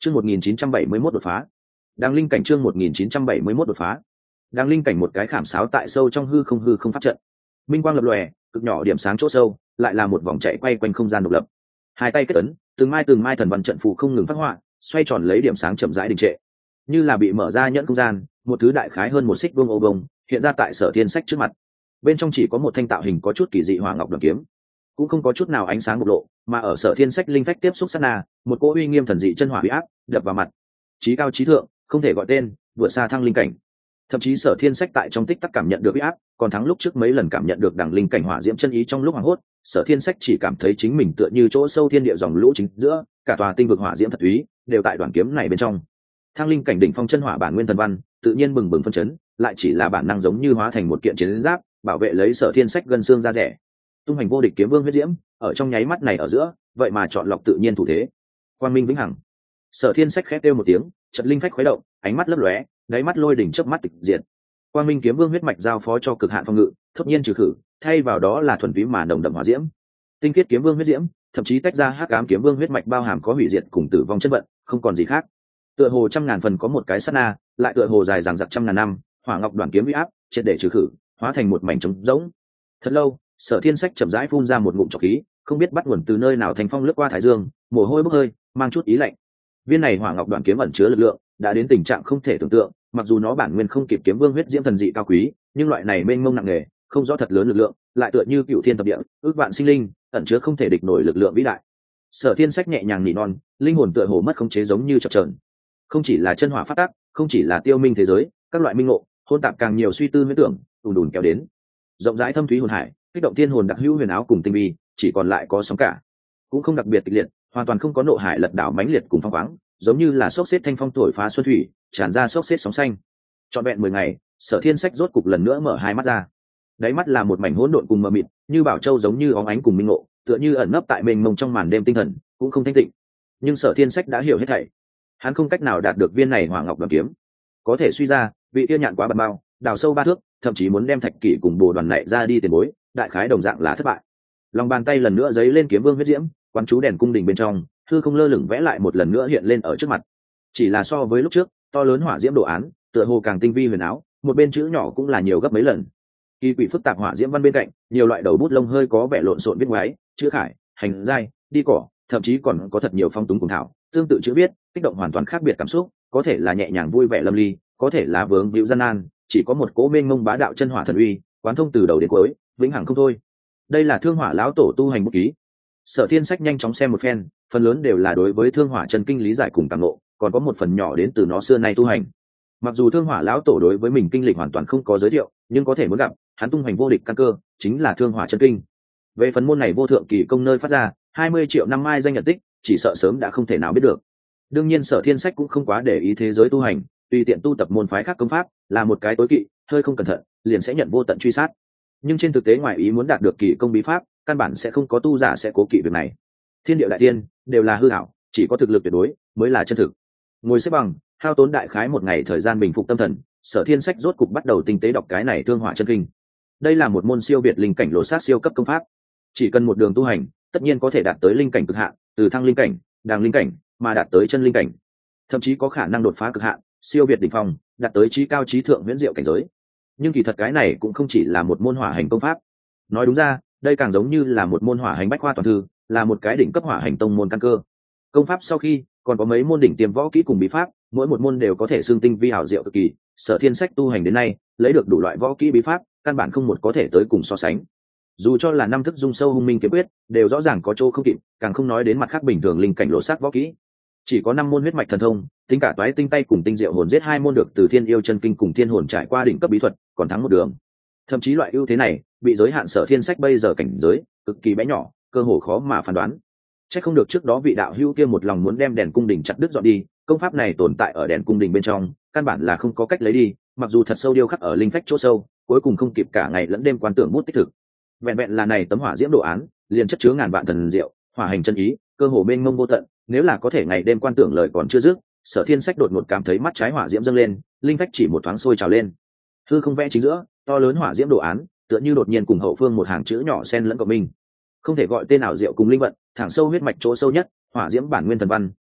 Chương 1971 đột phá. Đang linh cảnh chương 1971 đột phá. Đang linh cảnh một cái khảm sáo tại sâu trong hư không pháp trận. Minh quang lập lòe, cực nhỏ điểm sáng chỗ sâu, lại là một vòng chạy quay quanh không gian độc lập. Hai tay kết ấn, từng mai thần văn trận phù không ngừng phát họa, xoay tròn lấy điểm sáng chậm rãi đình trệ. Như là bị mở ra nhẫn không gian, một thứ đại khái hơn một xích vuông ô vông, hiện ra tại Sở Thiên Sách trước mặt. Bên trong chỉ có một thanh tạo hình có chút kỳ dị hỏa ngọc đoàn kiếm, cũng không có chút nào ánh sáng bộc lộ, mà ở Sở Thiên Sách linh phách tiếp xúc sát na, một cỗ uy nghiêm thần dị chân hỏa uy áp đập vào mặt. Chí cao chí thượng, không thể gọi tên, vượt xa thăng linh cảnh. Thậm chí Sở Thiên Sách tại trong tích tắc cảm nhận được uy áp, còn thắng lúc trước mấy lần cảm nhận được đẳng linh cảnh hỏa diễm chân ý trong lúc hoảng hốt. Sở Thiên Sách chỉ cảm thấy chính mình tựa như chỗ sâu thiên địa dòng lũ chính giữa, cả tòa tinh vực hỏa diễm thật úy đều tại đoàn kiếm này bên trong. Thăng linh cảnh đỉnh phong chân hỏa bản nguyên thần văn, tự nhiên bừng bừng phân chấn, lại chỉ là bản năng giống như hóa thành một kiện chiến giáp, bảo vệ lấy Sở Thiên Sách gân xương da rẻ. Tung hành vô địch kiếm vương huyết diễm, ở trong nháy mắt này ở giữa, vậy mà chọn lọc tự nhiên thủ thế. Quang minh vĩnh hằng. Sở Thiên Sách khẽ kêu một tiếng, chợt linh phách khuấy động, ánh mắt lấp lóe, đáy mắt lôi đỉnh chớp mắt tịch diệt. Quang minh kiếm vương huyết mạch giao phó cho cực hạn phong ngự, thốt nhiên trừ khử, thay vào đó là thuần túy mà nồng đậm hỏa diễm. Tinh khiết kiếm vương huyết diễm, thậm chí tách ra hắc ám kiếm vương huyết mạch bao hàm có hủy diệt cùng tử vong chân vận, không còn gì khác. Tựa hồ trăm ngàn phần có một cái sát na, lại tựa hồ dài dằng dặc trăm ngàn năm, hỏa ngọc đoàn kiếm uy áp, triệt để trừ khử, hóa thành một mảnh trống rỗng. Thật lâu, Sở Thiên Sách chậm rãi phun ra một ngụm trọc khí, không biết bắt nguồn từ nơi nào thành phong lướt qua thái dương, mồ hôi bốc hơi, mang chút ý lạnh. Viên này hỏa ngọc đoàn kiếm ẩn chứa lực lượng, đã đến tình trạng không thể tưởng tượng, mặc dù nó bản nguyên không kịp kiếm vương huyết diễm thần dị cao quý, nhưng loại này mênh mông nặng nề, không rõ thật lớn lực lượng, lại tựa như cựu thiên thập địa, ước vạn sinh linh, ẩn chứa không thể địch nổi lực lượng vĩ đại. Sở Thiên Sách nhẹ nhàng nỉ non, linh hồn tựa hồ mất khống chế giống như chập chờn. Không chỉ là chân hỏa phát tác, không chỉ là tiêu minh thế giới, các loại minh ngộ, hôn tạp càng nhiều suy tư huyễn tưởng, đùn đùn kéo đến. Rộng rãi thâm thúy hồn hải, kích động thiên hồn đặc hữu huyền áo cùng tinh vi, chỉ còn lại có sóng cả. Cũng không đặc biệt kịch liệt, hoàn toàn không có nộ hải lật đảo mãnh liệt cùng phong khoáng, giống như là xốc xếp thanh phong thổi phá xuân thủy, tràn ra xốc xếp sóng xanh. Trọn vẹn 10 ngày, Sở Thiên Sách rốt cục lần nữa mở hai mắt ra. Đáy mắt là một mảnh hỗn độn cùng mờ mịt, như bảo châu giống như óng ánh cùng minh ngộ, tựa như ẩn nấp tại mênh mông trong màn đêm tinh thần, cũng không thanh tịnh. Nhưng Sở Thiên Sách đã hiểu hết thảy. Hắn không cách nào đạt được viên này hỏa ngọc đoàn kiếm. Có thể suy ra, vị tiêu nhạn quá bần bao, đào sâu 3 thước, thậm chí muốn đem thạch kỷ cùng bồ đoàn này ra đi tiền bối, đại khái đồng dạng là thất bại. Lòng bàn tay lần nữa giấy lên kiếm vương huyết diễm, quán chú đèn cung đình bên trong, hư không lơ lửng vẽ lại một lần nữa hiện lên ở trước mặt. Chỉ là so với lúc trước, to lớn hỏa diễm đồ án, tựa hồ càng tinh vi huyền áo, một bên chữ nhỏ cũng là nhiều gấp mấy lần. Kỳ quỷ phức tạp hỏa diễm văn bên cạnh, nhiều loại đầu bút lông hơi có vẻ lộn xộn viết ngoáy, chữ khải, hành giai, đi cỏ, thậm chí còn có thật nhiều phong túng cùng thảo, tương tự chữ viết, kích động hoàn toàn khác biệt cảm xúc, có thể là nhẹ nhàng vui vẻ lâm ly, có thể là vướng víu gian nan, chỉ có một cỗ mênh mông bá đạo chân hỏa thần uy, quán thông từ đầu đến cuối, vĩnh hằng không thôi. Đây là Thương Hỏa lão tổ tu hành bút ký. Sở Thiên Sách nhanh chóng xem một phen, phần lớn đều là đối với Thương Hỏa chân kinh lý giải cùng cảm ngộ, còn có một phần nhỏ đến từ nó xưa nay tu hành. Mặc dù Thương Hỏa lão tổ đối với mình kinh lịch hoàn toàn không có giới thiệu, nhưng có thể muốn gặp, hắn tung hành vô địch căn cơ, chính là Thương Hỏa chân kinh. Về phần môn này vô thượng kỳ công nơi phát ra, 20 triệu năm mai danh nhận tích, chỉ sợ sớm đã không thể nào biết được. Đương nhiên Sở Thiên Sách cũng không quá để ý thế giới tu hành, tùy tiện tu tập môn phái khác công pháp, là một cái tối kỵ, hơi không cẩn thận, liền sẽ nhận vô tận truy sát. Nhưng trên thực tế ngoài ý muốn đạt được kỳ công bí pháp, căn bản sẽ không có tu giả sẽ cố kỵ việc này. Thiên địa đại tiên đều là hư ảo, chỉ có thực lực tuyệt đối mới là chân thực. Ngồi xếp bằng, hao tốn đại khái một ngày thời gian bình phục tâm thần, Sở Thiên Sách rốt cục bắt đầu tinh tế đọc cái này Thương Hỏa chân kinh. Đây là một môn siêu việt linh cảnh lộ sát siêu cấp công pháp, chỉ cần một đường tu hành, tất nhiên có thể đạt tới linh cảnh cực hạn, từ thăng linh cảnh, đàng linh cảnh, mà đạt tới chân linh cảnh, thậm chí có khả năng đột phá cực hạn, siêu việt đỉnh phong, đạt tới chí cao chí thượng viễn diệu cảnh giới. Nhưng kỳ thật cái này cũng không chỉ là một môn hỏa hành công pháp. Nói đúng ra, đây càng giống như là một môn hỏa hành bách khoa toàn thư, là một cái đỉnh cấp hỏa hành tông môn căn cơ. Công pháp sau khi, còn có mấy môn đỉnh tiêm võ kỹ cùng bí pháp, mỗi một môn đều có thể xương tinh vi hảo diệu cực kỳ. Sở Thiên Sách tu hành đến nay, lấy được đủ loại võ kỹ bí pháp, căn bản không một có thể tới cùng so sánh. Dù cho là năm thức dung sâu hung minh kiếm quyết, đều rõ ràng có chỗ không kịp, càng không nói đến mặt khác bình thường linh cảnh lộ sắc võ kỹ. Chỉ có 5 môn huyết mạch thần thông, tính cả toái tinh tay cùng tinh diệu hồn giết 2 môn được từ Thiên Yêu chân kinh cùng Thiên Hồn trải qua đỉnh cấp bí thuật, còn thắng một đường. Thậm chí loại ưu thế này, bị giới hạn Sở Thiên Sách bây giờ cảnh giới cực kỳ bé nhỏ, cơ hồ khó mà phán đoán. Chắc không được trước đó vị đạo hữu kia một lòng muốn đem đèn cung đình chặt đứt dọn đi, công pháp này tồn tại ở đèn cung đình bên trong, căn bản là không có cách lấy đi, mặc dù thật sâu điêu khắc ở linh phách chỗ sâu, cuối cùng không kịp cả ngày lẫn đêm quan tưởng bút tích thực. Vẹn vẹn là này tấm hỏa diễm đồ án, liền chất chứa ngàn vạn thần diệu, hỏa hành chân ý, cơ hồ mênh mông vô tận, nếu là có thể ngày đêm quan tưởng lời còn chưa dứt, Sở Thiên Sách đột ngột cảm thấy mắt trái hỏa diễm dâng lên, linh phách chỉ một thoáng sôi trào lên. Hư không vẽ chính giữa, to lớn hỏa diễm đồ án, tựa như đột nhiên cùng hậu phương một hàng chữ nhỏ xen lẫn cộng minh. Không thể gọi tên nào diệu cùng linh vận, thẳng sâu huyết mạch chỗ sâu nhất, hỏa diễm bản nguyên thần văn,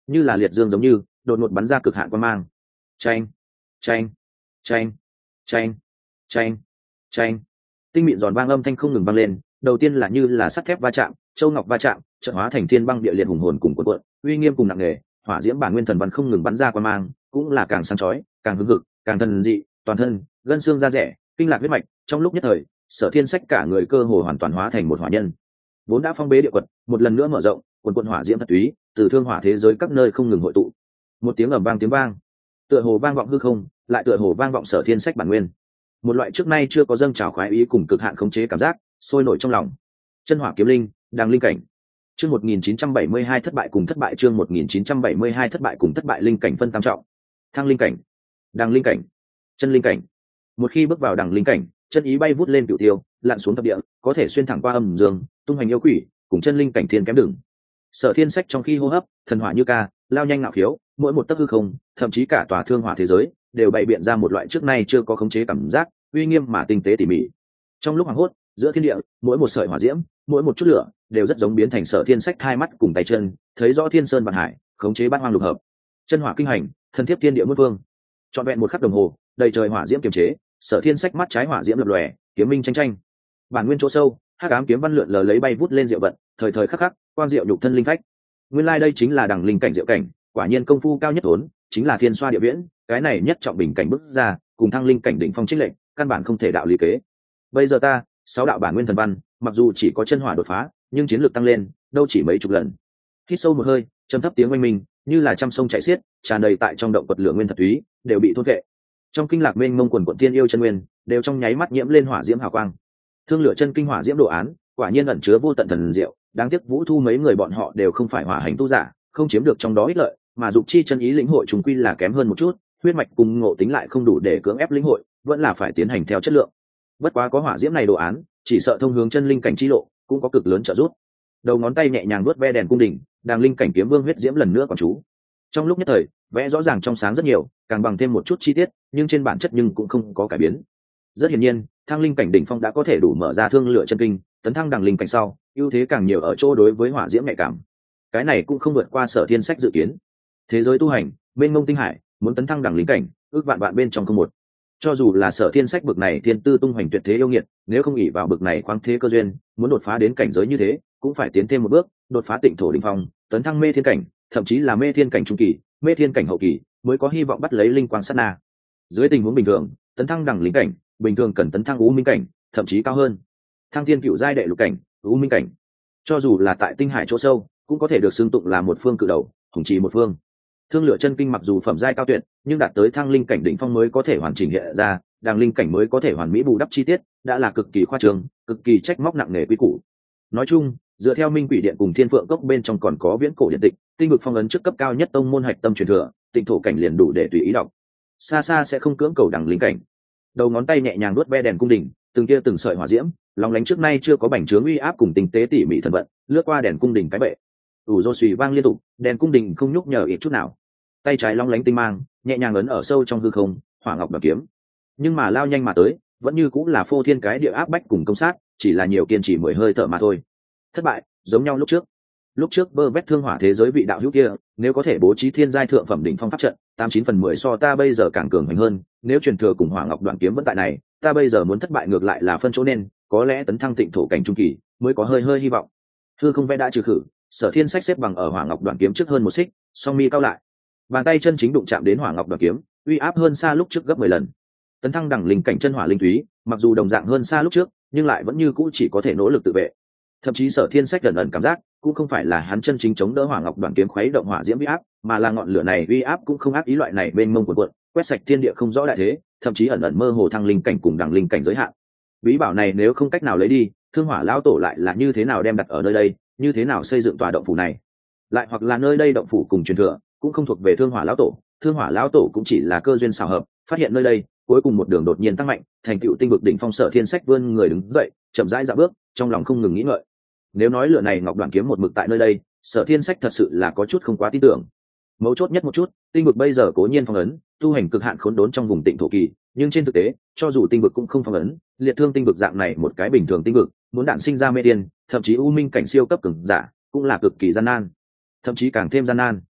như là liệt dương giống như đột ngột bắn ra cực hạn quang mang. Chanh, chanh, chanh, chanh, chanh, chanh, tinh mịn giòn vang âm thanh không ngừng vang lên. Đầu tiên là như là sắt thép va chạm, châu ngọc va chạm, chợt hóa thành thiên băng địa liệt hùng hồn cùng cuộn cuộn, uy nghiêm cùng nặng nề. Hỏa diễm bản nguyên thần văn không ngừng bắn ra quang mang, cũng là càng sáng chói, càng hưng hực, càng thần dị, toàn thân gân xương da rẻ, kinh lạc huyết mạch. Trong lúc nhất thời, Sở Thiên Sách cả người cơ hồ hoàn toàn hóa thành một hỏa nhân. Vốn đã phong bế địa quật, một lần nữa mở rộng, quần quần hỏa diễm thật túy, từ thương hỏa thế giới các nơi không ngừng hội tụ. Một tiếng ầm vang tiếng vang, tựa hồ vang vọng hư không, lại tựa hồ vang vọng Sở Thiên Sách bản nguyên. Một loại trước nay chưa có dâng trào khoái ý cùng cực hạn khống chế cảm giác sôi nổi trong lòng. Chân hỏa kiếm linh, Đàng linh cảnh. Chương 1972 thất bại cùng thất bại, chương 1972 thất bại cùng thất bại, linh cảnh phân tam trọng. Thăng linh cảnh, Đàng linh cảnh, chân linh cảnh. Một khi bước vào Đàng linh cảnh, chân ý bay vút lên cửu tiêu, lặn xuống thập địa, có thể xuyên thẳng qua âm dương, tung hoành yêu quỷ, cùng chân linh cảnh thiên kém đừng. Sở Thiên Sách trong khi hô hấp, thần hỏa như ca, lao nhanh ngạo khiếu, mỗi một tấc hư không, thậm chí cả tòa thương hỏa thế giới, đều bày biện ra một loại trước nay chưa có khống chế cảm giác, uy nghiêm mà tinh tế tỉ mỉ. Trong lúc hoảng hốt, giữa thiên địa, mỗi một sợi hỏa diễm, mỗi một chút lửa, đều rất giống biến thành Sở Thiên Sách hai mắt cùng tay chân, thấy rõ thiên sơn vạn hải, khống chế bát hoang lục hợp. Chân hỏa kinh hành, thân thiếp thiên địa muôn vương. Trọn vẹn một khắc đồng hồ, đầy trời hỏa diễm kiềm chế, Sở Thiên Sách mắt trái hỏa diễm lập lòe, kiếm minh tranh tranh. Bản nguyên chỗ sâu, hắc ám kiếm văn lượn lờ lấy bay vút lên diệu vận, thời thời khắc khắc, quang diệu nhục thân linh phách. Nguyên lai đây chính là Đằng linh cảnh diệu cảnh, quả nhiên công phu cao nhất vốn, chính là thiên xoa địa viễn, cái này nhất trọng bình cảnh bước ra, cùng thăng linh cảnh đỉnh phong chênh lệnh, căn bản không thể đạo lý kế. Bây giờ ta, 6 đạo bản nguyên thần văn, mặc dù chỉ có chân hỏa đột phá, nhưng chiến lược tăng lên, đâu chỉ mấy chục lần. Hít sâu một hơi, trầm thấp tiếng oanh minh, như là trăm sông chảy xiết, tràn đầy tại trong động quật lửa nguyên thật túy, đều bị thôn vệ. Trong kinh lạc mênh mông quần quần tiên yêu chân nguyên, đều trong nháy mắt nhiễm lên hỏa diễm hào quang. Thương lửa chân kinh hỏa diễm đồ án, quả nhiên ẩn chứa vô tận thần diệu, đáng tiếc Vũ Thu mấy người bọn họ đều không phải hỏa hành tu giả, không chiếm được trong đó ích lợi, mà dục chi chân ý lĩnh hội trùng quy là kém hơn một chút, huyết mạch cùng ngộ tính lại không đủ để cưỡng ép lĩnh hội, vẫn là phải tiến hành theo chất lượng. Bất quá có hỏa diễm này đồ án, chỉ sợ thông hướng chân linh cảnh chi lộ, cũng có cực lớn trợ giúp. Đầu ngón tay nhẹ nhàng vuốt ve đèn cung đình, Đàng linh cảnh kiếm vương huyết diễm lần nữa còn chú. Trong lúc nhất thời, vẽ rõ ràng trong sáng rất nhiều, càng bằng thêm một chút chi tiết, nhưng trên bản chất nhưng cũng không có cải biến. Rất hiển nhiên, thăng linh cảnh đỉnh phong đã có thể đủ mở ra thương lửa chân kinh, tấn thăng Đàng linh cảnh sau, ưu thế càng nhiều ở chỗ đối với hỏa diễm nhạy cảm. Cái này cũng không vượt qua Sở Thiên Sách dự kiến. Thế giới tu hành, mênh mông tinh hải, muốn tấn thăng Đàng linh cảnh, ước vạn vạn bên trong không một. Cho dù là Sở Thiên Sách bực này thiên tư tung hoành tuyệt thế yêu nghiệt, nếu không ỷ vào bực này khoáng thế cơ duyên, muốn đột phá đến cảnh giới như thế, cũng phải tiến thêm một bước, đột phá tịnh thổ đỉnh phong, tấn thăng mê thiên cảnh, thậm chí là mê thiên cảnh trung kỳ, mê thiên cảnh hậu kỳ, mới có hy vọng bắt lấy linh quang sát na. Dưới tình huống bình thường, tấn thăng Đằng linh cảnh, bình thường cần tấn thăng u minh cảnh, thậm chí cao hơn. Thăng thiên cựu giai đệ lục cảnh, u minh cảnh. Cho dù là tại tinh hải chỗ sâu, cũng có thể được xưng tụng là một phương cự đầu, hùng trì một phương. Thương lửa chân kinh mặc dù phẩm giai cao tuyệt, nhưng đạt tới thăng linh cảnh đỉnh phong mới có thể hoàn chỉnh hiện ra, Đằng linh cảnh mới có thể hoàn mỹ bù đắp chi tiết, đã là cực kỳ khoa trương, cực kỳ trách móc nặng nề quy củ. Nói chung, dựa theo Minh Quỷ Điện cùng Thiên Phượng Cốc bên trong còn có viễn cổ điện tịch, tinh vực phong ấn trước cấp cao nhất tông môn hạch tâm truyền thừa, tịnh thổ cảnh liền đủ để tùy ý đọc. Xa xa sẽ không cưỡng cầu Đằng linh cảnh. Đầu ngón tay nhẹ nhàng nuốt ve đèn cung đình, từng kia từng sợi hỏa diễm, lóng lánh trước nay chưa có bành trướng uy áp cùng tinh tế tỉ mỉ thần vận, lướt qua đèn cung đình cái bệ. Rô xùy vang liên tục, đèn cung đình không nhúc nhở ít chút nào. Tay trái lóng lánh tinh mang, nhẹ nhàng ấn ở sâu trong hư không, hỏa ngọc đoạt kiếm. Nhưng mà lao nhanh mà tới, vẫn như cũng là phô thiên cái địa áp bách cùng công sát, chỉ là nhiều kiên trì 10 hơi thở mà thôi. Thất bại, giống nhau lúc trước bơ vét thương hỏa thế giới vị đạo hữu kia, nếu có thể bố trí thiên giai thượng phẩm đỉnh phong pháp trận, 89/10 so ta bây giờ càng cường mạnh hơn, nếu truyền thừa cùng hỏa ngọc đoạn kiếm vẫn tại này, ta bây giờ muốn thất bại ngược lại là phân chỗ nên, có lẽ tấn thăng tịnh thổ cảnh trung kỳ mới có hơi hy vọng. Hư không vẽ đã trừ khử, Sở Thiên Sách xếp bằng ở hỏa ngọc đoạn kiếm trước hơn một xích, song mi cao lại, bàn tay chân chính đụng chạm đến hỏa ngọc đoạn kiếm, uy áp hơn xa lúc trước gấp 10 lần. Tấn thăng Đằng linh cảnh chân hỏa linh túy, mặc dù đồng dạng hơn xa lúc trước, nhưng lại vẫn như cũ chỉ có thể nỗ lực tự vệ. Thậm chí Sở Thiên Sách ẩn ẩn cảm giác, cũng không phải là hắn chân chính chống đỡ hỏa ngọc đoạn kiếm khuấy động hỏa diễm uy áp, mà là ngọn lửa này uy áp cũng không áp ý loại này bên mông cuộn cuộn, quét sạch thiên địa không rõ đại thế, thậm chí ẩn ẩn mơ hồ thăng linh cảnh cùng Đằng linh cảnh giới hạn. Bí bảo này nếu không cách nào lấy đi, Thương Hỏa lão tổ lại là như thế nào đem đặt ở nơi đây, như thế nào xây dựng tòa động phủ này? Lại hoặc là nơi đây động phủ cùng truyền thừa, cũng không thuộc về Thương Hỏa lão tổ, Thương Hỏa lão tổ cũng chỉ là cơ duyên xảo hợp, phát hiện nơi đây, cuối cùng một đường đột nhiên tăng mạnh, thành tựu tinh vực đỉnh phong. Sở Thiên Sách vươn người đứng dậy, chậm rãi dạo bước, trong lòng không ngừng nghĩ ngợi. Nếu nói lửa này ngọc đoạn kiếm một mực tại nơi đây, Sở Thiên Sách thật sự là có chút không quá tin tưởng. Mấu chốt nhất một chút, tinh vực bây giờ cố nhiên phong ấn, tu hành cực hạn khốn đốn trong vùng tịnh thổ kỳ, nhưng trên thực tế, cho dù tinh vực cũng không phong ấn, liệt thương tinh vực dạng này một cái bình thường tinh vực, muốn đản sinh ra mê tiên, thậm chí u minh cảnh siêu cấp cường giả, cũng là cực kỳ gian nan, thậm chí càng thêm gian nan.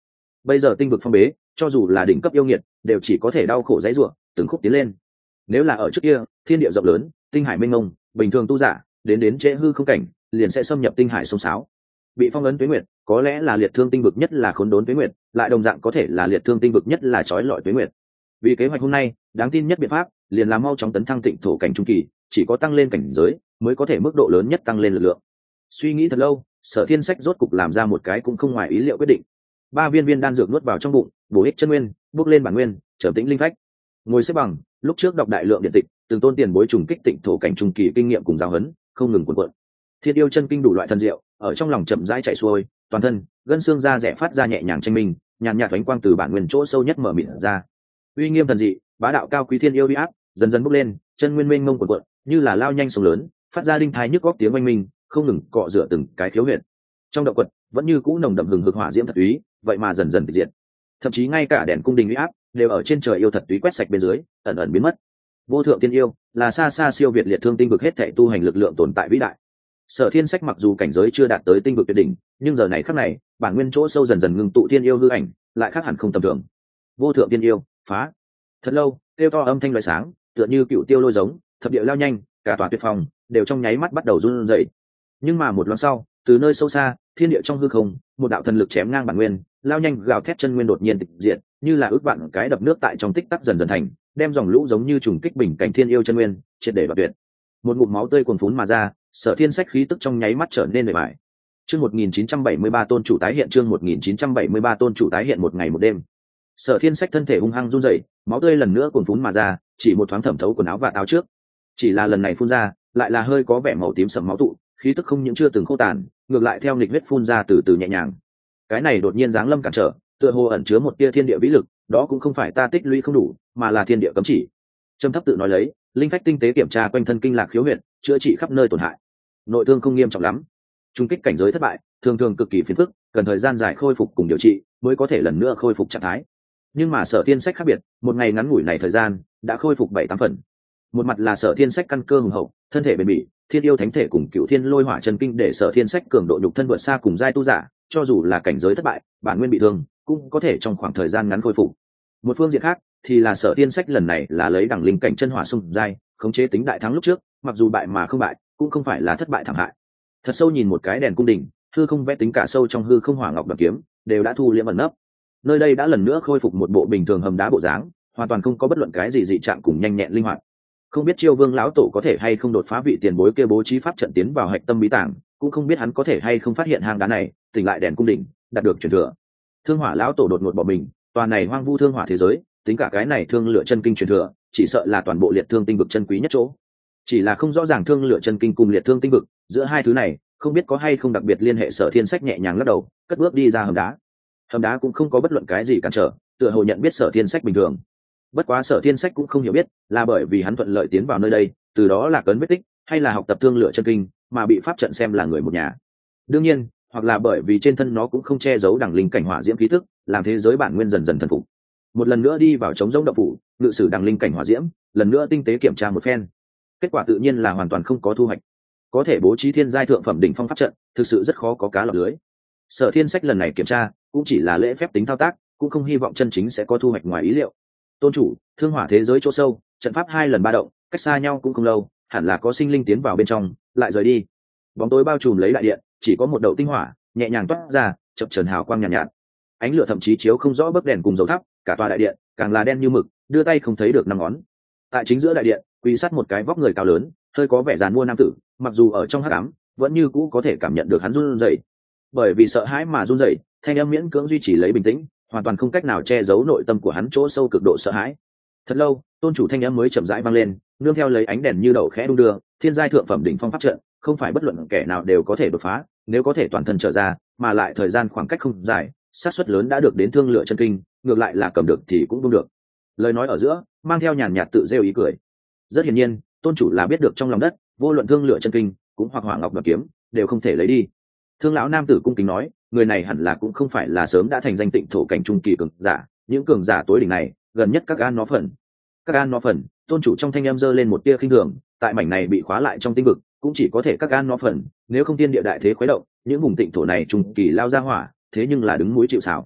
Bây giờ tinh vực phong bế, cho dù là đỉnh cấp yêu nghiệt đều chỉ có thể đau khổ dãy ruộng từng khúc tiến lên. Nếu là ở trước kia, thiên địa rộng lớn, tinh hải mênh mông, bình thường tu giả đến trễ hư không cảnh liền sẽ xâm nhập tinh hải sông sáo. Bị phong ấn tuế nguyệt có lẽ là liệt thương tinh vực nhất là khốn đốn tuế nguyệt, lại đồng dạng có thể là liệt thương tinh vực nhất là trói lọi tuế nguyệt. Vì kế hoạch hôm nay đáng tin nhất biện pháp liền là mau chóng tấn thăng tịnh thổ cảnh trung kỳ, chỉ có tăng lên cảnh giới mới có thể mức độ lớn nhất tăng lên lực lượng. Suy nghĩ thật lâu, Sở Thiên Sách rốt cục làm ra một cái cũng không ngoài ý liệu quyết định. 3 viên đan dược nuốt vào trong bụng, bổ ích chân nguyên, bước lên bản nguyên, trầm tĩnh linh phách. Ngồi xếp bằng, lúc trước đọc đại lượng điện tịch, từng tôn tiền bối trùng kích tịnh thổ cảnh trung kỳ kinh nghiệm cùng giáo huấn, không ngừng cuộn cuộn. Thiên yêu chân kinh đủ loại thần diệu, ở trong lòng chậm rãi chạy xuôi, toàn thân, gân xương da rẻ phát ra nhẹ nhàng tranh minh, nhàn nhạt ánh quang từ bản nguyên chỗ sâu nhất mở mịt ra. Uy nghiêm thần dị, bá đạo cao quý thiên yêu uy áp, dần dần bốc lên, chân nguyên mênh mông cuộn cuộn, như là lao nhanh sông lớn, phát ra đinh thái nhức góc tiếng oanh minh, không ngừng cọ rửa từng cái khiếu huyệt. Trong động quật vẫn như cũ nồng đậm hừng hực hỏa diễm thật úy, vậy mà dần dần tịch diệt. Thậm chí ngay cả đèn cung đình uy áp đều ở trên trời yêu thật túy quét sạch bên dưới, ẩn ẩn biến mất. Vô thượng tiên yêu là xa xa siêu việt liệt thương tinh vực hết thảy tu hành lực lượng tồn tại vĩ đại. Sở Thiên Sách mặc dù cảnh giới chưa đạt tới tinh vực tuyệt đỉnh, nhưng giờ này khắc này, bản nguyên chỗ sâu dần dần ngưng tụ tiên yêu hư ảnh, lại khác hẳn không tầm thường. Vô thượng tiên yêu, phá! Thật lâu, kêu to âm thanh loại sáng, tựa như cựu tiêu lôi giống, thập địa lao nhanh, cả tòa tuyệt phòng đều trong nháy mắt bắt đầu run rẩy. Nhưng mà một loáng sau, từ nơi sâu xa, thiên địa trong hư không, một đạo thần lực chém ngang bản nguyên, lao nhanh gào thét chân nguyên đột nhiên tịch diệt, như là ước vạn cái đập nước tại trong tích tắc dần dần thành, đem dòng lũ giống như trùng kích bình cảnh thiên yêu chân nguyên, triệt để đoạt tuyệt. Một ngụm máu tươi cuồn phún mà ra, Sở Thiên Sách khí tức trong nháy mắt trở nên bề bại. Chương 1973 tôn chủ tái hiện, chương 1973 tôn chủ tái hiện một ngày một đêm. Sở Thiên Sách thân thể hung hăng run rẩy, máu tươi lần nữa cuồn phún mà ra, chỉ một thoáng thẩm thấu quần áo và áo trước. Chỉ là lần này phun ra, lại là hơi có vẻ màu tím sẫm máu tụ, khí tức không những chưa từng khô tàn, ngược lại theo nghịch huyết phun ra từ từ nhẹ nhàng. Cái này đột nhiên giáng lâm cản trở, tựa hồ ẩn chứa một tia thiên địa vĩ lực, đó cũng không phải ta tích lũy không đủ, mà là thiên địa cấm chỉ. Trầm thấp tự nói lấy, linh phách tinh tế kiểm tra quanh thân kinh lạc khiếu huyệt, chữa trị khắp nơi tổn hại. Nội thương không nghiêm trọng lắm, trung kích cảnh giới thất bại, thường thường cực kỳ phiền phức, cần thời gian dài khôi phục cùng điều trị mới có thể lần nữa khôi phục trạng thái. Nhưng mà Sở Thiên Sách khác biệt, một ngày ngắn ngủi này thời gian đã khôi phục 7-8 phần. Một mặt là Sở Thiên Sách căn cơ hùng hậu, thân thể bền bỉ, thiên yêu thánh thể cùng cựu thiên lôi hỏa chân kinh để Sở Thiên Sách cường độ nhục thân vượt xa cùng giai tu giả, cho dù là cảnh giới thất bại, bản nguyên bị thương cũng có thể trong khoảng thời gian ngắn khôi phục. Một phương diện khác thì là Sở Thiên Sách lần này là lấy đẳng linh cảnh chân hỏa xung giai, khống chế tính đại thắng lúc trước, mặc dù bại mà không bại, cũng không phải là thất bại thảm hại. Thật sâu nhìn một cái đèn cung đình, hư không vẽ tính cả sâu trong hư không hỏa ngọc đoạt kiếm đều đã thu liễm ẩn nấp. Nơi đây đã lần nữa khôi phục một bộ bình thường hầm đá bộ dáng, hoàn toàn không có bất luận cái gì dị trạng cùng nhanh nhẹn linh hoạt. Không biết Chiêu Vương lão tổ có thể hay không đột phá vị tiền bối kia bố trí pháp trận tiến vào hạch tâm bí tàng, cũng không biết hắn có thể hay không phát hiện hang đá này, tỉnh lại đèn cung đình, đạt được truyền thừa. Thương Hỏa lão tổ đột ngột bỏ mình, toàn này hoang vu thương hỏa thế giới, tính cả cái này thương lựa chân kinh truyền thừa, chỉ sợ là toàn bộ liệt thương tinh vực chân quý nhất chỗ. Chỉ là không rõ ràng thương lựa chân kinh cùng liệt thương tinh vực, giữa hai thứ này, không biết có hay không đặc biệt liên hệ. Sở Thiên Sách nhẹ nhàng lắc đầu, cất bước đi ra hầm đá. Hầm đá cũng không có bất luận cái gì cản trở, tựa hồ nhận biết Sở Thiên Sách bình thường. Bất quá Sở Thiên Sách cũng không hiểu biết, là bởi vì hắn thuận lợi tiến vào nơi đây, từ đó là cấn vết tích, hay là học tập thương lựa chân kinh, mà bị pháp trận xem là người một nhà. Đương nhiên, hoặc là bởi vì trên thân nó cũng không che giấu đẳng linh cảnh hỏa diễm khí tức, làm thế giới bản nguyên dần dần thần phục. Một lần nữa đi vào trống rỗng động phủ, ngự sử đẳng linh cảnh hỏa diễm, lần nữa tinh tế kiểm tra một phen. Kết quả tự nhiên là hoàn toàn không có thu hoạch. Có thể bố trí thiên giai thượng phẩm đỉnh phong pháp trận, thực sự rất khó có cá lọt lưới. Sở Thiên Sách lần này kiểm tra cũng chỉ là lễ phép tính thao tác, cũng không hy vọng chân chính sẽ có thu hoạch ngoài ý liệu. Tôn chủ, thương hỏa thế giới chỗ sâu, trận pháp 2 lần ba động, cách xa nhau cũng không lâu, hẳn là có sinh linh tiến vào bên trong, lại rời đi. Bóng tối bao trùm lấy đại điện, chỉ có một đậu tinh hỏa nhẹ nhàng toát ra, chập chờn hào quang nhàn nhạt. Ánh lửa thậm chí chiếu không rõ bấc đèn cùng dầu thắp, cả tòa đại điện càng là đen như mực, đưa tay không thấy được năm ngón. Tại chính giữa đại điện, quỳ sát một cái vóc người cao lớn, hơi có vẻ giàn mua nam tử, mặc dù ở trong hắc ám, vẫn như cũ có thể cảm nhận được hắn run rẩy. Bởi vì sợ hãi mà run rẩy, thanh âm miễn cưỡng duy trì lấy bình tĩnh, hoàn toàn không cách nào che giấu nội tâm của hắn chỗ sâu cực độ sợ hãi. Thật lâu, tôn chủ thanh âm mới chậm rãi vang lên, nương theo lấy ánh đèn như đậu khẽ đung đưa, thiên giai thượng phẩm đỉnh phong pháp trận, không phải bất luận kẻ nào đều có thể đột phá, nếu có thể toàn thân trở ra, mà lại thời gian khoảng cách không dài, xác suất lớn đã được đến thương lựa chân kinh, ngược lại là cầm được thì cũng không được. Lời nói ở giữa, mang theo nhàn nhạt tự rêu ý cười. Rất hiển nhiên, tôn chủ là biết được trong lòng đất, vô luận thương lựa chân kinh, cũng hoặc hỏa ngọc đoạt kiếm, đều không thể lấy đi. Thương lão nam tử cung kính nói, người này hẳn là cũng không phải là sớm đã thành danh tịnh thổ cảnh trung kỳ cường giả, những cường giả tối đỉnh này, gần nhất các an nó phần. Các an nó phần, tôn chủ trong thanh em giơ lên một tia khinh thường, tại mảnh này bị khóa lại trong tinh vực, cũng chỉ có thể các an nó phần, nếu không tiên địa đại thế khuấy động, những vùng tịnh thổ này trung kỳ lao ra hỏa, thế nhưng là đứng mũi chịu sào.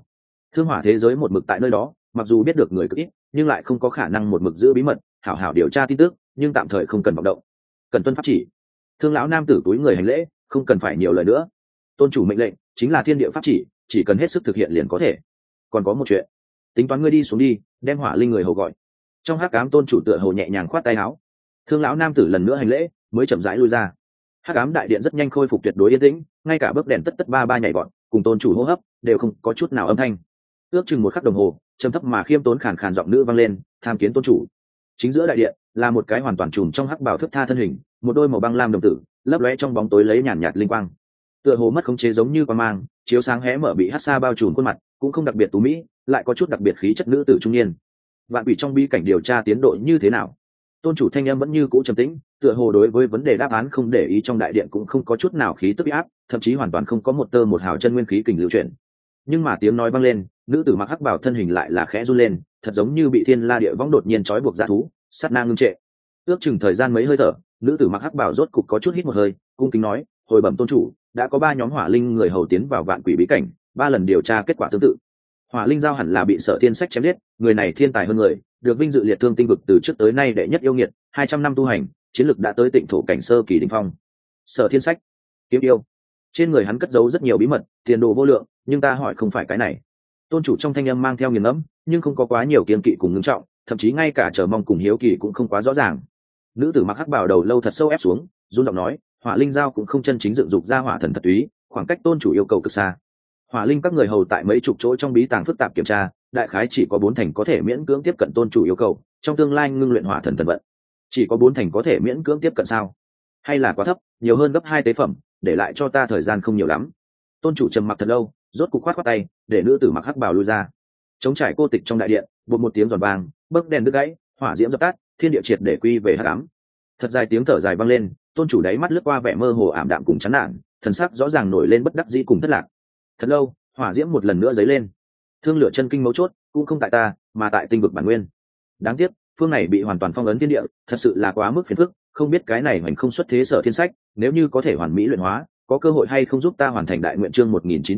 Thương hỏa thế giới một mực tại nơi đó, mặc dù biết được người cực ít nhưng lại không có khả năng một mực giữ bí mật, hảo hảo điều tra tin tức, nhưng tạm thời không cần vọng động, cần tuân pháp chỉ. Thương lão nam tử túi người hành lễ, không cần phải nhiều lời nữa. Tôn chủ mệnh lệnh chính là thiên địa pháp chỉ cần hết sức thực hiện liền có thể. Còn có một chuyện, tính toán ngươi đi xuống đi, đem hỏa linh người hầu gọi. Trong hắc ám tôn chủ tựa hồ nhẹ nhàng khoát tay áo. Thương lão nam tử lần nữa hành lễ, mới chậm rãi lui ra. Hắc ám đại điện rất nhanh khôi phục tuyệt đối yên tĩnh, ngay cả bấc đèn tất tất ba nhảy vọt, cùng tôn chủ hô hấp đều không có chút nào âm thanh. Ước chừng một khắc đồng hồ, trầm thấp mà khiêm tốn khàn khàn giọng nữ vang lên, tham kiến tôn chủ. Chính giữa đại điện là một cái hoàn toàn trùm trong hắc bào thức tha thân hình, một đôi màu băng lam đồng tử lấp lóe trong bóng tối lấy nhàn nhạt linh quang, tựa hồ mất khống chế giống như quang mang chiếu sáng hé mở bị hắc sa bao trùm khuôn mặt, cũng không đặc biệt tú mỹ, lại có chút đặc biệt khí chất nữ tử trung niên. Vạn quỷ trong bi cảnh điều tra tiến độ như thế nào? Tôn chủ thanh âm vẫn như cũ trầm tĩnh, tựa hồ đối với vấn đề đáp án không để ý, trong đại điện cũng không có chút nào khí tức áp, thậm chí hoàn toàn không có một tơ một hào chân nguyên khí kình lưu chuyển. Nhưng mà tiếng nói vang lên, nữ tử mặc hắc bào thân hình lại là khẽ run lên, thật giống như bị thiên la địa võng đột nhiên trói buộc dã thú, sát na ngưng trệ. Ước chừng thời gian mấy hơi thở, nữ tử mặc hắc bào rốt cục có chút hít một hơi, cung kính nói, hồi bẩm tôn chủ, đã có 3 nhóm hỏa linh người hầu tiến vào vạn quỷ bí cảnh, 3 lần điều tra kết quả tương tự. Hỏa linh giao hẳn là bị Sở Thiên Sách chém giết, người này thiên tài hơn người, được vinh dự liệt thương tinh vực từ trước tới nay đệ nhất yêu nghiệt, 200 năm tu hành, chiến lực đã tới tịnh thổ cảnh sơ kỳ đỉnh phong. Sở Thiên Sách, kiếm yêu, trên người hắn cất giấu rất nhiều bí mật, tiền đồ vô lượng, nhưng ta hỏi không phải cái này. Tôn chủ trong thanh âm mang theo nghiền ngẫm, nhưng không có quá nhiều kiêng kỵ cùng ngưng trọng, thậm chí ngay cả chờ mong cùng hiếu kỳ cũng không quá rõ ràng. Nữ tử mặc hắc bào đầu lâu thật sâu ép xuống, run giọng nói, hỏa linh giao cũng không chân chính dựng dục ra hỏa thần thật túy, khoảng cách tôn chủ yêu cầu cực xa. Hỏa linh các người hầu tại mấy chục chỗ trong bí tàng phức tạp kiểm tra, đại khái chỉ có 4 thành có thể miễn cưỡng tiếp cận tôn chủ yêu cầu, trong tương lai ngưng luyện hỏa thần thần vận. Chỉ có 4 thành có thể miễn cưỡng tiếp cận sao? Hay là quá thấp, nhiều hơn gấp 2 tế phẩm, để lại cho ta thời gian không nhiều lắm. Tôn chủ trầm mặc thật lâu, rốt cục khoát tay, để nữ tử mặc hắc bào lui ra. Chống trải cô tịch trong đại điện, bột một tiếng giòn vang, bấc đèn đứt gãy, hỏa diễm dập tắt, thiên địa triệt để quy về hắc ám. Thật dài tiếng thở dài vang lên, tôn chủ đáy mắt lướt qua vẻ mơ hồ ảm đạm cùng chán nản, thần sắc rõ ràng nổi lên bất đắc dĩ cùng thất lạc. Thật lâu, hỏa diễm một lần nữa dấy lên. Thương lửa chân kinh mấu chốt cũng không tại ta, mà tại tinh vực bản nguyên. Đáng tiếc, phương này bị hoàn toàn phong ấn thiên địa, thật sự là quá mức phiền phức, không biết cái này hoành không xuất thế Sở Thiên Sách, nếu như có thể hoàn mỹ luyện hóa, có cơ hội hay không giúp ta hoàn thành đại nguyện chương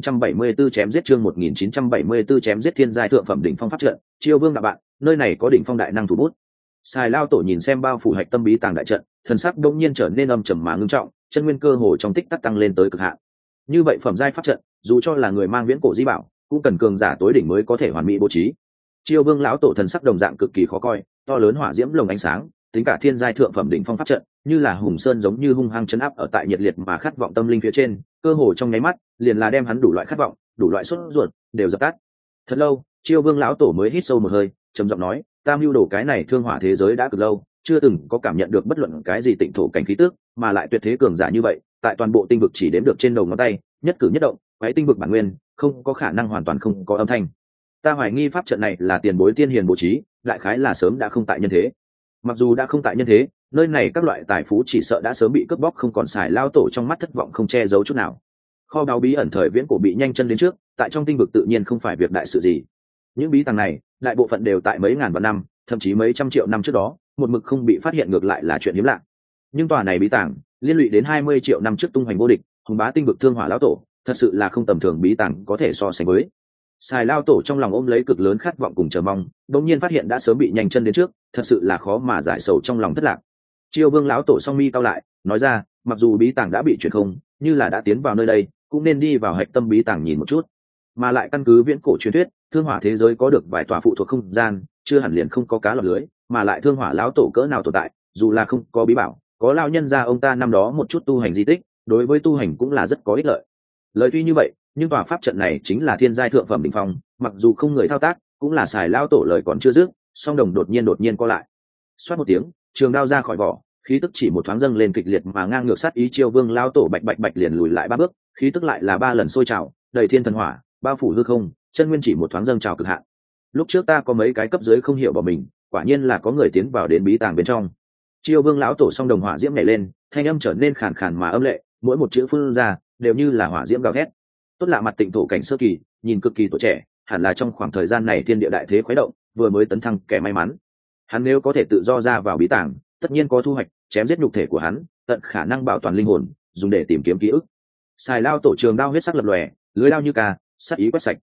1974 chém giết chương 1974 chém giết thiên giai thượng phẩm đỉnh phong pháp trận, Chiêu Vương đạo bạn, nơi này có đỉnh phong đại năng thủ bút. Sài Lao tổ nhìn xem bao phủ hạch tâm bí tàng đại trận, thần sắc đông nhiên trở nên âm trầm mà ngưng trọng, chân nguyên cơ hồ trong tích tắc tăng lên tới cực hạn. Như vậy phẩm giai pháp trận, dù cho là người mang viễn cổ di bảo, cũng cần cường giả tối đỉnh mới có thể hoàn mỹ bố trí. Chiêu Vương lão tổ thần sắc đồng dạng cực kỳ khó coi, to lớn hỏa diễm lồng ánh sáng, tính cả thiên giai thượng phẩm đỉnh phong pháp trận, như là hùng sơn giống như hung hăng chấn áp ở tại nhiệt liệt mà khát vọng tâm linh phía trên, cơ hồ trong nháy mắt, liền là đem hắn đủ loại khát vọng, đủ loại sốt ruột đều dập tắt. Thật lâu, Chiêu Vương lão tổ mới hít sâu một hơi, trầm giọng nói, ta mưu đồ cái này thương hỏa thế giới đã cực lâu, chưa từng có cảm nhận được bất luận cái gì tịnh thổ cảnh khí tức, mà lại tuyệt thế cường giả như vậy, tại toàn bộ tinh vực chỉ đếm được trên đầu ngón tay, nhất cử nhất động, quấy tinh vực bản nguyên, không có khả năng hoàn toàn không có âm thanh. Ta hoài nghi pháp trận này là tiền bối tiên hiền bố trí, đại khái là sớm đã không tại nhân thế. Mặc dù đã không tại nhân thế, nơi này các loại tài phú chỉ sợ đã sớm bị cướp bóc không còn xài. Lao tổ trong mắt thất vọng không che giấu chút nào. Kho báu bí ẩn thời viễn cổ bị nhanh chân đến trước, tại trong tinh vực tự nhiên không phải việc đại sự gì. Những bí tàng này, đại bộ phận đều tại mấy ngàn vạn năm, thậm chí mấy trăm triệu năm trước đó, một mực không bị phát hiện ngược lại là chuyện hiếm lạ. Nhưng tòa này bí tàng, liên lụy đến 20 triệu năm trước tung hoành vô địch, hùng bá tinh vực Thương Hỏa lão tổ, thật sự là không tầm thường bí tàng có thể so sánh với. Sài Lao tổ trong lòng ôm lấy cực lớn khát vọng cùng chờ mong, đột nhiên phát hiện đã sớm bị nhanh chân đến trước, thật sự là khó mà giải sầu trong lòng thất lạc. Chiêu Vương lão tổ song mi cao lại, nói ra, mặc dù bí tàng đã bị chuyển không, như là đã tiến vào nơi đây, cũng nên đi vào hạch tâm bí tàng nhìn một chút. Mà lại căn cứ viễn cổ truyền thuyết, Thương Hỏa thế giới có được vài tòa phụ thuộc không gian, chưa hẳn liền không có cá lọt lưới, mà lại Thương Hỏa lão tổ cỡ nào tồn tại, dù là không có bí bảo, có lao nhân gia ông ta năm đó một chút tu hành di tích, đối với tu hành cũng là rất có ích lợi. Lời tuy như vậy, nhưng tòa pháp trận này chính là thiên giai thượng phẩm đỉnh phong, mặc dù không người thao tác, cũng là xài lao tổ lời còn chưa dứt, song đồng đột nhiên co lại. Xoát một tiếng, trường đao ra khỏi vỏ, khí tức chỉ một thoáng dâng lên kịch liệt mà ngang ngược sát ý. Chiêu Vương lao tổ bạch bạch liền lùi lại 3 bước, khí tức lại là 3 lần sôi trào, đầy thiên thần hỏa, bao phủ hư không, chân nguyên chỉ một thoáng dâng trào cực hạn. Lúc trước ta có mấy cái cấp dưới không hiểu bỏ mình, quả nhiên là có người tiến vào đến bí tàng bên trong. Chiêu Vương lão tổ song đồng hỏa diễm nhảy lên, thanh âm trở nên khàn khàn mà âm lệ, mỗi một chữ phun ra đều như là hỏa diễm gào thét. Tốt lạ mặt tịnh thổ cảnh sơ kỳ, nhìn cực kỳ tuổi trẻ, hẳn là trong khoảng thời gian này thiên địa đại thế khuấy động, vừa mới tấn thăng kẻ may mắn. Hắn nếu có thể tự do ra vào bí tàng, tất nhiên có thu hoạch, chém giết nhục thể của hắn, tận khả năng bảo toàn linh hồn, dùng để tìm kiếm ký ức. Xài lao tổ trường đao huyết sắc lập lòe, lưới đao như ca, sát ý quét sạch.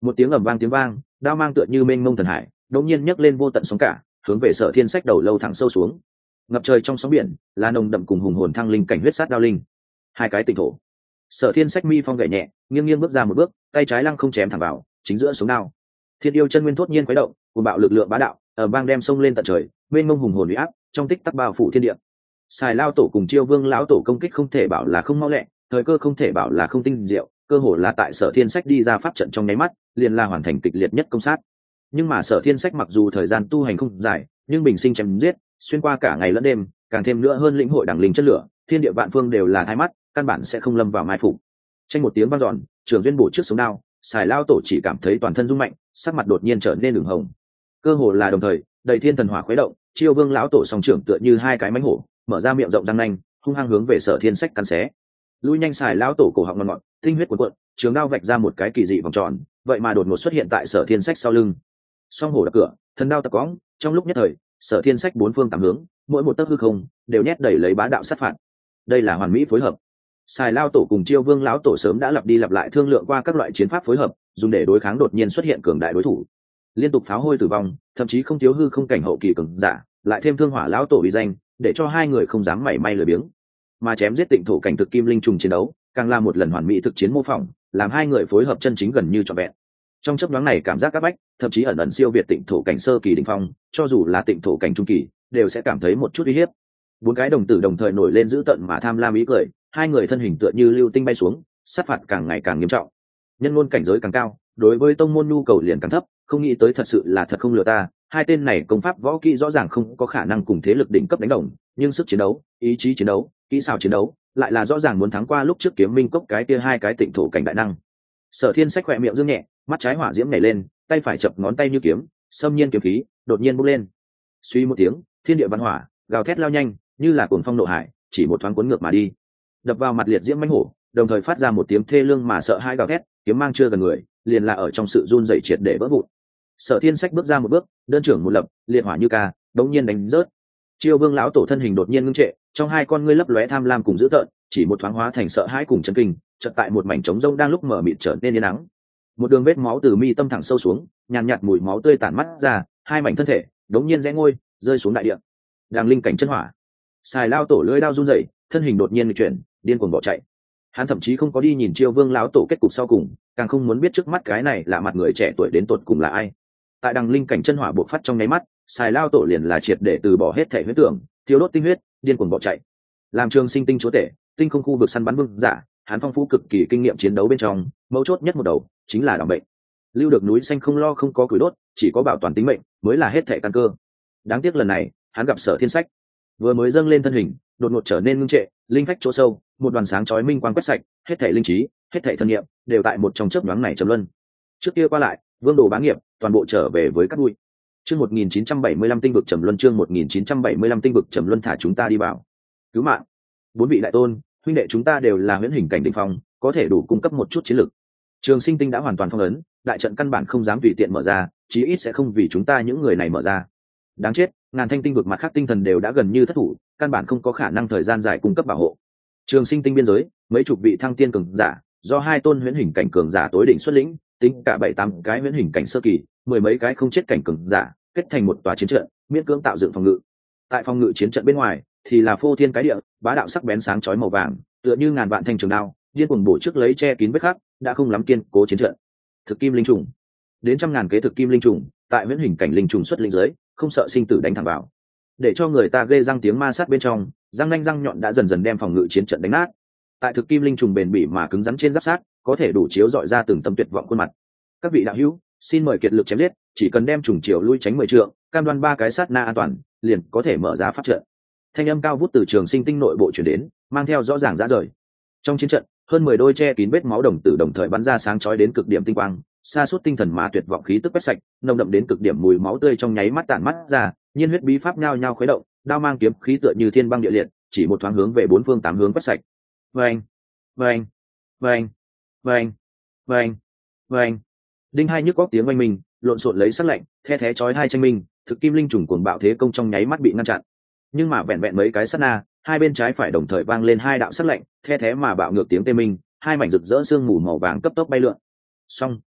Một tiếng ầm vang tiếng vang, đao mang tựa như mênh mông thần hải đột nhiên nhấc lên vô tận sóng cả, hướng về Sở Thiên Sách đầu lâu thẳng sâu xuống. Ngập trời trong sóng biển là nồng đậm cùng hùng hồn thăng linh cảnh huyết sát đao linh, hai cái tỉnh thổ. Sở Thiên Sách mi phong gảy nhẹ, nghiêng nghiêng bước ra một bước, tay trái lăng không chém thẳng vào chính giữa sống đao. Thiên yêu chân nguyên thốt nhiên khuấy động, cùng bạo lực lượng bá đạo ở bang đem sông lên tận trời, mênh mông hùng hồn uy áp trong tích tắc bao phủ thiên địa. Xài Lao tổ cùng Chiêu Vương lão tổ công kích không thể bảo là không mau lẹ, thời cơ không thể bảo là không tinh diệu, cơ hồ là tại Sở Thiên Sách đi ra pháp trận trong nháy mắt, liền là hoàn thành kịch liệt nhất công sát. Nhưng mà Sở Thiên Sách mặc dù thời gian tu hành không dài, nhưng bình sinh chém giết, xuyên qua cả ngày lẫn đêm, càng thêm nữa hơn lĩnh hội đẳng linh chất lửa, thiên địa vạn phương đều là hai mắt, căn bản sẽ không lâm vào mai phục. Tranh một tiếng vang dọn, trường duyên bổ trước sống đao, Xài Lao tổ chỉ cảm thấy toàn thân rung mạnh, sắc mặt đột nhiên trở nên ửng hồng. Cơ hồ là đồng thời, đầy thiên thần hỏa khuấy động, Chiêu Vương lão tổ song trưởng tựa như hai cái mánh hổ, mở ra miệng rộng răng nanh, hung hăng hướng về Sở Thiên Sách cắn xé. Lui nhanh Xài lão tổ cổ họng ngọn ngọn, tinh huyết cuồn cuộn, trường đao vạch ra một cái kỳ dị vòng tròn, vậy mà đột ngột xuất hiện tại Sở Thiên Sách sau lưng. Song hổ đập cửa, thần đao tập cõng, trong lúc nhất thời, Sở Thiên Sách bốn phương tám hướng, mỗi một tấc hư không đều nhét đầy lấy bá đạo sát phạt. Đây là hoàn mỹ phối hợp. Xài Lao tổ cùng Chiêu Vương lão tổ sớm đã lặp đi lặp lại thương lượng qua các loại chiến pháp phối hợp, dùng để đối kháng đột nhiên xuất hiện cường đại đối thủ. Liên tục pháo hôi tử vong, thậm chí không thiếu hư không cảnh hậu kỳ cường giả, lại thêm Thương Hỏa lão tổ uy danh, để cho hai người không dám mảy may lười biếng. Mà chém giết Tịnh thổ cảnh thực kim linh trùng chiến đấu, càng là một lần hoàn mỹ thực chiến mô phỏng, làm hai người phối hợp chân chính gần như trọn vẹn. Trong chớp nhoáng này cảm giác áp bách, thậm chí ẩn ẩn siêu việt Tịnh thổ cảnh sơ kỳ đỉnh phong, cho dù là Tịnh thổ cảnh trung kỳ, đều sẽ cảm thấy một chút uy hiếp. Bốn cái đồng tử đồng thời nổi lên dữ tợn mà tham lam ý cười, hai người thân hình tựa như lưu tinh bay xuống, sát phạt càng ngày càng nghiêm trọng. Nhân ngôn cảnh giới càng cao, đối với tông môn nhu cầu liền càng thấp, không nghĩ tới thật sự là thật không lừa ta, hai tên này công pháp võ kỹ rõ ràng không có khả năng cùng thế lực đỉnh cấp đánh đồng, nhưng sức chiến đấu, ý chí chiến đấu, kỹ xảo chiến đấu, lại là rõ ràng muốn thắng qua lúc trước Kiếm Minh cốc cái kia hai cái Tịnh thổ cảnh đại năng. Sở Thiên Sách khỏe miệng dương nhẹ, mắt trái hỏa diễm nhảy lên, tay phải chập ngón tay như kiếm, xâm nhiên kiếm khí đột nhiên bốc lên. Suy một tiếng, thiên địa văn hỏa gào thét lao nhanh, như là cuồng phong nộ hải, chỉ một thoáng cuốn ngược mà đi, đập vào mặt liệt diễm mãnh hổ, đồng thời phát ra một tiếng thê lương mà sợ hãi gào thét, kiếm mang chưa gần người, liền là ở trong sự run rẩy triệt để vỡ vụn. Sở Thiên Sách bước ra một bước, đơn trưởng một lập, liệt hỏa như ca, đống nhiên đánh rớt. Chiêu Vương lão tổ thân hình đột nhiên ngưng trệ, trong hai con ngươi lấp lóe tham lam cùng dữ tợn, chỉ một thoáng hóa thành sợ hãi cùng chấn kinh, chợt tại một mảnh trống rông đang lúc mở mịt trở nên yên nắng. Một đường vết máu từ mi tâm thẳng sâu xuống, nhàn nhạt mùi máu tươi tản mắt ra, hai mảnh thân thể đống nhiên rẽ ngôi, rơi xuống đại địa. Đàng linh cảnh chân hỏa. Xài Lao tổ lưỡi đao run rẩy, thân hình đột nhiên nghịch chuyển, điên cuồng bỏ chạy. Hắn thậm chí không có đi nhìn Chiêu Vương lão tổ kết cục sau cùng, càng không muốn biết trước mắt cái này là mặt người trẻ tuổi đến tột cùng là ai. Tại đằng linh cảnh chân hỏa bộc phát trong nháy mắt, Xài Lao tổ liền là triệt để từ bỏ hết thể huyết tưởng, thiếu đốt tinh huyết, điên cuồng bỏ chạy. Làm Trường Sinh tinh chúa tể, tinh không khu vực săn bắn vương giả, hắn phong phú cực kỳ kinh nghiệm chiến đấu bên trong, mấu chốt nhất một đầu chính là đảm bệnh. Lưu được núi xanh không lo không có củi đốt, chỉ có bảo toàn tính mệnh mới là hết thể căn cơ. Đáng tiếc lần này, hắn gặp Sở Thiên Sách, vừa mới dâng lên thân hình, đột ngột trở nên ngưng trệ, linh phách chỗ sâu, một đoàn sáng chói minh quang quét sạch, hết thể linh trí, hết thể thân nghiệm đều tại một trong chớp nhoáng này trầm luân. Trước kia qua lại, vương đồ bá nghiệp, toàn bộ trở về với cát bụi. Chương 1975 tinh vực trầm luân, chương 1975 tinh vực trầm luân, thả chúng ta đi vào. Cứu mạng. Bốn vị đại tôn, huynh đệ chúng ta đều là huyễn hình cảnh đỉnh phong, có thể đủ cung cấp một chút chiến lực. Trường Sinh tinh đã hoàn toàn phong ấn, đại trận căn bản không dám tùy tiện mở ra, chí ít sẽ không vì chúng ta những người này mở ra. Đáng chết, ngàn thanh tinh vực mặt khác tinh thần đều đã gần như thất thủ, căn bản không có khả năng thời gian dài cung cấp bảo hộ. Trường Sinh tinh biên giới, mấy chục vị thăng tiên cường giả, do hai tôn huyễn hình cảnh cường giả tối đỉnh xuất lĩnh, tính cả 7-8 cái huyễn hình cảnh sơ kỳ, mười mấy cái không chết cảnh cường giả, kết thành một tòa chiến trận, miễn cưỡng tạo dựng phòng ngự. Tại phòng ngự chiến trận bên ngoài, thì là phô thiên cái địa, bá đạo sắc bén sáng chói màu vàng, tựa như ngàn vạn thanh trường đao, điên cuồng bổ trước lấy che kín vết khắc, đã không lắm kiên cố chiến trận. Thực kim linh trùng, đến trăm ngàn kế thực kim linh trùng, tại huyễn hình cảnh linh trùng xuất linh giới, không sợ sinh tử đánh thẳng vào, để cho người ta ghê răng tiếng ma sát bên trong, răng nanh răng nhọn đã dần dần đem phòng ngự chiến trận đánh nát. Tại thực kim linh trùng bền bỉ mà cứng rắn trên giáp sát, có thể đủ chiếu dọi ra từng tâm tuyệt vọng khuôn mặt. Các vị đạo hữu, xin mời kiệt lực chém giết, chỉ cần đem trùng chiều lui tránh 10 trượng, cam đoan 3 cái sát na an toàn, liền có thể mở ra pháp trận. Thanh âm cao vút từ Trường Sinh tinh nội bộ truyền đến, mang theo rõ ràng rã rời. Trong chiến trận, hơn 10 đôi che kín vết máu đồng tử đồng thời bắn ra sáng chói đến cực điểm tinh quang, sa sút tinh thần mà tuyệt vọng khí tức quét sạch, nồng đậm đến cực điểm mùi máu tươi trong nháy mắt tản mắt ra, nhiên huyết bí pháp nhao nhao khuấy động, đao mang kiếm khí tựa như thiên băng địa liệt, chỉ một thoáng hướng về bốn phương tám hướng quét sạch. Vâng, vâng, vâng, vâng, vâng, vâng. Đinh hai nhức góc tiếng oanh minh, lộn xộn lấy sắc lạnh, the thé chói hai tranh minh, thực kim linh trùng cuồng bạo thế công trong nháy mắt bị ngăn chặn. Nhưng mà vẹn vẹn mấy cái sát na, hai bên trái phải đồng thời vang lên hai đạo sắc lạnh, the thé mà bạo ngược tiếng tê minh, hai mảnh rực rỡ sương mù màu vàng cấp tốc bay lượn. Song,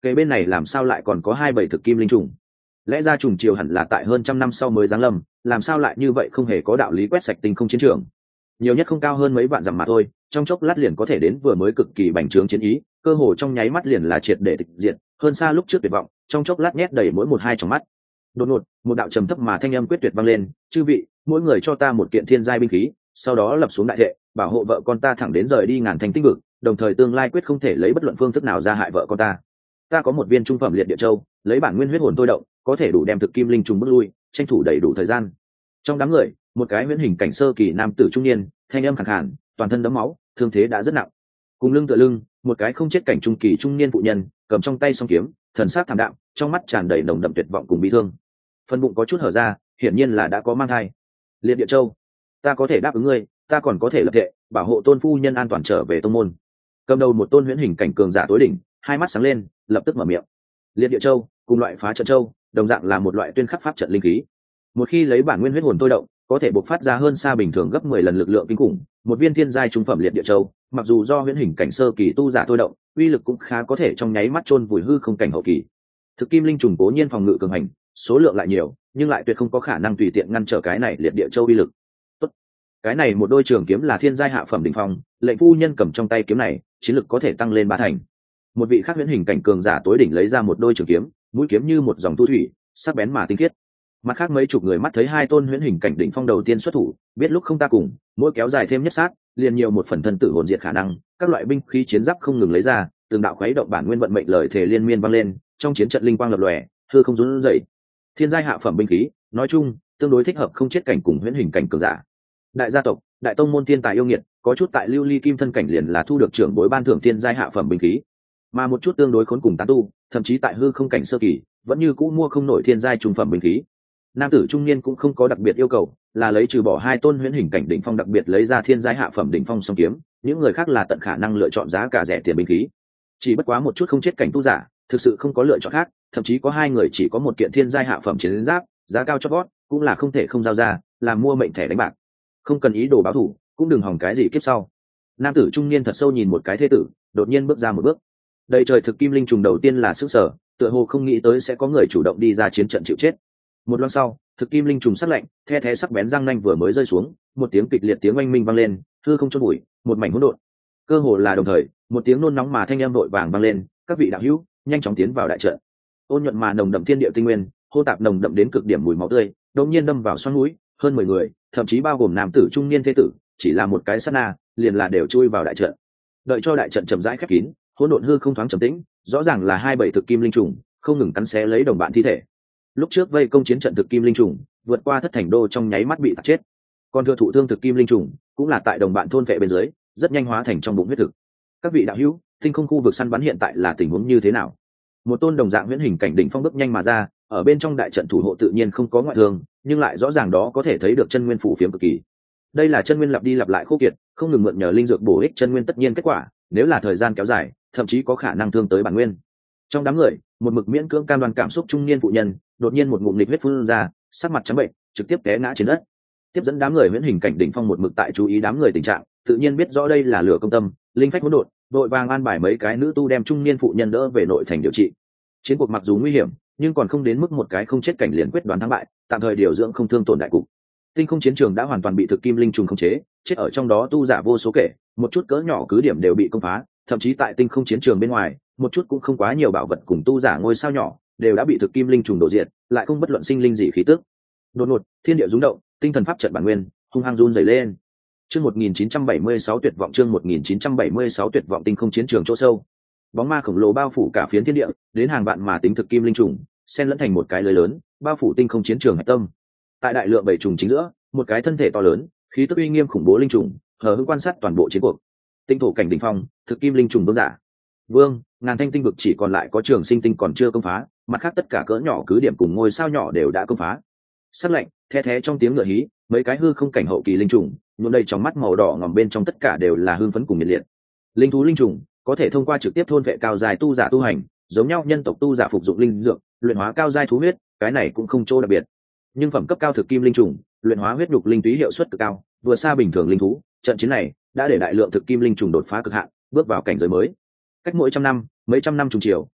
Cây bên này làm sao lại còn có 27 thực kim linh trùng? Lẽ ra trùng triều hẳn là tại hơn trăm năm sau mới giáng lâm, làm sao lại như vậy, không hề có đạo lý quét sạch tinh không chiến trường. Nhiều nhất không cao hơn mấy vạn dặm mà thôi, trong chốc lát liền có thể đến, vừa mới cực kỳ bành trướng chiến ý, cơ hồ trong nháy mắt liền là triệt để tịch diệt, hơn xa lúc trước tuyệt vọng, trong chốc lát nhét đầy mỗi một hai trong mắt. Đột ngột, một đạo trầm thấp mà thanh âm quyết tuyệt vang lên, "Chư vị, mỗi người cho ta một kiện thiên giai binh khí." Sau đó lập xuống đại thệ, bảo hộ vợ con ta thẳng đến rời đi ngàn thành tinh vực, đồng thời tương lai quyết không thể lấy bất luận phương thức nào ra hại vợ con ta. Ta có một viên trung phẩm liệt địa châu, lấy bản nguyên huyết hồn tôi động, có thể đủ đem thực kim linh trùng bước lui, tranh thủ đầy đủ thời gian. Trong đám người, một cái huyễn hình cảnh sơ kỳ nam tử trung niên, thanh âm khàn khàn, toàn thân đẫm máu, thương thế đã rất nặng. Cùng lưng tựa lưng, một cái không chết cảnh trung kỳ trung niên phụ nhân, cầm trong tay song kiếm, thần sắc thảm đạm, trong mắt tràn đầy nồng đậm tuyệt vọng cùng bi thương. Phần bụng có chút hở ra, hiển nhiên là đã có mang thai. Liệt địa châu, ta có thể đáp ứng ngươi, ta còn có thể lập thệ, bảo hộ tôn phu nhân an toàn trở về tông môn. Cầm đầu một tôn huyễn hình cảnh cường giả tối đỉnh, hai mắt sáng lên, lập tức mở miệng. Liệt địa châu, cùng loại phá trận châu, đồng dạng là một loại tuyên khắc pháp trận linh khí. Một khi lấy bản nguyên huyết hồn tôi động, có thể bộc phát ra hơn xa bình thường gấp 10 lần lực lượng kinh khủng. Một viên thiên giai trung phẩm liệt địa châu, mặc dù do huyễn hình cảnh sơ kỳ tu giả tôi động, uy lực cũng khá có thể trong nháy mắt chôn vùi hư không cảnh hậu kỳ. Thực kim linh trùng cố nhiên phòng ngự cường hành, số lượng lại nhiều, nhưng lại tuyệt không có khả năng tùy tiện ngăn trở cái này liệt địa châu uy lực. Tốt, cái này một đôi trường kiếm là thiên giai hạ phẩm đỉnh phong, lệnh phu nhân cầm trong tay kiếm này, chiến lực có thể tăng lên 3 thành. Một vị khác huyễn hình cảnh cường giả tối đỉnh lấy ra một đôi trường kiếm, mũi kiếm như một dòng thu thủy, sắc bén mà tinh khiết. Mặt khác mấy chục người mắt thấy hai tôn huyễn hình cảnh đỉnh phong đầu tiên xuất thủ, biết lúc không ta cùng, mỗi kéo dài thêm nhất sát, liền nhiều một phần thân tử hồn diệt khả năng. Các loại binh khí chiến giáp không ngừng lấy ra, từng đạo khuấy động bản nguyên vận mệnh lời thể liên miên vang lên, trong chiến trận linh quang lập lòe, hư không run rẩy. Thiên giai hạ phẩm binh khí, nói chung tương đối thích hợp không chết cảnh cùng huyễn hình cảnh cường giả. Đại gia tộc, đại tông môn thiên tài yêu nghiệt, có chút tại lưu ly kim thân cảnh liền là thu được trưởng bối ban thưởng thiên giai hạ phẩm binh khí, mà một chút tương đối khốn cùng tán tu, thậm chí tại hư không cảnh sơ kỳ, vẫn như cũ mua không nổi thiên giai trung phẩm binh khí. Nam tử trung niên cũng không có đặc biệt yêu cầu, là lấy trừ bỏ hai tôn huyễn hình cảnh đỉnh phong đặc biệt lấy ra thiên giai hạ phẩm đỉnh phong song kiếm, những người khác là tận khả năng lựa chọn giá cả rẻ tiền binh khí. Chỉ bất quá một chút không chết cảnh tu giả, thực sự không có lựa chọn khác, thậm chí có hai người chỉ có một kiện thiên giai hạ phẩm chiến giáp, giá cao chót vót, cũng là không thể không giao ra, làm mua mệnh thẻ đánh bạc. Không cần ý đồ báo thù, cũng đừng hòng cái gì kiếp sau. Nam tử trung niên thật sâu nhìn một cái thế tử, đột nhiên bước ra một bước. Đầy trời thực kim linh trùng đầu tiên là sức sở, tựa hồ không nghĩ tới sẽ có người chủ động đi ra chiến trận chịu chết. Một loan sau, thực kim linh trùng sắc lạnh, the thé sắc bén răng nanh vừa mới rơi xuống, một tiếng kịch liệt tiếng oanh minh vang lên, hư không chôn bụi, một mảnh hỗn độn. Cơ hồ là đồng thời, một tiếng nôn nóng mà thanh âm vội vàng vang lên, các vị đạo hữu, nhanh chóng tiến vào đại trận. Ôn nhuận mà nồng đậm thiên địa tinh nguyên, hô tạp nồng đậm đến cực điểm mùi máu tươi, đột nhiên đâm vào xoắn mũi, hơn 10 người, thậm chí bao gồm nam tử trung niên thế tử, chỉ là một cái sát na, liền là đều chui vào đại trận. Đợi cho đại trận chậm rãi khép kín, hỗn độn hư không thoáng trầm tĩnh, rõ ràng là 27 thực kim linh trùng, không ngừng cắn xé lấy đồng bạn thi thể. Lúc trước vây công chiến trận thực kim linh trùng, vượt qua thất thành đô trong nháy mắt bị tạt chết. Còn thừa thụ thương thực kim linh trùng, cũng là tại đồng bạn thôn vệ bên dưới, rất nhanh hóa thành trong bụng huyết thực. Các vị đạo hữu, tinh không khu vực săn bắn hiện tại là tình huống như thế nào? Một tôn đồng dạng huyễn hình cảnh đỉnh phong bước nhanh mà ra, ở bên trong đại trận thủ hộ tự nhiên không có ngoại thương, nhưng lại rõ ràng đó có thể thấy được chân nguyên phủ phiếm cực kỳ. Đây là chân nguyên lặp đi lặp lại khô kiệt, không ngừng mượn nhờ linh dược bổ ích chân nguyên tất nhiên kết quả, nếu là thời gian kéo dài, thậm chí có khả năng thương tới bản nguyên. Trong đám người, một mực miễn cưỡng cam đoan cảm xúc trung niên phụ nhân, đột nhiên một ngụm nghịch huyết phun ra, sắc mặt trắng bệnh, trực tiếp té ngã trên đất. Tiếp dẫn đám người huyễn hình cảnh đỉnh phong một mực tại chú ý đám người tình trạng, tự nhiên biết rõ đây là lửa công tâm, linh phách hỗn độn, đội vàng an bài mấy cái nữ tu đem trung niên phụ nhân đỡ về nội thành điều trị. Chiến cuộc mặc dù nguy hiểm, nhưng còn không đến mức một cái không chết cảnh liền quyết đoán thắng bại, tạm thời điều dưỡng không thương tổn đại cục. Tinh không chiến trường đã hoàn toàn bị thực kim linh trùng khống chế, chết ở trong đó tu giả vô số kể, một chút cỡ nhỏ cứ điểm đều bị công phá, thậm chí tại tinh không chiến trường bên ngoài, một chút cũng không quá nhiều bảo vật cùng tu giả ngôi sao nhỏ đều đã bị thực kim linh trùng đổ diệt, lại không bất luận sinh linh gì khí tức. Đột ngột, thiên địa rung động, tinh thần pháp trận bản nguyên hung hăng run rẩy lên. Chương 1976 tuyệt vọng, chương 1976 tuyệt vọng. Tinh không chiến trường chỗ sâu, bóng ma khổng lồ bao phủ cả phiến thiên địa, đến hàng vạn mà tính thực kim linh trùng xen lẫn thành một cái lưới lớn, bao phủ tinh không chiến trường hạch tâm. Tại đại lượng bảy trùng chính giữa, một cái thân thể to lớn, khí tức uy nghiêm khủng bố linh trùng hờ hững quan sát toàn bộ chiến cuộc. Tinh thổ cảnh đỉnh phong, thực kim linh trùng vương giả. Vương, ngàn thanh tinh vực chỉ còn lại có trường sinh tinh còn chưa công phá, mặt khác tất cả cỡ nhỏ cứ điểm cùng ngôi sao nhỏ đều đã công phá. Sắc lạnh, the thé trong tiếng ngựa hí, mấy cái hư không cảnh hậu kỳ linh trùng, nhuộm đầy trong mắt màu đỏ ngòm bên trong tất cả đều là hương phấn cùng nhiệt liệt. Linh thú linh trùng có thể thông qua trực tiếp thôn vệ cao dài tu giả tu hành, giống nhau nhân tộc tu giả phục dụng linh dược, luyện hóa cao giai thú huyết, cái này cũng không chỗ đặc biệt. Nhưng phẩm cấp cao thực kim linh trùng, luyện hóa huyết nhục linh túy hiệu suất cực cao, vừa xa bình thường linh thú. Trận chiến này đã để đại lượng thực kim linh trùng đột phá cực hạn, bước vào cảnh giới mới. Cách mỗi trăm năm, mấy trăm năm trùng chiều,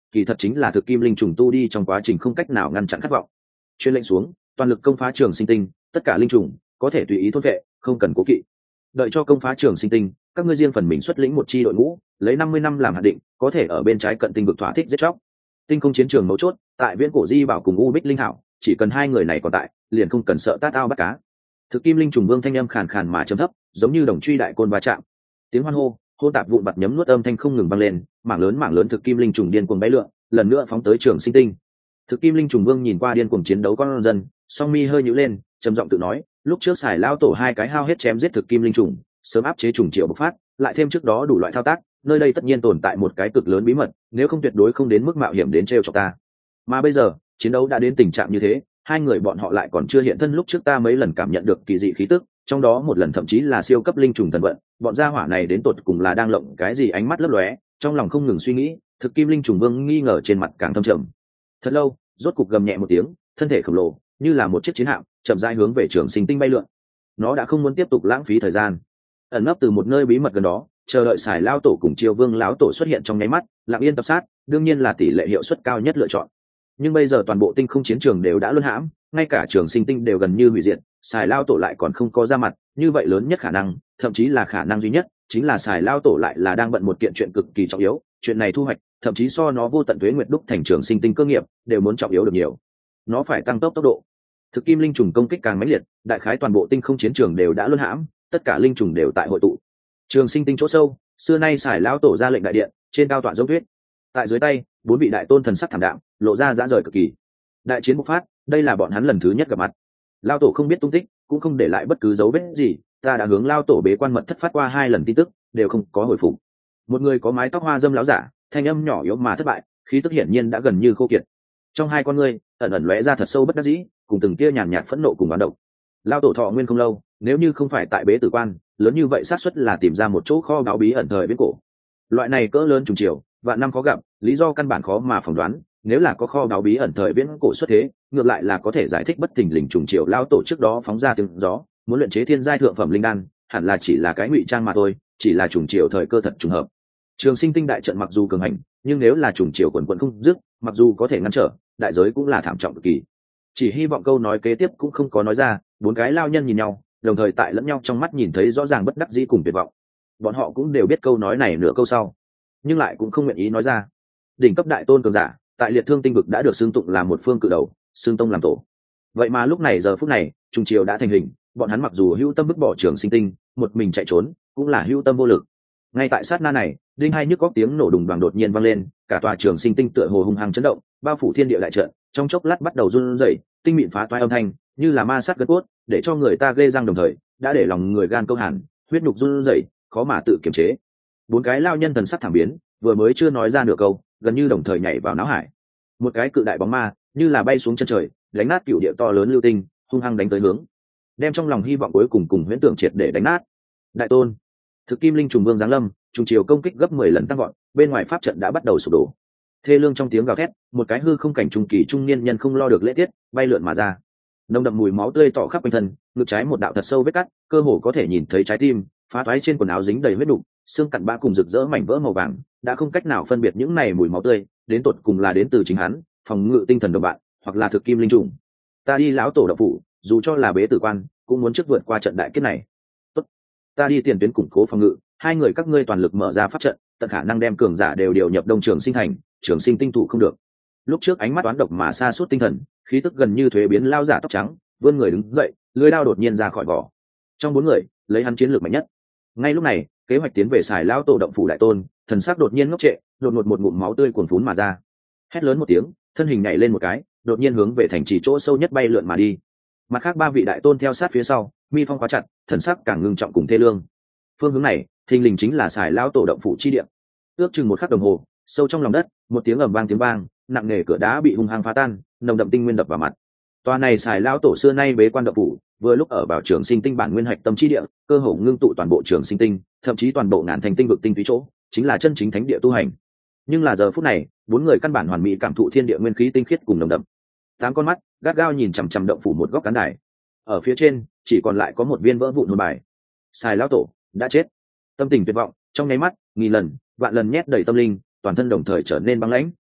kỳ thật chính là thực kim linh trùng tu đi trong quá trình không cách nào ngăn chặn khát vọng. Chuyên lệnh xuống, toàn lực công phá trường sinh tinh, tất cả linh trùng có thể tùy ý thôn vệ, không cần cố kỵ. Đợi cho công phá trường sinh tinh, các ngươi riêng phần mình xuất lĩnh một chi đội ngũ, lấy 50 năm làm hạn định, có thể ở bên trái cận tinh vực thỏa thích giết chóc. Tinh không chiến trường mấu chốt, tại Viễn Cổ Di Bảo cùng U Bích Linh Thảo, chỉ cần hai người này còn tại, liền không cần sợ tát ao bắt cá. Thực kim linh trùng vương thanh âm khàn khàn mà trầm thấp, giống như đồng truy đại côn va chạm. Tiếng hoan hô, hô tạp vụn bặt nhấm nuốt âm thanh không ngừng vang lên, mảng lớn thực kim linh trùng điên cuồng bay lượn, lần nữa phóng tới trường sinh tinh. Thực kim linh trùng vương nhìn qua điên cuồng chiến đấu con dân, song mi hơi nhíu lên, trầm giọng tự nói, lúc trước xài lao tổ hai cái hao hết chém giết thực kim linh trùng, sớm áp chế trùng triệu bộc phát, lại thêm trước đó đủ loại thao tác, nơi đây tất nhiên tồn tại một cái cực lớn bí mật, nếu không tuyệt đối không đến mức mạo hiểm đến trêu chọc ta. Mà bây giờ, chiến đấu đã đến tình trạng như thế, hai người bọn họ lại còn chưa hiện thân. Lúc trước ta mấy lần cảm nhận được kỳ dị khí tức, trong đó một lần thậm chí là siêu cấp linh trùng thần vận, bọn gia hỏa này đến tột cùng là đang lộng cái gì? Ánh mắt lấp lóe, trong lòng không ngừng suy nghĩ, thực kim linh trùng vương nghi ngờ trên mặt càng thâm trầm. Thật lâu, rốt cục gầm nhẹ một tiếng, thân thể khổng lồ như là một chiếc chiến hạm chậm rãi hướng về trường sinh tinh bay lượn. Nó đã không muốn tiếp tục lãng phí thời gian, ẩn nấp từ một nơi bí mật gần đó, chờ đợi xài lao tổ cùng triều vương lão tổ xuất hiện trong nháy mắt, lặng yên tập sát, đương nhiên là tỷ lệ hiệu suất cao nhất lựa chọn. Nhưng bây giờ toàn bộ tinh không chiến trường đều đã luân hãm, ngay cả trường sinh tinh đều gần như hủy diệt, xài lao tổ lại còn không có ra mặt, như vậy lớn nhất khả năng, thậm chí là khả năng duy nhất, chính là xài lao tổ lại là đang bận một kiện chuyện cực kỳ trọng yếu. Chuyện này thu hoạch thậm chí so nó vô tận tuế nguyệt đúc thành trường sinh tinh cơ nghiệp đều muốn trọng yếu được nhiều. Nó phải tăng tốc độ. Thực kim linh trùng công kích càng mãnh liệt, đại khái toàn bộ tinh không chiến trường đều đã luân hãm, tất cả linh trùng đều tại hội tụ. Trường sinh tinh chỗ sâu, xưa nay xài lao tổ ra lệnh đại điện, trên cao tọa dấu tuyết. Tại dưới tay, bốn vị đại tôn thần sắc thảm đạm, lộ ra dã rời cực kỳ. Đại chiến bộc phát, đây là bọn hắn lần thứ nhất gặp mặt. Lao tổ không biết tung tích, cũng không để lại bất cứ dấu vết gì, ta đã hướng lao tổ bế quan mật thất phát qua 2 lần tin tức, đều không có hồi phục. Một người có mái tóc hoa dâm láo giả, thanh âm nhỏ yếu mà thất bại, khí tức hiển nhiên đã gần như khô kiệt. Trong hai con ngươi ẩn ẩn lóe ra thật sâu bất đắc dĩ, cùng từng tia nhàn nhạt phẫn nộ cùng oán độc. Lao tổ thọ nguyên không lâu, nếu như không phải tại bế tử quan, lớn như vậy xác suất là tìm ra một chỗ kho báu bí ẩn thời viễn cổ. Loại này cỡ lớn trùng chiều, vạn năm khó gặp, lý do căn bản khó mà phỏng đoán. Nếu là có kho báu bí ẩn thời viễn cổ xuất thế, ngược lại là có thể giải thích bất thình lình trùng chiều lao tổ trước đó phóng ra tiếng gió, muốn luyện chế thiên giai thượng phẩm linh đan, hẳn là chỉ là cái ngụy trang mà thôi, chỉ là trùng chiều thời cơ thật trùng hợp. Trường sinh tinh đại trận mặc dù cường hành, nhưng nếu là trùng chiều quần quần không dứt, mặc dù có thể ngăn trở, đại giới cũng là thảm trọng cực kỳ. Chỉ hy vọng câu nói kế tiếp cũng không có nói ra. Bốn cái lao nhân nhìn nhau, đồng thời tại lẫn nhau trong mắt nhìn thấy rõ ràng bất đắc dĩ cùng tuyệt vọng. Bọn họ cũng đều biết câu nói này nửa câu sau, nhưng lại cũng không nguyện ý nói ra. Đỉnh cấp đại tôn cường giả tại liệt thương tinh vực đã được xưng tụng là một phương cự đầu, xưng tông làm tổ. Vậy mà lúc này giờ phút này, trùng chiều đã thành hình, bọn hắn mặc dù hữu tâm vứt bỏ trường sinh tinh, một mình chạy trốn, cũng là hữu tâm vô lực. Ngay tại sát na này, đinh hai nhức góc tiếng nổ đùng đoàng đột nhiên vang lên, cả tòa trường sinh tinh tựa hồ hung hăng chấn động, bao phủ thiên địa đại trận, trong chốc lát bắt đầu run rẩy, tinh mịn phá toái âm thanh, như là ma sát gân cốt, để cho người ta ghê răng, đồng thời đã để lòng người gan câu hàn, huyết nhục run rẩy, khó mà tự kiềm chế. Bốn cái lao nhân thần sắc thảm biến, vừa mới chưa nói ra nửa câu, gần như đồng thời nhảy vào não hải. Một cái cự đại bóng ma, như là bay xuống chân trời, đánh nát cựu địa to lớn lưu tinh, hung hăng đánh tới hướng, đem trong lòng hy vọng cuối cùng cùng huyễn tưởng triệt để đánh nát. Đại tôn, thực kim linh trùng vương giáng lâm, trùng chiều công kích gấp 10 lần tăng gọn, bên ngoài pháp trận đã bắt đầu sụp đổ. Thê lương trong tiếng gào thét, một cái hư không cảnh trung kỳ trung niên nhân không lo được lễ tiết, bay lượn mà ra. Nồng đậm mùi máu tươi tỏ khắp quanh thân, ngực trái một đạo thật sâu vết cắt, cơ hồ có thể nhìn thấy trái tim, phá toái trên quần áo dính đầy huyết đục, xương cặn bã cùng rực rỡ mảnh vỡ màu vàng, đã không cách nào phân biệt những này mùi máu tươi, đến tột cùng là đến từ chính hắn, phòng ngự tinh thần đồng bạn, hoặc là thực kim linh trùng. Ta đi lão tổ đạo phủ, dù cho là bế tử quan, cũng muốn trước vượt qua trận đại kết này. Tốt, ta đi tiền tuyến củng cố phòng ngự, hai người các ngươi toàn lực mở ra pháp trận, tận khả năng đem cường giả đều điều nhập đông trường sinh thành, trường sinh tinh thủ không được. Lúc trước ánh mắt toán độc mà xa suốt tinh thần, khí tức gần như thuế biến lao giả tóc trắng, vươn người đứng dậy, lưỡi đao đột nhiên ra khỏi vỏ. Trong 4 người, lấy hắn chiến lược mạnh nhất. Ngay lúc này, kế hoạch tiến về xài lao tổ động phủ đại tôn, thần sắc đột nhiên ngốc trệ, đột ngột một ngụm máu tươi cuồn phún mà ra. Hét lớn một tiếng, thân hình nhảy lên một cái, đột nhiên hướng về thành trì chỗ sâu nhất bay lượn mà đi. Mặt khác 3 vị đại tôn theo sát phía sau, mi phong khóa chặt, thần sắc càng ngưng trọng cùng thê lương. Phương hướng này, thình lình chính là xài lao tổ động phủ chi địa. Ước chừng 1 khắc đồng hồ, sâu trong lòng đất, một tiếng ầm vang tiếng vang, nặng nề cửa đá bị hung hăng phá tan, nồng đậm tinh nguyên đập vào mặt. Tòa này xài lao tổ xưa nay bế quan động phủ, vừa lúc ở vào trường sinh tinh bản nguyên hạch tâm chi địa, cơ hồ ngưng tụ toàn bộ trường sinh tinh, thậm chí toàn bộ ngàn thành tinh vực tinh túy chỗ, chính là chân chính thánh địa tu hành. Nhưng là giờ phút này, 4 người căn bản hoàn mỹ cảm thụ thiên địa nguyên khí tinh khiết cùng nồng đậm. 8 con mắt gắt gao nhìn chằm chằm động phủ một góc cán đài. Ở phía trên, chỉ còn lại có một viên vỡ vụn hồn bài. Xài lao tổ đã chết. Tâm tình tuyệt vọng, trong nháy mắt, nghìn lần, vạn lần nhét đầy tâm linh, toàn thân đồng thời trở nên băng lãnh.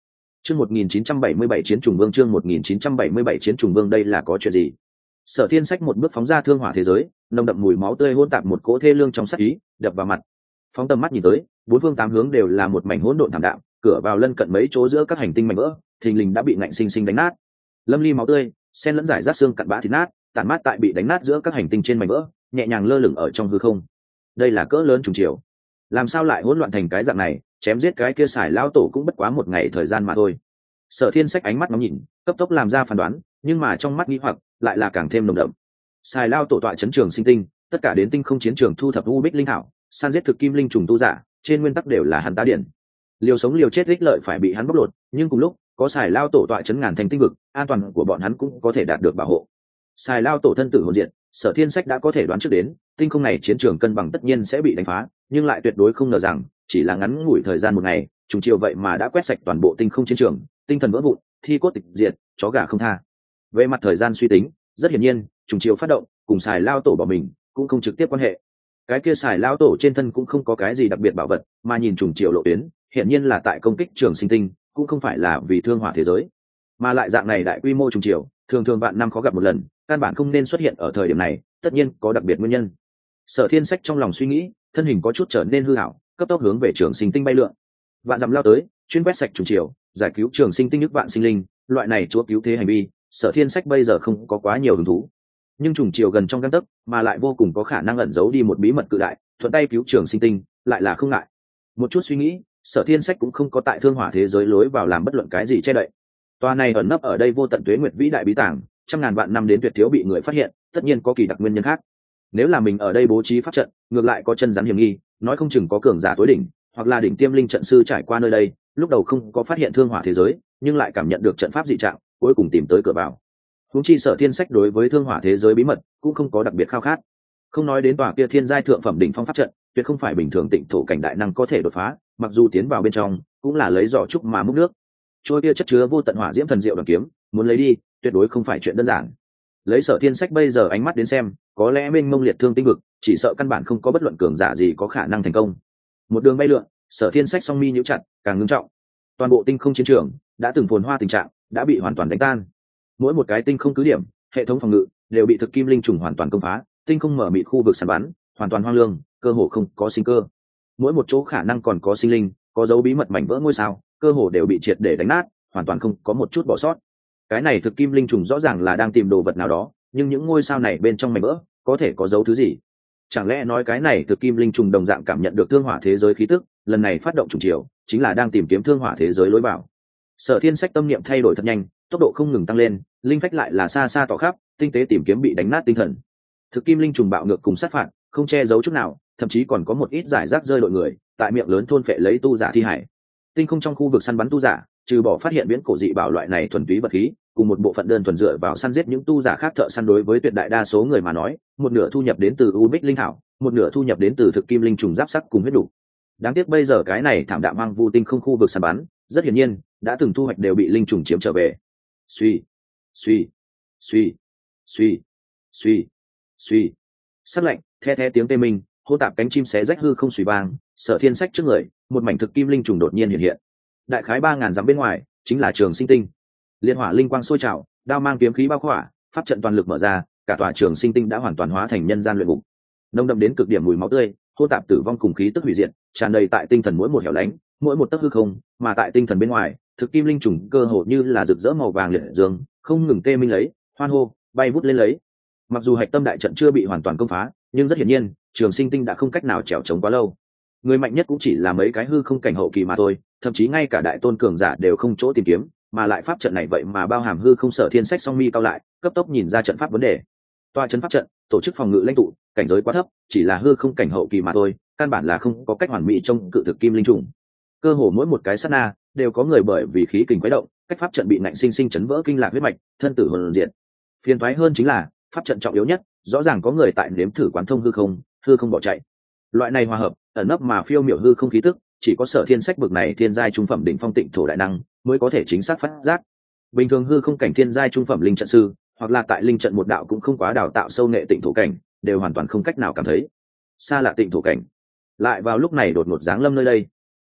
Chương 1977 Chiến trùng vương, chương 1977 Chiến trùng vương, đây là có chuyện gì? Sở Thiên Sách một bước phóng ra thương hỏa thế giới, nồng đậm mùi máu tươi hỗn tạp một cỗ thê lương trong sát ý, đập vào mặt. Phóng tầm mắt nhìn tới, bốn phương tám hướng đều là một mảnh hỗn độn thảm đạm, cửa vào lân cận mấy chỗ giữa các hành tinh mảnh vỡ, thình lình đã bị ngạnh sinh sinh đánh nát. Lâm ly máu tươi, xen lẫn giải rác xương cặn bã thịt nát, tản mát tại bị đánh nát giữa các hành tinh trên mảnh vỡ, nhẹ nhàng lơ lửng ở trong hư không. Đây là cỡ lớn trùng chiều. Làm sao lại hỗn loạn thành cái dạng này, chém giết cái kia xài lao tổ cũng bất quá một ngày thời gian mà thôi. Sở Thiên Sách ánh mắt ngắm nhìn, cấp tốc làm ra phán đoán, nhưng mà trong mắt nghi hoặc lại là càng thêm nồng đậm. Xài lao tổ tọa chấn trường sinh tinh, tất cả đến tinh không chiến trường thu thập u bích linh thảo, san giết thực kim linh trùng tu giả, trên nguyên tắc đều là hắn tá điển. Liều sống liều chết ích lợi phải bị hắn bóc lột, nhưng cùng lúc có xài lao tổ tọa chấn ngàn thành tinh vực, an toàn của bọn hắn cũng có thể đạt được bảo hộ. Xài lao tổ thân tử hồn diện, Sở Thiên Sách đã có thể đoán trước đến, tinh không này chiến trường cân bằng tất nhiên sẽ bị đánh phá, nhưng lại tuyệt đối không ngờ rằng, chỉ là ngắn ngủi thời gian một ngày, trùng chiều vậy mà đã quét sạch toàn bộ tinh không chiến trường, tinh thần vỡ vụn, thi cốt tịch diệt, chó gà không tha. Về mặt thời gian suy tính, rất hiển nhiên, trùng chiều phát động, cùng xài lao tổ bỏ mình, cũng không trực tiếp quan hệ. Cái kia xài lao tổ trên thân cũng không có cái gì đặc biệt bảo vật, mà nhìn trùng chiều lộ tuyến, hiển nhiên là tại công kích trường sinh tinh, cũng không phải là vì thương hỏa thế giới, mà lại dạng này đại quy mô trùng chiều, thường thường vạn năm khó gặp một lần, căn bản không nên xuất hiện ở thời điểm này, tất nhiên có đặc biệt nguyên nhân. Sở Thiên Sách trong lòng suy nghĩ, thân hình có chút trở nên hư ảo, cấp tốc hướng về trường sinh tinh bay lượn. Vạn dặm lao tới, chuyên quét sạch trùng chiều, giải cứu trường sinh tinh nước vạn sinh linh, loại này chúa cứu thế hành vi, Sở Thiên Sách bây giờ không có quá nhiều hứng thú. Nhưng trùng chiều gần trong gang tấc, mà lại vô cùng có khả năng ẩn giấu đi một bí mật cự đại, thuận tay cứu trường sinh tinh, lại là không ngại. Một chút suy nghĩ, Sở Thiên Sách cũng không có tại thương hỏa thế giới lối vào làm bất luận cái gì che đậy. Tòa này ẩn nấp ở đây vô tận tuế nguyệt vĩ đại bí tàng, trăm ngàn vạn năm đến tuyệt thiếu bị người phát hiện, tất nhiên có kỳ đặc nguyên nhân khác. Nếu là mình ở đây bố trí pháp trận, ngược lại có chân rắn hiểm nghi, nói không chừng có cường giả tối đỉnh, hoặc là đỉnh tiêm linh trận sư trải qua nơi đây, lúc đầu không có phát hiện thương hỏa thế giới, nhưng lại cảm nhận được trận pháp dị trạng, cuối cùng tìm tới cửa vào. Huống chi Sở Thiên Sách đối với thương hỏa thế giới bí mật cũng không có đặc biệt khao khát. Không nói đến tòa kia thiên giai thượng phẩm đỉnh phong pháp trận, tuyệt không phải bình thường tịnh thổ cảnh đại năng có thể đột phá, mặc dù tiến vào bên trong, cũng là lấy giỏ trúc mà múc nước. Trôi kia chất chứa vô tận hỏa diễm thần diệu đoàn kiếm, muốn lấy đi, tuyệt đối không phải chuyện đơn giản. Lấy Sở Thiên Sách bây giờ ánh mắt đến xem, có lẽ mênh mông liệt thương tinh vực, chỉ sợ căn bản không có bất luận cường giả gì có khả năng thành công. Một đường bay lượn, Sở Thiên Sách song mi nhíu chặt, càng ngưng trọng. Toàn bộ tinh không chiến trường đã từng phồn hoa tình trạng, đã bị hoàn toàn đánh tan. Mỗi một cái tinh không cứ điểm, hệ thống phòng ngự đều bị thực kim linh trùng hoàn toàn công phá, tinh không mở mịt khu vực săn bắn, hoàn toàn hoang lương, cơ hồ không có sinh cơ. Mỗi một chỗ khả năng còn có sinh linh, có dấu bí mật mảnh vỡ ngôi sao, cơ hồ đều bị triệt để đánh nát, hoàn toàn không có một chút bỏ sót. Cái này thực kim linh trùng rõ ràng là đang tìm đồ vật nào đó, nhưng những ngôi sao này bên trong mảnh vỡ có thể có dấu thứ gì? Chẳng lẽ nói cái này thực kim linh trùng đồng dạng cảm nhận được thương hỏa thế giới khí tức, lần này phát động trùng chiều chính là đang tìm kiếm thương hỏa thế giới lối vào. Sở Thiên Sách tâm niệm thay đổi thật nhanh, tốc độ không ngừng tăng lên, linh phách lại là xa xa tỏ khắp, tinh tế tìm kiếm bị đánh nát tinh thần. Thực kim linh trùng bạo ngược cùng sát phạt, không che giấu chút nào, thậm chí còn có một ít giải rác rơi đội người, tại miệng lớn thôn phệ lấy tu giả thi hải. Tinh không trong khu vực săn bắn tu giả, trừ bỏ phát hiện viễn cổ dị bảo loại này thuần túy vật khí, cùng một bộ phận đơn thuần dựa vào săn giết những tu giả khác thợ săn đối với tuyệt đại đa số người mà nói, một nửa thu nhập đến từ u bích linh thảo, một nửa thu nhập đến từ thực kim linh trùng giáp sắc cùng huyết đủ. Đáng tiếc bây giờ cái này thảm đạm hoang vu tinh không khu vực săn bắn, rất hiển nhiên đã từng thu hoạch đều bị linh trùng chiếm trở về. Suy, suy, suy, suy, suy, suy. Sắc lạnh, the the tiếng tê minh, hô tạp cánh chim xé rách hư không suy vang. Sở Thiên Sách trước người, một mảnh thực kim linh trùng đột nhiên hiện hiện. Đại khái 3000 dặm bên ngoài, chính là trường sinh tinh. Liên hỏa linh quang sôi trào, đao mang kiếm khí bao khỏa, pháp trận toàn lực mở ra, cả tòa trường sinh tinh đã hoàn toàn hóa thành nhân gian luyện ngục. Nồng đậm đến cực điểm mùi máu tươi, hô tạp tử vong cùng khí tức hủy diệt, tràn đầy tại tinh thần mỗi một hẻo lánh, mỗi một tấc hư không, mà tại tinh thần bên ngoài, thực kim linh trùng cơ hồ như là rực rỡ màu vàng liệt dương, không ngừng tê minh lấy, hoan hô, bay vút lên lấy. Mặc dù hạch tâm đại trận chưa bị hoàn toàn công phá, nhưng rất hiển nhiên, trường sinh tinh đã không cách nào trèo chống quá lâu. Người mạnh nhất cũng chỉ là mấy cái hư không cảnh hậu kỳ mà thôi, thậm chí ngay cả đại tôn cường giả đều không chỗ tìm kiếm, mà lại pháp trận này vậy mà bao hàm hư không. Sở Thiên Sách song mi cao lại, cấp tốc nhìn ra trận pháp vấn đề. Tòa trận pháp trận, tổ chức phòng ngự lãnh tụ, cảnh giới quá thấp, chỉ là hư không cảnh hậu kỳ mà thôi, căn bản là không có cách hoàn mỹ trong cự thực kim linh trùng. Cơ hồ mỗi một cái sát na đều có người bởi vì khí kình quấy động, cách pháp trận bị nạnh sinh sinh chấn vỡ kinh lạc huyết mạch, thân tử hồn diệt. Phiền toái hơn chính là pháp trận trọng yếu nhất, rõ ràng có người tại nếm thử quán thông hư không bỏ chạy. Loại này hòa hợp, ẩn nấp mà phiêu miểu hư không khí tức, chỉ có Sở Thiên Sách bực này thiên giai trung phẩm đỉnh phong tịnh thổ đại năng mới có thể chính xác phát giác. Bình thường hư không cảnh thiên giai trung phẩm linh trận sư, hoặc là tại linh trận một đạo cũng không quá đào tạo sâu nghệ tịnh thổ cảnh, đều hoàn toàn không cách nào cảm thấy. Xa lạ tịnh thổ cảnh, lại vào lúc này đột ngột giáng lâm nơi đây.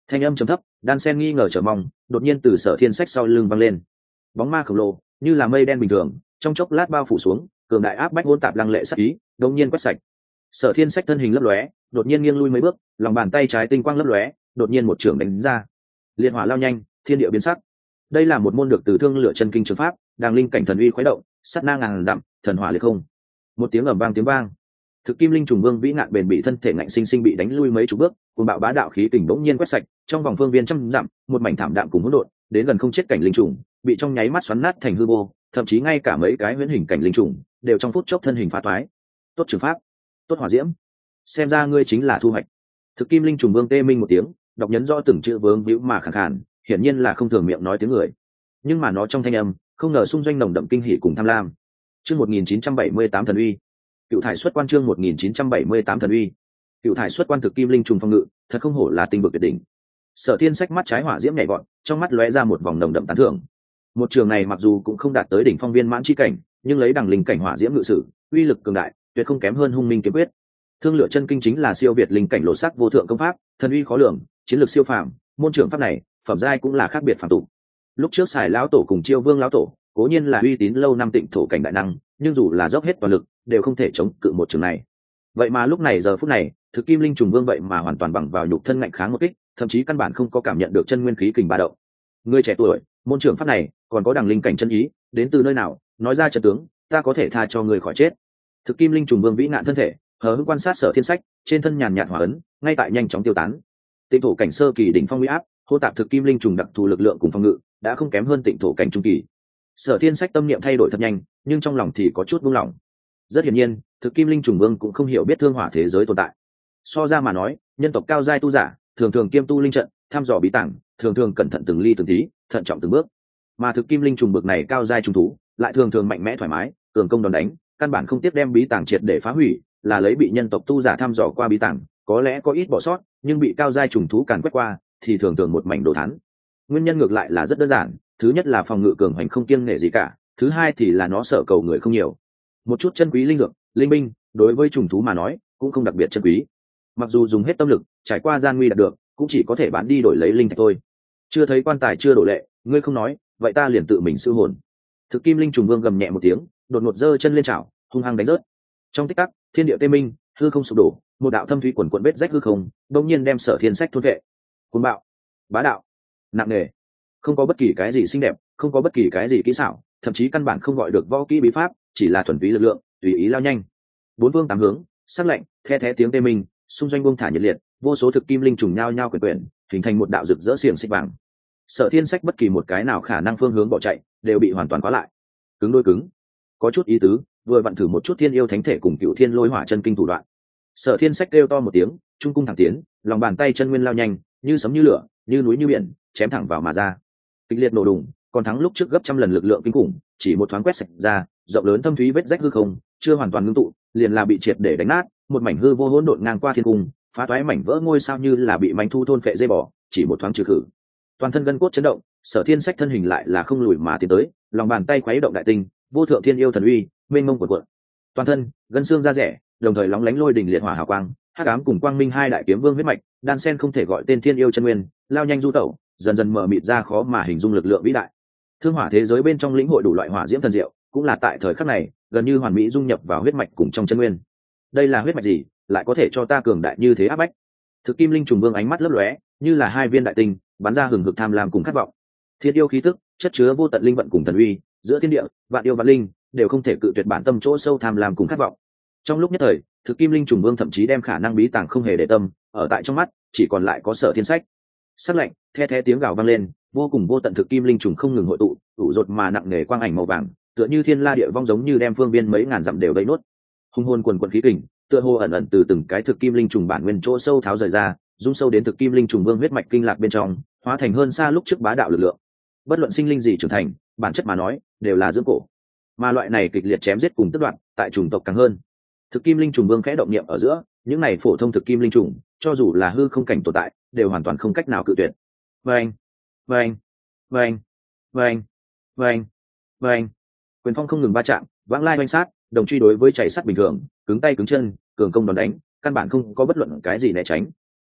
Thanh âm trầm thấp đan sen nghi ngờ chờ mong đột nhiên từ Sở Thiên Sách sau lưng vang lên. Bóng ma khổng lồ như là mây đen bình thường trong chốc lát bao phủ xuống, cường đại áp bách hỗn tạp lăng lệ sắc ý đột nhiên quét sạch. Sở Thiên Sách thân hình lấp lóe đột nhiên nghiêng lui mấy bước, lòng bàn tay trái tinh quang lấp lóe đột nhiên một trường đánh ra. Liệt hỏa lao nhanh, thiên địa biến sắc. Đây là một môn được từ Thương Lửa Chân Kinh trường pháp, Đàng Linh cảnh thần uy khuấy động, sát na ngàn dặm, thần hỏa liệt không. Một tiếng ầm vang tiếng vang, Thực Kim Linh Trùng Vương vĩ ngạn bền bị thân thể ngạnh sinh sinh bị đánh lui mấy chục bước, cuồng bạo bá đạo khí kình bỗng nhiên quét sạch, trong vòng phương viên trăm dặm, một mảnh thảm đạm cùng hỗn độn, đến gần không chết cảnh linh trùng, bị trong nháy mắt xoắn nát thành hư vô, thậm chí ngay cả mấy cái huyễn hình cảnh linh trùng đều trong phút chốc thân hình phá toái. Tốt trường pháp, tốt hỏa diễm, xem ra ngươi chính là thu hoạch. Thực Kim Linh Trùng Vương tê minh một tiếng, đọc nhấn rõ từng chữ vướng víu mà khàn khàn, hiển nhiên là không thường miệng nói tiếng người, nhưng mà nó trong thanh âm không ngờ xung doanh nồng đậm kinh hỉ cùng tham lam. Chương 1978 thần uy. Cựu thải xuất quan. Chương 1978 thần uy. Cựu thải xuất quan. Thực Kim Linh Trùng phòng ngự thật không hổ là tinh vực tuyệt đỉnh. Sở Thiên Sách mắt trái hỏa diễm nhảy vọt, trong mắt lóe ra một vòng nồng đậm tán thưởng. Một trường này mặc dù cũng không đạt tới đỉnh phong viên mãn chi cảnh, nhưng lấy Đằng Linh cảnh hỏa diễm ngự sử, uy lực cường đại, tuyệt không kém hơn Hung Minh kiếm quyết. Thương Lửa Chân Kinh chính là siêu việt linh cảnh lộ sắc vô thượng công pháp, thần uy khó lường, chiến lược siêu phàm, môn trưởng pháp này, phẩm giai cũng là khác biệt phàm tục. Lúc trước Sải lão tổ cùng Chiêu Vương lão tổ, cố nhiên là uy tín lâu năm Tịnh thổ cảnh đại năng, nhưng dù là dốc hết toàn lực, đều không thể chống cự một trường này. Vậy mà lúc này giờ phút này, Thực Kim Linh Trùng Vương vậy mà hoàn toàn bằng vào nhục thân ngạnh kháng một kích, thậm chí căn bản không có cảm nhận được chân nguyên khí kình ba động. Người trẻ tuổi, môn trưởng pháp này còn có Đằng Linh cảnh chân ý, đến từ nơi nào? Nói ra trận tướng, ta có thể tha cho người khỏi chết. Thực Kim Linh Trùng Vương vĩ nạn thân thể, hờ hững quan sát Sở Thiên Sách, trên thân nhàn nhạt hỏa ấn, ngay tại nhanh chóng tiêu tán. Tịnh thổ cảnh sơ kỳ đỉnh phong uy áp, hô tạp Thực Kim Linh Trùng đặc thù lực lượng cùng phòng ngự, đã không kém hơn Tịnh thổ cảnh trung kỳ. Sở Thiên Sách tâm niệm thay đổi thật nhanh, nhưng trong lòng thì có chút buông lỏng. Rất hiển nhiên, Thực Kim Linh Trùng Vương cũng không hiểu biết thương hỏa thế giới tồn tại. So ra mà nói, nhân tộc cao giai tu giả, thường thường kiêm tu linh trận, thăm dò bí tàng, thường thường cẩn thận từng ly từng tí, thận trọng từng bước. Mà Thực Kim Linh Trùng bực này cao giai trùng thú, lại thường thường mạnh mẽ thoải mái, cường công đòn đánh, căn bản không tiếc đem bí tàng triệt để phá hủy, là lấy bị nhân tộc tu giả thăm dò qua bí tàng, có lẽ có ít bỏ sót, nhưng bị cao giai trùng thú càn quét qua, thì thường thường một mảnh đồ thán. Nguyên nhân ngược lại là rất đơn giản, thứ nhất là phòng ngự cường hành không kiêng nể gì cả, thứ hai thì là nó sợ cầu người không nhiều. Một chút chân quý linh dược, linh binh, đối với trùng thú mà nói, cũng không đặc biệt chân quý. Mặc dù dùng hết tâm lực, trải qua gian nguy đạt được, cũng chỉ có thể bán đi đổi lấy linh thạch thôi. Chưa thấy quan tài chưa đổ lệ, ngươi không nói, vậy ta liền tự mình sư hồn. Thực Kim Linh Trùng Vương gầm nhẹ một tiếng, đột ngột giơ chân lên chảo, hung hăng đánh rớt. Trong tích tắc, thiên địa tê minh, hư không sụp đổ, một đạo thâm thúy quần quần vết rách hư không, đột nhiên đem Sở Thiên Sách thôn vệ. Cuồng bạo, bá đạo, nặng nề, không có bất kỳ cái gì xinh đẹp, không có bất kỳ cái gì kỹ xảo, thậm chí căn bản không gọi được võ kỹ bí pháp, chỉ là thuần túy lực lượng, tùy ý lao nhanh. Bốn phương tám hướng, sắc lạnh, the thé tiếng tê minh, xung doanh buông thả nhiệt liệt, vô số thực kim linh trùng nhao nhao quyển quyển, hình thành một đạo rực rỡ xiềng xích vàng. Sở Thiên Sách bất kỳ một cái nào khả năng phương hướng bỏ chạy, đều bị hoàn toàn khóa lại. Cứng đôi cứng, có chút ý tứ, vừa vặn thử một chút thiên yêu thánh thể cùng cựu thiên lôi hỏa chân kinh thủ đoạn. Sở Thiên Sách kêu to một tiếng, trung cung thẳng tiến, lòng bàn tay chân nguyên lao nhanh, như sấm như lửa, như núi như biển, chém thẳng vào mà ra. Kịch liệt nổ đùng, còn thắng lúc trước gấp trăm lần lực lượng kinh khủng, chỉ một thoáng quét sạch ra, rộng lớn thâm thúy vết rách hư không, chưa hoàn toàn ngưng tụ, liền là bị triệt để đánh nát, một mảnh hư vô hỗn độn ngang qua thiên cung, phá toái mảnh vỡ ngôi sao như là bị manh thu thôn phệ dây bỏ, chỉ một thoáng trừ khử. Toàn thân gân cốt chấn động, Sở Thiên Sách thân hình lại là không lùi mà tiến tới, lòng bàn tay khuấy động đại tinh, vô thượng thiên yêu thần uy, mênh mông cuộn cuộn. Toàn thân, gân xương da rẻ, đồng thời lóng lánh lôi đỉnh liệt hỏa hào quang, hắc ám cùng quang minh hai đại kiếm vương huyết mạch, đan sen không thể gọi tên thiên yêu chân nguyên, lao nhanh du tẩu, dần dần mở mịt ra khó mà hình dung lực lượng vĩ đại. Thương hỏa thế giới bên trong lĩnh hội đủ loại hỏa diễm thần diệu, cũng là tại thời khắc này, gần như hoàn mỹ dung nhập vào huyết mạch cùng trong chân nguyên. Đây là huyết mạch gì, lại có thể cho ta cường đại như thế áp bách? Thực Kim Linh Trùng Vương ánh mắt lấp lóe, như là hai viên đại tinh, bắn ra hừng hực tham lam cùng khát vọng. Thiên yêu khí tức, chất chứa vô tận linh vận cùng thần uy, giữa thiên địa, vạn yêu vạn linh, đều không thể cự tuyệt bản tâm chỗ sâu tham lam cùng khát vọng. Trong lúc nhất thời, Thực Kim Linh Trùng Vương thậm chí đem khả năng bí tàng không hề để tâm, ở tại trong mắt, chỉ còn lại có Sở Thiên Sách. Sắc lạnh, the thé tiếng gào vang lên, vô cùng vô tận thực kim linh trùng không ngừng hội tụ, ủ rột mà nặng nề quang ảnh màu vàng, tựa như thiên la địa vong giống như đem phương viên mấy ngàn dặm đều vây nốt. Hung hồn quần quần khí kình, tựa hồ ẩn ẩn từ từng cái thực kim linh trùng bản nguyên chỗ sâu tháo rời ra, dung sâu đến thực kim linh trùng vương huyết mạch kinh lạc bên trong, hóa thành hơn xa lúc trước bá đạo lực lượng. Bất luận sinh linh gì trưởng thành, bản chất mà nói, đều là dưỡng cổ. Mà loại này kịch liệt chém giết cùng tất đoạn, tại chủng tộc càng hơn. Thực kim linh trùng vương khẽ động niệm ở giữa, những này phổ thông thực kim linh trùng, cho dù là hư không cảnh tồn tại, đều hoàn toàn không cách nào cự tuyệt. Vâng, vâng, vâng, vâng, vâng, vâng. Quyền phong không ngừng va chạm, vãng lai oanh sát, đồng truy đối với chạy sắt bình thường, cứng tay cứng chân, cường công đòn đánh, căn bản không có bất luận cái gì né tránh.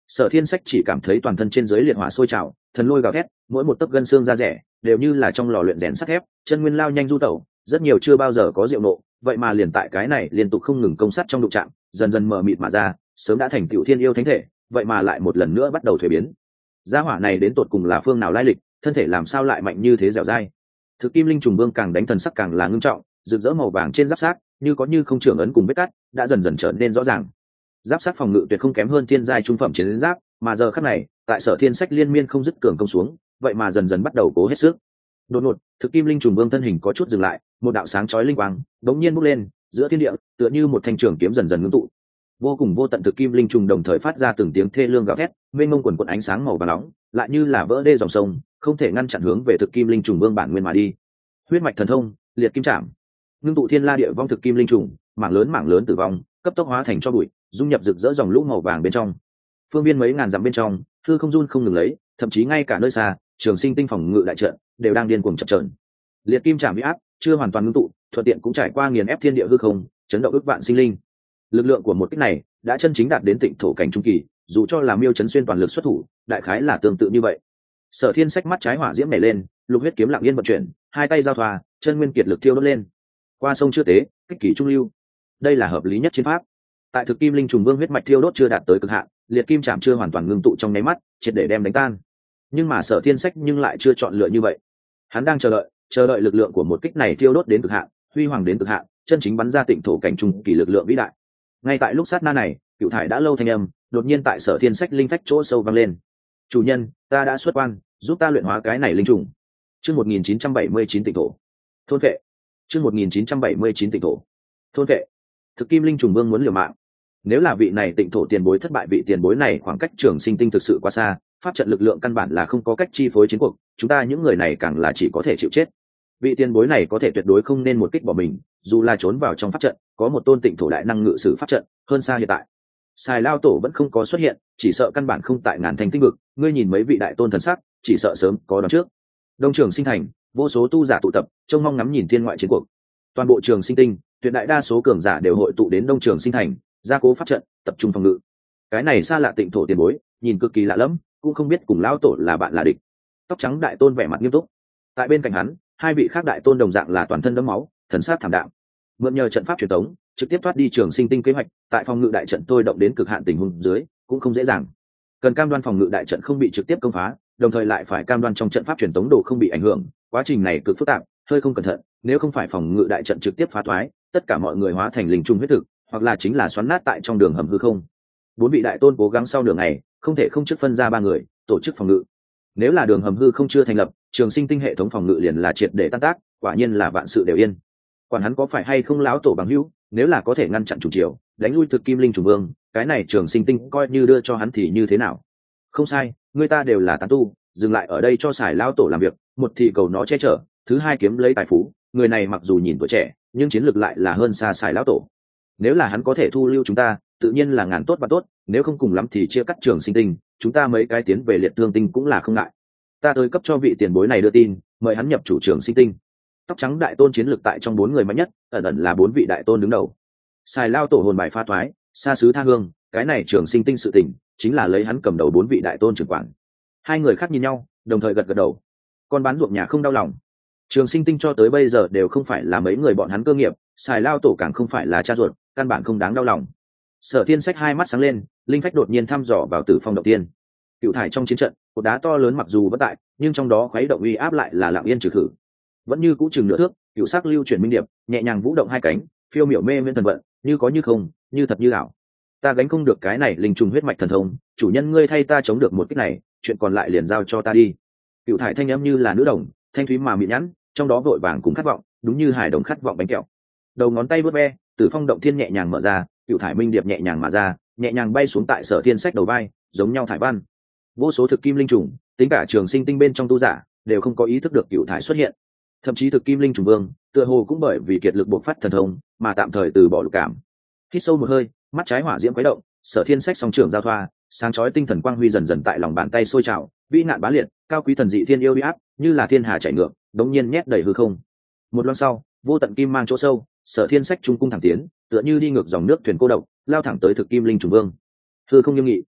Sở Thiên Sách chỉ cảm thấy toàn thân trên dưới liệt hỏa sôi trào, thần lôi gào thét, mỗi một tấc gân xương da rẻ đều như là trong lò luyện rèn sắt thép, chân nguyên lao nhanh du tẩu, rất nhiều chưa bao giờ có diệu nộ, vậy mà liền tại cái này liên tục không ngừng công sát trong đụng chạm, dần dần mờ mịt mà ra, sớm đã thành tiểu thiên yêu thánh thể, vậy mà lại một lần nữa bắt đầu thuế biến. Gia hỏa này đến tột cùng là phương nào lai lịch, thân thể làm sao lại mạnh như thế dẻo dai. Thực Kim Linh Trùng Vương càng đánh thần sắc càng là ngưng trọng, rực rỡ màu vàng trên giáp sát, như có như không trưởng ấn cùng vết cắt, đã dần dần trở nên rõ ràng. Giáp sát phòng ngự tuyệt không kém hơn thiên giai trung phẩm chiến giáp, mà giờ khắc này, tại Sở Thiên Sách liên miên không dứt cường công xuống, vậy mà dần dần bắt đầu cố hết sức. Đột ngột, Thực Kim Linh Trùng Vương thân hình có chút dừng lại, một đạo sáng chói linh quang đống nhiên bốc lên, giữa thiên địa, tựa như một thanh trường kiếm dần dần ngưng tụ. Vô cùng vô tận Thực Kim Linh Trùng đồng thời phát ra từng tiếng thê lương gào thét, mênh mông quần quần ánh sáng màu vàng nóng, lại như là vỡ đê dòng sông, không thể ngăn chặn hướng về Thực Kim Linh Trùng Vương bản nguyên mà đi. Huyết mạch thần thông, liệt kim trảm, ngưng tụ thiên la địa vong Thực Kim Linh Trùng, mảng lớn tử vong, cấp tốc hóa thành cho bụi, dung nhập rực rỡ dòng lũ màu vàng bên trong. Phương viên mấy ngàn dặm bên trong, hư không run không ngừng lấy, thậm chí ngay cả nơi xa, Trường Sinh Tinh phòng ngự đại trận đều đang điên cuồng chập chờn. Liệt kim trảm uy áp chưa hoàn toàn ngưng tụ, thuận tiện cũng trải qua nghiền ép thiên địa hư không, chấn động ức vạn sinh linh. Lực lượng của một kích này đã chân chính đạt đến tịnh thổ cảnh trung kỳ, dù cho là Miêu Chấn Xuyên toàn lực xuất thủ, đại khái là tương tự như vậy. Sở Thiên Sách mắt trái hỏa diễm nảy lên, lục huyết kiếm lặng yên vận chuyển, hai tay giao thoa, chân nguyên kiệt lực thiêu đốt lên. Qua sông chưa tế, kích kỷ trung lưu. Đây là hợp lý nhất chiến pháp. Tại Thực Kim Linh Trùng Vương huyết mạch thiêu đốt chưa đạt tới cực hạn, liệt kim trảm chưa hoàn toàn ngưng tụ trong nháy mắt, triệt để đem đánh tan. Nhưng mà Sở Thiên Sách nhưng lại chưa chọn lựa như vậy. Hắn đang chờ đợi lực lượng của một kích này thiêu đốt đến cực hạn, huy hoàng đến cực hạn, chân chính bắn ra tịnh thổ cảnh trung kỳ lực lượng vĩ đại. Ngay tại lúc sát na này, cựu thải đã lâu thanh âm đột nhiên tại Sở Thiên Sách linh phách chỗ sâu vang lên. Chủ nhân, ta đã xuất quan, giúp ta luyện hóa cái này linh trùng. Chương 1979 tịnh thổ. Thôn vệ. Chương 1979 tịnh thổ. Thôn vệ. Thực Kim Linh Trùng Vương muốn liều mạng. Nếu là vị này tịnh thổ tiền bối thất bại, vị tiền bối này khoảng cách Trường Sinh Tinh thực sự quá xa, pháp trận lực lượng căn bản là không có cách chi phối chiến cuộc, chúng ta những người này càng là chỉ có thể chịu chết. Vị tiền bối này có thể tuyệt đối không nên một kích bỏ mình, dù là trốn vào trong pháp trận, có một tôn tịnh thổ đại năng ngự sử pháp trận, hơn xa hiện tại. Xài Lao Tổ vẫn không có xuất hiện, chỉ sợ căn bản không tại Ngàn Thanh Tinh vực, ngươi nhìn mấy vị đại tôn thần sắc, chỉ sợ sớm có đoán trước. Đông Trường Sinh Thành, vô số tu giả tụ tập, trông mong ngắm nhìn thiên ngoại chiến cuộc. Toàn bộ Trường Sinh Tinh, tuyệt đại đa số cường giả đều hội tụ đến Đông Trường Sinh Thành, gia cố pháp trận, tập trung phòng ngự. Cái này xa lạ tịnh thổ tiền bối, nhìn cực kỳ lạ lẫm, cũng không biết cùng Lão Tổ là bạn là địch. Tóc trắng đại tôn vẻ mặt nghiêm túc, tại bên cạnh hắn, hai vị khác đại tôn đồng dạng là toàn thân đẫm máu, thần sát thảm đạm. Mượn nhờ trận pháp truyền tống, trực tiếp thoát đi Trường Sinh Tinh kế hoạch, tại phòng ngự đại trận tôi động đến cực hạn tình huống dưới, cũng không dễ dàng. Cần cam đoan phòng ngự đại trận không bị trực tiếp công phá, đồng thời lại phải cam đoan trong trận pháp truyền tống đồ không bị ảnh hưởng, quá trình này cực phức tạp, hơi không cẩn thận, nếu không phải phòng ngự đại trận trực tiếp phá thoái, tất cả mọi người hóa thành linh trung huyết thực, hoặc là chính là xoắn nát tại trong đường hầm hư không. Bốn vị đại tôn cố gắng sau đường này, không thể không trước phân ra ba người, tổ chức phòng ngự. Nếu là đường hầm hư không chưa thành lập, Trường Sinh Tinh hệ thống phòng ngự liền là triệt để tan tác, quả nhiên là vạn sự đều yên. Quản hắn có phải hay không lão tổ bằng hữu, nếu là có thể ngăn chặn chủ triều, đánh lui Thực Kim Linh Trùng Vương, cái này Trường Sinh Tinh coi như đưa cho hắn thì như thế nào? Không sai, người ta đều là tán tu, dừng lại ở đây cho xài lão tổ làm việc, một thì cầu nó che chở, thứ hai kiếm lấy tài phú, người này mặc dù nhìn tuổi trẻ, nhưng chiến lược lại là hơn xa xài lão tổ. Nếu là hắn có thể thu lưu chúng ta, tự nhiên là ngàn tốt và tốt, nếu không cùng lắm thì chia cắt Trường Sinh Tinh, chúng ta mấy cái tiến về Liệt Thương Tinh cũng là không ngại. Ta tới cấp cho vị tiền bối này đưa tin, mời hắn nhập chủ Trường Sinh Tinh. Tóc trắng đại tôn chiến lược tại trong bốn người mạnh nhất, ẩn ẩn là bốn vị đại tôn đứng đầu. Xài lao tổ hồn bài pha thoái, xa xứ tha hương, cái này Trường Sinh Tinh sự tình, chính là lấy hắn cầm đầu bốn vị đại tôn trưởng quản. Hai người khác nhìn nhau, đồng thời gật gật đầu. Con bán ruộng nhà không đau lòng. Trường Sinh Tinh cho tới bây giờ đều không phải là mấy người bọn hắn cơ nghiệp, xài lao tổ càng không phải là cha ruột, căn bản không đáng đau lòng. Sở Thiên Sách hai mắt sáng lên, linh phách đột nhiên thăm dò vào Tử Phong động tiên. Cựu thải trong chiến trận, cột đá to lớn mặc dù bất tại, nhưng trong đó khuấy động uy áp lại là lặng yên trừ khử. Vẫn như cũ chừng nửa thước, cựu sắc lưu chuyển minh điệp, nhẹ nhàng vũ động hai cánh, phiêu miểu mê miên thần vận, như có như không, như thật như ảo. Ta gánh không được cái này linh trùng huyết mạch thần thông, chủ nhân ngươi thay ta chống được một kích này, chuyện còn lại liền giao cho ta đi. Cựu thải thanh âm như là nữ đồng, thanh thúy mà mịn nhẵn, trong đó vội vàng cùng khát vọng, đúng như hải đồng khát vọng bánh kẹo. Đầu ngón tay vớt ve, Tử Phong động thiên nhẹ nhàng mở ra, cựu thải minh điệp nhẹ nhàng mà ra, nhẹ nhàng bay xuống tại Sở Thiên Sách đầu vai, giống nhau thải văn. Vô số thực kim linh trùng, tính cả Trường Sinh Tinh bên trong tu giả, đều không có ý thức được cựu thải xuất hiện. Thậm chí thực kim linh trùng vương, tựa hồ cũng bởi vì kiệt lực bộc phát thần thông, mà tạm thời từ bỏ lục cảm. Hít sâu một hơi, mắt trái hỏa diễm quấy động, Sở Thiên Sách song trưởng giao thoa, sáng chói tinh thần quang huy dần dần tại lòng bàn tay sôi trào, vĩ nạn bá liệt, cao quý thần dị thiên yêu uy áp, như là thiên hà chảy ngược, đống nhiên nhét đầy hư không. Một loan sau, vô tận kim mang chỗ sâu, Sở Thiên Sách trung cung thẳng tiến, tựa như đi ngược dòng nước thuyền cô độc, lao thẳng tới thực kim linh trùng vương. Hư không nghiêm nghị,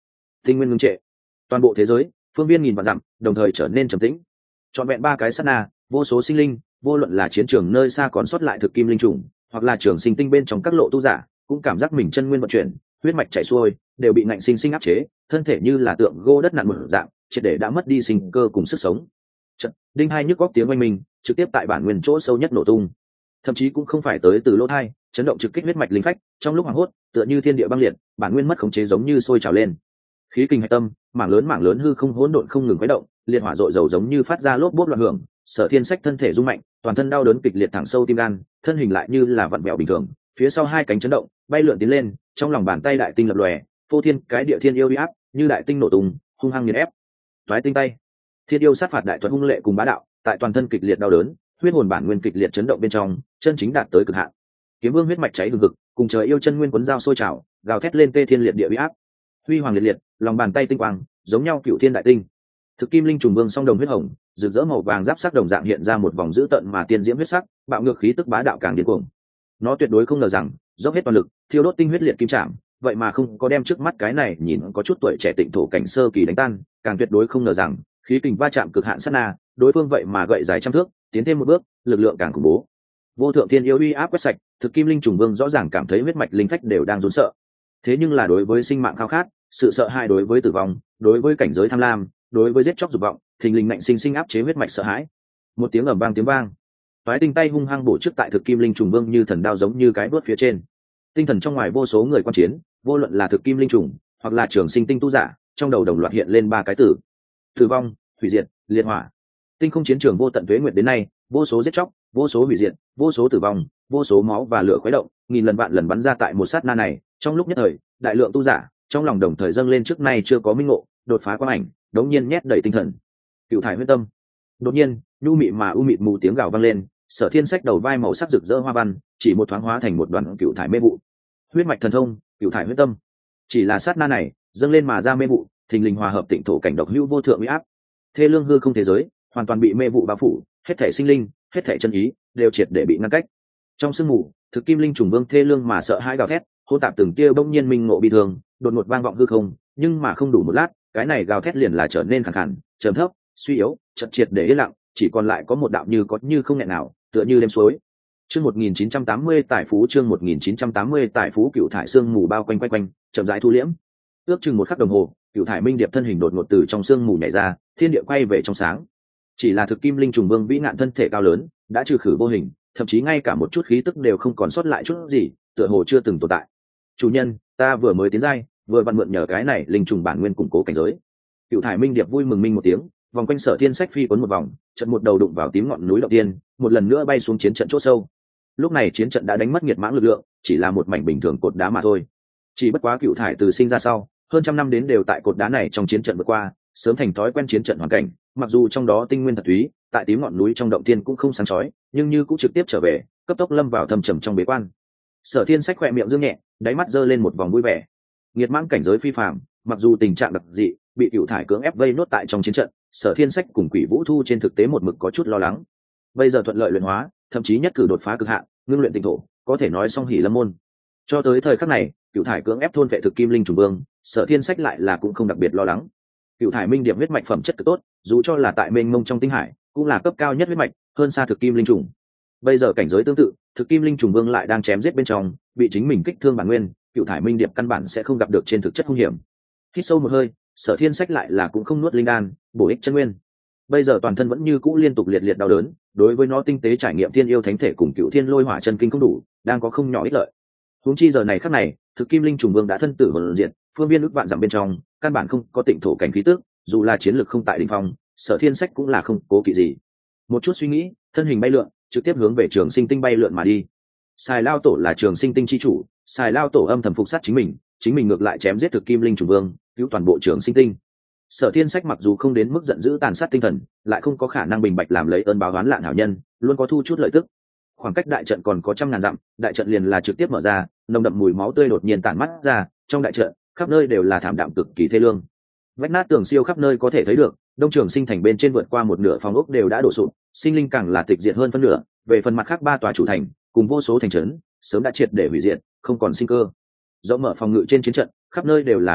tinh nguyên ngưng trệ, toàn bộ thế giới phương viên nghìn vạn dặm đồng thời trở nên trầm tĩnh. Trọn vẹn 3 cái sát na, vô số sinh linh, vô luận là chiến trường nơi xa còn sót lại thực kim linh trùng, hoặc là trường sinh tinh bên trong các lộ tu giả, cũng cảm giác mình chân nguyên vận chuyển, huyết mạch chảy xuôi, đều bị ngạnh sinh sinh áp chế, thân thể như là tượng gỗ đất nặn một dạng, triệt để đã mất đi sinh cơ cùng sức sống. Chợt, đinh hai nhức góc tiếng oanh minh, trực tiếp tại bản nguyên chỗ sâu nhất nổ tung. Thậm chí cũng không phải tới từ lỗ tai, chấn động trực kích huyết mạch linh phách, trong lúc hoảng hốt, tựa như thiên địa băng liệt, bản nguyên mất khống chế giống như sôi trào lên. Khí kinh hạch tâm, mảng lớn hư không hỗn độn không ngừng quấy động, liệt hỏa dội dầu giống như phát ra lốp bốp loạn hưởng. Sở Thiên Sách thân thể rung mạnh, toàn thân đau đớn kịch liệt thẳng sâu tim gan, thân hình lại như là vặn vẹo bình thường, phía sau hai cánh chấn động, bay lượn tiến lên, trong lòng bàn tay đại tinh lập lòe, phô thiên cái địa thiên yêu uy áp, như đại tinh nổ tung, hung hăng nghiền ép. Toái tinh tay, thiên yêu sát phạt đại thuật hung lệ cùng bá đạo, tại toàn thân kịch liệt đau đớn, huyết hồn bản nguyên kịch liệt chấn động bên trong, chân chính đạt tới cực hạn. Kiếm vương huyết mạch cháy hừng hực, cùng trời yêu chân nguyên cuốn dao sôi trào, gào thét lên tê thiên liệt địa uy áp. Huy hoàng liệt liệt, lòng bàn tay tinh quang, giống nhau cựu thiên đại tinh. Thực kim linh trùng vương song đồng huyết hồng, rực rỡ màu vàng giáp sắc đồng dạng hiện ra một vòng dữ tợn mà tiên diễm huyết sắc, bạo ngược khí tức bá đạo càng điên cuồng. Nó tuyệt đối không ngờ rằng, dốc hết toàn lực, thiêu đốt tinh huyết liệt kim trảm, vậy mà không có đem trước mắt cái này nhìn có chút tuổi trẻ tịnh thổ cảnh sơ kỳ đánh tan, càng tuyệt đối không ngờ rằng, khí kình va chạm cực hạn sát na, đối phương vậy mà gậy dài trăm thước, tiến thêm một bước, lực lượng càng khủng bố. Vô thượng thiên yêu uy áp quét sạch, thực kim linh trùng vương rõ ràng cảm thấy huyết mạch linh phách đều đang run sợ. Thế nhưng là đối với sinh mạng khao khát, sự sợ hãi đối với tử vong, đối với cảnh giới tham lam, đối với giết chóc dục vọng, thình lình mạnh sinh sinh áp chế huyết mạch sợ hãi. Một tiếng ầm vang tiếng vang, toái tinh tay hung hăng bổ trước tại thực kim linh trùng vương như thần đao giống như cái đuốt phía trên. Tinh thần trong ngoài vô số người quan chiến, vô luận là thực kim linh trùng hoặc là trường sinh tinh tu giả, trong đầu đồng loạt hiện lên 3 cái từ: tử vong, hủy diệt, liệt hỏa. Tinh không chiến trường vô tận tuế nguyệt đến nay, vô số giết chóc, vô số hủy diệt, vô số tử vong, vô số máu và lửa khuấy động, nghìn lần vạn lần bắn ra tại một sát na này. Trong lúc nhất thời, đại lượng tu giả trong lòng đồng thời dâng lên trước nay chưa có minh ngộ, đột phá quang ảnh, đống nhiên nhét đầy tinh thần. Cựu thải huyết tâm. Đột nhiên, nhu mị mà u mịt mù tiếng gào vang lên, Sở Thiên Sách đầu vai màu sắc rực rỡ hoa văn, chỉ một thoáng hóa thành một đoàn cựu thải mê vụ. Huyết mạch thần thông, cựu thải huyết tâm. Chỉ là sát na này, dâng lên mà ra mê vụ, thình lình hòa hợp tịnh thổ cảnh độc hữu vô thượng uy áp. Thê lương hư không thế giới, hoàn toàn bị mê vụ bao phủ, hết thảy sinh linh, hết thảy chân ý, đều triệt để bị ngăn cách. Trong sương mù, thực kim linh trùng vương thê lương mà sợ hãi gào thét, hỗn tạp từng tia bỗng nhiên minh ngộ bi thương, đột ngột vang vọng hư không, nhưng mà không đủ một lát, cái này gào thét liền là trở nên khàn khàn, trầm thấp, suy yếu, chật triệt để yên lặng, chỉ còn lại có một đạo như có như không nghẹn nào, tựa như đêm suối. Chương 1980 tài phú, chương 1980 tài phú. Cựu thải sương mù bao quanh quanh, chậm rãi thu liễm. Ước chừng một khắc đồng hồ, cựu thải minh điệp thân hình đột ngột từ trong sương mù nhảy ra, thiên địa quay về trong sáng. Chỉ là thực kim linh trùng vương vĩ nạn thân thể cao lớn, đã trừ khử vô hình, thậm chí ngay cả một chút khí tức đều không còn sót lại chút gì, tựa hồ chưa từng tồn tại. Chủ nhân, ta vừa mới tiến giai, vừa vặn mượn nhờ cái này linh trùng bản nguyên củng cố cảnh giới. Cựu thải minh điệp vui mừng minh một tiếng, vòng quanh Sở Thiên Sách phi cuốn một vòng, trận một đầu đụng vào tím ngọn núi động tiên, một lần nữa bay xuống chiến trận chỗ sâu. Lúc này chiến trận đã đánh mất nghiệt mãng lực lượng, chỉ là một mảnh bình thường cột đá mà thôi. Chỉ bất quá cựu thải từ sinh ra sau, hơn trăm năm đến đều tại cột đá này trong chiến trận vượt qua, sớm thành thói quen chiến trận hoàn cảnh. Mặc dù trong đó tinh nguyên thật thúy, tại tím ngọn núi trong động tiên cũng không sáng chói, nhưng như cũng trực tiếp trở về, cấp tốc lâm vào thâm trầm trong bế quan. Sở Thiên Sách khẽ miệng dương nhẹ, đáy mắt giơ lên một vòng vui vẻ. Nghiệt mãng cảnh giới phi phàm, mặc dù tình trạng đặc dị, bị cựu thải cưỡng ép vây nốt tại trong chiến trận, Sở Thiên Sách cùng Quỷ Vũ Thu trên thực tế một mực có chút lo lắng. Bây giờ thuận lợi luyện hóa, thậm chí nhất cử đột phá cực hạn, ngưng luyện tinh thổ, có thể nói song hỷ lâm môn. Cho tới thời khắc này, cựu thải cưỡng ép thôn vệ thực kim linh trùng vương, Sở Thiên Sách lại là cũng không đặc biệt lo lắng. Cựu thải minh điệp huyết mạch phẩm chất cực tốt, dù cho là tại mênh mông trong tinh hải, cũng là cấp cao nhất huyết mạch, hơn xa thực kim linh trùng. Bây giờ cảnh giới tương tự, thực kim linh trùng vương lại đang chém giết bên trong, bị chính mình kích thương bản nguyên, cựu thải minh điệp căn bản sẽ không gặp được trên thực chất hung hiểm. Hít sâu một hơi, Sở Thiên Sách lại là cũng không nuốt linh đan, bổ ích chân nguyên. Bây giờ toàn thân vẫn như cũ liên tục liệt liệt đau đớn, đối với nó tinh tế trải nghiệm thiên yêu thánh thể cùng cựu thiên lôi hỏa chân kinh không đủ, đang có không nhỏ ích lợi. Huống chi giờ này khắc này, thực kim linh trùng vương đã thân tử hồn diệt, phương viên ước vạn dặm bên trong, căn bản không có tịnh thổ cảnh khí tức, dù là chiến lực không tại đỉnh phong, Sở Thiên Sách cũng là không cố kỵ gì. Một chút suy nghĩ, thân hình bay lượn, trực tiếp hướng về Trường Sinh Tinh bay lượn mà đi. Xài Lao Tổ là Trường Sinh Tinh chi chủ, Xài Lao Tổ âm thầm phục sát chính mình ngược lại chém giết thực kim linh trùng vương, cứu toàn bộ Trường Sinh Tinh. Sở Thiên Sách mặc dù không đến mức giận dữ tàn sát tinh thần, lại không có khả năng bình bạch làm lấy ơn báo oán lạn hảo nhân, luôn có thu chút lợi tức. Khoảng cách đại trận còn có trăm ngàn dặm, đại trận liền là trực tiếp mở ra, nồng đậm mùi máu tươi đột nhiên tản mắt ra, trong đại trận, khắp nơi đều là thảm đạm cực kỳ thê lương. Vách nát tường siêu khắp nơi có thể thấy được, Đông Trường Sinh thành bên trên vượt qua một nửa phòng ốc đều đã đổ sụp, sinh linh càng là tịch diệt hơn phân nửa, về phần mặt khác 3 tòa chủ thành, cùng vô số thành trấn, sớm đã triệt để hủy diệt, không còn sinh cơ. Rộng mở phòng ngự trên chiến trận, khắp nơi đều là vết rách,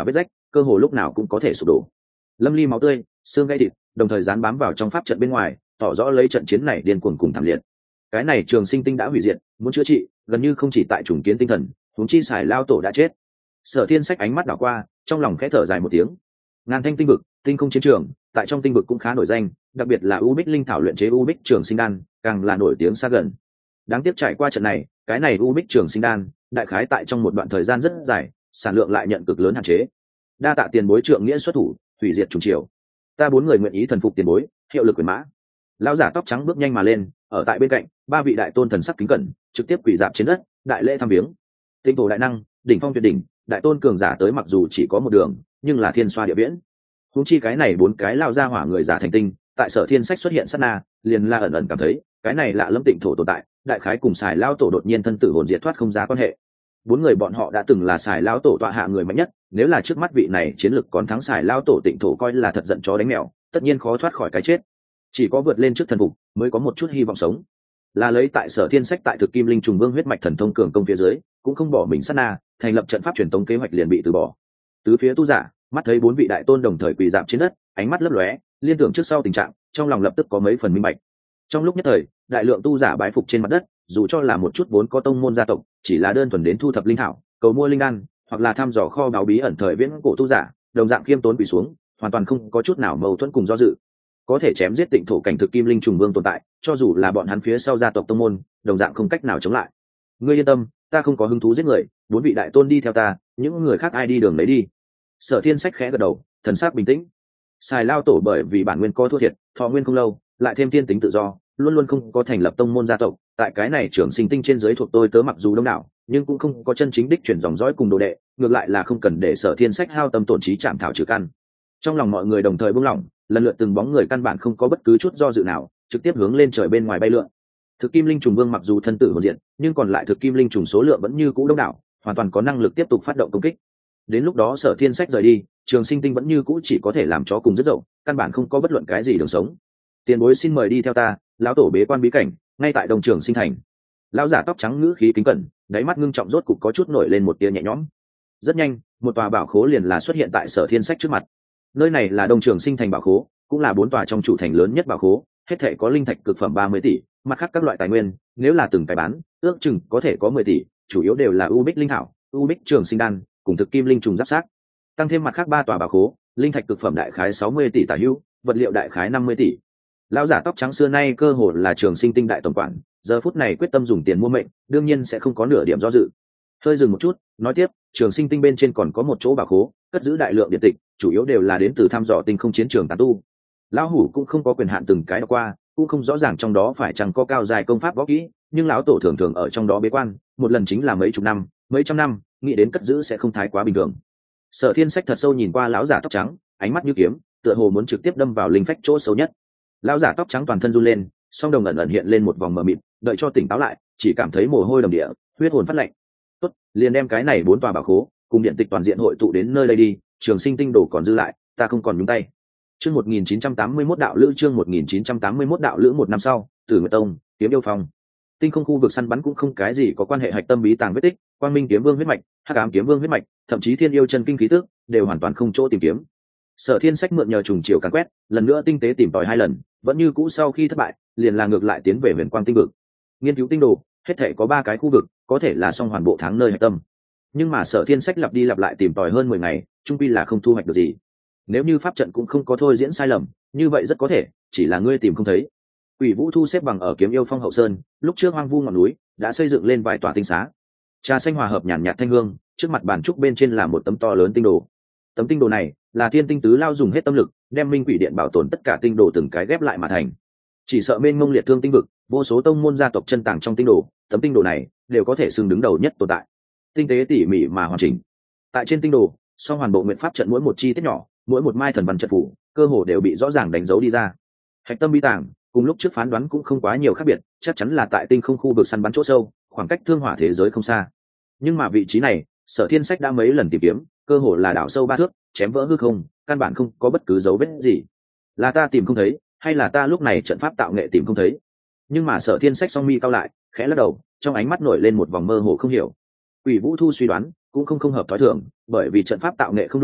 cơ hồ lúc nào cũng có thể sụp đổ. Lâm ly máu tươi, xương gãy thịt, đồng thời dán bám vào trong pháp trận bên ngoài, tỏ rõ lấy trận chiến này điên cuồng cùng thảm liệt. Cái này Trường Sinh Tinh đã hủy diệt, muốn chữa trị gần như không chỉ tại trùng kiến tinh thần, huống chi xài lao tổ đã chết. Sở Thiên Sách ánh mắt đảo qua, trong lòng khẽ thở dài một tiếng. Ngàn thanh tinh vực, tinh không chiến trường, tại trong tinh vực cũng khá nổi danh, đặc biệt là U Bích Linh thảo luyện chế U Bích Trường Sinh đan, càng là nổi tiếng xa gần. Đáng tiếc trải qua trận này, cái này U Bích Trường Sinh đan, đại khái tại trong một đoạn thời gian rất dài, sản lượng lại nhận cực lớn hạn chế. Đa tạ tiền bối trượng nghĩa xuất thủ, hủy diệt trùng triều. Ta bốn người nguyện ý thần phục tiền bối, hiệu lực quyền mã. Lão giả tóc trắng bước nhanh mà lên, ở tại bên cạnh, ba vị đại tôn thần sắc kính cẩn, trực tiếp quỳ dạp trên đất, đại lễ thăm viếng. Tinh thổ đại năng, đỉnh phong tuyệt đỉnh, đại tôn cường giả tới mặc dù chỉ có một đường, nhưng là thiên xoa địa viễn. Huống chi cái này bốn cái lao ra hỏa người giả thành tinh, tại Sở Thiên Sách xuất hiện sát na, liền la ẩn ẩn cảm thấy, cái này lạ lẫm tịnh thổ tồn tại, đại khái cùng xài lao tổ đột nhiên thân tử hồn diệt thoát không ra quan hệ. Bốn người bọn họ đã từng là xài lao tổ tọa hạ người mạnh nhất, nếu là trước mắt vị này chiến lực còn thắng xài lao tổ tịnh thổ coi là thật giận chó đánh mèo, tất nhiên khó thoát khỏi cái chết. Chỉ có vượt lên trước thần phục mới có một chút hy vọng sống. Là lấy tại Sở Thiên Sách tại thực kim linh trùng vương huyết mạch thần thông cường công phía dưới, cũng không bỏ mình sát na, thành lập trận pháp truyền tống kế hoạch liền bị từ bỏ. Tứ phía tu giả mắt thấy bốn vị đại tôn đồng thời quỳ dạp trên đất, ánh mắt lấp lóe, liên tưởng trước sau tình trạng, trong lòng lập tức có mấy phần minh bạch. Trong lúc nhất thời, đại lượng tu giả bái phục trên mặt đất, dù cho là một chút vốn có tông môn gia tộc, chỉ là đơn thuần đến thu thập linh thảo, cầu mua linh đan, hoặc là thăm dò kho báu bí ẩn thời viễn cổ tu giả, đồng dạng khiêm tốn quỳ xuống, hoàn toàn không có chút nào mâu thuẫn cùng do dự. Có thể chém giết tịnh thổ cảnh thực kim linh trùng vương tồn tại, cho dù là bọn hắn phía sau gia tộc tông môn, đồng dạng không cách nào chống lại. Ngươi yên tâm, ta không có hứng thú giết người, bốn vị đại tôn đi theo ta, những người khác ai đi đường lấy đi. Sở Thiên Sách khẽ gật đầu, thần sắc bình tĩnh. Xài lao tổ bởi vì bản nguyên có thua thiệt, thọ nguyên không lâu, lại thêm thiên tính tự do, luôn luôn không có thành lập tông môn gia tộc. Tại cái này Trường Sinh Tinh trên dưới thuộc tôi tớ mặc dù đông đảo, nhưng cũng không có chân chính đích chuyển dòng dõi cùng đồ đệ, ngược lại là không cần để Sở Thiên Sách hao tâm tổn trí chạm thảo trừ căn. Trong lòng mọi người đồng thời buông lỏng, lần lượt từng bóng người căn bản không có bất cứ chút do dự nào, trực tiếp hướng lên trời bên ngoài bay lượn. Thực kim linh trùng vương mặc dù thân tử hồn diện, nhưng còn lại thực kim linh trùng số lượng vẫn như cũ đông đảo, hoàn toàn có năng lực tiếp tục phát động công kích. Đến lúc đó Sở Thiên Sách rời đi, Trường Sinh Tinh vẫn như cũ chỉ có thể làm chó cùng rất rộng, căn bản không có bất luận cái gì đường sống. Tiền bối xin mời đi theo ta, lão tổ bế quan bí cảnh, ngay tại Đông Trường Sinh Thành. Lão giả tóc trắng ngữ khí kính cẩn, đáy mắt ngưng trọng rốt cục có chút nổi lên một tia nhẹ nhõm. Rất nhanh, một tòa bảo khố liền là xuất hiện tại Sở Thiên Sách trước mặt. Nơi này là Đông Trường Sinh Thành bảo khố, cũng là bốn tòa trong chủ thành lớn nhất bảo khố, hết thảy có linh thạch cực phẩm 30 tỷ, mặt khác các loại tài nguyên, nếu là từng cái bán, ước chừng có thể có 10 tỷ, chủ yếu đều là U Bích linh thảo, U Bích Trường Sinh đan, cùng thực kim linh trùng giáp xác. Tăng thêm mặt khác ba tòa bảo khố, linh thạch cực phẩm đại khái 60 tỷ tả hữu, vật liệu đại khái 50 tỷ. Lão giả tóc trắng xưa nay cơ hồ là Trường Sinh Tinh đại tổng quản, giờ phút này quyết tâm dùng tiền mua mệnh, đương nhiên sẽ không có nửa điểm do dự. Hơi dừng một chút, nói tiếp, Trường Sinh Tinh bên trên còn có một chỗ bảo khố, cất giữ đại lượng điện tịch, chủ yếu đều là đến từ thăm dò tinh không chiến trường tán tu. Lão hủ cũng không có quyền hạn từng cái đọc qua, cũng không rõ ràng trong đó phải chăng có cao dài công pháp võ kỹ, nhưng lão tổ thường thường ở trong đó bế quan, một lần chính là mấy chục năm, mấy trăm năm, nghĩ đến cất giữ sẽ không thái quá bình thường. Sở Thiên Sách thật sâu nhìn qua lão giả tóc trắng, ánh mắt như kiếm, tựa hồ muốn trực tiếp đâm vào linh phách chỗ sâu nhất. Lão giả tóc trắng toàn thân run lên, song đồng ẩn ẩn hiện lên một vòng mờ mịt, đợi cho tỉnh táo lại, chỉ cảm thấy mồ hôi đầm địa, huyết hồn phát lạnh. Tốt, liền đem cái này bốn tòa bảo khố, cùng điện tịch toàn diện hội tụ đến nơi đây đi, Trường Sinh Tinh đồ còn dư lại, ta không còn nhúng tay. Chương 1981 đạo lữ, chương 1981 đạo lữ. Một năm sau, Tử Nguyệt Tông, Kiếm Yêu Phong. Tinh không khu vực săn bắn cũng không cái gì có quan hệ hạch tâm bí tàng vết tích, Quang Minh Kiếm Vương huyết mạch, Hắc Ám Kiếm Vương huyết mạch, thậm chí Thiên Yêu chân kinh khí tức, đều hoàn toàn không chỗ tìm kiếm. Sở Thiên Sách mượn nhờ trùng chiều càn quét, lần nữa tinh tế tìm tòi hai lần, vẫn như cũ sau khi thất bại, liền là ngược lại tiến về Huyền Quang tinh vực. Nghiên cứu tinh đồ, hết thể có 3 cái khu vực, có thể là song hoàn bộ tháng nơi hạch tâm. Nhưng mà Sở Thiên Sách lặp đi lặp lại tìm tòi hơn 10 ngày, chung quy là không thu hoạch được gì. Nếu như pháp trận cũng không có thôi diễn sai lầm, như vậy rất có thể chỉ là ngươi tìm không thấy. Quỷ Vũ thu xếp bằng ở Kiếm Yêu Phong hậu sơn, lúc trước hoang vu ngọn núi đã xây dựng lên vài tòa tinh xá. Trà xanh hòa hợp nhàn nhạt thanh hương, trước mặt bàn trúc bên trên là một tấm to lớn tinh đồ. Tấm tinh đồ này là Thiên Tinh Tứ Lao dùng hết tâm lực, đem Minh Quỷ Điện bảo tồn tất cả tinh đồ từng cái ghép lại mà thành. Chỉ sợ mênh mông liệt thương tinh vực, vô số tông môn gia tộc chân tàng trong tinh đồ, tấm tinh đồ này đều có thể xưng đứng đầu nhất tồn tại. Tinh tế tỉ mỉ mà hoàn chỉnh. Tại trên tinh đồ, song hoàn bộ nguyện pháp trận mỗi một chi tiết nhỏ, mỗi một mai thần văn trận phủ, cơ hồ đều bị rõ ràng đánh dấu đi ra. Hạch tâm bí tàng, cùng lúc trước phán đoán cũng không quá nhiều khác biệt, chắc chắn là tại tinh không khu vực săn bắn chỗ sâu, khoảng cách thương hỏa thế giới không xa. Nhưng mà vị trí này, Sở Thiên Sách đã mấy lần tìm kiếm, cơ hồ là đảo sâu 3 thước, chém vỡ hư không, căn bản không có bất cứ dấu vết gì. Là ta tìm không thấy, hay là ta lúc này trận pháp tạo nghệ tìm không thấy? Nhưng mà Sở Thiên Sách song mi cao lại, khẽ lắc đầu, trong ánh mắt nổi lên một vòng mơ hồ không hiểu. Quỷ Vũ thu suy đoán, cũng không hợp thói thường, bởi vì trận pháp tạo nghệ không đủ,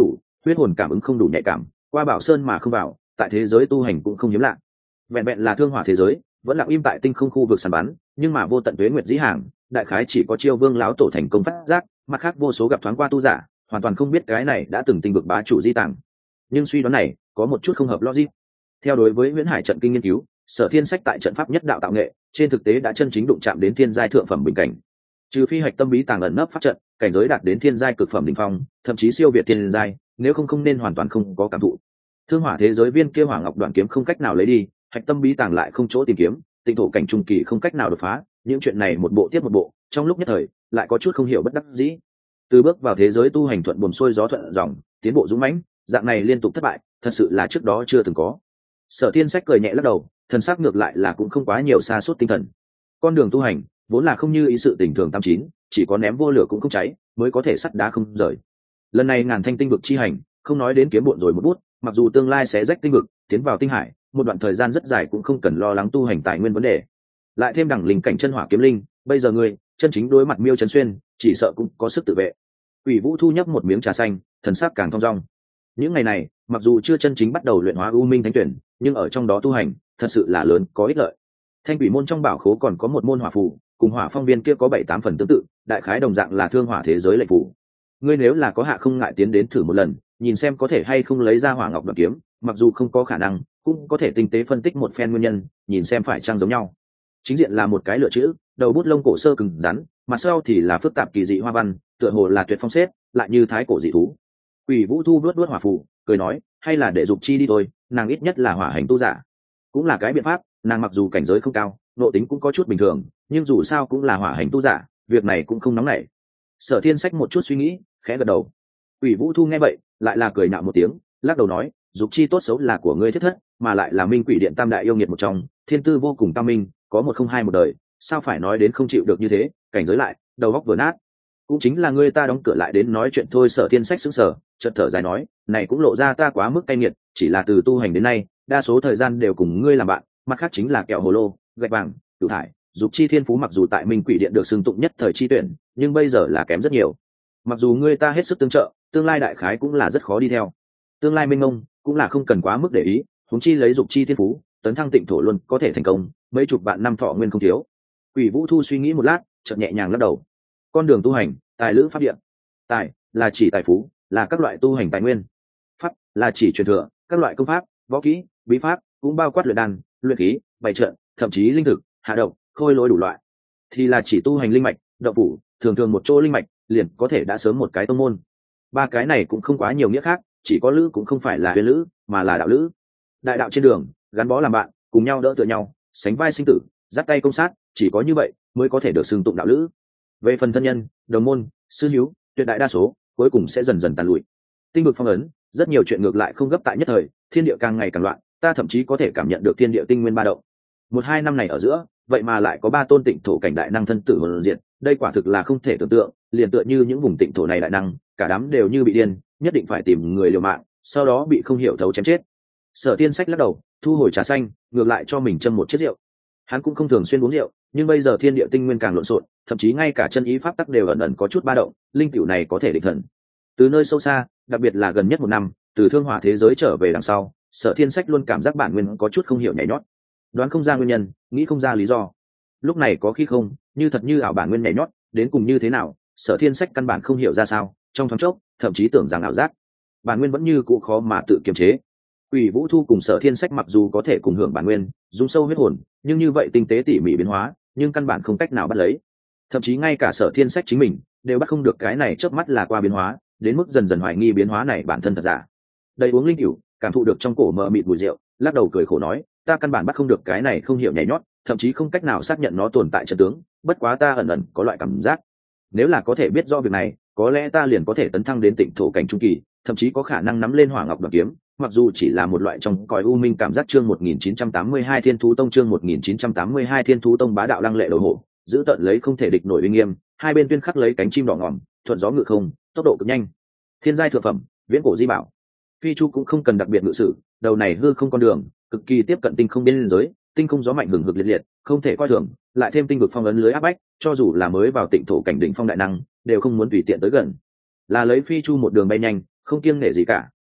huyết hồn cảm ứng không đủ nhạy cảm, qua bảo sơn mà không vào, tại thế giới tu hành cũng không hiếm lạ. Vẹn vẹn là thương hỏa thế giới vẫn lặng im tại tinh không khu vực săn bắn, nhưng mà vô tận tuế nguyệt dĩ hàng, đại khái chỉ có Chiêu Vương lão tổ thành công phát giác, mặt khác vô số gặp thoáng qua tu giả hoàn toàn không biết cái này đã từng tinh vực bá chủ di tàng. Nhưng suy đoán này có một chút không hợp logic. Theo đối với Huyễn Hải trận kinh nghiên cứu, Sở Thiên Sách tại trận pháp nhất đạo tạo nghệ trên thực tế đã chân chính đụng chạm đến thiên giai thượng phẩm bình cảnh. Trừ phi hạch tâm bí tàng ẩn nấp pháp trận, cảnh giới đạt đến thiên giai cực phẩm đỉnh phong, thậm chí siêu việt thiên giai, nếu không nên hoàn toàn không có cảm thụ. Thương hỏa thế giới viên kia hỏa ngọc đoạn kiếm không cách nào lấy đi, hạch tâm bí tàng lại không chỗ tìm kiếm, tinh thổ cảnh trung kỳ không cách nào đột phá, những chuyện này một bộ tiếp một bộ, trong lúc nhất thời lại có chút không hiểu bất đắc dĩ. Từ bước vào thế giới tu hành thuận buồm xuôi gió thuận dòng, tiến bộ dũng mãnh, dạng này liên tục thất bại, thật sự là trước đó chưa từng có. Sở Thiên Sách cười nhẹ lắc đầu, thần sắc ngược lại là cũng không quá nhiều sa sút tinh thần. Con đường tu hành vốn là không như ý sự tình thường tam chín, chỉ có ném vô lửa cũng không cháy, mới có thể sắt đá không rời. Lần này ngàn thanh tinh vực chi hành, không nói đến kiếm bộn rồi một bút, mặc dù tương lai sẽ rách tinh vực, tiến vào tinh hải, một đoạn thời gian rất dài cũng không cần lo lắng tu hành tài nguyên vấn đề. Lại thêm đẳng linh cảnh chân hỏa kiếm linh, bây giờ ngươi chân chính đối mặt Miêu Trấn Xuyên, chỉ sợ cũng có sức tự vệ. Quỷ Vũ thu nhấp một miếng trà xanh, thần sắc càng thong dong. Những ngày này, mặc dù chưa chân chính bắt đầu luyện hóa U Minh Thánh Tuyển, nhưng ở trong đó tu hành, thật sự là lớn có ích lợi. Thanh Quỷ môn trong bảo khố còn có một môn hỏa phù, cùng Hỏa Phong viên kia có 7-8 phần tương tự, đại khái đồng dạng là thương hỏa thế giới lệnh phù. Ngươi nếu là có hạ không ngại tiến đến thử một lần, nhìn xem có thể hay không lấy ra Hỏa Ngọc Đoạn kiếm, mặc dù không có khả năng, cũng có thể tinh tế phân tích một phen nguyên nhân, nhìn xem phải chăng giống nhau. Chính diện là một cái lựa chữ, đầu bút lông cổ sơ cứng rắn, mặt sau thì là phức tạp kỳ dị hoa văn, tựa hồ là tuyệt phong xếp, lại như thái cổ dị thú. Quỷ Vũ thu vuốt vuốt hỏa phù, cười nói, hay là để Dục Chi đi thôi, nàng ít nhất là hỏa hành tu giả, cũng là cái biện pháp. Nàng mặc dù cảnh giới không cao, nội tính cũng có chút bình thường, nhưng dù sao cũng là hỏa hành tu giả, việc này cũng không nóng nảy. Sở Thiên Sách một chút suy nghĩ, khẽ gật đầu. Quỷ Vũ thu nghe vậy, lại là cười nhạo một tiếng, lắc đầu nói, Dục Chi tốt xấu là của ngươi thiết thất, mà lại là Minh Quỷ Điện tam đại yêu nghiệt một trong, thiên tư vô cùng cao minh, có một không hai một đời, sao phải nói đến không chịu được như thế, cảnh giới lại, đầu óc vừa nát. Cũng chính là ngươi ta đóng cửa lại đến nói chuyện thôi. Sở Thiên Sách sững sờ, chợt thở dài nói, này cũng lộ ra ta quá mức cay nghiệt, chỉ là từ tu hành đến nay, đa số thời gian đều cùng ngươi làm bạn, mặt khác chính là kẹo hồ lô, gạch vàng, cửu thải. Dục Chi thiên phú mặc dù tại Minh Quỷ Điện được xưng tụng nhất thời chi tuyển, nhưng bây giờ là kém rất nhiều. Mặc dù ngươi ta hết sức tương trợ, tương lai đại khái cũng là rất khó đi theo. Tương lai mênh mông, cũng là không cần quá mức để ý, huống chi lấy Dục Chi thiên phú, tấn thăng tịnh thổ luôn có thể thành công, mấy chục vạn năm thọ nguyên không thiếu. Quỷ Vũ thu suy nghĩ một lát, chợt nhẹ nhàng lắc đầu. Con đường tu hành, tài lữ pháp điện. Tài là chỉ tài phú, là các loại tu hành tài nguyên. Pháp là chỉ truyền thừa, các loại công pháp, võ kỹ, bí pháp, cũng bao quát luyện đan, luyện khí, bày trận, thậm chí linh thực, hạ độc, khôi lỗi đủ loại. Thì là chỉ tu hành linh mạch, động phủ, thường thường một chỗ linh mạch liền có thể đã sớm một cái tông môn. Ba cái này cũng không quá nhiều nghĩa khác, chỉ có lữ cũng không phải là huyền lữ, mà là đạo lữ. Đại đạo trên đường, gắn bó làm bạn, cùng nhau đỡ tựa nhau, sánh vai sinh tử, dắt tay công sát, chỉ có như vậy mới có thể được xưng tụng đạo lữ. Về phần thân nhân, đồng môn, sư hiếu, tuyệt đại đa số cuối cùng sẽ dần dần tàn lụi. Tinh vực phong ấn, rất nhiều chuyện ngược lại không gấp tại nhất thời, thiên địa càng ngày càng loạn, ta thậm chí có thể cảm nhận được thiên địa tinh nguyên ba động. 1-2 năm này ở giữa, vậy mà lại có 3 tôn tịnh thổ cảnh đại năng thân tử hồn diệt, đây quả thực là không thể tưởng tượng, liền tựa như những vùng tịnh thổ này đại năng, cả đám đều như bị điên, nhất định phải tìm người liều mạng, sau đó bị không hiểu thấu chém chết. Sở Thiên Sách lắc đầu, thu hồi trà xanh, ngược lại cho mình châm một chiếc rượu. Hắn cũng không thường xuyên uống rượu, nhưng bây giờ thiên địa tinh nguyên càng lộn xộn, thậm chí ngay cả chân ý pháp tắc đều ẩn ẩn có chút ba động, linh tiểu này có thể định thần. Từ nơi sâu xa, đặc biệt là gần nhất 1 năm, từ thương hỏa thế giới trở về đằng sau, Sở Thiên Sách luôn cảm giác bản nguyên có chút không hiểu nhảy nhót, đoán không ra nguyên nhân, nghĩ không ra lý do. Lúc này có khi không, như thật như ảo bản nguyên nhảy nhót, đến cùng như thế nào, Sở Thiên Sách căn bản không hiểu ra sao, trong thoáng chốc, thậm chí tưởng rằng ảo giác. Bản nguyên vẫn như cũ khó mà tự kiềm chế. Quỷ Vũ thu cùng Sở Thiên Sách mặc dù có thể cùng hưởng bản nguyên, dung sâu huyết hồn, nhưng như vậy tinh tế tỉ mỉ biến hóa, nhưng căn bản không cách nào bắt lấy. Thậm chí ngay cả Sở Thiên Sách chính mình đều bắt không được cái này chớp mắt là qua biến hóa, đến mức dần dần hoài nghi biến hóa này bản thân thật giả. Đầy uống linh cửu, cảm thụ được trong cổ mờ mịt mùi rượu, lắc đầu cười khổ nói, ta căn bản bắt không được cái này không hiểu nhảy nhót, thậm chí không cách nào xác nhận nó tồn tại chân tướng, bất quá ta ẩn ẩn có loại cảm giác, nếu là có thể biết rõ việc này, có lẽ ta liền có thể tấn thăng đến tịnh thổ cảnh trung kỳ, thậm chí có khả năng nắm lên hỏa ngọc đoạt kiếm, mặc dù chỉ là một loại trong cõi u minh cảm giác. Chương 1982 Thiên Thú Tông. Chương 1982 Thiên Thú Tông. Bá đạo lăng lệ đầu hổ, giữ tận lấy không thể địch nổi uy nghiêm, hai bên tuyên khắc lấy cánh chim đỏ ngòm, thuận gió ngự không, tốc độ cực nhanh. Thiên giai thượng phẩm, viễn cổ di bảo. Phi chu cũng không cần đặc biệt ngự sử, đầu này hư không con đường, cực kỳ tiếp cận tinh không biên giới, tinh không gió mạnh hừng hực liệt liệt, không thể coi thường, lại thêm tinh vực phong ấn lưới áp bách, cho dù là mới vào tịnh thổ cảnh đỉnh phong đại năng, đều không muốn tùy tiện tới gần. Là lấy phi chu một đường bay nhanh, không kiêng nể gì cả,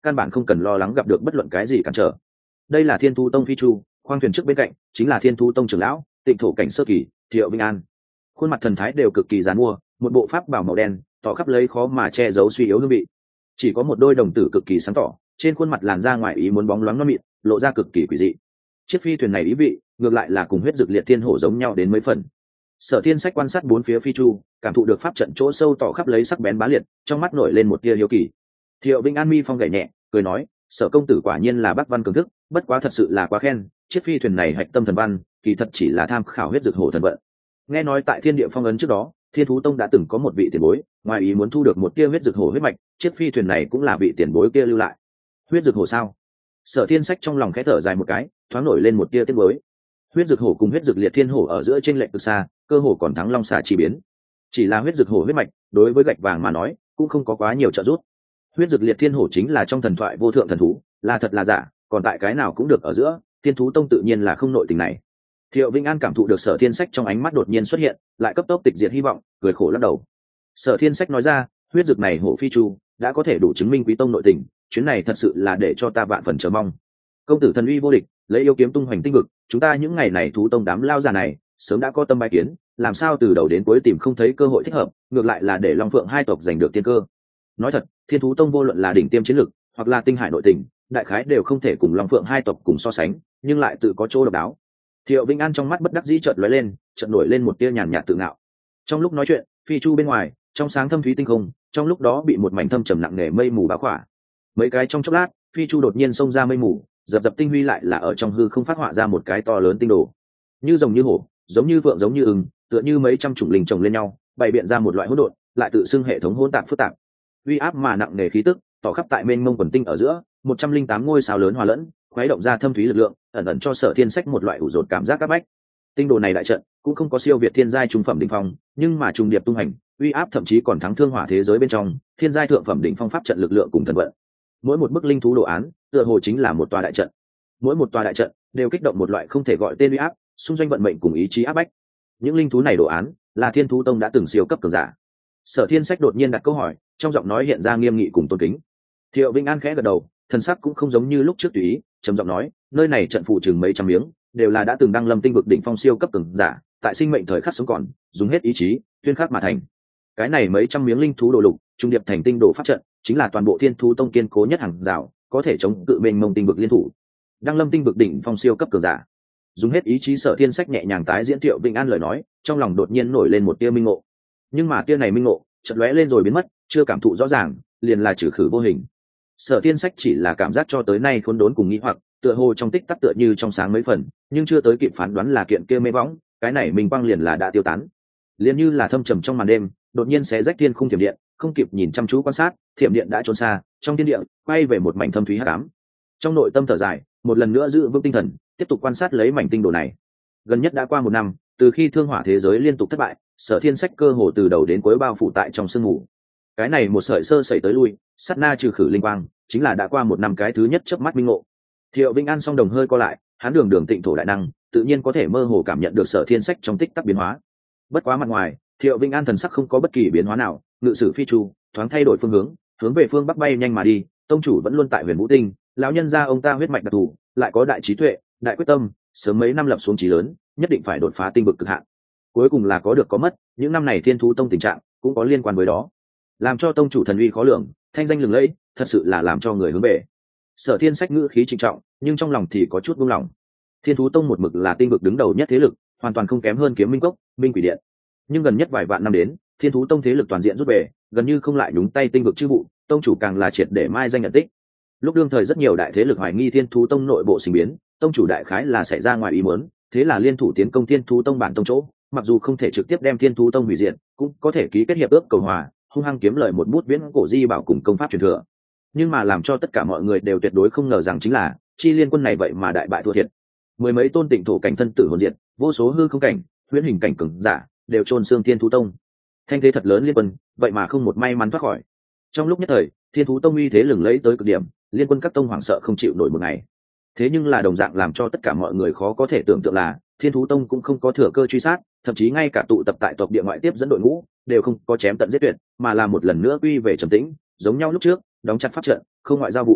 căn bản không cần lo lắng gặp được bất luận cái gì cản trở. Đây là Thiên Thú Tông phi chu, khoang thuyền trước bên cạnh chính là Thiên Thú Tông trưởng lão Tịnh Thổ cảnh sơ kỳ Thiệu Vinh An. Khuôn mặt thần thái đều cực kỳ giàn mua, một bộ pháp bảo màu đen tỏ khắp lấy khó mà che giấu suy yếu hương vị. Chỉ có một đôi đồng tử cực kỳ sáng tỏ, trên khuôn mặt làn da ngoài ý muốn bóng loáng non mịn, lộ ra cực kỳ quỷ dị. Chiếc phi thuyền này ý vị ngược lại là cùng huyết dực liệt thiên hổ giống nhau đến mấy phần. Sở Thiên Sách quan sát bốn phía phi chu, cảm thụ được pháp trận chỗ sâu tỏ khắp lấy sắc bén bá liệt, trong mắt nổi lên một tia hiếu kỳ. Thiệu Vinh An mi phong gảy nhẹ, cười nói, Sở công tử quả nhiên là bác văn cường thức, bất quá thật sự là quá khen, chiếc phi thuyền này hạch tâm thần văn, kỳ thật chỉ là tham khảo huyết dực hổ thần vận. Nghe nói tại Thiên Địa Phong ấn trước đó, Thiên Thú Tông đã từng có một vị tiền bối, ngoài ý muốn thu được một tia huyết dực hổ huyết mạch, chiếc phi thuyền này cũng là vị tiền bối kia lưu lại. Huyết dực hổ sao? Sở Thiên Sách trong lòng khẽ thở dài một cái, thoáng nổi lên một tia tiếc nuối. Huyết dực hổ cùng huyết dực liệt thiên hổ ở giữa trên lệch cực xa, cơ hồ còn thắng long xà chi biến. Chỉ là huyết dực hổ huyết mạch, đối với gạch vàng mà nói, cũng không có quá nhiều trợ giúp. Huyết dực liệt thiên hổ chính là trong thần thoại vô thượng thần thú, là thật là giả, còn tại cái nào cũng được ở giữa, Thiên Thú Tông tự nhiên là không nội tình này. Thiệu Vinh An cảm thụ được Sở Thiên Sách trong ánh mắt đột nhiên xuất hiện, lại cấp tốc tịch diệt hy vọng, cười khổ lắc đầu. Sở Thiên Sách nói ra, huyết dực này hổ phi chu đã có thể đủ chứng minh quý tông nội tình, chuyến này thật sự là để cho ta vạn phần chờ mong. Công tử thần uy vô địch, lấy yêu kiếm tung hoành tinh vực, chúng ta những ngày này thú tông đám lao già này sớm đã có tâm bài kiến, làm sao từ đầu đến cuối tìm không thấy cơ hội thích hợp, ngược lại là để Long Phượng hai tộc giành được tiên cơ. Nói thật, Thiên Thú Tông vô luận là đỉnh tiêm chiến lực, hoặc là tinh hải nội tình, đại khái đều không thể cùng Long Phượng hai tộc cùng so sánh, nhưng lại tự có chỗ độc đáo. Thiệu Vinh An trong mắt bất đắc dĩ chợt lóe lên, chợt nổi lên một tia nhàn nhạt tự ngạo. Trong lúc nói chuyện, phi chu bên ngoài, trong sáng thâm thúy tinh không, trong lúc đó bị một mảnh thâm trầm nặng nề mây mù bao khỏa. Mấy cái trong chốc lát, phi chu đột nhiên xông ra mây mù, dập dập tinh huy lại là ở trong hư không phát họa ra một cái to lớn tinh đồ. Như rồng như hổ, giống như vượng giống như ưng, tựa như mấy trăm chủng linh chồng lên nhau, bày biện ra một loại hỗn độn, lại tự xưng hệ thống hỗn tạp phức tạp. Uy áp mà nặng nề khí tức, tỏ khắp tại mênh mông quần tinh ở giữa, 108 ngôi sao lớn hòa lẫn, khuấy động ra thâm thúy lực lượng, ẩn ẩn cho Sở Thiên Sách một loại ủ rột cảm giác áp bách. Tinh đồ này đại trận cũng không có siêu việt thiên giai trung phẩm đỉnh phong, nhưng mà trùng điệp tung hành, uy áp thậm chí còn thắng thương hỏa thế giới bên trong thiên giai thượng phẩm đỉnh phong pháp trận lực lượng cùng thần vận. Mỗi một bức linh thú đồ án, tựa hồ chính là một tòa đại trận. Mỗi một tòa đại trận đều kích động một loại không thể gọi tên uy áp, xung doanh vận mệnh cùng ý chí áp bách. Những linh thú này đồ án là Thiên Thú Tông đã từng siêu cấp cường giả. Sở Thiên Sách đột nhiên đặt câu hỏi, trong giọng nói hiện ra nghiêm nghị cùng tôn kính. Thiệu Vinh An khẽ gật đầu, thần sắc cũng không giống như lúc trước tùy ý, trầm giọng nói, nơi này trận phù chừng mấy trăm miếng, đều là đã từng đăng lâm tinh vực đỉnh phong siêu cấp cường giả, tại sinh mệnh thời khắc sống còn, dùng hết ý chí, tuyên khắc mà thành. Cái này mấy trăm miếng linh thú đồ lục, trung điệp thành tinh đồ pháp trận, chính là toàn bộ Thiên Thú Tông kiên cố nhất hàng rào, có thể chống cự mênh mông tinh vực liên thủ. Đăng lâm tinh vực đỉnh phong siêu cấp cường giả, dùng hết ý chí. Sở Thiên Sách nhẹ nhàng tái diễn Thiệu Vinh An lời nói, trong lòng đột nhiên nổi lên một tia minh ngộ. Nhưng mà tia này minh ngộ, chợt lóe lên rồi biến mất, chưa cảm thụ rõ ràng, liền là trừ khử vô hình. Sở Thiên Sách chỉ là cảm giác cho tới nay khốn đốn cùng nghi hoặc, tựa hồ trong tích tắc tựa như trong sáng mấy phần, nhưng chưa tới kịp phán đoán là kiện kia mê võng, cái này mình quang liền là đã tiêu tán. Liền như là thâm trầm trong màn đêm, đột nhiên xé rách thiên khung thiểm điện, không kịp nhìn chăm chú quan sát, thiểm điện đã trốn xa, trong thiên địa quay về một mảnh thâm thúy hắc ám. Trong nội tâm thở dài, một lần nữa giữ vững tinh thần, tiếp tục quan sát lấy mảnh tinh đồ này. Gần nhất đã qua một năm, từ khi thương hỏa thế giới liên tục thất bại, Sở Thiên Sách cơ hồ từ đầu đến cuối bao phủ tại trong sương mù. Cái này một sợi sơ sẩy tới lui, sát na trừ khử linh quang, chính là đã qua một năm cái thứ nhất chớp mắt minh ngộ. Thiệu Vinh An song đồng hơi co lại, hắn đường đường tịnh thổ đại năng, tự nhiên có thể mơ hồ cảm nhận được Sở Thiên Sách trong tích tắc biến hóa. Bất quá mặt ngoài, Thiệu Vinh An thần sắc không có bất kỳ biến hóa nào, ngự sử phi chu, thoáng thay đổi phương hướng, hướng về phương bắc bay nhanh mà đi. Tông chủ vẫn luôn tại Huyền Vũ Tinh, lão nhân gia ông ta huyết mạch đặc thù, lại có đại trí tuệ, đại quyết tâm, sớm mấy năm lập xuống chí lớn, nhất định phải đột phá tinh vực cực hạn. Cuối cùng là có được có mất, những năm này Thiên Thú Tông tình trạng cũng có liên quan với đó, làm cho tông chủ thần uy khó lường, thanh danh lừng lẫy, thật sự là làm cho người hướng về. Sở Thiên Sách ngữ khí trịnh trọng, nhưng trong lòng thì có chút buông lỏng. Thiên Thú Tông một mực là tinh vực đứng đầu nhất thế lực, hoàn toàn không kém hơn Kiếm Minh Cốc, Minh Quỷ Điện. Nhưng gần nhất vài vạn năm đến, Thiên Thú Tông thế lực toàn diện rút về, gần như không lại đúng tay tinh vực chư vụ, tông chủ càng là triệt để mai danh nhận tích. Lúc đương thời rất nhiều đại thế lực hoài nghi Thiên Thú Tông nội bộ sinh biến, tông chủ đại khái là xảy ra ngoài ý muốn, thế là liên thủ tiến công Thiên Thú Tông bản tông chỗ, mặc dù không thể trực tiếp đem Thiên Thú Tông hủy diệt, cũng có thể ký kết hiệp ước cầu hòa, hung hăng kiếm lời một bút viễn cổ di bảo cùng công pháp truyền thừa. Nhưng mà làm cho tất cả mọi người đều tuyệt đối không ngờ rằng chính là chi liên quân này vậy mà đại bại thua thiệt. Mười mấy tôn tịnh thổ cảnh thân tử hồn diệt, vô số hư không cảnh, huyễn hình cảnh cường giả đều chôn xương Thiên Thú Tông. Thanh thế thật lớn liên quân, vậy mà không một may mắn thoát khỏi. Trong lúc nhất thời, Thiên Thú Tông uy thế lừng lẫy tới cực điểm, liên quân các tông hoảng sợ không chịu nổi một ngày. Thế nhưng là đồng dạng làm cho tất cả mọi người khó có thể tưởng tượng là Thiên Thú Tông cũng không có thừa cơ truy sát, thậm chí ngay cả tụ tập tại tộc địa ngoại tiếp dẫn đội ngũ đều không có chém tận giết tuyệt, mà là một lần nữa quy về trầm tĩnh, giống nhau lúc trước, đóng chặt pháp trận, không ngoại giao vụ,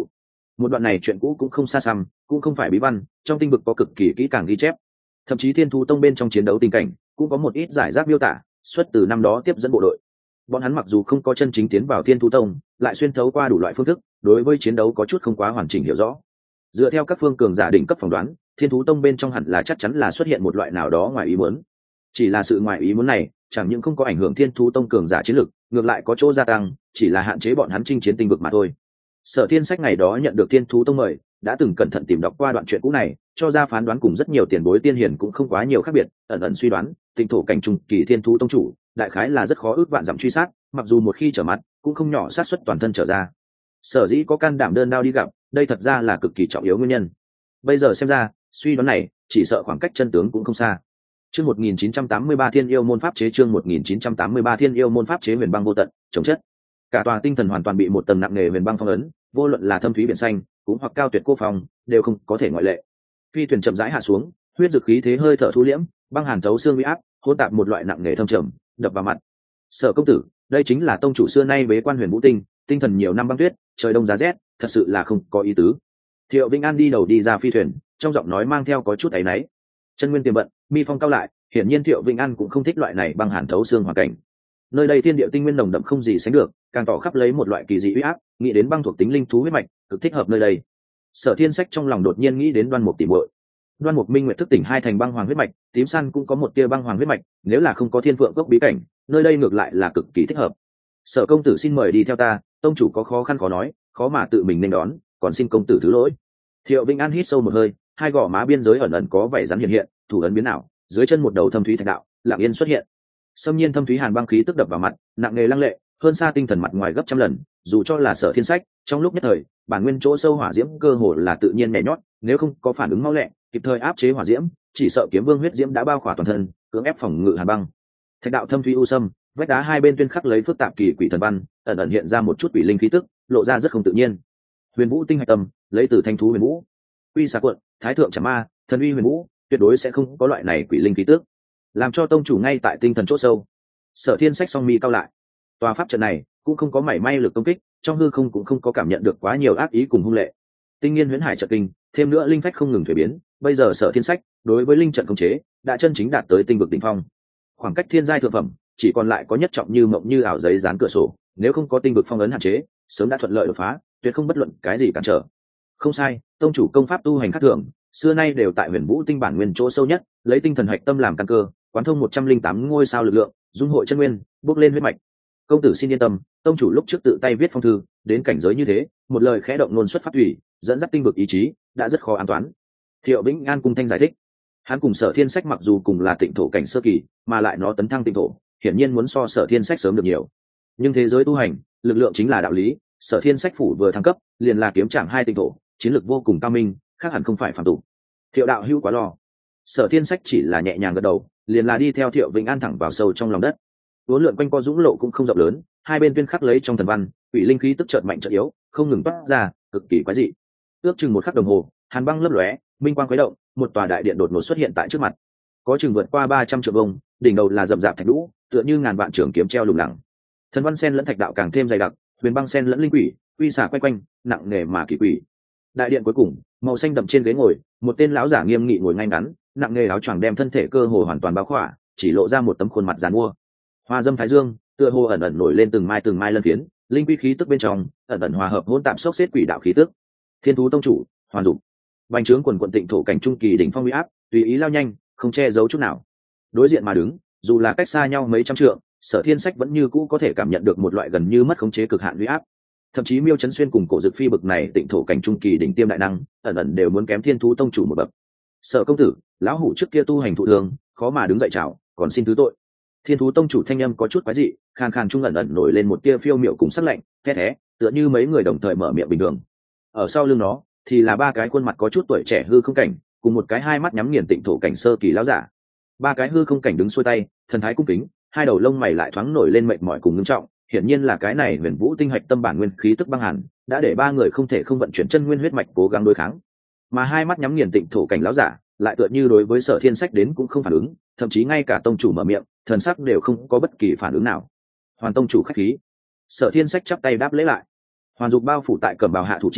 Một đoạn này chuyện cũ cũng không xa xăm, cũng không phải bí văn, trong tinh vực có cực kỳ kỹ càng ghi chép. Thậm chí Thiên Thú Tông bên trong chiến đấu tình cảnh cũng có một ít giải rác miêu tả, xuất từ năm đó tiếp dẫn bộ đội. Bọn hắn mặc dù không có chân chính tiến vào Thiên Thú Tông, lại xuyên thấu qua đủ loại phương thức, đối với chiến đấu có chút không quá hoàn chỉnh hiểu rõ. Dựa theo các phương cường giả đỉnh cấp phỏng đoán, Thiên Thú Tông bên trong hẳn là chắc chắn là xuất hiện một loại nào đó ngoài ý muốn. Chỉ là sự ngoài ý muốn này, chẳng những không có ảnh hưởng Thiên Thú Tông cường giả chiến lực, ngược lại có chỗ gia tăng, chỉ là hạn chế bọn hắn chinh chiến tinh vực mà thôi. Sở Thiên Sách ngày đó nhận được Thiên Thú Tông mời, đã từng cẩn thận tìm đọc qua đoạn chuyện cũ này, cho ra phán đoán cùng rất nhiều tiền bối tiên hiền cũng không quá nhiều khác biệt, ẩn ẩn suy đoán, tinh thổ cảnh trung kỳ Thiên Thú Tông chủ, đại khái là rất khó ước vạn dặm truy sát, mặc dù một khi trở mặt, cũng không nhỏ sát suất toàn thân trở ra. Sở dĩ có can đảm đơn đao đi gặp, đây thật ra là cực kỳ trọng yếu nguyên nhân. Bây giờ xem ra, suy đoán này, chỉ sợ khoảng cách chân tướng cũng không xa. Chương 1983 Thiên yêu môn pháp chế chương 1983 Thiên yêu môn pháp chế huyền băng vô tận, chống chất. Cả tòa tinh thần hoàn toàn bị một tầng nặng nề huyền băng phong ấn, vô luận là thâm thúy biển xanh, cũng hoặc cao tuyệt cô phòng, đều không có thể ngoại lệ. Phi thuyền chậm rãi hạ xuống, huyết dực khí thế hơi thở thu liễm, băng hàn thấu xương uy áp, hỗn tạp một loại nặng nề thâm trầm, đập vào mặt. Sở công tử, đây chính là tông chủ xưa nay bế quan huyền vũ tinh, tinh thần nhiều năm băng tuyết, trời đông giá rét, thật sự là không có ý tứ. Thiệu Vĩnh An đi đầu đi ra phi thuyền, trong giọng nói mang theo có chút áy náy. Chân nguyên tiềm bận, mi phong cao lại, hiển nhiên Thiệu Vĩnh An cũng không thích loại này băng hàn thấu xương hoàn cảnh. Nơi đây thiên địa tinh nguyên nồng đậm không gì sánh được, càng tỏ khắp lấy một loại kỳ dị uy áp, nghĩ đến băng thuộc tính linh thú huyết mạch, cực thích hợp nơi đây. Sở Thiên Sách trong lòng đột nhiên nghĩ đến Đoan Mục Tỷ muội. Đoan Mục Minh Nguyệt thức tỉnh hai thành băng hoàng huyết mạch, Tím San cũng có một tia băng hoàng huyết mạch, nếu là không có Thiên Phượng cốc bí cảnh, nơi đây ngược lại là cực kỳ thích hợp. Sở công tử xin mời đi theo ta, tông chủ có khó khăn khó nói, khó mà tự mình nên đón, còn xin công tử thứ lỗi. Thiệu Vĩnh An hít sâu một hơi, hai gò má biên giới ẩn ẩn có vẻ rắn hiện hiện, thủ ấn biến ảo, dưới chân một đầu thâm thúy thạch đạo, lặng yên xuất hiện. Xâm nhiên thâm thúy hàn băng khí tức đập vào mặt, nặng nề lăng lệ, hơn xa tinh thần mặt ngoài gấp trăm lần, dù cho là Sở Thiên Sách, trong lúc nhất thời, bản nguyên chỗ sâu hỏa diễm cơ hồ là tự nhiên nhẹ nhót, nếu không có phản ứng mau lẹ, kịp thời áp chế hỏa diễm, chỉ sợ kiếm vương huyết diễm đã bao khỏa toàn thân, cưỡng ép phòng ngự hàn băng. Thạch đạo thâm thúy u sâm, vách đá hai bên tuyên khắc lấy phức tạp kỳ quỷ thần văn, ẩn ẩn hiện ra một chút quỷ linh khí tức, lộ ra rất không tự nhiên. Huyền Vũ tinh hạch tâm, lấy từ thanh thú huyền vũ. Uy xà quận, thái thượng chảm ma, thần uy huyền vũ, tuyệt đối sẽ không có loại này quỷ linh khí tức. Làm cho tông chủ ngay tại tinh thần chỗ sâu. Sở Thiên Sách song mi cao lại. Tòa pháp trận này cũng không có mảy may lực công kích, trong hư không cũng không có cảm nhận được quá nhiều ác ý cùng hung lệ. Tinh nghiên huyễn hải trận kinh, thêm nữa linh phách không ngừng thay biến, bây giờ Sở Thiên Sách đối với linh trận khống chế đã chân chính đạt tới tinh vực đỉnh phong. Khoảng cách thiên giai thượng phẩm chỉ còn lại có nhất trọng như mộng như ảo giấy dán cửa sổ, nếu không có tinh vực phong ấn hạn chế, sớm đã thuận lợi đột phá, tuyệt không bất luận cái gì cản trở. Không sai, tông chủ công pháp tu hành khác thường, xưa nay đều tại Huyền Vũ tinh bản nguyên chỗ sâu nhất, lấy tinh thần hạch tâm làm căn cơ, quán thông 108 ngôi sao lực lượng, dung hội chân nguyên, bước lên huyết mạch. Công tử xin yên tâm, tông chủ lúc trước tự tay viết phong thư, đến cảnh giới như thế, một lời khẽ động ngôn xuất phát thủy, dẫn dắt tinh vực ý chí, đã rất khó an toán. Thiệu Vĩnh An cung thanh giải thích. Hắn cùng Sở Thiên Sách mặc dù cùng là tịnh thổ cảnh sơ kỳ, mà lại nó tấn thăng tịnh thổ, hiển nhiên muốn so Sở Thiên Sách sớm được nhiều. Nhưng thế giới tu hành, lực lượng chính là đạo lý, Sở Thiên Sách phủ vừa thăng cấp, liền là kiếm trảm hai tịnh thổ, chiến lược vô cùng cao minh, khác hẳn không phải phàm tục. Thiệu đạo hữu quá lo. Sở Thiên Sách chỉ là nhẹ nhàng gật đầu, liền là đi theo Thiệu Vĩnh An thẳng vào sâu trong lòng đất. Uốn lượn quanh co dũng lộ cũng không rộng lớn, hai bên tuyên khắc lấy trong thần văn, quỷ linh khí tức chợt mạnh chợt yếu, không ngừng toát ra, cực kỳ quái dị. Ước chừng một khắc đồng hồ, hàn băng lấp lóe, minh quang khuấy động, một tòa đại điện đột ngột xuất hiện tại trước mặt. Có chừng vượt qua 300 trượng vuông, đỉnh đầu là rậm rạp thạch lũ, tựa như ngàn vạn trường kiếm treo lủng lẳng. Thần văn sen lẫn thạch đạo càng thêm dày đặc, huyền băng sen lẫn linh quỷ, uy xả quay quanh, nặng nề mà kỳ quỷ. Đại điện cuối cùng, màu xanh đậm trên ghế ngồi, một tên lão giả nghiêm nghị ngồi ngay ngắn, nặng nề áo choàng đem thân thể cơ hồ hoàn toàn bao khỏa, chỉ lộ ra một tấm khuôn mặt giàn mua. Hoa dâm thái dương, tựa hồ ẩn ẩn nổi lên từng mai lân phiến, linh quy khí tức bên trong, ẩn ẩn hòa hợp hỗn tạp xốc xếp quỷ đạo khí tức. Thiên thú tông chủ, Hoàn Dục. Bành trướng quần quận tịnh thổ cảnh trung kỳ đỉnh phong uy áp, tùy ý lao nhanh, không che giấu chút nào. Đối diện mà đứng, dù là cách xa nhau mấy trăm trượng, Sở Thiên Sách vẫn như cũ có thể cảm nhận được một loại gần như mất khống chế cực hạn uy áp. Thậm chí Miêu Chấn Xuyên cùng Cổ Dực Phi bực này tịnh thổ cảnh trung kỳ đỉnh tiêm đại năng, ẩn ẩn đều muốn kém Thiên thú tông chủ một bậc. Sở công tử, lão hủ trước kia tu hành thụ thường, khó mà đứng dậy chào, còn xin thứ tội. Thiên thú tông chủ thanh âm có chút quái dị, khàn khàn trung ẩn ẩn nổi lên một tia phiêu miệu cùng sắc lạnh, the thé, tựa như mấy người đồng thời mở miệng bình thường. Ở sau lưng nó thì là ba cái khuôn mặt có chút tuổi trẻ hư không cảnh, cùng một cái hai mắt nhắm nghiền tịnh thổ cảnh sơ kỳ lão giả. Ba cái hư không cảnh đứng xuôi tay, thần thái cung kính, hai đầu lông mày lại thoáng nổi lên mệt mỏi cùng ngưng trọng, hiển nhiên là cái này Huyền Vũ tinh hạch tâm bản nguyên khí tức băng hàn, đã để ba người không thể không vận chuyển chân nguyên huyết mạch cố gắng đối kháng. Mà hai mắt nhắm nghiền tịnh thổ cảnh lão giả, lại tựa như đối với Sở Thiên Sách đến cũng không phản ứng, thậm chí ngay cả tông chủ mở miệng, thần sắc đều không có bất kỳ phản ứng nào. Hoàn tông chủ khách khí. Sở Thiên Sách chắp tay đáp lễ lại. Hoàn Dục bao phủ tại cẩm bào hạ thủ chỉ,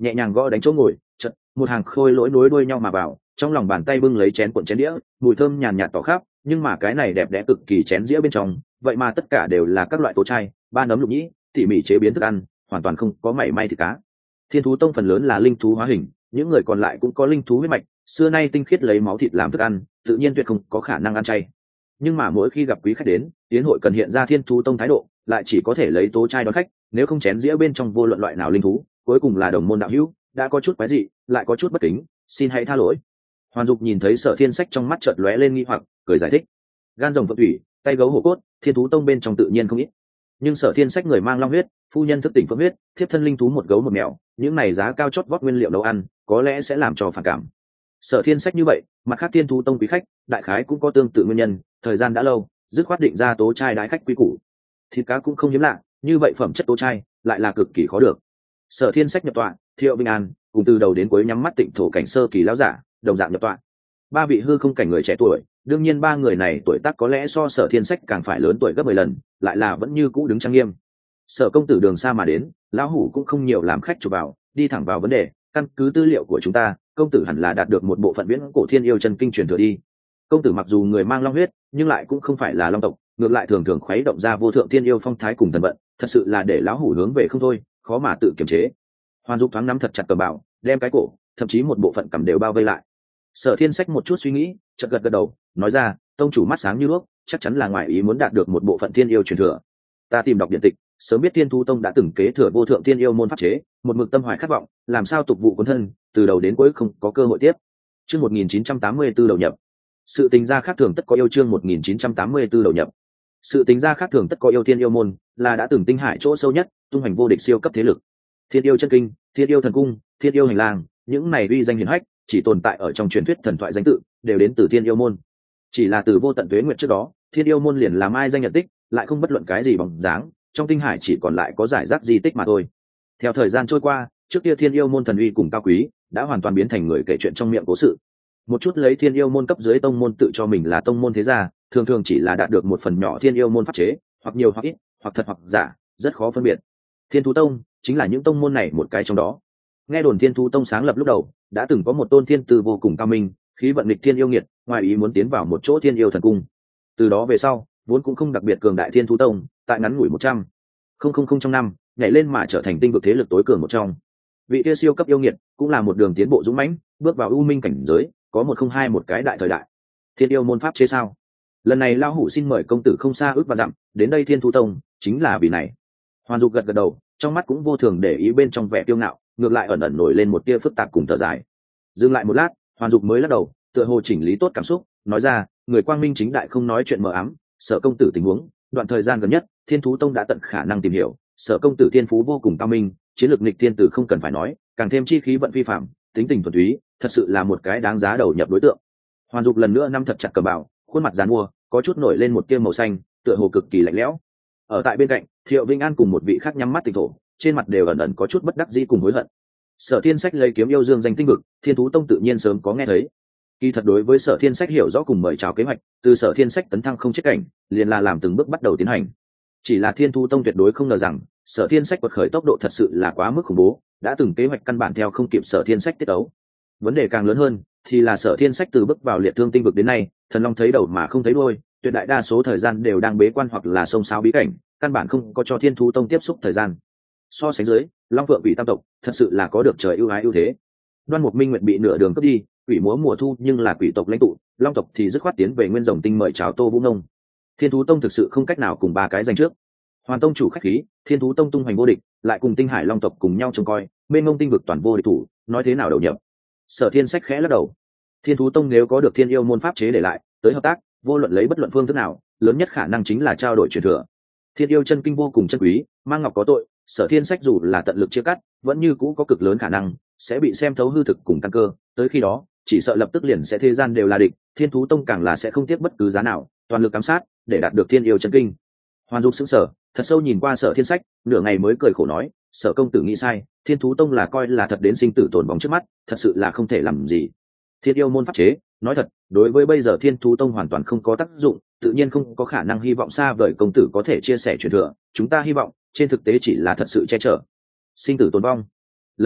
nhẹ nhàng gõ đánh chỗ ngồi, chật một hàng khôi lỗi nối đuôi nhau mà vào, trong lòng bàn tay bưng lấy chén cuộn chén đĩa, mùi thơm nhàn nhạt tỏ khắp. Nhưng mà cái này đẹp đẽ cực kỳ chén dĩa bên trong vậy mà tất cả đều là các loại tố chai, ba nấm lục nhĩ, tỉ mỉ chế biến thức ăn, hoàn toàn không có mảy may thịt cá. Thiên thú tông phần lớn là linh thú hóa hình, những người còn lại cũng có linh thú huyết mạch, xưa nay tinh khiết lấy máu thịt làm thức ăn, tự nhiên tuyệt không có khả năng ăn chay. Nhưng mà mỗi khi gặp quý khách đến, tiến hội cần hiện ra thiên thú tông thái độ, lại chỉ có thể lấy tố chai đón khách, nếu không chén dĩa bên trong vô luận loại nào linh thú, cuối cùng là đồng môn đạo hữu, đã có chút quái dị, lại có chút bất kính, xin hãy tha lỗi. Hoàn Dục nhìn thấy Sở Thiên Sách trong mắt chợt lóe lên nghi hoặc, cười giải thích: gan rồng phượng thủy, tay gấu hổ cốt, thiên thú tông bên trong tự nhiên không ít. Nhưng Sở Thiên Sách người mang long huyết, phu nhân thức tỉnh phượng huyết, thiếp thân linh thú một gấu một mèo, những này giá cao chót vót nguyên liệu nấu ăn, có lẽ sẽ làm cho phản cảm. Sở Thiên Sách như vậy, mặt khác thiên thú tông quý khách, đại khái cũng có tương tự nguyên nhân, thời gian đã lâu, dứt khoát định ra tố trai đái khách quý củ. Thịt cá cũng không hiếm lạ, như vậy phẩm chất tố trai lại là cực kỳ khó được. Sở Thiên Sách nhập tọa, Thiệu Vinh An cùng từ đầu đến cuối nhắm mắt tịnh thổ cảnh sơ kỳ lão giả, đồng dạng nhập tọa. Ba vị hư không cảnh người trẻ tuổi, đương nhiên ba người này tuổi tác có lẽ so Sở Thiên Sách càng phải lớn tuổi gấp 10 lần, lại là vẫn như cũ đứng trang nghiêm. Sở công tử đường xa mà đến, lão hủ cũng không nhiều làm khách chụp vào, đi thẳng vào vấn đề, căn cứ tư liệu của chúng ta, công tử hẳn là đạt được một bộ phận viễn cổ thiên yêu chân kinh truyền thừa đi. Công tử mặc dù người mang long huyết, nhưng lại cũng không phải là long tộc, ngược lại thường thường khuấy động ra vô thượng thiên yêu phong thái cùng thần vận, thật sự là để lão hủ hướng về không thôi, khó mà tự kiềm chế. Hoàn Dục thoáng nắm thật chặt cờ bảo, đem cái cổ, thậm chí một bộ phận cầm đều bao vây lại. Sở Thiên Sách một chút suy nghĩ, chợt gật gật đầu, nói ra, tông chủ mắt sáng như đuốc, chắc chắn là ngoại ý muốn đạt được một bộ phận thiên yêu truyền thừa. Ta tìm đọc điện tịch, sớm biết Thiên Thú Tông đã từng kế thừa vô thượng thiên yêu môn pháp chế, một mực tâm hoài khát vọng, làm sao tục vụ cuốn thân, từ đầu đến cuối không có cơ hội tiếp. Chương 1984 đầu nhập. Sự tính ra khác thường tất có yêu, chương 1984 đầu nhập. Sự tính ra khác thường tất có yêu, thiên yêu môn là đã từng tinh hải chỗ sâu nhất, tung hành vô địch siêu cấp thế lực. Thiên yêu chân kinh, thiên yêu thần cung, thiên yêu hành lang, những này uy danh hiển hách, chỉ tồn tại ở trong truyền thuyết thần thoại danh tự, đều đến từ thiên yêu môn. Chỉ là từ vô tận tuế nguyệt trước đó, thiên yêu môn liền làm ai danh nhận tích, lại không bất luận cái gì bóng dáng, trong tinh hải chỉ còn lại có giải rác di tích mà thôi. Theo thời gian trôi qua, trước kia thiên yêu môn thần uy cùng cao quý đã hoàn toàn biến thành người kể chuyện trong miệng cố sự. Một chút lấy thiên yêu môn cấp dưới tông môn tự cho mình là tông môn thế gia, thường thường chỉ là đạt được một phần nhỏ thiên yêu môn pháp chế, hoặc nhiều hoặc ít, hoặc thật hoặc giả, rất khó phân biệt. Thiên thú tông chính là những tông môn này một cái trong đó. Nghe đồn thiên thú tông sáng lập lúc đầu đã từng có một tôn thiên tư vô cùng cao minh, khí vận nghịch thiên yêu nghiệt, ngoài ý muốn tiến vào một chỗ thiên yêu thần cung. Từ đó về sau vốn cũng không đặc biệt cường đại thiên thú tông, tại ngắn ngủi 100,000 trong năm nhảy lên mà trở thành tinh vực thế lực tối cường một trong. Vị kia siêu cấp yêu nghiệt cũng là một đường tiến bộ dũng mãnh, bước vào u minh cảnh giới, có 102 một cái đại thời đại. Thiên yêu môn pháp chế sao? Lần này lão hủ xin mời công tử không xa ước và dặm đến đây thiên thú tông, chính là vì này. Hoàn Dục gật gật đầu, trong mắt cũng vô thường để ý bên trong vẻ kiêu ngạo, ngược lại ẩn ẩn nổi lên một tia phức tạp cùng thở dài. Dừng lại một lát, Hoàn Dục mới lắc đầu, tựa hồ chỉnh lý tốt cảm xúc, nói ra, người quang minh chính đại không nói chuyện mờ ám, Sở công tử tình huống, đoạn thời gian gần nhất, Thiên Thú Tông đã tận khả năng tìm hiểu, Sở công tử thiên phú vô cùng cao minh, chiến lược nghịch thiên tử không cần phải nói, càng thêm chi khí vận phi phạm, tính tình thuần túy, thật sự là một cái đáng giá đầu nhập đối tượng. Hoàn Dục lần nữa nắm thật chặt cờ bảo, khuôn mặt giàn mua, có chút nổi lên một tia màu xanh, tựa hồ cực kỳ lạnh lẽo. Ở tại bên cạnh, Thiệu Vinh An cùng một vị khác nhắm mắt tịch thổ, trên mặt đều ẩn ẩn có chút bất đắc dĩ cùng hối hận. Sở Thiên Sách lấy kiếm yêu dương danh tinh vực, Thiên Thú Tông tự nhiên sớm có nghe thấy. Kỳ thật đối với Sở Thiên Sách hiểu rõ cùng mời chào kế hoạch, từ Sở Thiên Sách tấn thăng không chết cảnh, liền là làm từng bước bắt đầu tiến hành. Chỉ là Thiên Thú Tông tuyệt đối không ngờ rằng, Sở Thiên Sách quật khởi tốc độ thật sự là quá mức khủng bố, đã từng kế hoạch căn bản theo không kịp Sở Thiên Sách tiết tấu. Vấn đề càng lớn hơn, thì là Sở Thiên Sách từ bước vào liệt thương tinh vực đến nay, thần long thấy đầu mà không thấy đuôi, tuyệt đại đa số thời gian đều đang bế quan hoặc là xông xáo bí cảnh, căn bản không có cho Thiên Thú Tông tiếp xúc thời gian. So sánh dưới, Long Phượng Quỷ tam tộc thật sự là có được trời ưu ái ưu thế. Đoan Mục Minh Nguyệt bị nửa đường cướp đi, Quỷ Múa mùa thu nhưng là quỷ tộc lãnh tụ, Long tộc thì dứt khoát tiến về Nguyên Rồng Tinh mời chào Tô Vũ Nông. Thiên Thú Tông thực sự không cách nào cùng ba cái giành trước. Hoàn Tông chủ khách khí, Thiên Thú Tông tung hoành vô địch, lại cùng Tinh Hải Long tộc cùng nhau trông coi, bên ngông tinh vực toàn vô địch thủ, nói thế nào đầu nhập. Sở Thiên Sách khẽ lắc đầu. Thiên Thú Tông nếu có được Thiên Yêu môn pháp chế để lại, tới hợp tác, vô luận lấy bất luận phương thức nào, lớn nhất khả năng chính là trao đổi truyền thừa. Thiên Yêu chân kinh vô cùng chân quý, mang ngọc có tội, Sở Thiên Sách dù là tận lực chia cắt, vẫn như cũ có cực lớn khả năng sẽ bị xem thấu hư thực cùng căn cơ, tới khi đó, chỉ sợ lập tức liền sẽ thế gian đều là địch, Thiên Thú Tông càng là sẽ không tiếc bất cứ giá nào, toàn lực ám sát để đạt được Thiên Yêu chân kinh. Hoàn Dục sững sờ, thật sâu nhìn qua Sở Thiên Sách, nửa ngày mới cười khổ nói, Sở công tử nghĩ sai, Thiên Thú Tông là coi là thật đến sinh tử tồn vong trước mắt, thật sự là không thể làm gì. Thiên Yêu môn pháp chế, nói thật, đối với bây giờ Thiên Thú Tông hoàn toàn không có tác dụng, tự nhiên không có khả năng hy vọng xa vời công tử có thể chia sẻ truyền thừa, chúng ta hy vọng trên thực tế chỉ là thật sự che chở. Sinh tử tồn vong, lần này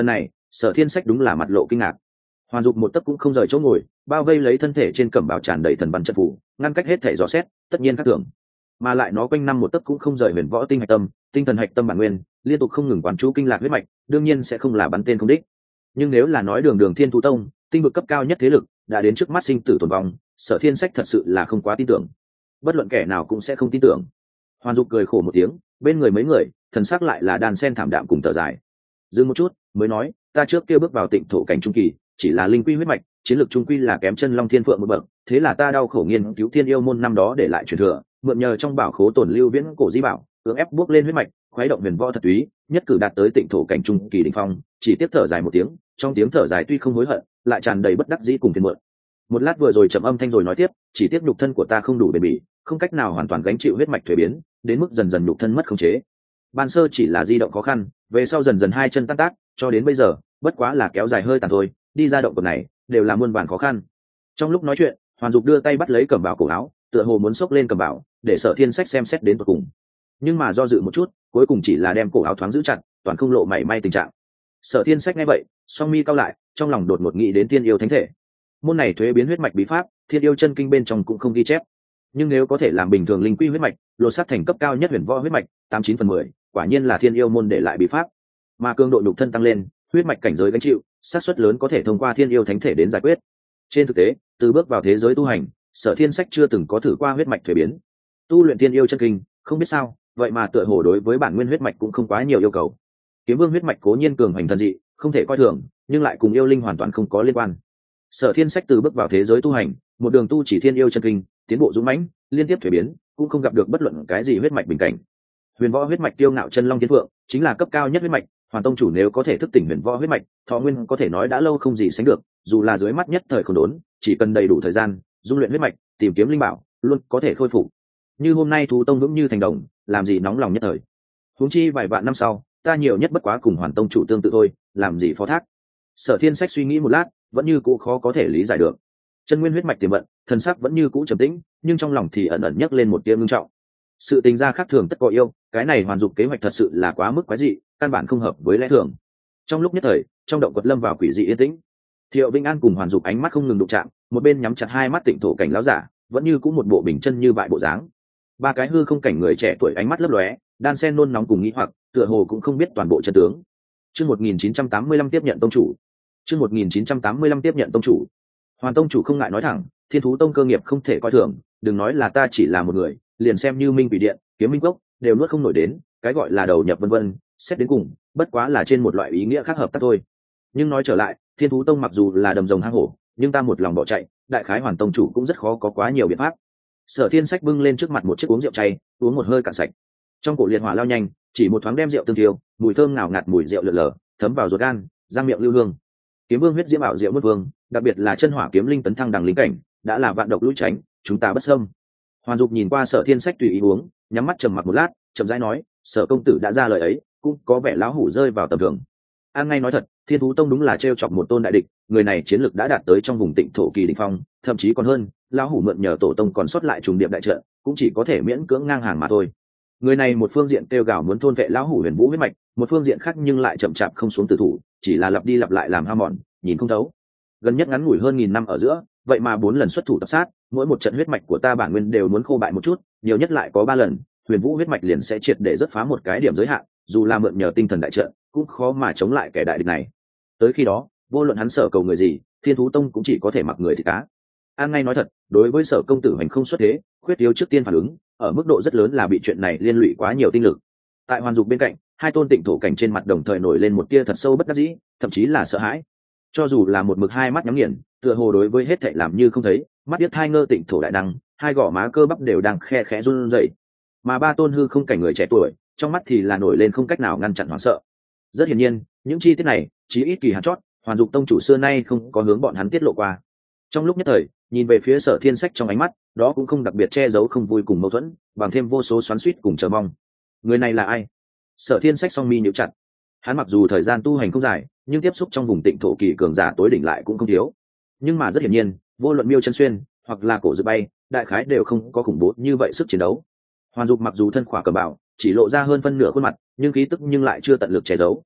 Sở Thiên Sách đúng là mặt lộ kinh ngạc. Hoàn Dục một tấc cũng không rời chỗ ngồi, bao vây lấy thân thể trên cẩm bào tràn đầy thần văn trận phủ, ngăn cách hết thể dò xét, tất nhiên khác thường. Mà lại nó quanh năm một tấc cũng không rời huyền võ tinh hạch tâm, tinh thần hạch tâm bản nguyên, liên tục không ngừng quán chú kinh lạc huyết mạch, đương nhiên sẽ không là bắn tên không đích. Nhưng nếu là nói đường đường Thiên Thú Tông, tinh vực cấp cao nhất thế lực, đã đến trước mắt sinh tử tồn vong, Sở Thiên Sách thật sự là không quá tin tưởng. Bất luận kẻ nào cũng sẽ không tin tưởng. Hoàn Dục cười khổ một tiếng, bên người mấy người, thần sắc lại là đàn sen thảm đạm cùng thở dài. Dừng một chút, mới nói, ta trước kia bước vào tịnh thổ cảnh trung kỳ, chỉ là linh quy huyết mạch, chiến lược trung quy là kém chân Long Thiên Phượng một bậc, thế là ta đau khổ nghiên cứu Thiên Yêu môn năm đó để lại truyền thừa, mượn nhờ trong bảo khố tổn lưu viễn cổ di bảo, cưỡng ép bước lên huyết mạch, khuấy động huyền võ thật túy, nhất cử đạt tới tịnh thổ cảnh trung kỳ đỉnh phong, chỉ tiếp thở dài một tiếng, trong tiếng thở dài tuy không hối hận, lại tràn đầy bất đắc dĩ cùng phiền muộn. Một lát vừa rồi trầm âm thanh rồi nói tiếp, chỉ tiếc nhục thân của ta không đủ bền bỉ, không cách nào hoàn toàn gánh chịu huyết mạch thuế biến, đến mức dần dần nhục thân mất khống chế. Ban sơ chỉ là di động khó khăn, về sau dần dần hai chân tan tác, cho đến bây giờ, bất quá là kéo dài hơi tàn thôi, đi ra động cột này đều là muôn vàn khó khăn. Trong lúc nói chuyện, Hoàn Dục đưa tay bắt lấy cẩm bào cổ áo, tựa hồ muốn xốc lên cẩm bào, để Sở Thiên Sách xem xét đến tận cùng. Nhưng mà do dự một chút, cuối cùng chỉ là đem cổ áo thoáng giữ chặt, toàn không lộ mảy may tình trạng. Sở Thiên Sách nghe vậy, song mi cao lại, trong lòng đột ngột nghĩ đến Thiên Yêu Thánh Thể. Môn này thuế biến huyết mạch bí pháp, Thiên Yêu chân kinh bên trong cũng không ghi chép. Nhưng nếu có thể làm bình thường linh quy huyết mạch, lột xác thành cấp cao nhất huyền võ huyết mạch, 89/10, quả nhiên là Thiên Yêu môn để lại bí pháp. Mà cường độ nhục thân tăng lên, huyết mạch cảnh giới gánh chịu, xác suất lớn có thể thông qua Thiên Yêu Thánh Thể đến giải quyết. Trên thực tế, từ bước vào thế giới tu hành, Sở Thiên Sách chưa từng có thử qua huyết mạch thuế biến. Tu luyện Thiên Yêu chân kinh, không biết sao, vậy mà tựa hồ đối với bản nguyên huyết mạch cũng không quá nhiều yêu cầu. Kiếm Vương huyết mạch cố nhiên cường hành thần dị, không thể coi thường, nhưng lại cùng yêu linh hoàn toàn không có liên quan. Sở Thiên Sách từ bước vào thế giới tu hành, một đường tu chỉ Thiên Yêu chân kinh, tiến bộ dũng mãnh, liên tiếp thuế biến, cũng không gặp được bất luận cái gì huyết mạch bình cảnh. Huyền võ huyết mạch tiêu ngạo chân Long Thiên Phượng, chính là cấp cao nhất huyết mạch, Hoàn Tông chủ nếu có thể thức tỉnh huyền võ huyết mạch, thọ nguyên có thể nói đã lâu không gì sánh được, dù là dưới mắt nhất thời không đốn, chỉ cần đầy đủ thời gian, dung luyện huyết mạch, tìm kiếm linh bảo, luôn có thể khôi phục. Như hôm nay Thú Tông vững như thành đồng, làm gì nóng lòng nhất thời. Huống chi vài vạn năm sau, ta nhiều nhất bất quá cùng Hoàn Tông chủ tương tự thôi, làm gì phó thác. Sở Thiên Sách suy nghĩ một lát, vẫn như cũ khó có thể lý giải được. Chân nguyên huyết mạch tiềm vận, thần sắc vẫn như cũ trầm tĩnh, nhưng trong lòng thì ẩn ẩn nhấc lên một tia ngưng trọng. Sự tình gia khác thường tất có yêu, cái này Hoàn Dục kế hoạch thật sự là quá mức quái dị, căn bản không hợp với lẽ thường. Trong lúc nhất thời, trong động quật lâm vào quỷ dị yên tĩnh. Thiệu Vĩnh An cùng Hoàn Dục ánh mắt không ngừng đụng chạm, một bên nhắm chặt hai mắt tịnh thổ cảnh lão giả, vẫn như cũ một bộ bình chân như bại bộ dáng. Ba cái hư không cảnh người trẻ tuổi ánh mắt lấp lóe, đan sen nôn nóng cùng nghĩ hoặc, tựa hồ cũng không biết toàn bộ chân tướng. Chương 1985 tiếp nhận tông chủ. Chương 1985 tiếp nhận tông chủ. Hoàn Tông chủ không ngại nói thẳng, Thiên Thú Tông cơ nghiệp không thể coi thường, đừng nói là ta chỉ là một người, liền xem như Minh Quỷ Điện, Kiếm Minh Cốc, đều nuốt không nổi đến, cái gọi là đầu nhập vân vân, xét đến cùng, bất quá là trên một loại ý nghĩa khác hợp tác thôi. Nhưng nói trở lại, Thiên Thú Tông mặc dù là đầm rồng hang hổ, nhưng ta một lòng bỏ chạy, đại khái Hoàn Tông chủ cũng rất khó có quá nhiều biện pháp. Sở Thiên Sách bưng lên trước mặt một chiếc uống rượu chay, uống một hơi cạn sạch. Trong cổ liệt hỏa lao nhanh, chỉ một thoáng đem rượu tương tiêu, mùi thơm ngào ngạt mùi rượu lượn lờ, thấm vào ruột gan, răng miệng lưu hương. Kiếm Vương huyết diễm bảo diệu mất vương, đặc biệt là chân hỏa kiếm linh tấn thăng đằng linh cảnh, đã là vạn độc lũi tránh, chúng ta bất xâm. Hoàn Dục nhìn qua Sở Thiên Sách tùy ý uống, nhắm mắt trầm mặc một lát, chậm rãi nói, Sở công tử đã ra lời ấy, cũng có vẻ lão hủ rơi vào tầm thường. An ngay nói thật, Thiên Thú Tông đúng là trêu chọc một tôn đại địch, người này chiến lực đã đạt tới trong vùng Tịnh thổ kỳ đỉnh phong, thậm chí còn hơn, lão hủ mượn nhờ tổ tông còn sót lại trùng điệp đại trận, cũng chỉ có thể miễn cưỡng ngang hàng mà thôi. Người này một phương diện kêu gào muốn thôn vệ lão hủ huyền vũ huyết mạch, một phương diện khác nhưng lại chậm chạp không xuống tử thủ, chỉ là lặp đi lặp lại làm hao mòn, nhìn không thấu. Gần nhất ngắn ngủi hơn 1000 năm ở giữa, vậy mà 4 lần xuất thủ tập sát, mỗi một trận huyết mạch của ta bản nguyên đều muốn khô bại một chút, nhiều nhất lại có 3 lần, huyền vũ huyết mạch liền sẽ triệt để rất phá một cái điểm giới hạn, dù là mượn nhờ tinh thần đại trận, cũng khó mà chống lại kẻ đại địch này. Tới khi đó, vô luận hắn Sở cầu người gì, Thiên Thú Tông cũng chỉ có thể mặc người thịt cá. An ngay nói thật, đối với Sở công tử hành không xuất thế, khuyết thiếu trước tiên phản ứng, ở mức độ rất lớn là bị chuyện này liên lụy quá nhiều tinh lực. Tại Hoàn Dục bên cạnh, hai tôn tịnh thổ cảnh trên mặt đồng thời nổi lên một tia thật sâu bất đắc dĩ, thậm chí là sợ hãi. Cho dù là một mực hai mắt nhắm nghiền, tựa hồ đối với hết thảy làm như không thấy, mắt biết hai ngơ tịnh thổ đại năng, hai gò má cơ bắp đều đang khe khẽ run rẩy. Mà ba tôn hư không cảnh người trẻ tuổi, trong mắt thì là nổi lên không cách nào ngăn chặn hoảng sợ. Rất hiển nhiên, những chi tiết này, chí ít kỳ hạn chót, Hoàn Dục tông chủ xưa nay không có hướng bọn hắn tiết lộ qua. Trong lúc nhất thời, nhìn về phía Sở Thiên Sách trong ánh mắt, đó cũng không đặc biệt che giấu không vui cùng mâu thuẫn, bằng thêm vô số xoắn xuýt cùng chờ mong. Người này là ai? Sở Thiên Sách song mi nhíu chặt. Hắn mặc dù thời gian tu hành không dài, nhưng tiếp xúc trong vùng Tịnh thổ kỳ cường giả tối đỉnh lại cũng không thiếu. Nhưng mà rất hiển nhiên, vô luận Miêu Chân Xuyên hoặc là Cổ Dực Bay, đại khái đều không có khủng bố như vậy sức chiến đấu. Hoàn Dục mặc dù thân khỏa cờ bảo, chỉ lộ ra hơn phân nửa khuôn mặt, nhưng khí tức nhưng lại chưa tận lực che giấu.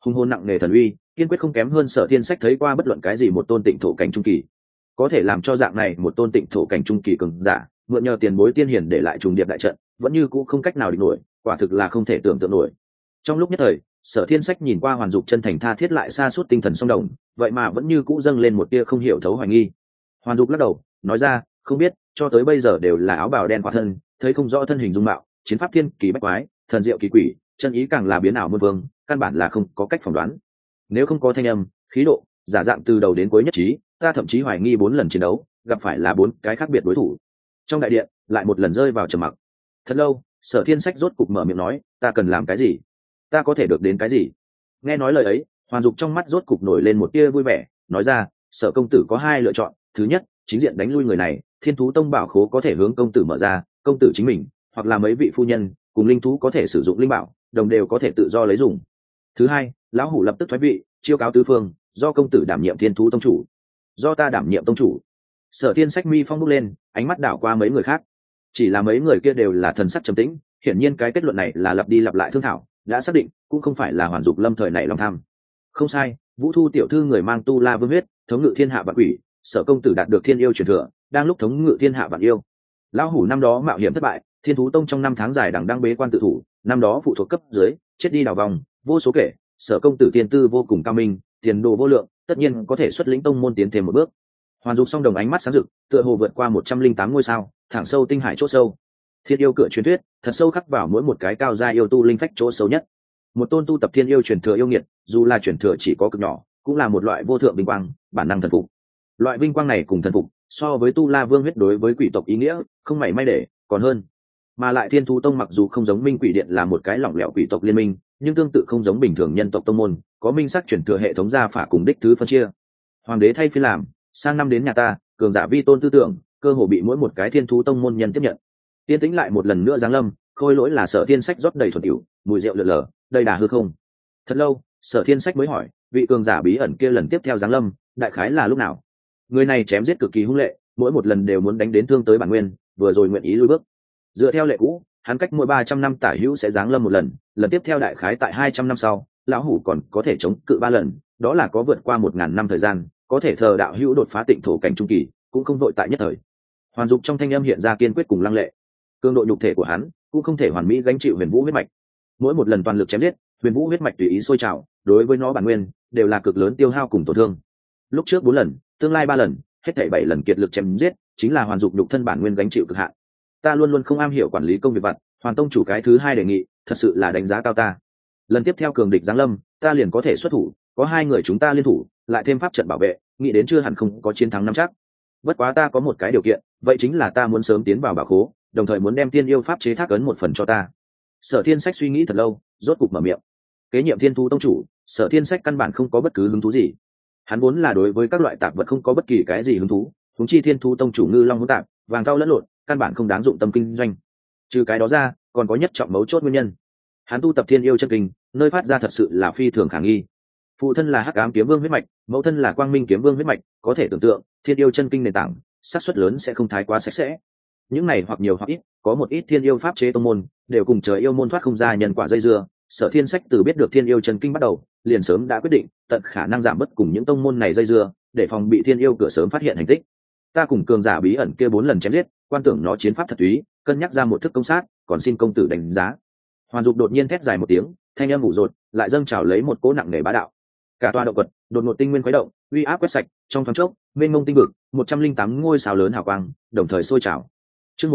hùng hồn nặng nề thần uy, kiên quyết không kém hơn Sở Thiên Sách thấy qua bất luận cái gì một tôn tịnh thổ cảnh trung kỳ. Có thể làm cho dạng này một tôn tịnh thổ cảnh trung kỳ cường giả mượn nhờ tiền bối tiên hiển để lại trùng điệp đại trận, vẫn như cũ không cách nào địch nổi, quả thực là không thể tưởng tượng nổi. Trong lúc nhất thời, Sở Thiên Sách nhìn qua Hoàn Dục chân thành tha thiết lại xa suốt tinh thần song đồng, vậy mà vẫn như cũ dâng lên một tia không hiểu thấu hoài nghi. Hoàn Dục lắc đầu, nói ra, không biết, cho tới bây giờ đều là áo bào đen khỏa thân, thấy không rõ thân hình dung mạo, chiến pháp thiên kỳ bách quái, thần diệu kỳ quỷ, chân ý càng là biến ảo muôn vương, căn bản là không có cách phỏng đoán. Nếu không có thanh âm, khí độ, giả dạng từ đầu đến cuối nhất trí, ta thậm chí hoài nghi 4 lần chiến đấu gặp phải là 4 cái khác biệt đối thủ. Trong đại điện lại một lần rơi vào trầm mặc. Thật lâu, Sở Thiên Sách rốt cục mở miệng nói, ta cần làm cái gì, ta có thể được đến cái gì? Nghe nói lời ấy, Hoàn Dục trong mắt rốt cục nổi lên một tia vui vẻ, nói ra, Sở công tử có 2 lựa chọn, thứ nhất, chính diện đánh lui người này, Thiên thú tông bảo khố có thể hướng công tử mở ra, công tử chính mình hoặc là mấy vị phu nhân cùng linh thú có thể sử dụng linh bảo, đồng đều có thể tự do lấy dùng. Thứ hai, lão hủ lập tức thoái vị, chiêu cáo tứ phương, do công tử đảm nhiệm Thiên thú tông chủ. Do ta đảm nhiệm tông chủ. Sở Thiên Sách mi phong bốc lên, ánh mắt đảo qua mấy người khác, chỉ là mấy người kia đều là thần sắc trầm tĩnh, hiển nhiên cái kết luận này là lặp đi lặp lại thương thảo, đã xác định cũng không phải là Hoàn Dục lâm thời này lòng tham. Không sai, Vũ Thu tiểu thư người mang tu la vương huyết, thống ngự thiên hạ vạn quỷ, Sở công tử đạt được thiên yêu truyền thừa, đang lúc thống ngự thiên hạ vạn yêu. Lão hủ năm đó mạo hiểm thất bại, Thiên thú tông trong 5 tháng dài đằng đang bế quan tự thủ, năm đó phụ thuộc cấp dưới chết đi đào vòng vô số kể, Sở công tử tiên tư vô cùng cao minh, tiền đồ vô lượng, tất nhiên có thể xuất lĩnh tông môn tiến thêm một bước. Hoàn Dục song đồng ánh mắt sáng rực, tựa hồ vượt qua 108 ngôi sao, thẳng sâu tinh hải chỗ sâu. Thiên yêu cửa truyền thuyết, thật sâu khắc vào mỗi một cái cao gia yêu tu linh phách chỗ sâu nhất. Một tôn tu tập thiên yêu truyền thừa yêu nghiệt, dù là truyền thừa chỉ có cực nhỏ, cũng là một loại vô thượng vinh quang, bản năng thần phục. Loại vinh quang này cùng thần phục, so với tu la vương huyết đối với quỷ tộc ý nghĩa, không mảy may để, còn hơn. Mà lại Thiên thú tông mặc dù không giống Minh Quỷ điện là một cái lỏng lẻo quỷ tộc liên minh, nhưng tương tự không giống bình thường nhân tộc tông môn, có minh sắc truyền thừa hệ thống gia phả cùng đích thứ phân chia. Hoàng đế thay phiên làm, sang năm đến nhà ta, cường giả vi tôn tư tưởng, cơ hồ bị mỗi một cái Thiên thú tông môn nhân tiếp nhận. Tiên tĩnh lại một lần nữa giáng lâm, khôi lỗi là Sở Thiên Sách rót đầy thuần tiểu, mùi rượu lượn lờ, đầy đà hư không. Thật lâu, Sở Thiên Sách mới hỏi, vị cường giả bí ẩn kia lần tiếp theo giáng lâm, đại khái là lúc nào? Người này chém giết cực kỳ hung lệ, mỗi một lần đều muốn đánh đến thương tới bản nguyên, vừa rồi nguyện ý lui bước. Dựa theo lệ cũ, hắn cách mỗi 300 năm tả hữu sẽ giáng lâm một lần, lần tiếp theo đại khái tại 200 năm sau, lão hủ còn có thể chống cự 3 lần, đó là có vượt qua 1000 năm thời gian, có thể thờ đạo hữu đột phá tịnh thổ cảnh trung kỳ, cũng không vội tại nhất thời. Hoàn Dục trong thanh âm hiện ra kiên quyết cùng lăng lệ. Cương độ nhục thể của hắn cũng không thể hoàn mỹ gánh chịu Huyền Vũ huyết mạch. Mỗi một lần toàn lực chém giết, Huyền Vũ huyết mạch tùy ý sôi trào, đối với nó bản nguyên đều là cực lớn tiêu hao cùng tổn thương. Lúc trước 4 lần, tương lai 3 lần, hết thảy 7 lần kiệt lực chém giết, chính là Hoàn Dục nhục thân bản nguyên gánh chịu cực hạn. Ta luôn luôn không am hiểu quản lý công việc vặt, Hoàn tông chủ cái thứ 2 đề nghị, thật sự là đánh giá cao ta. Lần tiếp theo cường địch giáng lâm, ta liền có thể xuất thủ, có 2 người chúng ta liên thủ, lại thêm pháp trận bảo vệ, nghĩ đến chưa hẳn không có chiến thắng nắm chắc. Bất quá ta có một cái điều kiện, vậy chính là ta muốn sớm tiến vào bảo khố, đồng thời muốn đem tiên yêu pháp chế thác ấn một phần cho ta. Sở Thiên Sách suy nghĩ thật lâu, rốt cục mở miệng. Kế nhiệm Thiên thú tông chủ, Sở Thiên Sách căn bản không có bất cứ hứng thú gì. Hắn vốn là đối với các loại tạp vật không có bất kỳ cái gì hứng thú, huống chi Thiên thú tông chủ ngư long hỗn tạp, vàng cao lẫn lộn, căn bản không đáng dụng tâm kinh doanh. Trừ cái đó ra, còn có nhất trọng mấu chốt nguyên nhân. Hắn tu tập Thiên yêu chân kinh, nơi phát ra thật sự là phi thường khả nghi. Phụ thân là Hắc Ám kiếm vương huyết mạch, mẫu thân là Quang Minh kiếm vương huyết mạch, có thể tưởng tượng, Thiên yêu chân kinh nền tảng, xác suất lớn sẽ không thái quá sạch sẽ. Những này hoặc nhiều hoặc ít, có một ít thiên yêu pháp chế tông môn, đều cùng trời yêu môn thoát không ra nhân quả dây dưa. Sở Thiên Sách từ biết được Thiên yêu chân kinh bắt đầu, liền sớm đã quyết định tận khả năng giảm bớt cùng những tông môn này dây dưa, để phòng bị thiên yêu cửa sớm phát hiện hành tích. Ta cùng cường giả bí ẩn kia 4 lần chém giết, quan tưởng nó chiến pháp thật túy, cân nhắc ra một thức công sát, còn xin công tử đánh giá. Hoàn Dục đột nhiên thét dài một tiếng, thanh âm ủ rột, lại dâng trào lấy một cỗ nặng nề bá đạo. Cả tòa động vật đột ngột tinh nguyên khuấy động, uy áp quét sạch, trong thoáng chốc, mênh mông tinh vực, 108 ngôi sao lớn hào quang, đồng thời sôi trào. Chương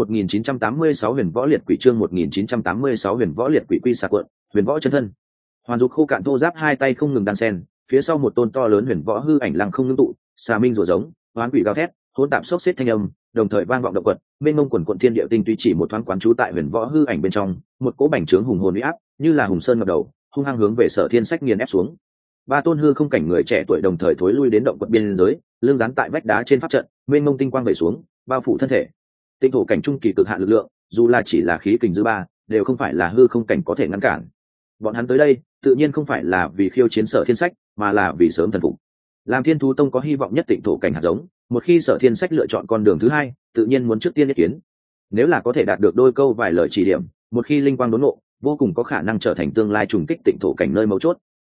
1986 Huyền Võ Liệt Quỷ, chương 1986 Huyền Võ Liệt Quỷ quy xà cuộn, Huyền Võ chân thân. Hoàn Dục khô cạn thô giáp hai tay không ngừng đan sen, phía sau một tôn to lớn huyền võ hư ảnh lăng không ngưng tụ, xà minh rủa giống, hoán quỷ gào thét, hỗn tạp xốc xếp thanh âm, đồng thời vang vọng động quật, mênh mông quần quần thiên địa tinh tuy chỉ một thoáng quán trú tại huyền võ hư ảnh bên trong, một cỗ bành trướng hùng hồn uy áp, như là hùng sơn ngập đầu, hung hăng hướng về Sở Thiên Sách nghiền ép xuống. 3 tôn hư không cảnh người trẻ tuổi đồng thời thối lui đến động quật biên giới, lưng dán tại vách đá trên pháp trận, mênh mông tinh quang vẩy xuống, bao phủ thân thể. Tinh thổ cảnh trung kỳ cực hạn lực lượng, dù là chỉ là khí kình dư ba, đều không phải là hư không cảnh có thể ngăn cản. Bọn hắn tới đây, tự nhiên không phải là vì khiêu chiến Sở Thiên Sách, mà là vì sớm thần phục. Làm Thiên thú tông có hy vọng nhất tịnh thổ cảnh hạt giống, một khi Sở Thiên Sách lựa chọn con đường thứ 2, tự nhiên muốn trước tiên ý kiến. Nếu là có thể đạt được đôi câu vài lời chỉ điểm, một khi linh quang đốn ngộ, vô cùng có khả năng trở thành tương lai trùng kích tịnh thổ cảnh nơi mấu chốt.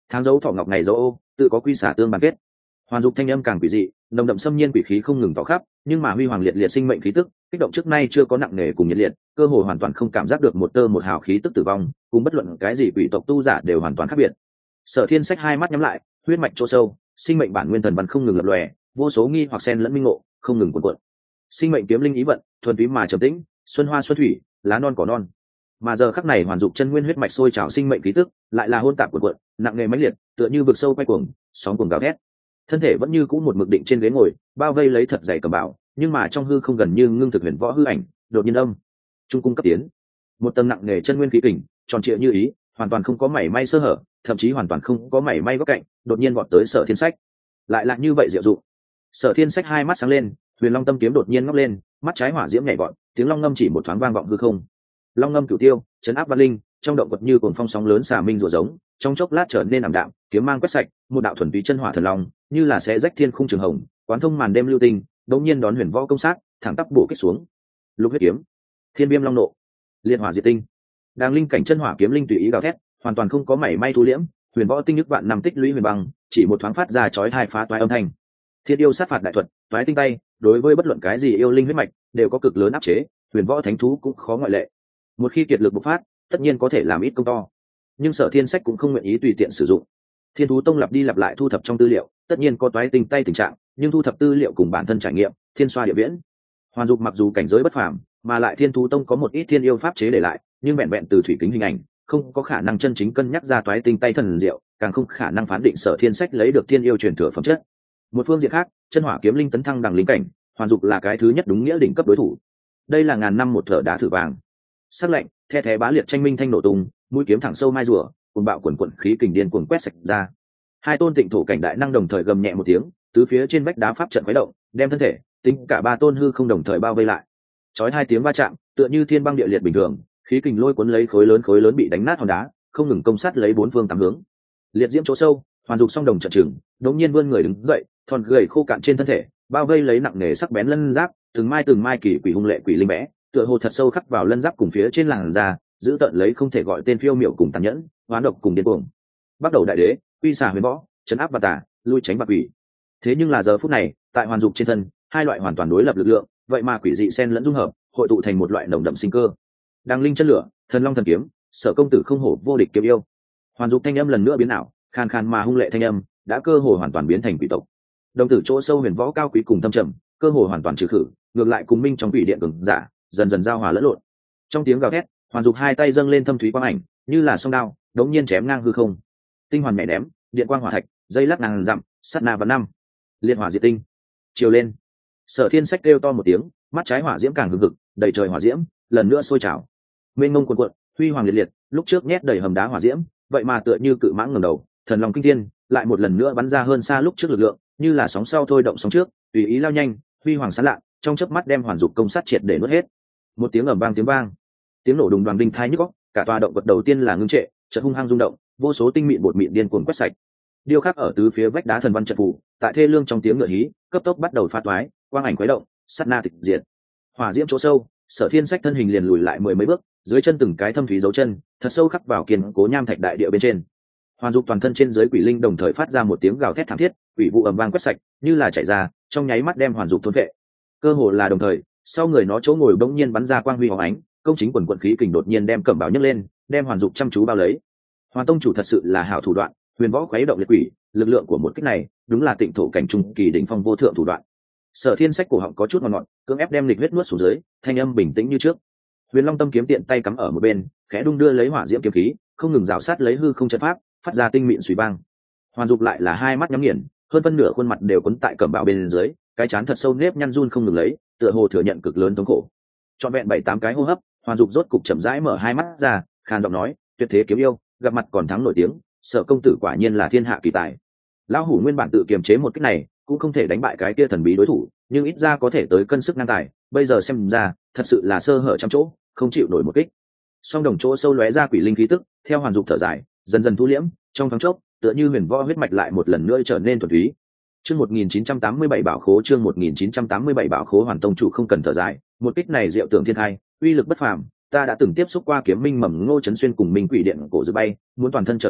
Tháng dấu thọ ngọc ngày dấu ô, tự có quy xả tương bàn kết. Hoàn Dục thanh âm càng quỷ dị, nồng đậm xâm nhiên quỷ khí không ngừng tỏ khắp, nhưng mà huy hoàng liệt liệt sinh mệnh khí tức, kích động trước nay chưa có nặng nề cùng nhiệt liệt, cơ hội hoàn toàn không cảm giác được một tơ một hào khí tức tử vong, cùng bất luận cái gì quỷ tộc tu giả đều hoàn toàn khác biệt. Sở Thiên Sách hai mắt nhắm lại, huyết mạch chỗ sâu, sinh mệnh bản nguyên thần văn không ngừng lập lòe, vô số nghi hoặc xen lẫn minh ngộ, không ngừng cuộn cuộn. Sinh mệnh kiếm linh ý vận, thuần túy mà trầm tĩnh, xuân hoa xuân thủy, lá non cỏ non. Mà giờ khắc này Hoàn Dục chân nguyên huyết mạch sôi trào sinh mệnh khí tức, lại là hôn tạp cuộn cuộn, nặng nề mãnh liệt, tựa như vực sâu quay cuồng, sóng cuồng gào thét. Thân thể vẫn như cũ một mực định trên ghế ngồi, bao vây lấy thật dày cầm bảo, nhưng mà trong hư không gần như ngưng thực huyền võ hư ảnh, đột nhiên âm trung cung cấp tiến, một tầng nặng nề chân nguyên khí kình, tròn trịa như ý, hoàn toàn không có mảy may sơ hở, thậm chí hoàn toàn không có mảy may góc cạnh, đột nhiên vọt tới Sở Thiên Sách. Lại là như vậy diệu dụng. Sở Thiên Sách hai mắt sáng lên, huyền long tâm kiếm đột nhiên ngóc lên, mắt trái hỏa diễm nhảy vọt, tiếng long ngâm chỉ một thoáng vang vọng hư không. Long ngâm cửu tiêu, chấn áp văn linh, trong động vật như cuồng phong sóng lớn xà minh rùa giống, trong chốc lát trở nên ảm đạm, kiếm mang quét sạch, một đạo thuần túy chân hỏa thần long, như là sẽ rách thiên khung trường hồng, quán thông màn đêm lưu tinh, đột nhiên đón huyền võ công sát, thẳng tắp bổ kích xuống. Lục huyết kiếm, thiên viêm long nộ, liệt hỏa diệt tinh, đang linh cảnh chân hỏa kiếm linh tùy ý gào thét, hoàn toàn không có mảy may thu liễm, huyền võ tinh nhức vạn năm tích lũy huyền băng, chỉ một thoáng phát ra chói tai phá toái âm thanh. Thiên yêu sát phạt đại thuật, toái tinh tay, đối với bất luận cái gì yêu linh huyết mạch đều có cực lớn áp chế, huyền võ thánh thú cũng khó ngoại lệ. Một khi kiệt lực bộc phát, tất nhiên có thể làm ít công to, nhưng Sở Thiên Sách cũng không nguyện ý tùy tiện sử dụng. Thiên thú tông lặp đi lặp lại thu thập trong tư liệu, tất nhiên có toái tinh tay tình trạng, nhưng thu thập tư liệu cùng bản thân trải nghiệm, thiên xoa địa viễn. Hoàn Dục mặc dù cảnh giới bất phàm, mà lại Thiên thú tông có một ít thiên yêu pháp chế để lại, nhưng vẹn vẹn từ thủy kính hình ảnh, không có khả năng chân chính cân nhắc ra toái tinh tay thần diệu, càng không khả năng phán định Sở Thiên Sách lấy được thiên yêu truyền thừa phẩm chất. Một phương diện khác, chân hỏa kiếm linh tấn thăng đẳng linh cảnh, Hoàn Dục là cái thứ nhất đúng nghĩa đỉnh cấp đối thủ. Đây là ngàn năm một thợ đá thử vàng. Sắc lạnh, the thé bá liệt tranh minh thanh nổ tung, mũi kiếm thẳng sâu mai rùa, cùng bạo quần quần khí kình điên cuồng quét sạch ra. Hai tôn tịnh thổ cảnh đại năng đồng thời gầm nhẹ một tiếng, tứ phía trên vách đá pháp trận khuấy động, đem thân thể, tính cả ba tôn hư không đồng thời bao vây lại. Chói hai tiếng va chạm, tựa như thiên băng địa liệt bình thường, khí kình lôi cuốn lấy khối lớn bị đánh nát hòn đá, không ngừng công sát lấy bốn phương tám hướng. Liệt diễm chỗ sâu, Hoàn Dục song đồng trận trừng, đột nhiên vươn người đứng dậy, thon gầy khô cạn trên thân thể, bao vây lấy nặng nề sắc bén lân giáp, từng mai kỳ quỷ hung lệ quỷ linh vẽ, tựa hồ thật sâu khắc vào lân giáp cùng phía trên làn da, giữ tận lấy không thể gọi tên phiêu miểu cùng tàn nhẫn, hoán độc cùng điên cuồng. Bắt đầu đại đế, quy xà huyền võ, chấn áp và tà, lui tránh bạc quỷ. Thế nhưng là giờ phút này, tại Hoàn Dục trên thân, hai loại hoàn toàn đối lập lực lượng, vậy mà quỷ dị xen lẫn dung hợp, hội tụ thành một loại nồng đậm sinh cơ. Đang linh chân lửa, thần long thần kiếm, Sở công tử không hổ vô địch kiếm yêu. Hoàn Dục thanh âm lần nữa biến ảo, khàn khàn mà hung lệ thanh âm, đã cơ hồ hoàn toàn biến thành quỷ tộc. Đồng tử chỗ sâu huyền võ cao quý cùng thâm trầm, cơ hồ hoàn toàn trừ khử, ngược lại cùng minh trong quỷ điện cường giả, dần dần giao hòa lẫn lộn. Trong tiếng gào thét, Hoàn Dục hai tay dâng lên thâm thúy quang ảnh, như là song đao, đống nhiên chém ngang hư không. Tinh hoàn nhảy ném, điện quang hỏa thạch, dây lắc ngàn dặm, sát na và năm. Liệt hỏa diệt tinh. Chiều lên. Sở Thiên Sách kêu to một tiếng, mắt trái hỏa diễm càng hừng hực, đầy trời hỏa diễm, lần nữa sôi trào. Mênh mông cuồn cuộn, huy hoàng liệt liệt, lúc trước nhét đầy hầm đá hỏa diễm, vậy mà tựa như cự mãng ngẩng đầu, thần long kinh thiên, lại một lần nữa bắn ra hơn xa lúc trước lực lượng, như là sóng sau thôi động sóng trước, tùy ý lao nhanh, huy hoàng sáng lạ, trong chớp mắt đem Hoàn Dục công sát triệt để nuốt hết. Một tiếng ầm vang tiếng nổ đùng đoàn đinh thai nhức óc, cả tòa động vật đầu tiên là ngưng trệ, chợt hung hăng rung động, vô số tinh mịn bột mịn điên cuồng quét sạch. Điêu khắc ở tứ phía vách đá thần văn trận phủ, tại thê lương trong tiếng ngựa hí, cấp tốc bắt đầu phá toái, quang ảnh khuấy động, sát na tịch diệt. Hỏa diễm chỗ sâu, Sở Thiên Sách thân hình liền lùi lại mười mấy bước, dưới chân từng cái thâm thúy dấu chân, thật sâu khắc vào kiên cố nham thạch đại địa bên trên. Hoàn Dục toàn thân trên dưới quỷ linh đồng thời phát ra một tiếng gào thét thảm thiết, quỷ vụ ầm vang quét sạch, như là chảy ra, trong nháy mắt đem Hoàn Dục thôn vệ. Cơ hồ là đồng thời, sau người nó chỗ ngồi bỗng nhiên bắn ra quang huy hóng ánh, công chính quần quần khí kình đột nhiên đem cẩm bào nhấc lên, đem Hoàn Dục chăm chú bao lấy. Hoàn tông chủ thật sự là hảo thủ đoạn, huyền võ khuấy động liệt quỷ, lực lượng của một kích này, đúng là tịnh thổ cảnh trung kỳ đỉnh phong vô thượng thủ đoạn. Sở Thiên Sách cổ họng có chút ngọt ngọt, cưỡng ép đem lịch huyết nuốt xuống dưới, thanh âm bình tĩnh như trước. Huyền Long tâm kiếm tiện tay cắm ở một bên, khẽ đung đưa lấy hỏa diễm kiếm khí, không ngừng rào sát lấy hư không trận pháp, phát ra tinh mịn suy vang. Hoàn Dục lại là hai mắt nhắm nghiền, hơn phân nửa khuôn mặt đều quấn tại cẩm bào bên dưới, cái trán thật sâu nếp nhăn run không ngừng lấy, tựa hồ thừa nhận cực lớn thống khổ. Trọn vẹn 7-8 cái hô hấp, Hoàn Dục rốt cục chậm rãi mở hai mắt ra, khàn giọng nói, tuyệt thế kiếm yêu, gặp mặt còn thắng nổi tiếng, Sở công tử quả nhiên là thiên hạ kỳ tài. Lão hủ nguyên bản tự kiềm chế một kích này, cũng không thể đánh bại cái kia thần bí đối thủ, nhưng ít ra có thể tới cân sức ngang tài, bây giờ xem ra, thật sự là sơ hở trăm chỗ, không chịu nổi một kích. Song đồng chỗ sâu lóe ra quỷ linh khí tức, theo Hoàn Dục thở dài, dần dần thu liễm, trong thoáng chốc, tựa như huyền võ huyết mạch lại một lần nữa trở nên thuần túy. Chương 1987 bảo khố, chương 1987 bảo khố. Hoàn tông chủ không cần thở dài, một kích này diệu tưởng thiên hai, uy lực bất phàm, ta đã từng tiếp xúc qua kiếm minh mầm Ngô Chấn Xuyên cùng Minh Quỷ Điện cổ dự bay, muốn toàn thân trở ra,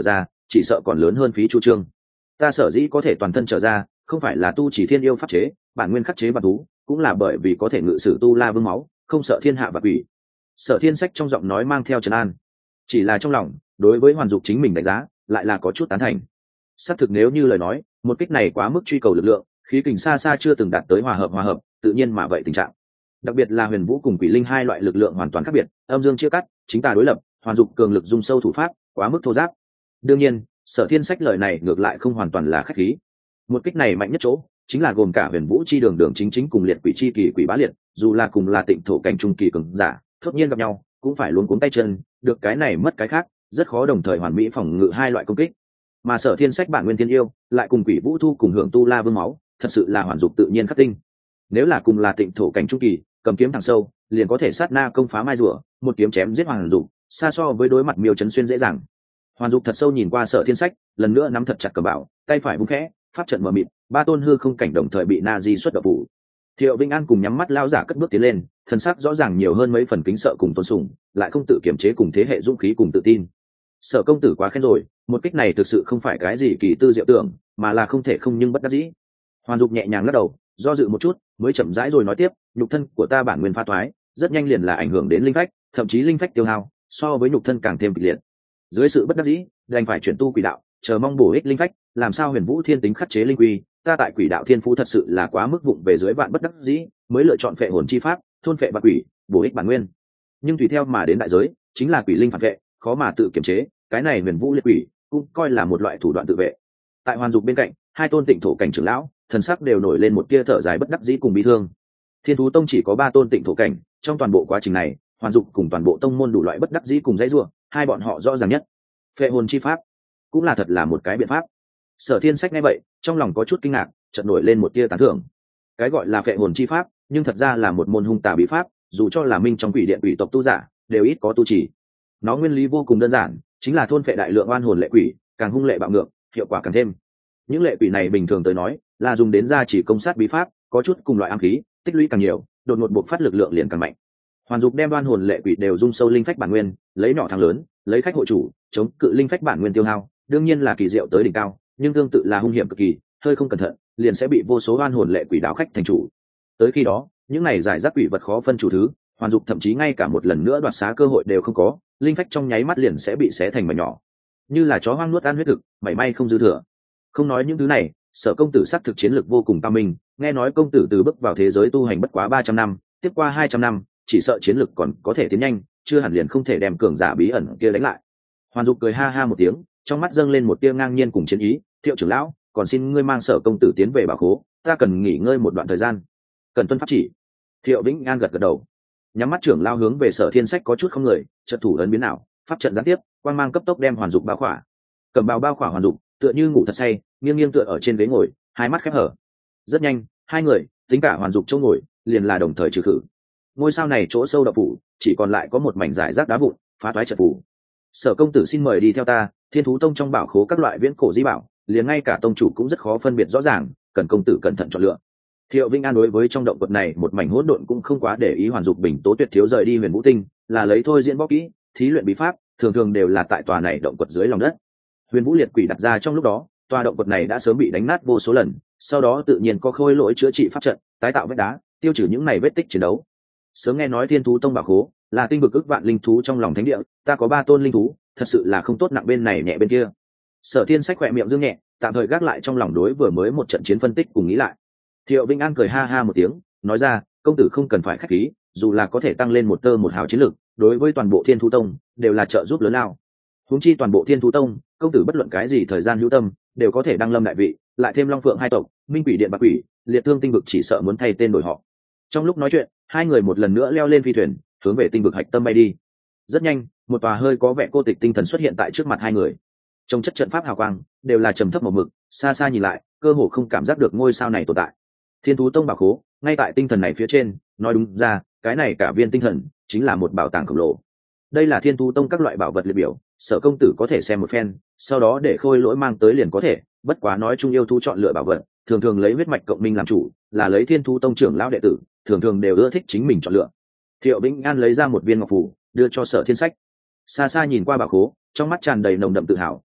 chỉ sợ còn lớn hơn phí chu trương. Ta sở dĩ có thể toàn thân trở ra, không phải là tu chỉ thiên yêu pháp chế, bản nguyên khắc chế bản thú, cũng là bởi vì có thể ngự sử tu la vương máu, không sợ thiên hạ và quỷ. Sở Thiên Sách trong giọng nói mang theo trấn an, chỉ là trong lòng đối với Hoàn Dục chính mình đánh giá lại là có chút tán thành. Xác thực nếu như lời nói, một kích này quá mức truy cầu lực lượng, khí kình xa xa chưa từng đạt tới hòa hợp, tự nhiên mà vậy tình trạng. Đặc biệt là Huyền Vũ cùng Quỷ Linh hai loại lực lượng hoàn toàn khác biệt, âm dương chia cắt, chính tà đối lập, Hoàn Dục cường lực dung sâu thủ pháp, quá mức thô giáp. Đương nhiên, Sở Thiên Sách lời này ngược lại không hoàn toàn là khách khí. Một kích này mạnh nhất chỗ, chính là gồm cả Huyền Vũ chi đường chính cùng liệt quỷ chi kỳ quỷ bá liệt, dù là cùng là tịnh thổ cảnh trung kỳ cường giả, thốt nhiên gặp nhau, cũng phải luống cuống tay chân, được cái này mất cái khác, rất khó đồng thời hoàn mỹ phòng ngự hai loại công kích. Mà Sở Thiên Sách bản nguyên thiên yêu, lại cùng Quỷ Vũ Thu cùng hưởng tu la vương máu, thật sự là Hoàn Dục tự nhiên khắc tinh. Nếu là cùng là tịnh thổ cảnh trung kỳ, cầm kiếm thẳng sâu, liền có thể sát na công phá mai rùa, một kiếm chém giết Hoàn Dục, xa so với đối mặt Miêu Chấn Xuyên dễ dàng. Hoàn Dục thật sâu nhìn qua Sở Thiên Sách, lần nữa nắm thật chặt cờ bảo, tay phải vung khẽ, pháp trận mở mịt, ba tôn hư không cảnh đồng thời bị na di xuất độc phủ. Thiệu Vĩnh An cùng nhắm mắt lao giả cất bước tiến lên, thân sắc rõ ràng nhiều hơn mấy phần kính sợ cùng tôn sùng, lại không tự kiềm chế cùng thế hệ dũng khí cùng tự tin. Sở công tử quá khen rồi, một kích này thực sự không phải cái gì kỳ tư diệu tưởng, mà là không thể không nhưng bất đắc dĩ. Hoàn Dục nhẹ nhàng lắc đầu, do dự một chút, mới chậm rãi rồi nói tiếp, nhục thân của ta bản nguyên pha thoái, rất nhanh liền là ảnh hưởng đến linh phách, thậm chí linh phách tiêu hao, so với nhục thân càng thêm kịch liệt. Dưới sự bất đắc dĩ, đành phải chuyển tu quỷ đạo, chờ mong bổ ích linh phách, làm sao Huyền Vũ Thiên tính khắc chế linh quy, ta tại quỷ đạo thiên phú thật sự là quá mức vụng về dưới vạn bất đắc dĩ, mới lựa chọn phệ hồn chi pháp, thôn phệ bạc quỷ, bổ ích bản nguyên. Nhưng tùy theo mà đến đại giới, chính là quỷ linh phản vệ, khó mà tự kiểm chế, cái này Huyền Vũ liệt quỷ, cũng coi là một loại thủ đoạn tự vệ. Tại Hoàn Dục bên cạnh, hai tôn tịnh thổ cảnh trưởng lão, thần sắc đều nổi lên một tia thở dài bất đắc dĩ cùng bi thương. Thiên Thú Tông chỉ có 3 tôn tịnh thổ cảnh, trong toàn bộ quá trình này, Hoàn Dục cùng toàn bộ tông môn đủ loại bất đắc dĩ cùng dãy rủa, hai bọn họ rõ ràng nhất. Phệ hồn chi pháp, cũng là thật là một cái biện pháp. Sở Thiên Sách nghe vậy, trong lòng có chút kinh ngạc, chợt nổi lên một tia tán thưởng. Cái gọi là phệ hồn chi pháp, nhưng thật ra là một môn hung tà bí pháp, dù cho là minh trong quỷ điện quỷ tộc tu giả, đều ít có tu chỉ. Nó nguyên lý vô cùng đơn giản, chính là thôn phệ đại lượng oan hồn lệ quỷ, càng hung lệ bạo ngược, hiệu quả càng thêm. Những lệ quỷ này bình thường tới nói, là dùng đến gia chỉ công sát bí pháp, có chút cùng loại ám khí, tích lũy càng nhiều, đột ngột bộc phát lực lượng liền càng mạnh. Hoàn Dục đem oan hồn lệ quỷ đều dung sâu linh phách bản nguyên, lấy nhỏ thắng lớn, lấy khách hộ chủ, chống cự linh phách bản nguyên tiêu hao, đương nhiên là kỳ diệu tới đỉnh cao, nhưng tương tự là hung hiểm cực kỳ, hơi không cẩn thận, liền sẽ bị vô số oan hồn lệ quỷ đảo khách thành chủ. Tới khi đó, những này giải rác quỷ vật khó phân chủ thứ, Hoàn Dục thậm chí ngay cả một lần nữa đoạt xá cơ hội đều không có, linh phách trong nháy mắt liền sẽ bị xé thành mảnh nhỏ, như là chó hoang nuốt ăn huyết thực, mảy may không dư thừa. Không nói những thứ này, Sở công tử xác thực chiến lược vô cùng cao minh, nghe nói công tử từ bước vào thế giới tu hành bất quá 300 năm, tiếp qua 200 năm, chỉ sợ chiến lược còn có thể tiến nhanh, chưa hẳn liền không thể đem cường giả bí ẩn kia đánh lại. Hoàn Dục cười ha ha một tiếng, trong mắt dâng lên một tia ngang nhiên cùng chiến ý, Thiệu trưởng lão, còn xin ngươi mang Sở công tử tiến về bảo khố, ta cần nghỉ ngơi một đoạn thời gian. Cần tuân pháp chỉ. Thiệu Vĩnh An gật gật đầu, nhắm mắt trưởng lao hướng về Sở Thiên Sách có chút không người, trận thủ ấn biến ảo, pháp trận gián tiếp, quang mang cấp tốc đem Hoàn Dục bao khỏa. Cầm bào bao khỏa Hoàn Dục, tựa như ngủ thật say, nghiêng nghiêng tựa ở trên ghế ngồi, hai mắt khép hở. Rất nhanh, hai người, tính cả Hoàn Dục chỗ ngồi, liền là đồng thời trừ khử. Ngôi sao này chỗ sâu độc phủ, chỉ còn lại có một mảnh giải rác đá vụn, phá toái trận phủ. Sở công tử xin mời đi theo ta, Thiên Thú Tông trong bảo khố các loại viễn cổ di bảo, liền ngay cả tông chủ cũng rất khó phân biệt rõ ràng, cần công tử cẩn thận chọn lựa. Thiệu Vĩnh An đối với trong động vật này một mảnh hỗn độn cũng không quá để ý. Hoàn Dục bình tố tuyệt thiếu rời đi Huyền Vũ Tinh, là lấy thôi diễn bóc kỹ, thí luyện bí pháp, thường thường đều là tại tòa này động quật dưới lòng đất. Huyền Vũ liệt quỷ đặt ra trong lúc đó, tòa động quật này đã sớm bị đánh nát vô số lần, sau đó tự nhiên có khôi lỗi chữa trị pháp trận, tái tạo vết đá, tiêu trừ những này vết tích chiến đấu. Sớm nghe nói Thiên Thú Tông bảo khố là tinh vực ức vạn linh thú trong lòng thánh địa, ta có 3 tôn linh thú, thật sự là không tốt nặng bên này nhẹ bên kia. Sở Thiên Sách khỏe miệng dương nhẹ, tạm thời gác lại trong lòng đối vừa mới một trận chiến phân tích cùng nghĩ lại. Thiệu Vĩnh An cười ha ha một tiếng, nói ra, công tử không cần phải khách khí, dù là có thể tăng lên một tơ một hào chiến lực, đối với toàn bộ Thiên Thú Tông đều là trợ giúp lớn lao. Huống chi toàn bộ Thiên Thú Tông, công tử bất luận cái gì thời gian hữu tâm, đều có thể đăng lâm đại vị, lại thêm Long Phượng hai tộc, Minh Quỷ Điện Bạc Quỷ, Liệt Thương Tinh vực chỉ sợ muốn thay tên đổi họ. Trong lúc nói chuyện, hai người một lần nữa leo lên phi thuyền, hướng về tinh vực hạch tâm bay đi. Rất nhanh, một tòa hơi có vẻ cô tịch tinh thần xuất hiện tại trước mặt hai người. Trong chất trận pháp hào quang đều là trầm thấp màu mực, xa xa nhìn lại, cơ hồ không cảm giác được ngôi sao này tồn tại. Thiên Thú Tông bảo khố, ngay tại tinh thần này phía trên, nói đúng ra, cái này cả viên tinh thần chính là một bảo tàng khổng lồ. Đây là Thiên Thú Tông các loại bảo vật liệt biểu, Sở công tử có thể xem một phen, sau đó để khôi lỗi mang tới liền có thể, bất quá nói chung yêu thú chọn lựa bảo vật, thường thường lấy huyết mạch cộng minh làm chủ, là lấy Thiên Thú Tông trưởng lão đệ tử, thường thường đều ưa thích chính mình chọn lựa. Thiệu Vĩnh An lấy ra một viên ngọc phù, đưa cho Sở Thiên Sách. Xa xa nhìn qua bảo khố, trong mắt tràn đầy nồng đậm tự hào,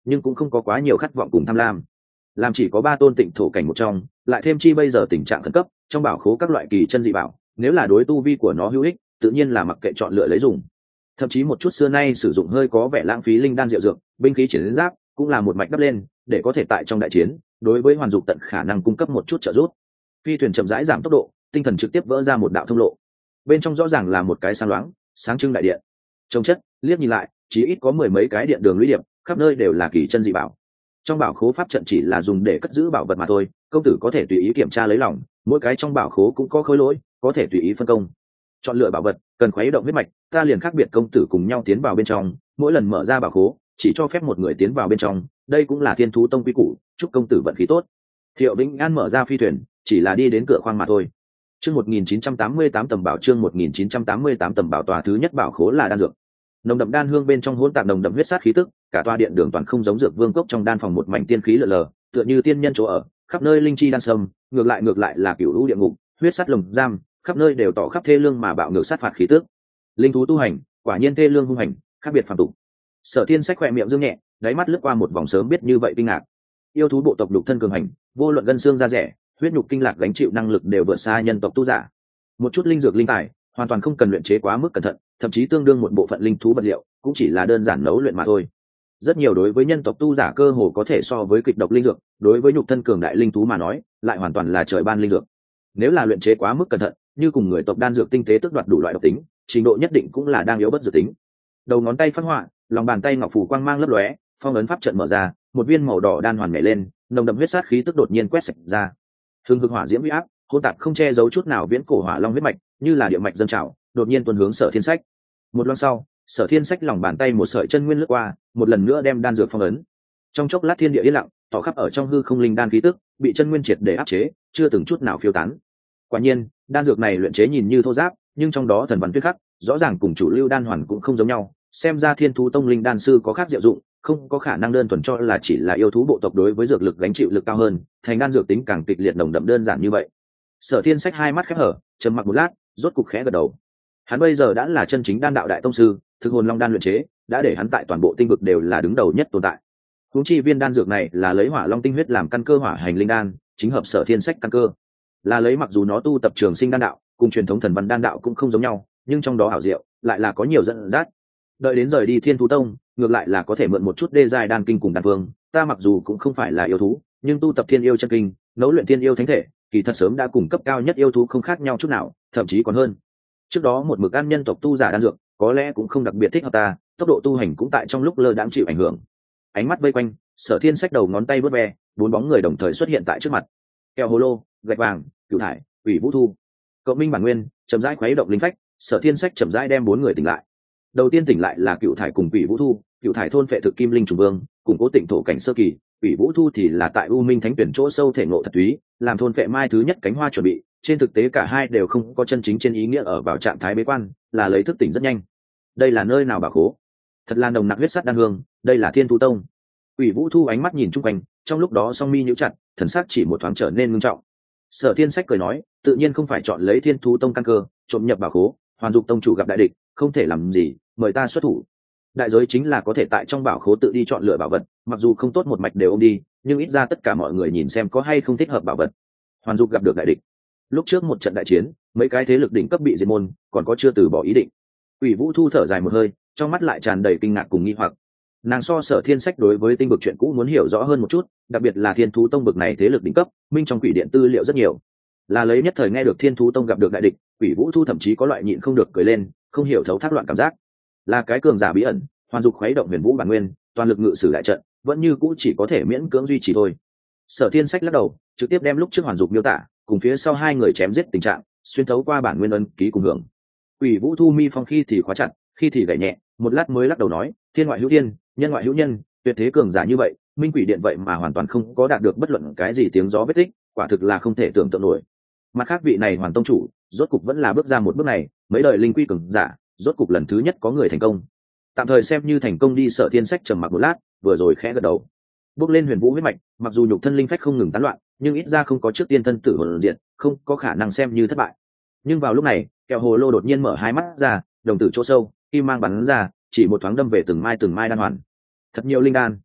nhưng cũng không có quá nhiều khát vọng cùng tham lam. Làm chỉ có 3 tôn tịnh thổ cảnh một trong, lại thêm chi bây giờ tình trạng khẩn cấp, trong bảo khố các loại kỳ chân dị bảo, nếu là đối tu vi của nó hữu ích, tự nhiên là mặc kệ chọn lựa lấy dùng. Thậm chí một chút xưa nay sử dụng hơi có vẻ lãng phí linh đan diệu dược, binh khí chiến giáp cũng là một mạch đắp lên, để có thể tại trong đại chiến, đối với Hoàn Dục tận khả năng cung cấp một chút trợ giúp. Phi thuyền chậm rãi giảm tốc độ, tinh thần trực tiếp vỡ ra một đạo thông lộ. Bên trong rõ ràng là một cái sáng loáng, sáng trưng đại điện. Trông chất, liếc nhìn lại, chỉ ít có 10 mấy cái điện đường lũy điệp, khắp nơi đều là kỳ chân dị bảo. Trong bảo khố pháp trận chỉ là dùng để cất giữ bảo vật mà thôi, công tử có thể tùy ý kiểm tra lấy lòng, mỗi cái trong bảo khố cũng có khối lỗi, có thể tùy ý phân công. Chọn lựa bảo vật, cần khuấy động huyết mạch, ta liền khác biệt công tử cùng nhau tiến vào bên trong, mỗi lần mở ra bảo khố, chỉ cho phép một người tiến vào bên trong, đây cũng là Thiên Thú Tông quy củ, chúc công tử vận khí tốt. Thiệu Vĩnh An mở ra phi thuyền, chỉ là đi đến cửa khoang mà thôi. Chương 1988 tầm bảo, chương 1988 tầm bảo, tòa thứ nhất bảo khố là đan dược. Nồng đậm đan hương bên trong hỗn tạp nồng đậm huyết sát khí tức, cả tòa điện đường toàn không giống dược vương cốc trong đan phòng một mảnh tiên khí lờ lờ, tựa như tiên nhân chỗ ở, khắp nơi linh chi đan sâm, ngược lại là cửu lũ địa ngục, huyết sát lồng giam, khắp nơi đều tỏ khắp thê lương mà bạo ngược sát phạt khí tức. Linh thú tu hành, quả nhiên thê lương hung hành, khác biệt phàm tục. Sở Thiên Sách khẽ miệng dương nhẹ, đáy mắt lướt qua một vòng sớm biết như vậy kinh ngạc. Yêu thú bộ tộc lục thân cường hành, vô luận gân xương da rẻ, huyết nhục kinh lạc gánh chịu năng lực đều vượt xa nhân tộc tu giả. Một chút linh dược linh tài, hoàn toàn không cần luyện chế quá mức cẩn thận, thậm chí tương đương một bộ phận linh thú vật liệu, cũng chỉ là đơn giản nấu luyện mà thôi. Rất nhiều đối với nhân tộc tu giả cơ hồ có thể so với kịch độc linh dược, đối với nhục thân cường đại linh thú mà nói, lại hoàn toàn là trời ban linh dược. Nếu là luyện chế quá mức cẩn thận, như cùng người tộc đan dược tinh tế tước đoạt đủ loại độc tính, trình độ nhất định cũng là đang yếu bất dự tính. Đầu ngón tay phát họa, lòng bàn tay ngọc phù quang mang lấp lóe, phong ấn pháp trận mở ra, một viên màu đỏ đan hoàn nhảy lên, nồng đậm huyết sát khí tức đột nhiên quét sạch ra. Hừng hực hỏa diễm uy áp, hỗn tạp không che giấu chút nào viễn cổ hỏa long huyết mạch, như là địa mạch dâng trào, đột nhiên tuôn hướng Sở Thiên Sách. Một loang sau, Sở Thiên Sách lòng bàn tay một sợi chân nguyên lướt qua, một lần nữa đem đan dược phong ấn. Trong chốc lát thiên địa yên lặng, tỏ khắp ở trong hư không linh đan khí tức, bị chân nguyên triệt để áp chế, chưa từng chút nào phiêu tán. Quả nhiên, đan dược này luyện chế nhìn như thô ráp, nhưng trong đó thần văn tuyết khắc, rõ ràng cùng chủ lưu đan hoàn cũng không giống nhau. Xem ra Thiên Thú Tông linh đan sư có khác diệu dụng, không có khả năng đơn thuần cho là chỉ là yêu thú bộ tộc đối với dược lực gánh chịu lực cao hơn, thành đan dược tính càng kịch liệt nồng đậm đơn giản như vậy. Sở Thiên Sách hai mắt khép hở, trầm mặc một lát, rốt cục khẽ gật đầu. Hắn bây giờ đã là chân chính đan đạo đại tông sư, thực hồn long đan luyện chế đã để hắn tại toàn bộ tinh vực đều là đứng đầu nhất tồn tại. Huống chi viên đan dược này là lấy hỏa long tinh huyết làm căn cơ hỏa hành linh đan, chính hợp Sở Thiên Sách căn cơ. Là lấy mặc dù nó tu tập trường sinh đan đạo, cùng truyền thống thần văn đan đạo cũng không giống nhau, nhưng trong đó ảo diệu lại là có nhiều dẫn dắt. Đợi đến rời đi Thiên Thú Tông, ngược lại là có thể mượn một chút đê giai đan kinh cùng đan vương. Ta mặc dù cũng không phải là yêu thú, nhưng tu tập thiên yêu chân kinh, nấu luyện thiên yêu thánh thể, kỳ thật sớm đã cùng cấp cao nhất yêu thú không khác nhau chút nào, thậm chí còn hơn. Trước đó một mực ăn nhân tộc tu giả đan dược, có lẽ cũng không đặc biệt thích hợp ta, tốc độ tu hành cũng tại trong lúc lơ đãng chịu ảnh hưởng. Ánh mắt vây quanh, Sở Thiên Sách đầu ngón tay vớt ve, 4 bóng người đồng thời xuất hiện tại trước mặt. Keo hồ lô, gạch vàng, cửu thải, ủy vũ thu, cậu minh bản nguyên, chậm rãi khuấy động linh phách. Sở Thiên Sách chậm rãi đem 4 người tỉnh lại. Đầu tiên tỉnh lại là cựu thải cùng ủy vũ thu. Cựu thải thôn phệ thực kim linh trùng vương, củng cố tịnh thổ cảnh sơ kỳ. Ủy vũ thu thì là tại u minh thánh tuyển chỗ sâu thể ngộ thật túy, làm thôn phệ mai thứ nhất cánh hoa chuẩn bị. Trên thực tế cả hai đều không có chân chính trên ý nghĩa ở vào trạng thái bế quan, là lấy thức tỉnh rất nhanh. Đây là nơi nào bảo khố? Thật là nồng nặc huyết sắt đan hương, đây là Thiên Thú Tông. Ủy vũ thu ánh mắt nhìn chung quanh, trong lúc đó song mi nhíu chặt, thần sắc chỉ một thoáng trở nên ngưng trọng. Sở Thiên Sách cười nói, tự nhiên không phải chọn lấy Thiên Thú Tông căn cơ, trộm nhập bảo khố. Hoàn Dục tông chủ gặp đại địch, không thể làm gì, mời ta xuất thủ. Đại giới chính là có thể tại trong bảo khố tự đi chọn lựa bảo vật, mặc dù không tốt một mạch đều ôm đi, nhưng ít ra tất cả mọi người nhìn xem có hay không thích hợp bảo vật. Hoàn Dục gặp được đại địch. Lúc trước một trận đại chiến, mấy cái thế lực đỉnh cấp bị diệt môn, còn có chưa từ bỏ ý định. Ủy Vũ thu thở dài một hơi, trong mắt lại tràn đầy kinh ngạc cùng nghi hoặc. Nàng so Sở Thiên Sách đối với tinh vực chuyện cũ muốn hiểu rõ hơn một chút, đặc biệt là Thiên Thú Tông bực này thế lực đỉnh cấp, minh trong quỷ điện tư liệu rất nhiều. Là lấy nhất thời nghe được Thiên Thú Tông gặp được đại địch, Ủy Vũ thu thậm chí có loại nhịn không được cười lên, không hiểu thấu thác loạn cảm giác. Là cái cường giả bí ẩn, Hoàn Dục khuấy động huyền vũ bản nguyên, toàn lực ngự sử đại trận, vẫn như cũ chỉ có thể miễn cưỡng duy trì thôi. Sở Thiên Sách lắc đầu, trực tiếp đem lúc trước Hoàn Dục miêu tả, cùng phía sau hai người chém giết tình trạng, xuyên thấu qua bản nguyên ân ký cùng hưởng. Ủy Vũ thu mi phong khi thì khóa chặt, khi thì gảy nhẹ, một lát mới lắc đầu nói, thiên ngoại hữu thiên, nhân ngoại hữu nhân, tuyệt thế cường giả như vậy, minh quỷ điện vậy mà hoàn toàn không có đạt được bất luận cái gì tiếng gió vết tích, quả thực là không thể tưởng tượng nổi. Mặt khác vị này Hoàn tông chủ, rốt cục vẫn là bước ra một bước này, mấy đời linh quy cường giả, rốt cục lần thứ nhất có người thành công. Tạm thời xem như thành công đi. Sở Thiên Sách trầm mặc một lát, vừa rồi khẽ gật đầu. Bước lên huyền vũ huyết mạch, mặc dù nhục thân linh phách không ngừng tán loạn, nhưng ít ra không có trước tiên thân tử hồn diện, không có khả năng xem như thất bại. Nhưng vào lúc này, kẹo hồ lô đột nhiên mở hai mắt ra, đồng tử chỗ sâu, kim mang bắn ra, chỉ một thoáng đâm về từng mai đan hoàn. Thật nhiều linh đan.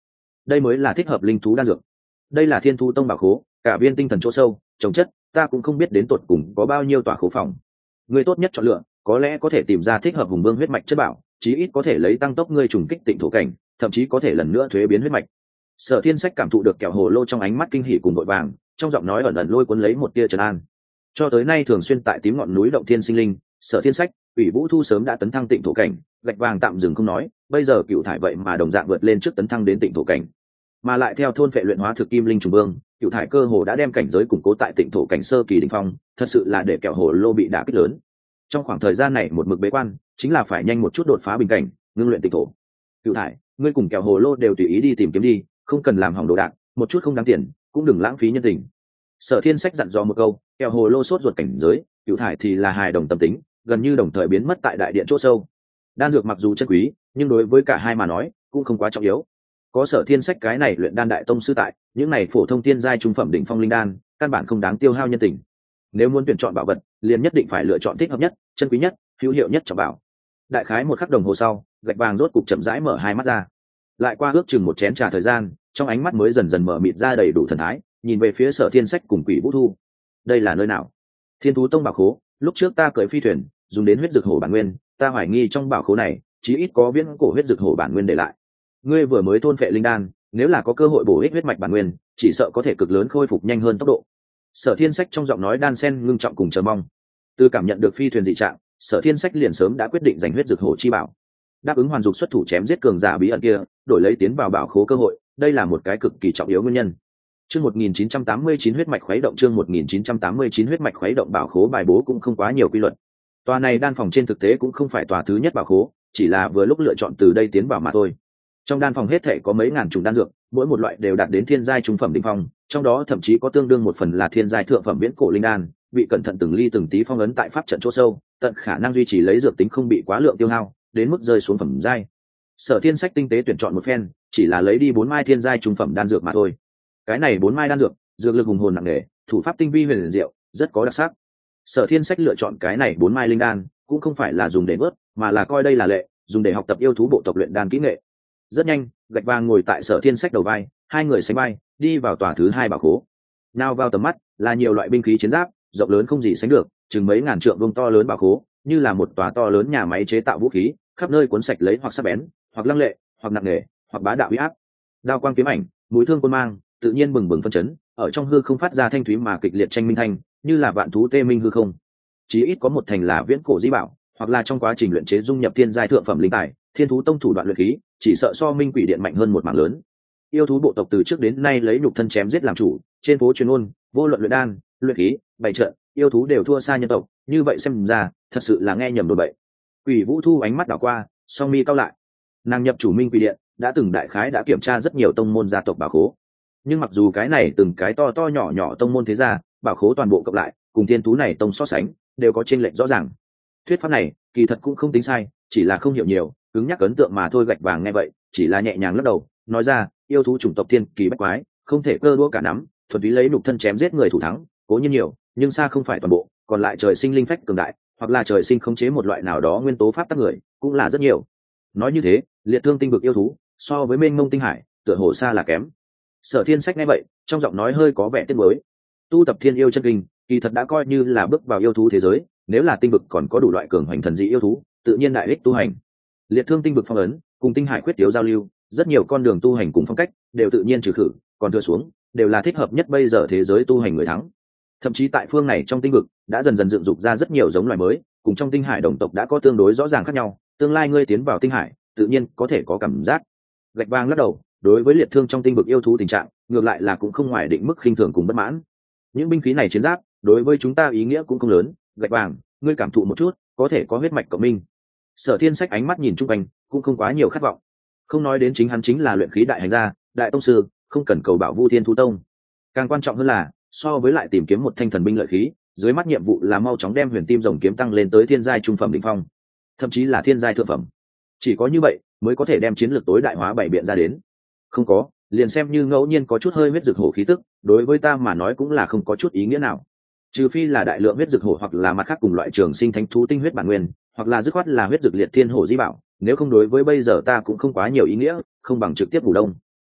đây mới là thích hợp linh thú đan dược. Đây là Thiên Thú Tông bảo khố, cả viên tinh thần chỗ sâu trồng chất, ta cũng không biết đến tột cùng có bao nhiêu tòa khố phòng. Ngươi tốt nhất chọn lựa, có lẽ có thể tìm ra thích hợp hùng vương huyết mạch chất bảo, chí ít có thể lấy tăng tốc ngươi trùng kích tịnh thổ cảnh, thậm chí có thể lần nữa thuế biến huyết mạch. Sở Thiên Sách cảm thụ được kẹo hồ lô trong ánh mắt kinh hỉ cùng vội vàng, trong giọng nói ẩn ẩn lôi cuốn lấy một tia trấn an. Cho tới nay thường xuyên tại tím ngọn núi động thiên sinh linh, Sở Thiên Sách, Ủy Vũ Thu sớm đã tấn thăng tịnh thổ cảnh, gạch vàng tạm dừng không nói, bây giờ Cựu Thải vậy mà đồng dạng vượt lên trước tấn thăng đến tịnh thổ cảnh, mà lại theo thôn phệ luyện hóa thực kim linh trùng vương, Cựu Thải cơ hồ đã đem cảnh giới củng cố tại tịnh thổ cảnh sơ kỳ đỉnh phong, thật sự là để kẹo hồ lô bị đả kích lớn. Trong khoảng thời gian này một mực bế quan, chính là phải nhanh một chút đột phá bình cảnh, ngưng luyện tịnh thổ. Cựu Thải, ngươi cùng kẹo hồ lô đều tùy ý đi tìm kiếm đi, không cần làm hỏng đồ đạc, một chút không đáng tiền, cũng đừng lãng phí nhân tình. Sở Thiên Sách dặn dò một câu, kẹo hồ lô sốt ruột cảnh giới, Cựu Thải thì là hài đồng tâm tính, gần như đồng thời biến mất tại đại điện chỗ sâu. Đan dược mặc dù chân quý, nhưng đối với cả hai mà nói, cũng không quá trọng yếu. Có Sở Thiên Sách cái này luyện đan đại tông sư tại, những này phổ thông tiên giai trung phẩm đỉnh phong linh đan, căn bản không đáng tiêu hao nhân tình. Nếu muốn tuyển chọn bảo vật, liền nhất định phải lựa chọn thích hợp nhất, chân quý nhất, hữu hiệu nhất cho bảo. Đại khái một khắc đồng hồ sau, gạch vàng rốt cục chậm rãi mở hai mắt ra. Lại qua ước chừng một chén trà thời gian, trong ánh mắt mới dần dần mở mịt ra đầy đủ thần thái, nhìn về phía Sở Thiên Sách cùng Quỷ Vũ Thu. Đây là nơi nào? Thiên Thú Tông bảo khố, lúc trước ta cưỡi phi thuyền, dùng đến huyết dược hổ bản nguyên, ta hoài nghi trong bảo khố này, chí ít có viễn cổ huyết dược hổ bản nguyên để lại. Ngươi vừa mới thôn phệ linh đan, nếu là có cơ hội bổ ích huyết mạch bản nguyên, chỉ sợ có thể cực lớn khôi phục nhanh hơn tốc độ. Sở Thiên Sách trong giọng nói đan sen ngưng trọng cùng chờ mong. Từ cảm nhận được phi thuyền dị trạng, Sở Thiên Sách liền sớm đã quyết định giành huyết dược hổ chi bảo, đáp ứng hoàn dục xuất thủ chém giết cường giả bí ẩn kia, đổi lấy tiến vào bảo khố cơ hội, đây là một cái cực kỳ trọng yếu nguyên nhân. Chương 1989 huyết mạch khuấy động, chương 1989 huyết mạch khuấy động. Bảo khố bài bố cũng không quá nhiều quy luật. Tòa này đan phòng trên thực tế cũng không phải tòa thứ nhất bảo khố, chỉ là vừa lúc lựa chọn từ đây tiến vào mà thôi. Trong đan phòng hết thể có mấy ngàn chủng đan dược, mỗi một loại đều đạt đến thiên giai trung phẩm đỉnh phong, trong đó thậm chí có tương đương một phần là thiên giai thượng phẩm viễn cổ linh đan, bị cẩn thận từng ly từng tí phong ấn tại pháp trận chỗ sâu, tận khả năng duy trì lấy dược tính không bị quá lượng tiêu hao, đến mức rơi xuống phẩm giai. Sở Thiên Sách tinh tế tuyển chọn một phen, chỉ là lấy đi 4 mai thiên giai trung phẩm đan dược mà thôi. Cái này 4 mai đan dược, dược lực hùng hồn nặng nề, thủ pháp tinh vi huyền diệu, rất có đặc sắc. Sở Thiên Sách lựa chọn cái này 4 mai linh đan, cũng không phải là dùng để vớt, mà là coi đây là lệ, dùng để học tập yêu thú bộ tộc luyện đan kỹ nghệ. Rất nhanh, gạch vàng ngồi tại Sở Thiên Sách đầu vai, hai người sánh vai, đi vào tòa thứ hai bảo khố. Nào vào tầm mắt là nhiều loại binh khí chiến giáp, rộng lớn không gì sánh được, chừng mấy ngàn trượng vuông to lớn bảo khố, như là một tòa to lớn nhà máy chế tạo vũ khí, khắp nơi cuốn sạch lấy hoặc sắc bén, hoặc lăng lệ, hoặc nặng nề, hoặc bá đạo uy áp. Đao quang kiếm ảnh, mũi thương côn mang, tự nhiên bừng bừng phân chấn, ở trong hư không phát ra thanh thúy mà kịch liệt tranh minh thanh, như là vạn thú tê minh hư không. Chí ít có một thành là viễn cổ di bảo, hoặc là trong quá trình luyện chế dung nhập thiên giai thượng phẩm linh tài, Thiên Thú Tông thủ đoạn luyện khí, chỉ sợ so Minh Quỷ Điện mạnh hơn một mảng lớn. Yêu thú bộ tộc từ trước đến nay lấy nhục thân chém giết làm chủ, trên phố truyền ngôn, vô luận luyện đan, luyện khí, bày trận, yêu thú đều thua xa nhân tộc, như vậy xem ra, thật sự là nghe nhầm đồn bậy. Quỷ Vũ Thu ánh mắt đảo qua, song mi cau lại. Nàng nhập chủ Minh Quỷ Điện, đã từng đại khái đã kiểm tra rất nhiều tông môn gia tộc bảo khố. Nhưng mặc dù cái này từng cái to to nhỏ nhỏ tông môn thế gia, bảo khố toàn bộ cộng lại, cùng thiên thú này tông so sánh, đều có chênh lệch rõ ràng. Thuyết pháp này, kỳ thật cũng không tính sai, chỉ là không hiểu nhiều, cứng nhắc ấn tượng mà thôi. Gạch vàng nghe vậy, chỉ là nhẹ nhàng lắc đầu, nói ra, yêu thú chủng tộc thiên kỳ bách quái, không thể cơ đũa cả nắm, thuần túy lấy nhục thân chém giết người thủ thắng, cố nhiên nhiều, nhưng xa không phải toàn bộ, còn lại trời sinh linh phách cường đại, hoặc là trời sinh khống chế một loại nào đó nguyên tố pháp tắc người, cũng là rất nhiều. Nói như thế, liệt thương tinh vực yêu thú, so với mênh mông tinh hải, tựa hồ xa là kém. Sở Thiên Sách nghe vậy, trong giọng nói hơi có vẻ tiếc nuối. Tu tập thiên yêu chân kinh, kỳ thật đã coi như là bước vào yêu thú thế giới, nếu là tinh vực còn có đủ loại cường hoành thần dị yêu thú, tự nhiên đại ích tu hành. Liệt thương tinh vực phong ấn, cùng tinh hải quyết yếu giao lưu, rất nhiều con đường tu hành cùng phong cách đều tự nhiên trừ khử, còn thừa xuống đều là thích hợp nhất bây giờ thế giới tu hành người thắng. Thậm chí tại phương này trong tinh vực đã dần dần dựng dục ra rất nhiều giống loài mới, cùng trong tinh hải đồng tộc đã có tương đối rõ ràng khác nhau, tương lai ngươi tiến vào tinh hải, tự nhiên có thể có cảm giác. Gạch vàng lắc đầu, đối với liệt thương trong tinh vực yêu thú tình trạng, ngược lại là cũng không ngoài định mức khinh thường cùng bất mãn. Những binh khí này chiến giáp, đối với chúng ta ý nghĩa cũng không lớn. Gạch vàng, ngươi cảm thụ một chút, có thể có huyết mạch cộng minh. Sở Thiên Sách ánh mắt nhìn chung quanh, cũng không quá nhiều khát vọng. Không nói đến chính hắn chính là luyện khí đại hành gia, đại tông sư, không cần cầu bảo Vu Thiên Thú Tông. Càng quan trọng hơn là, so với lại tìm kiếm một thanh thần binh lợi khí, dưới mắt nhiệm vụ là mau chóng đem Huyền Tim Rồng kiếm tăng lên tới thiên giai trung phẩm đỉnh phong, thậm chí là thiên giai thượng phẩm. Chỉ có như vậy mới có thể đem chiến lược tối đại hóa bảy biện ra đến. Không có, liền xem như ngẫu nhiên có chút hơi huyết dược hổ khí tức, đối với ta mà nói cũng là không có chút ý nghĩa nào. Trừ phi là đại lượng huyết dược hổ hoặc là mặt khác cùng loại trường sinh thánh thú tinh huyết bản nguyên, hoặc là dứt khoát là huyết dược liệt thiên hổ di bảo, nếu không đối với bây giờ ta cũng không quá nhiều ý nghĩa, không bằng trực tiếp ngủ đông.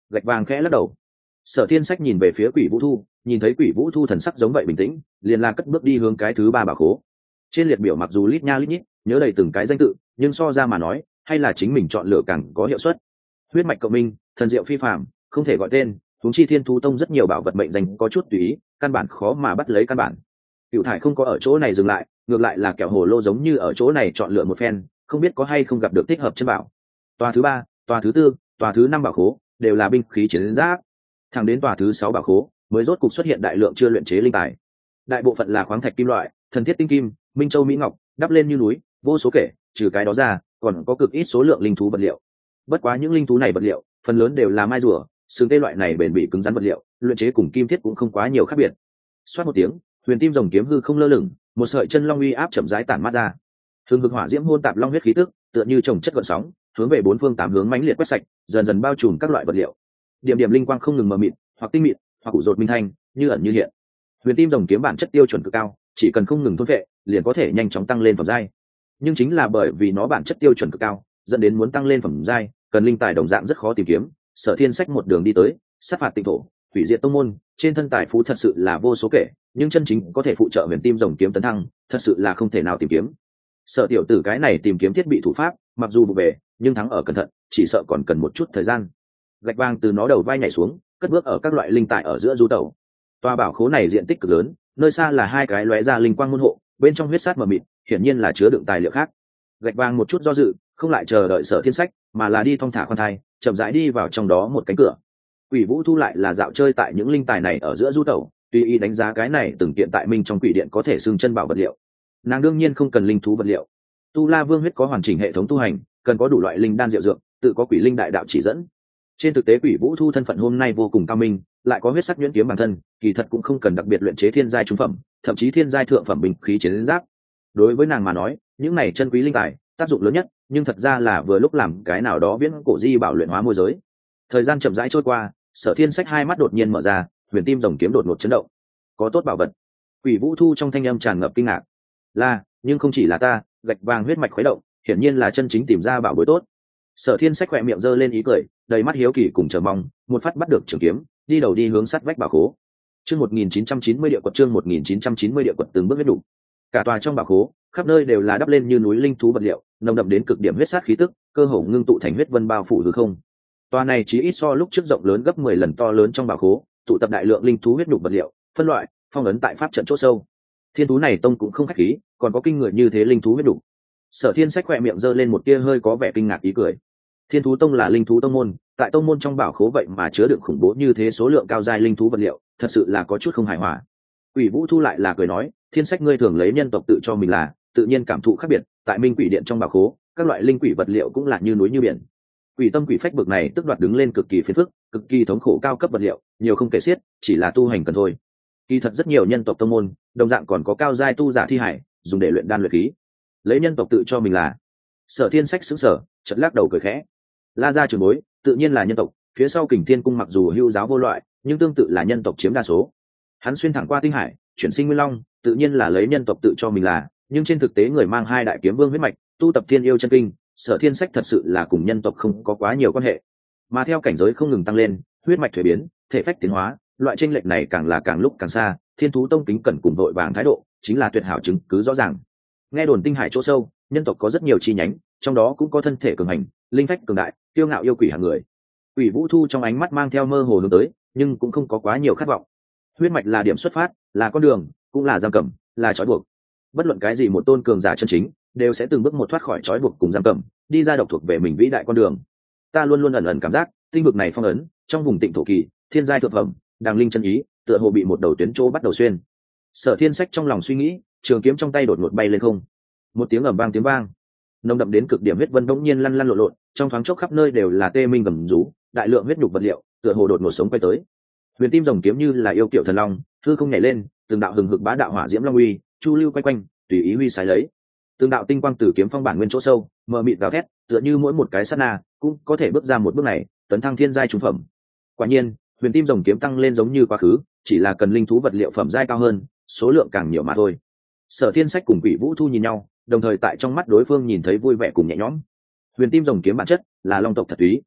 Gạch vàng khẽ lắc đầu. Sở Thiên Sách nhìn về phía Quỷ Vũ Thu, nhìn thấy Quỷ Vũ Thu thần sắc giống vậy bình tĩnh, liền là cất bước đi hướng cái thứ ba bảo khố. Trên liệt biểu mặc dù lít nha lít nhít, nhớ đầy từng cái danh tự, nhưng so ra mà nói, hay là chính mình chọn lựa càng có hiệu suất. Huyết mạch cộng minh, thần diệu phi phàm, không thể gọi tên, huống chi Thiên Thú Tông rất nhiều bảo vật mệnh danh có chút tùy ý, căn bản khó mà bắt lấy căn bản. Cửu thải không có ở chỗ này dừng lại, ngược lại là kẹo hồ lô giống như ở chỗ này chọn lựa một phen, không biết có hay không gặp được thích hợp chân bảo. Tòa thứ ba, tòa thứ tư, tòa thứ năm bảo khố đều là binh khí chiến giáp. Thẳng đến tòa thứ sáu bảo khố mới rốt cục xuất hiện đại lượng chưa luyện chế linh tài. Đại bộ phận là khoáng thạch kim loại, thần thiết tinh kim, minh châu mỹ ngọc, đắp lên như núi, vô số kể, trừ cái đó ra, còn có cực ít số lượng linh thú vật liệu. Bất quá những linh thú này vật liệu, phần lớn đều là mai rùa, xương tê loại này bền bỉ cứng rắn vật liệu, luyện chế cùng kim thiết cũng không quá nhiều khác biệt. Xoát một tiếng, huyền tim rồng kiếm hư không lơ lửng, một sợi chân long uy áp chậm rãi tản mát ra. Hương hực hỏa diễm hôn tạp long huyết khí tức, tựa như chồng chất gợn sóng, hướng về bốn phương tám hướng mãnh liệt quét sạch, dần dần bao trùm các loại vật liệu. Điểm điểm linh quang không ngừng mờ mịt, hoặc tinh mịn, hoặc cụ rột minh thanh, như ẩn như hiện. Huyền tim rồng kiếm bản chất tiêu chuẩn cực cao, chỉ cần không ngừng thôn vệ, liền có thể nhanh chóng tăng lên phẩm giai. Nhưng chính là bởi vì nó bản chất tiêu chuẩn cực cao, dẫn đến muốn tăng lên phẩm giai, cần linh tài đồng dạng rất khó tìm kiếm. Sở Thiên Sách một đường đi tới, sát phạt tịnh thổ, hủy diệt tông môn, trên thân tài phú thật sự là vô số kể, nhưng chân chính có thể phụ trợ huyền tim rồng kiếm tấn thăng, thật sự là không thể nào tìm kiếm. Sở tiểu tử cái này tìm kiếm thiết bị thủ pháp, mặc dù vụ về, nhưng thắng ở cẩn thận, chỉ sợ còn cần một chút thời gian. Gạch vàng từ nó đầu vai nhảy xuống, cất bước ở các loại linh tài ở giữa du tẩu. Tòa bảo khố này diện tích cực lớn, nơi xa là hai cái lóe ra linh quang môn hộ, bên trong huyết sát mờ mịt, hiển nhiên là chứa đựng tài liệu khác. Gạch vàng một chút do dự, không lại chờ đợi Sở Thiên Sách, mà là đi thong thả khoan thai, chậm rãi đi vào trong đó một cánh cửa. Quỷ Vũ Thu lại là dạo chơi tại những linh tài này ở giữa du tẩu, tùy ý đánh giá cái này từng kiện tại minh trong quỷ điện có thể xưng chân bảo vật liệu. Nàng đương nhiên không cần linh thú vật liệu. Tu La Vương huyết có hoàn chỉnh hệ thống tu hành, cần có đủ loại linh đan diệu dược, tự có quỷ linh đại đạo chỉ dẫn. Trên thực tế Quỷ Vũ Thu thân phận hôm nay vô cùng cao minh, lại có huyết sắc nhuyễn kiếm bản thân, kỳ thật cũng không cần đặc biệt luyện chế thiên giai trung phẩm, thậm chí thiên giai thượng phẩm binh khí chiến giáp. Đối với nàng mà nói, những này chân quý linh tài, tác dụng lớn nhất, nhưng thật ra là vừa lúc làm cái nào đó viễn cổ di bảo luyện hóa môi giới. Thời gian chậm rãi trôi qua, Sở Thiên Sách hai mắt đột nhiên mở ra, huyền tim rồng kiếm đột ngột chấn động. Có tốt bảo vật. Quỷ Vũ Thu trong thanh âm tràn ngập kinh ngạc. Là, nhưng không chỉ là ta, gạch vàng huyết mạch khuấy động, hiển nhiên là chân chính tìm ra bảo bối tốt. Sở Thiên Sách khỏe miệng giơ lên ý cười, đầy mắt hiếu kỳ cùng chờ mong, một phát bắt được trường kiếm, đi đầu đi hướng sát vách bảo khố. Chương 1990 địa quật, chương 1990 địa quật từng bước huyết đủ. Cả tòa trong bảo khố, khắp nơi đều là đắp lên như núi linh thú vật liệu, nồng đậm đến cực điểm huyết sát khí tức, cơ hồ ngưng tụ thành huyết vân bao phủ hư không. Tòa này chỉ ít so lúc trước rộng lớn gấp 10 lần to lớn trong bảo khố, tụ tập đại lượng linh thú huyết nhục vật liệu, phân loại, phong ấn tại pháp trận chỗ sâu. Thiên thú này tông cũng không khách khí, còn có kinh người như thế linh thú huyết nhục. Sở Thiên Sách khỏe miệng giơ lên một tia hơi có vẻ kinh ngạc ý cười. Thiên thú tông là linh thú tông môn, tại tông môn trong bảo khố vậy mà chứa đựng khủng bố như thế số lượng cao giai linh thú vật liệu, thật sự là có chút không hài hòa. Quỷ Vũ Thu lại là cười nói, Thiên Sách ngươi thường lấy nhân tộc tự cho mình là, tự nhiên cảm thụ khác biệt, tại Minh Quỷ Điện trong bảo khố, các loại linh quỷ vật liệu cũng là như núi như biển. Quỷ tâm quỷ phách bực này tức đoạt đứng lên cực kỳ phiền phức, cực kỳ thống khổ cao cấp vật liệu, nhiều không kể xiết, chỉ là tu hành cần thôi. Kỳ thật rất nhiều nhân tộc tông môn, đồng dạng còn có cao giai tu giả thi hải, dùng để luyện đan luyện khí. Lấy nhân tộc tự cho mình là. Sở Thiên Sách sững sờ, chợt lắc đầu cười khẽ. La gia trưởng bối, tự nhiên là nhân tộc, phía sau Kình Thiên cung mặc dù hữu giáo vô loại, nhưng tương tự là nhân tộc chiếm đa số. Hắn xuyên thẳng qua tinh hải, chuyển sinh nguyên long, tự nhiên là lấy nhân tộc tự cho mình là, nhưng trên thực tế người mang hai đại kiếm vương huyết mạch, tu tập thiên yêu chân kinh, Sở Thiên Sách thật sự là cùng nhân tộc không có quá nhiều quan hệ. Mà theo cảnh giới không ngừng tăng lên, huyết mạch thuế biến, thể phách tiến hóa, loại chênh lệch này càng là càng lúc càng xa, Thiên thú tông kính cẩn cùng đội vàng thái độ, chính là tuyệt hảo chứng cứ rõ ràng. Nghe đồn tinh hải chỗ sâu, nhân tộc có rất nhiều chi nhánh, trong đó cũng có thân thể cường hành, linh phách cường đại, kiêu ngạo yêu quỷ hàng người. Quỷ Vũ Thu trong ánh mắt mang theo mơ hồ hướng tới, nhưng cũng không có quá nhiều khát vọng. Huyết mạch là điểm xuất phát, là con đường, cũng là giam cầm, là trói buộc. Bất luận cái gì một tôn cường giả chân chính, đều sẽ từng bước một thoát khỏi trói buộc cùng giam cầm, đi ra độc thuộc về mình vĩ đại con đường. Ta luôn luôn ẩn ẩn cảm giác, tinh vực này phong ấn, trong vùng Tịnh thổ kỳ, thiên giai thượng phẩm, đàng linh chân ý, tựa hồ bị một đầu tuyến chỗ bắt đầu xuyên. Sở Thiên Sách trong lòng suy nghĩ, trường kiếm trong tay đột ngột bay lên không. Một tiếng ầm vang tiếng vang, nồng đậm đến cực điểm huyết vân bỗng nhiên lăn lăn lộn lộn, trong thoáng chốc khắp nơi đều là tê minh gầm rú, đại lượng huyết nhục vật liệu, tựa hồ đột ngột sống quay tới. Huyền tim rồng kiếm như là yêu kiệu thần long, hư không nhảy lên, từng đạo hừng hực bá đạo hỏa diễm long uy, chu lưu quay quanh, tùy ý huy sái lấy. Từng đạo tinh quang từ kiếm phong bản nguyên chỗ sâu, mờ mịt gào thét, tựa như mỗi một cái sát na cũng có thể bước ra một bước này, tấn thăng thiên giai trung phẩm. Quả nhiên, huyền tim rồng kiếm tăng lên giống như quá khứ, chỉ là cần linh thú vật liệu phẩm giai cao hơn, số lượng càng nhiều mà thôi. Sở Thiên Sách cùng Quỷ Vũ Thu nhìn nhau, đồng thời tại trong mắt đối phương nhìn thấy vui vẻ cùng nhẹ nhõm. Huyền tim rồng kiếm bản chất là long tộc thật túy,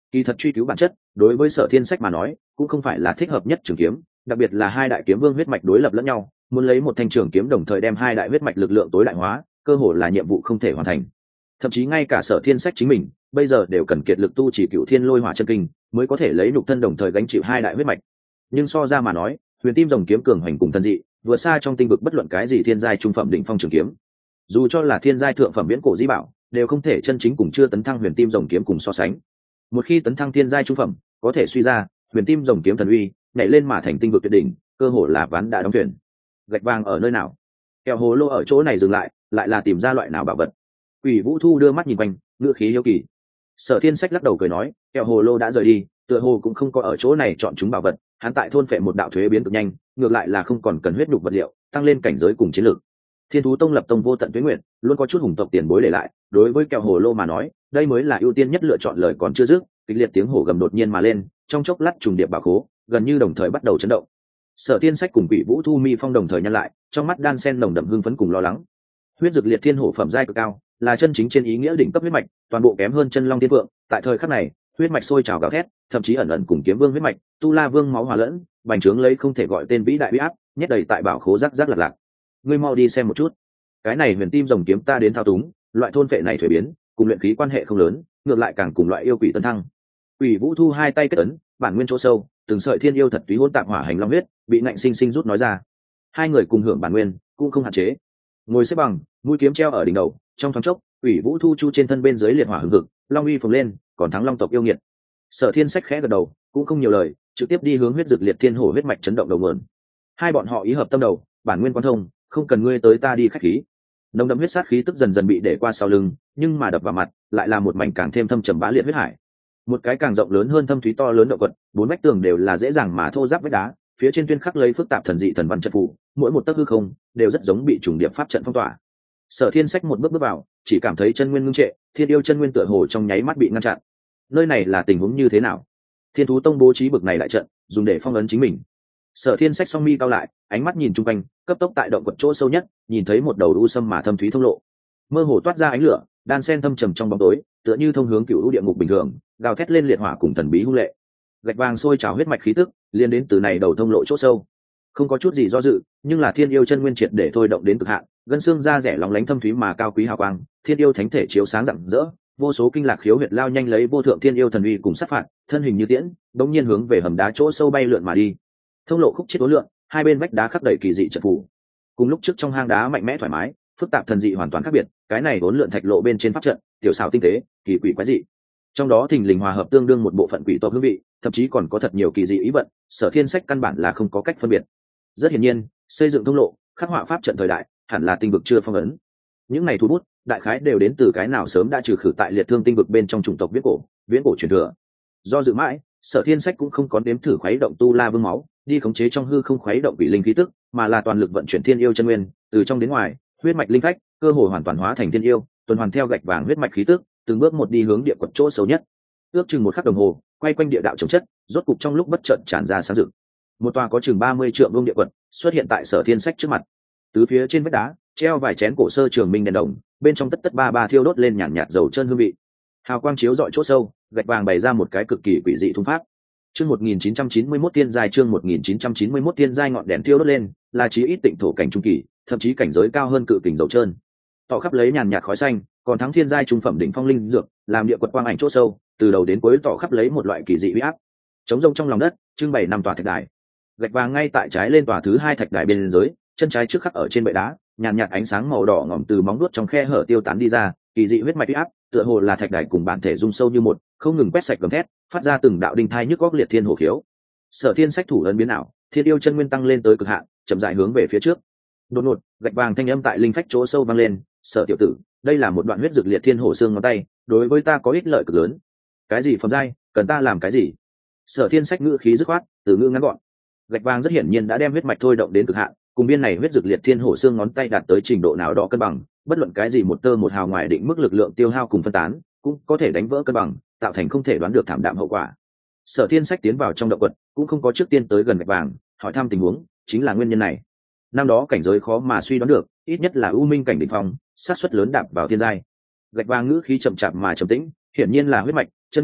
Kỳ thật truy cứu bản chất đối với Sở Thiên Sách mà nói cũng không phải là thích hợp nhất trường kiếm, đặc biệt là hai đại kiếm vương huyết mạch đối lập lẫn nhau, muốn lấy một thanh trường kiếm đồng thời đem hai đại huyết mạch lực lượng tối đại hóa, cơ hội là nhiệm vụ không thể hoàn thành. Thậm chí ngay cả Sở Thiên Sách chính mình bây giờ đều cần kiệt lực tu chỉ Cựu Thiên Lôi Hỏa chân kinh mới có thể lấy nhục thân đồng thời gánh chịu hai đại huyết mạch. Nhưng so ra mà nói, Huyền Tim Rồng kiếm cường hành cùng thần dị, vượt xa trong tinh vực bất luận cái gì thiên giai trung phẩm đỉnh phong trường kiếm. Dù cho là thiên giai thượng phẩm viễn cổ di bảo, đều không thể chân chính cùng chưa tấn thăng Huyền Tim Rồng kiếm cùng so sánh. Một khi tấn thăng thiên giai trung phẩm, có thể suy ra Huyền Tim Rồng kiếm thần uy, nhảy lên mà thành tinh vực tuyệt đỉnh, cơ hội là ván đã đóng thuyền. Gạch vàng ở nơi nào? Kẹo hồ lô ở chỗ này dừng lại, lại là tìm ra loại nào bảo vật? Quỷ Vũ Thu đưa mắt nhìn quanh, ngựa khí hiếu kỳ. Sở Thiên Sách lắc đầu cười nói, kẹo hồ lô đã rời đi, tựa hồ cũng không có ở chỗ này chọn chúng bảo vật. Hắn tại thôn phệ một đạo thuế biến cực nhanh, ngược lại là không còn cần huyết nhục vật liệu, tăng lên cảnh giới cùng chiến lược. Thiên Thú Tông lập tông vô tận tuế nguyện, luôn có chút hùng tộc tiền bối để lại. Đối với kẹo hồ lô mà nói, đây mới là ưu tiên nhất lựa chọn. Lời còn chưa dứt, kịch liệt tiếng hổ gầm đột nhiên mà lên, trong chốc lát trùng điệp bảo khố gần như đồng thời bắt đầu chấn động. Sở Thiên Sách cùng Quỷ Vũ Thu mi phong đồng thời nhăn lại, trong mắt đan sen nồng đậm hưng phấn cùng lo lắng. Huyết dược liệt thiên hổ phẩm giai cực cao, là chân chính trên ý nghĩa đỉnh cấp huyết mạch, toàn bộ kém hơn chân long thiên vượng. Tại thời khắc này, huyết mạch sôi trào gào thét, thậm chí ẩn ẩn cùng kiếm vương huyết mạch, tu la vương máu hòa lẫn, bành trướng lấy không thể gọi tên vĩ đại uy áp, nhét đầy tại bảo khố rắc rắc lạc lạc. Ngươi mau đi xem một chút, cái này Huyền Tim Rồng kiếm ta đến thao túng, loại thôn phệ này thuế biến, cùng luyện khí quan hệ không lớn, ngược lại càng cùng loại yêu quỷ tân thăng. Quỷ Vũ Thu hai tay kết ấn, bản nguyên chỗ sâu, từng sợi thiên yêu thật túy hỗn tạp hỏa hành long huyết, bị ngạnh sinh sinh rút nói ra. Hai người cùng hưởng bản nguyên, cũng không hạn chế. Ngồi xếp bằng, mũi kiếm treo ở đỉnh đầu, trong thoáng chốc, Quỷ Vũ Thu chu trên thân bên dưới liệt hỏa hừng hực, long uy phồng lên, còn thắng long tộc yêu nghiệt. Sở Thiên Sách khẽ gật đầu, cũng không nhiều lời, trực tiếp đi hướng huyết dược liệt thiên hổ huyết mạch chấn động đầu nguồn. Hai bọn họ ý hợp tâm đầu, bản nguyên quan thông, không cần ngươi tới ta đi khách khí. Nồng đậm huyết sát khí tức dần dần bị để qua sau lưng, nhưng mà đập vào mặt, lại là một mảnh càng thêm thâm trầm bá liệt huyết hải. Một cái càng rộng lớn hơn thâm thúy to lớn động quật, bốn vách tường đều là dễ dàng mà thô ráp vách đá, phía trên tuyên khắc lấy phức tạp thần dị thần văn trận phù, mỗi một tấc hư không đều rất giống bị trùng điệp pháp trận phong tỏa. Sở Thiên Sách một bước bước vào, chỉ cảm thấy chân nguyên ngưng trệ, thiên yêu chân nguyên tựa hồ trong nháy mắt bị ngăn chặn. Nơi này là tình huống như thế nào? Thiên Thú Tông bố trí bực này đại trận, dùng để phong ấn chính mình. Sở Thiên Sách song mi cao lại, ánh mắt nhìn chung quanh, cấp tốc tại động quật chỗ sâu nhất, nhìn thấy một đầu u sâm mà thâm thúy thông lộ, mơ hồ toát ra ánh lửa, đan sen thâm trầm trong bóng tối, tựa như thông hướng cựu u địa ngục bình thường, gào thét lên liệt hỏa cùng thần bí hung lệ. Gạch vàng sôi trào huyết mạch khí tức, liên đến từ này đầu thông lộ chỗ sâu. Không có chút gì do dự, nhưng là thiên yêu chân nguyên triệt để thôi động đến cực hạn, gân xương da rẻ lóng lánh thâm thúy mà cao quý hào quang, thiên yêu thánh thể chiếu sáng rạng rỡ, vô số kinh lạc khiếu huyệt lao nhanh lấy vô thượng thiên yêu thần uy cùng sát phạt, thân hình như tiễn, đống nhiên hướng về hầm đá chỗ sâu bay lượn mà đi. Thông lộ khúc chết uốn lượn, hai bên vách đá khắc đầy kỳ dị trận phù. Cùng lúc trước trong hang đá mạnh mẽ thoải mái, phức tạp thần dị hoàn toàn khác biệt, cái này uốn lượn thạch lộ bên trên pháp trận, tiểu xảo tinh tế, kỳ quỷ quái dị. Trong đó thình lình hòa hợp tương đương một bộ phận quỷ tộc hương vị, thậm chí còn có thật nhiều kỳ dị ý vận, Sở Thiên Sách căn bản là không có cách phân biệt. Rất hiển nhiên, xây dựng thông lộ, khắc họa pháp trận thời đại, hẳn là tinh vực chưa phong ấn. Những này thu bút, đại khái đều đến từ cái nào sớm đã trừ khử tại liệt thương tinh vực bên trong chủng tộc viễn cổ truyền thừa. Do dự mãi, Sở Thiên Sách cũng không có nếm thử khuấy động tu la vương máu, đi khống chế trong hư không khuấy động quỷ linh khí tức, mà là toàn lực vận chuyển thiên yêu chân nguyên, từ trong đến ngoài, huyết mạch linh phách, cơ hội hoàn toàn hóa thành thiên yêu, tuần hoàn theo gạch vàng huyết mạch khí tức, từng bước một đi hướng địa quật chỗ sâu nhất. Ước chừng một khắc đồng hồ, quay quanh địa đạo chống chất, rốt cục trong lúc bất chợt tràn ra sáng rực. Một tòa có chừng 30 trượng vuông địa quật xuất hiện tại Sở Thiên Sách trước mặt. Tứ phía trên vách đá treo vài chén cổ sơ trường minh đèn đồng, bên trong tất tất ba thiêu đốt lên nhàn nhạt dầu chân hương vị. Hào quang chiếu rọi chỗ sâu, gạch vàng bày ra một cái cực kỳ quỷ dị thung pháp. Chương 1991 thiên giai, chương 1991 thiên giai, ngọn đèn thiêu đốt lên, là chí ít tịnh thổ cảnh trung kỳ, thậm chí cảnh giới cao hơn cự kình dầu trơn. Tỏ khắp lấy nhàn nhạt khói xanh, còn thắng thiên giai trung phẩm đỉnh phong linh dược, làm địa quật quang ảnh chỗ sâu, từ đầu đến cuối tỏ khắp lấy một loại kỳ dị uy áp. Trống rông trong lòng đất, trưng bày 5 tòa thạch đài. Gạch vàng ngay tại trái lên tòa thứ 2 thạch đài bên dưới, chân trái trước khắc ở trên bệ đá, nhàn nhạt ánh sáng màu đỏ ngòm từ móng vuốt trong khe hở tiêu tán đi ra, kỳ dị huyết mạch uy áp, tựa hồ là thạch đài cùng bản thể dung sâu như một, không ngừng quét sạch gầm thét, phát ra từng đạo đinh thai nhức góc liệt thiên hổ khiếu. Sở Thiên Sách thủ ấn biến ảo, thiên yêu chân nguyên tăng lên tới cực hạn, chậm rãi hướng về phía trước. Đột ngột, gạch vàng thanh âm tại linh phách chỗ sâu vang lên, "Sở tiểu tử, đây là một đoạn huyết dược liệt thiên hổ xương ngón tay, đối với ta có ích lợi cực lớn." "Cái gì phẩm giai, cần ta làm cái gì?" Sở Thiên Sách ngữ khí dứt khoát, từ ngữ ngắn gọn. Gạch vàng rất hiển nhiên đã đem huyết mạch thôi động đến cực hạn, cùng biên này huyết dược liệt thiên hổ xương ngón tay đạt tới trình độ nào đó cân bằng, bất luận cái gì một tơ một hào ngoài định mức lực lượng tiêu hao cùng phân tán, cũng có thể đánh vỡ cân bằng, tạo thành không thể đoán được thảm đạm hậu quả. Sở Thiên Sách tiến vào trong động quật, cũng không có trước tiên tới gần gạch vàng, hỏi thăm tình huống, chính là nguyên nhân này. Năm đó cảnh giới khó mà suy đoán được, ít nhất là u minh cảnh đỉnh phong, sát suất lớn đạp vào thiên giai. Gạch vàng ngữ khí chậm chạp mà trầm tĩnh, hiển nhiên là huyết mạch, chân nguyên,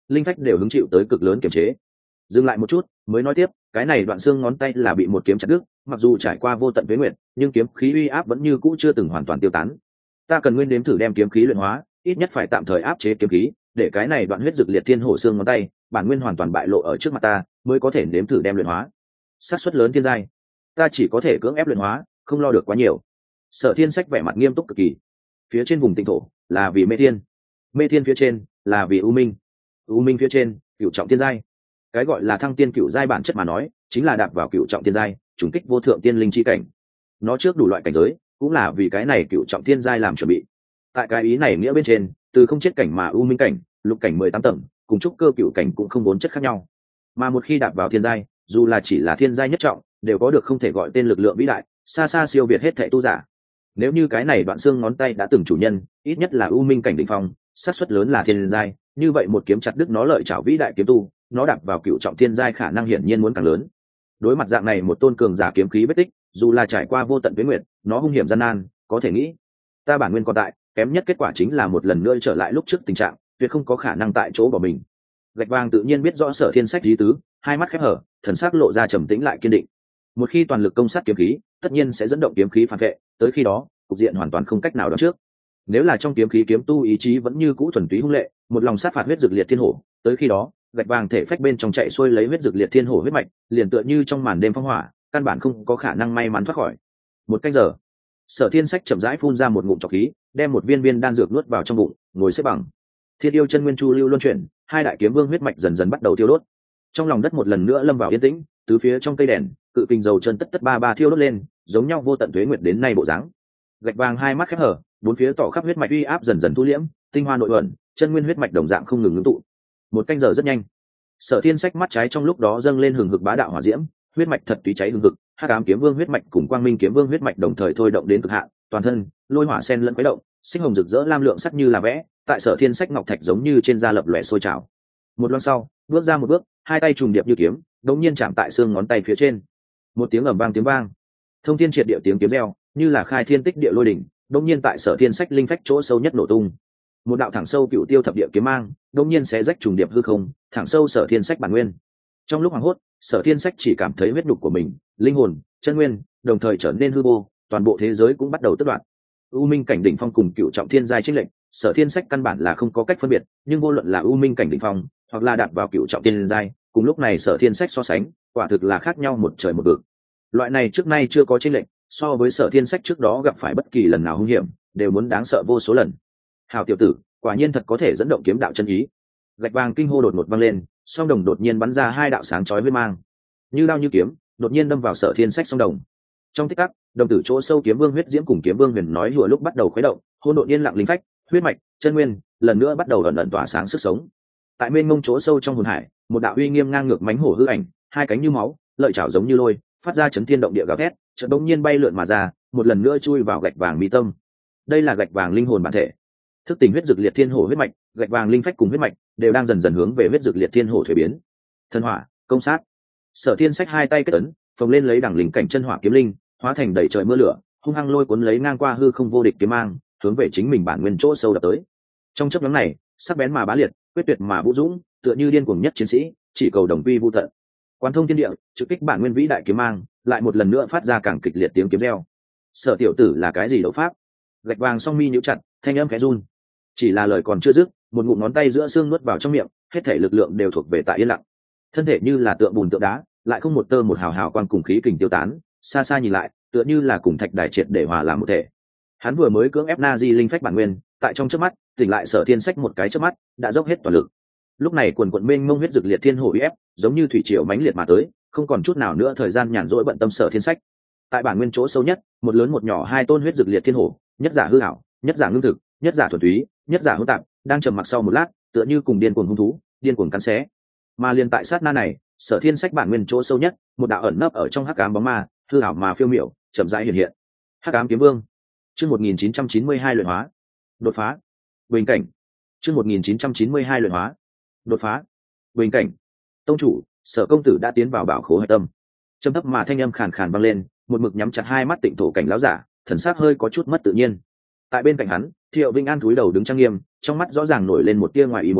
linh phách đều hứng chịu tới cực lớn kiềm chế. Dừng lại một chút mới nói tiếp, cái này đoạn xương ngón tay là bị một kiếm chặt đứt, mặc dù trải qua vô tận tuế nguyệt, nhưng kiếm khí uy áp vẫn như cũ chưa từng hoàn toàn tiêu tán. Ta cần nguyên đếm thử đem kiếm khí luyện hóa, ít nhất phải tạm thời áp chế kiếm khí, để cái này đoạn huyết dược liệt thiên hổ xương ngón tay bản nguyên hoàn toàn bại lộ ở trước mặt ta, mới có thể nếm thử đem luyện hóa. Xác suất lớn thiên giai, ta chỉ có thể cưỡng ép luyện hóa, không lo được quá nhiều. Sở Thiên Sách vẻ mặt nghiêm túc cực kỳ. Phía trên vùng tinh thổ là vì mê thiên, mê thiên phía trên là vì u minh, u minh phía trên cửu trọng thiên giai. Cái gọi là thăng tiên cửu giai bản chất mà nói, chính là đạp vào cửu trọng thiên giai, trùng kích vô thượng tiên linh chi cảnh. Nó trước đủ loại cảnh giới, cũng là vì cái này cửu trọng thiên giai làm chuẩn bị. Tại cái ý này nghĩa bên trên, từ không chết cảnh mà u minh cảnh, lục cảnh 18 tầng, cùng trúc cơ cửu cảnh cũng không bốn chất khác nhau. Mà một khi đạp vào thiên giai, dù là chỉ là thiên giai nhất trọng, đều có được không thể gọi tên lực lượng vĩ đại, xa xa siêu việt hết thảy tu giả. Nếu như cái này đoạn xương ngón tay đã từng chủ nhân, ít nhất là u minh cảnh đỉnh phong, xác suất lớn là thiên giai, như vậy một kiếm chặt đứt nó lợi chảo vĩ đại kiếm tu, nó đạp vào cửu trọng thiên giai khả năng hiển nhiên muốn càng lớn. Đối mặt dạng này một tôn cường giả kiếm khí vết tích, dù là trải qua vô tận tuế nguyệt, nó hung hiểm gian nan, có thể nghĩ, ta bản nguyên còn tại, kém nhất kết quả chính là một lần nữa trở lại lúc trước tình trạng, tuyệt không có khả năng tại chỗ bỏ mình. Gạch Vàng tự nhiên biết rõ Sở Thiên Sách ý tứ, hai mắt khép hở, thần sắc lộ ra trầm tĩnh lại kiên định. Một khi toàn lực công sát kiếm khí, tất nhiên sẽ dẫn động kiếm khí phản vệ, tới khi đó, cục diện hoàn toàn không cách nào đoán trước. Nếu là trong kiếm khí kiếm tu ý chí vẫn như cũ thuần túy hung lệ, một lòng sát phạt huyết dược liệt thiên hổ, tới khi đó, Gạch Vàng thể phách bên trong chạy xuôi lấy huyết dược liệt thiên hổ huyết mạch, liền tựa như trong màn đêm phong hỏa, căn bản không có khả năng may mắn thoát khỏi. Một canh giờ, Sở Thiên Sách chậm rãi phun ra một ngụm trọc khí, đem một viên viên đan dược nuốt vào trong bụng, ngồi xếp bằng. Thiên yêu chân nguyên chu lưu luân chuyển, hai đại kiếm vương huyết mạch dần dần bắt đầu thiêu đốt. Trong lòng đất một lần nữa lâm vào yên tĩnh, tứ phía trong cây đèn, cự kình dầu chân tất tất ba ba thiêu đốt lên, giống nhau vô tận tuế nguyệt đến nay bộ dáng. Gạch Vàng hai mắt khép hở, bốn phía tỏ khắp huyết mạch uy áp dần dần thu liễm, tinh hoa nội ẩn, chân nguyên huyết mạch đồng dạng không ngừng ngưng tụ. Một canh giờ rất nhanh. Sở Thiên Sách mắt trái trong lúc đó dâng lên hừng hực bá đạo hỏa diễm, huyết mạch thật tùy cháy hừng hực, hắc ám kiếm vương huyết mạch cùng quang minh kiếm vương huyết mạch đồng thời thôi động đến cực hạn, toàn thân lôi hỏa sen lẫn khuấy động, sinh hồng rực rỡ lam lượng sắc như là vẽ, tại Sở Thiên Sách ngọc thạch giống như trên da lập lòe sôi trào. Một loan sau, bước ra một bước, hai tay trùng điệp như kiếm, đột nhiên chạm tại xương ngón tay phía trên. Một tiếng ầm vang tiếng vang, thông thiên triệt địa tiếng kiếm reo, như là khai thiên tích địa lôi đỉnh, đột nhiên tại Sở Thiên Sách linh phách chỗ sâu nhất nổ tung. Một đạo thẳng sâu cựu tiêu thập địa kiếm mang, đột nhiên xé rách trùng điệp hư không, thẳng sâu Sở Thiên Sách bản nguyên. Trong lúc hoảng hốt, Sở Thiên Sách chỉ cảm thấy huyết nhục của mình, linh hồn, chân nguyên, đồng thời trở nên hư vô, toàn bộ thế giới cũng bắt đầu tước đoạt. U minh cảnh đỉnh phong cùng cựu trọng thiên giai chênh lệch, Sở Thiên Sách căn bản là không có cách phân biệt, nhưng vô luận là u minh cảnh đỉnh phong, hoặc là đạt vào cựu trọng thiên giai, cùng lúc này Sở Thiên Sách so sánh, quả thực là khác nhau một trời một vực. Loại này trước nay chưa có chênh lệch, so với Sở Thiên Sách trước đó gặp phải bất kỳ lần nào hung hiểm, đều muốn đáng sợ vô số lần. Hào tiểu tử, quả nhiên thật có thể dẫn động kiếm đạo chân ý. Gạch Vàng kinh hô đột ngột vang lên, song đồng đột nhiên bắn ra hai đạo sáng chói huyết mang, như đao như kiếm, đột nhiên đâm vào Sở Thiên Sách song đồng. Trong tích tắc, đồng tử chỗ sâu kiếm vương huyết diễm cùng kiếm vương huyền nói hùa lúc bắt đầu khuấy động, hỗn độn yên lặng linh phách, huyết mạch, chân nguyên, lần nữa bắt đầu ẩn ẩn tỏa sáng sức sống. Tại mênh mông chỗ sâu trong hồn hải, một đạo uy nghiêm ngang ngược mãnh hổ hư ảnh, hai cánh như máu, lợi chảo giống như lôi, phát ra chấn thiên động địa gào thét, chợt bỗng nhiên bay lượn mà ra, một lần nữa chui vào Gạch Vàng mi tâm. Đây là Gạch Vàng linh hồn bản thể. Thức tỉnh huyết dược liệt thiên hổ huyết mạch, Gạch Vàng linh phách cùng huyết mạch đều đang dần dần hướng về huyết dược liệt thiên hổ thuế biến. Thần hỏa, công sát. Sở Thiên Sách hai tay kết ấn, phồng lên lấy đẳng linh cảnh chân hỏa kiếm linh, hóa thành đầy trời mưa lửa, hung hăng lôi cuốn lấy ngang qua hư không vô địch kiếm mang, hướng về chính mình bản nguyên chỗ sâu đập tới. Trong chớp nhoáng này, sắc bén mà bá liệt, quyết tuyệt mà vũ dũng, tựa như điên cuồng nhất chiến sĩ, chỉ cầu đồng quy vu tận. Quán thông thiên địa, trực kích bản nguyên vĩ đại kiếm mang, lại một lần nữa phát ra càng kịch liệt tiếng kiếm reo. Sở tiểu tử là cái gì đấu pháp? Gạch Vàng song mi nhíu chặt, thanh âm khẽ run. Chỉ là lời còn chưa dứt, một ngụm ngón tay giữa xương nuốt vào trong miệng, hết thể lực lượng đều thuộc về tại yên lặng. Thân thể như là tượng bùn tượng đá, lại không một tơ một hào hào quang cùng khí kình tiêu tán, xa xa nhìn lại, tựa như là cùng thạch đài triệt để hòa làm một thể. Hắn vừa mới cưỡng ép na di linh phách bản nguyên, tại trong chớp mắt, tỉnh lại Sở Thiên Sách một cái chớp mắt, đã dốc hết toàn lực. Lúc này quần quần mênh mông huyết dược liệt thiên hổ uy ép, giống như thủy triều mãnh liệt mà tới, không còn chút nào nữa thời gian nhàn rỗi bận tâm Sở Thiên Sách. Tại bản nguyên chỗ sâu nhất, một lớn một nhỏ hai tôn huyết dược liệt thiên hổ, nhất giả hư ảo, nhất giả ngưng thực, nhất giả thuần túy, nhất giả hỗn tạp, đang trầm mặc sau một lát, tựa như cùng điên cuồng hung thú, điên cuồng cắn xé. Mà liền tại sát na này, Sở Thiên Sách bản nguyên chỗ sâu nhất, một đạo ẩn nấp ở trong hắc ám bóng ma, hư ảo mà phiêu miểu, chậm rãi hiện hiện. Hắc ám kiếm vương. Chương 1992 luyện hóa. Đột phá. Bình cảnh. Chương 1992 luyện hóa. Đột phá. Bình cảnh. Tông chủ, Sở công tử đã tiến vào bảo khố hải tâm. Trầm thấp mà thanh âm khàn khàn vang lên, một mực nhắm chặt hai mắt tịnh thổ cảnh lão giả, thần sắc hơi có chút mất tự nhiên. Tại bên cạnh hắn, Thiệu Vinh An cúi đầu đứng trang nghiêm, trong mắt rõ ràng nổi lên một tia ngoài ý muốn,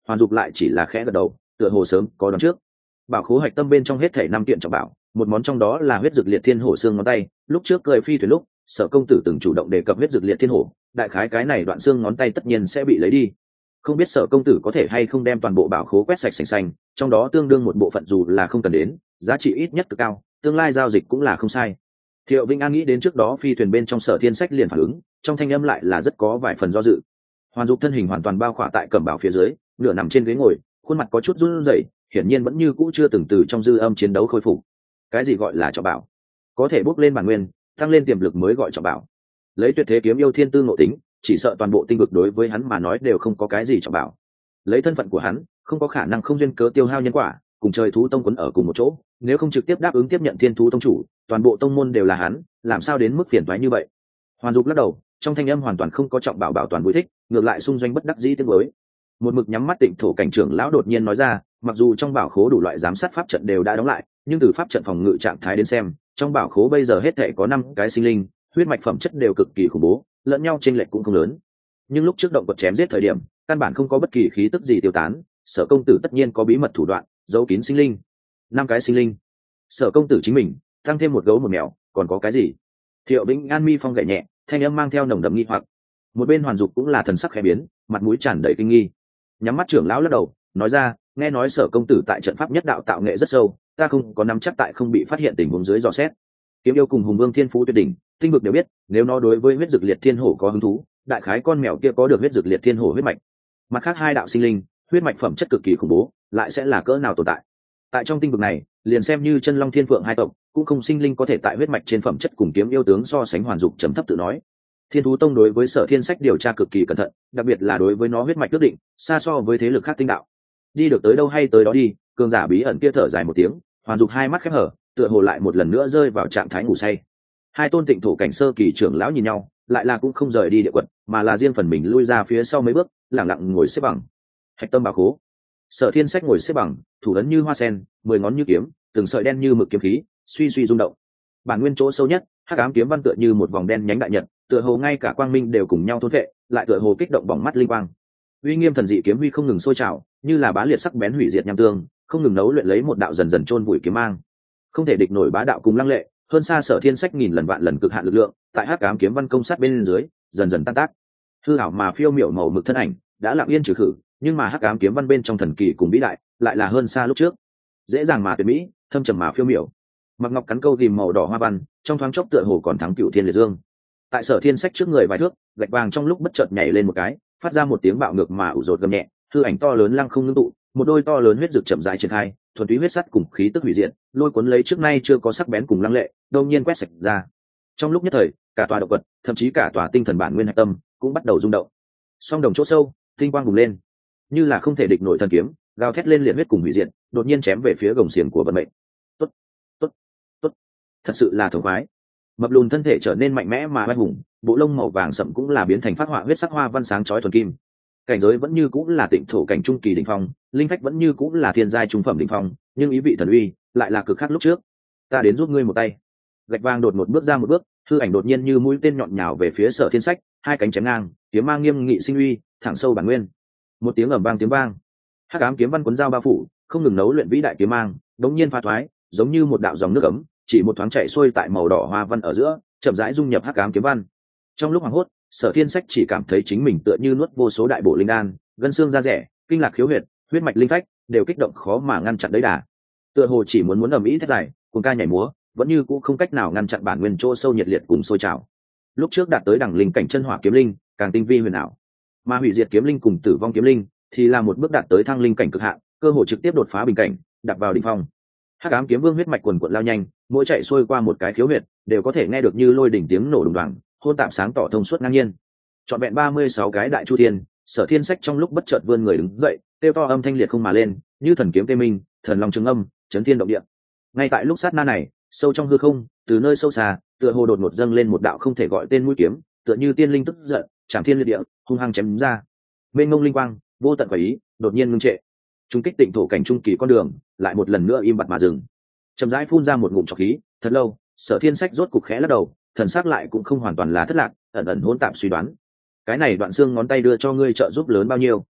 Hoàn Dục lại chỉ là khẽ gật đầu, tựa hồ sớm có đoán trước. Bảo khố hạch tâm bên trong hết thảy 5 kiện trọng bảo, một món trong đó là huyết dược liệt thiên hổ xương ngón tay. Lúc trước cười phi thuyền lúc, Sở công tử từng chủ động đề cập huyết dược liệt thiên hổ, đại khái cái này đoạn xương ngón tay tất nhiên sẽ bị lấy đi. Không biết Sở công tử có thể hay không đem toàn bộ bảo khố quét sạch sành xanh, trong đó tương đương một bộ phận dù là không cần đến, giá trị ít nhất cực cao, tương lai giao dịch cũng là không sai. Thiệu Vĩnh An nghĩ đến trước đó phi thuyền bên trong Sở Thiên Sách liền phản ứng, trong thanh âm lại là rất có vài phần do dự. Hoàn Dục thân hình hoàn toàn bao khỏa tại cẩm bảo phía dưới, nửa nằm trên ghế ngồi, khuôn mặt có chút run rẩy, hiển nhiên vẫn như cũ chưa từng từ trong dư âm chiến đấu khôi phục. Cái gì gọi là trọng bảo? Có thể bốc lên bản nguyên, tăng lên tiềm lực mới gọi trọng bảo. Lấy tuyệt thế kiếm yêu thiên tư ngộ tính, chỉ sợ toàn bộ tinh vực đối với hắn mà nói đều không có cái gì trọng bảo. Lấy thân phận của hắn, không có khả năng không duyên cớ tiêu hao nhân quả, cùng trời thú tông quấn ở cùng một chỗ, nếu không trực tiếp đáp ứng tiếp nhận thiên thú tông chủ, toàn bộ tông môn đều là hắn, làm sao đến mức phiền toái như vậy? Hoàn Dục lắc đầu, trong thanh âm hoàn toàn không có trọng bảo bảo toàn vui thích, ngược lại xung doanh bất đắc dĩ tiếng với. Một mực nhắm mắt Tịnh Thổ cảnh trưởng lão đột nhiên nói ra, mặc dù trong bảo khố đủ loại giám sát pháp trận đều đã đóng lại, nhưng từ pháp trận phòng ngự trạng thái đến xem, trong bảo khố bây giờ hết thảy có 5 cái sinh linh, huyết mạch phẩm chất đều cực kỳ khủng bố, lẫn nhau chênh lệch cũng không lớn. Nhưng lúc trước động vật chém giết thời điểm, căn bản không có bất kỳ khí tức gì tiêu tán, Sở công tử tất nhiên có bí mật thủ đoạn, giấu kín sinh linh. 5 cái sinh linh. Sở công tử chính mình, tăng thêm một gấu một mèo, còn có cái gì? Thiệu Vĩnh An mi phong gảy nhẹ, thanh âm mang theo nồng đậm nghi hoặc. Một bên Hoàn Dục cũng là thần sắc khẽ biến, mặt mũi tràn đầy kinh nghi. Nhắm mắt trưởng lão lắc đầu, nói ra, nghe nói Sở công tử tại trận pháp nhất đạo tạo nghệ rất sâu, ta không có nắm chắc tại không bị phát hiện tình huống dưới dò xét. Kiếm yêu cùng hùng vương thiên phú tuyệt đỉnh, tinh vực đều biết, nếu nó đối với huyết dược liệt thiên hổ có hứng thú, đại khái con mèo kia có được huyết dược liệt thiên hổ huyết mạch. Mặt khác 2 đạo sinh linh, huyết mạch phẩm chất cực kỳ khủng bố, lại sẽ là cỡ nào tồn tại? Tại trong tinh vực này, liền xem như chân long thiên phượng 2 tộc, cũng không sinh linh có thể tại huyết mạch trên phẩm chất cùng kiếm yêu tướng so sánh. Hoàn Dục trầm thấp tự nói. Thiên thú tông đối với Sở Thiên Sách điều tra cực kỳ cẩn thận, đặc biệt là đối với nó huyết mạch quyết định, xa so với thế lực khác tinh đạo. Đi được tới đâu hay tới đó đi, cường giả bí ẩn kia thở dài một tiếng, Hoàn Dục 2 mắt khép hở, tựa hồ lại một lần nữa rơi vào trạng thái ngủ say. 2 tôn Tịnh Thổ cảnh sơ kỳ trưởng lão nhìn nhau, lại là cũng không rời đi địa quật, mà là riêng phần mình lui ra phía sau mấy bước, lặng lặng ngồi xếp bằng. Hạch tâm bảo khố. Sở Thiên Sách ngồi xếp bằng, thủ ấn như hoa sen, 10 ngón như kiếm, từng sợi đen như mực kiếm khí, suy suy rung động. Bản nguyên chỗ sâu nhất, hắc ám kiếm văn tựa như một vòng đen nhánh đại nhật, tựa hồ ngay cả quang minh đều cùng nhau thôn vệ, lại tựa hồ kích động bỏng mắt linh quang. Uy nghiêm thần dị kiếm huy không ngừng sôi trào, như là bá liệt sắc bén hủy diệt nham tương, không ngừng nấu luyện lấy một đạo dần dần chôn vùi kiếm mang. Không thể địch nổi bá đạo cùng lăng lệ, hơn xa Sở Thiên Sách nghìn lần vạn lần cực hạn lực lượng, tại hắc ám kiếm văn công sát bên dưới, dần dần tan tác. Hư ảo mà phiêu miểu màu mực thân ảnh, đã lặng yên trừ khử, nhưng mà hắc ám kiếm văn bên trong thần kỳ cùng vĩ đại, lại là hơn xa lúc trước. Dễ dàng mà tuyệt mỹ, thâm trầm mà phiêu miểu. Mặc ngọc cắn câu tìm màu đỏ hoa văn, trong thoáng chốc tựa hồ còn thắng cựu thiên liệt dương. Tại Sở Thiên Sách trước người vài thước, gạch vàng trong lúc bất chợt nhảy lên một cái, phát ra một tiếng bạo ngược mà ủ rột gầm nhẹ, hư ảnh to lớn lăng không ngưng tụ, một đôi to lớn huyết dược chậm rãi triển khai, thuần túy huyết sắt cùng khí tức hủy diệt, lôi cuốn lấy trước nay chưa có sắc bén cùng lăng lệ, đột nhiên quét sạch ra. Trong lúc nhất thời, cả tòa động vật, thậm chí cả tòa tinh thần bản nguyên hạch tâm, cũng bắt đầu rung động. Song đồng chỗ sâu, tinh quang bùng lên, như là không thể địch nổi thần kiếm, gào thét lên liệt huyết cùng hủy diệt, đột nhiên chém về phía gồng xiềng của vận mệnh. Tốt, tốt, tốt, thật sự là thống khoái. Mập lùn thân thể trở nên mạnh mẽ mà oai hùng, bộ lông màu vàng sậm cũng là biến thành phát họa huyết sắc hoa văn sáng chói thuần kim. Cảnh giới vẫn như cũng là Tịnh Thổ cảnh trung kỳ đỉnh phong, linh phách vẫn như cũng là thiên giai trung phẩm đỉnh phong, nhưng ý vị thần uy lại là cực khác lúc trước. Ta đến giúp ngươi một tay. Gạch vàng đột ngột bước ra một bước, hư ảnh đột nhiên như mũi tên nhọn nhào về phía Sở Thiên Sách, 2 cánh chém ngang, kiếm mang nghiêm nghị sinh uy, thẳng sâu bản nguyên. Một tiếng ầm vang tiếng vang, hắc ám kiếm văn cuốn dao bao phủ, không ngừng nấu luyện vĩ đại kiếm mang, đống nhiên pha thoái, giống như một đạo dòng nước ấm, chỉ một thoáng chảy xuôi tại màu đỏ hoa văn ở giữa, chậm rãi dung nhập hắc ám kiếm văn. Trong lúc hoảng hốt, Sở Thiên Sách chỉ cảm thấy chính mình tựa như nuốt vô số đại bổ linh đan, gân xương da rẻ, kinh lạc khiếu huyệt, huyết mạch linh phách đều kích động khó mà ngăn chặn đấy đà. Tựa hồ chỉ muốn ầm ĩ thét dài, cuồng ca nhảy múa, vẫn như cũ không cách nào ngăn chặn bản nguyên chỗ sâu nhiệt liệt cùng sôi trào. Lúc trước đạt tới đẳng linh cảnh chân hỏa kiếm linh, càng tinh vi huyền ảo, mà hủy diệt kiếm linh cùng tử vong kiếm linh thì là một bước đạt tới thăng linh cảnh cực hạn, cơ hội trực tiếp đột phá bình cảnh, đặt vào đỉnh phong. Hắc ám kiếm vương huyết mạch quần quật lao nhanh, mỗi chạy xuôi qua một cái khiếu huyệt, đều có thể nghe được như lôi đỉnh tiếng nổ đùng đoàng, hôn tạm sáng tỏ thông suốt ngang nhiên. Trọn vẹn 36 cái đại chu thiên, Sở Thiên Sách trong lúc bất chợt vươn người đứng dậy, kêu to âm thanh liệt không mà lên, như thần kiếm tê minh, thần long trường âm, chấn thiên động địa. Ngay tại lúc sát na này, sâu trong hư không, từ nơi sâu xa, tựa hồ đột ngột dâng lên một đạo không thể gọi tên mũi kiếm, tựa như tiên linh tức giận, chạm thiên liệt địa, hung hăng chém ra. Mênh mông linh quang, vô tận quỷ ý, đột nhiên ngưng trệ. Trung kích Tịnh Thổ cảnh trung kỳ con đường, lại một lần nữa im bặt mà dừng. Chậm rãi phun ra một ngụm trọc khí, thật lâu, Sở Thiên Sách rốt cục khẽ lắc đầu, thần sắc lại cũng không hoàn toàn là thất lạc, ẩn ẩn hỗn tạp suy đoán. Cái này đoạn xương ngón tay đưa cho ngươi trợ giúp lớn bao nhiêu?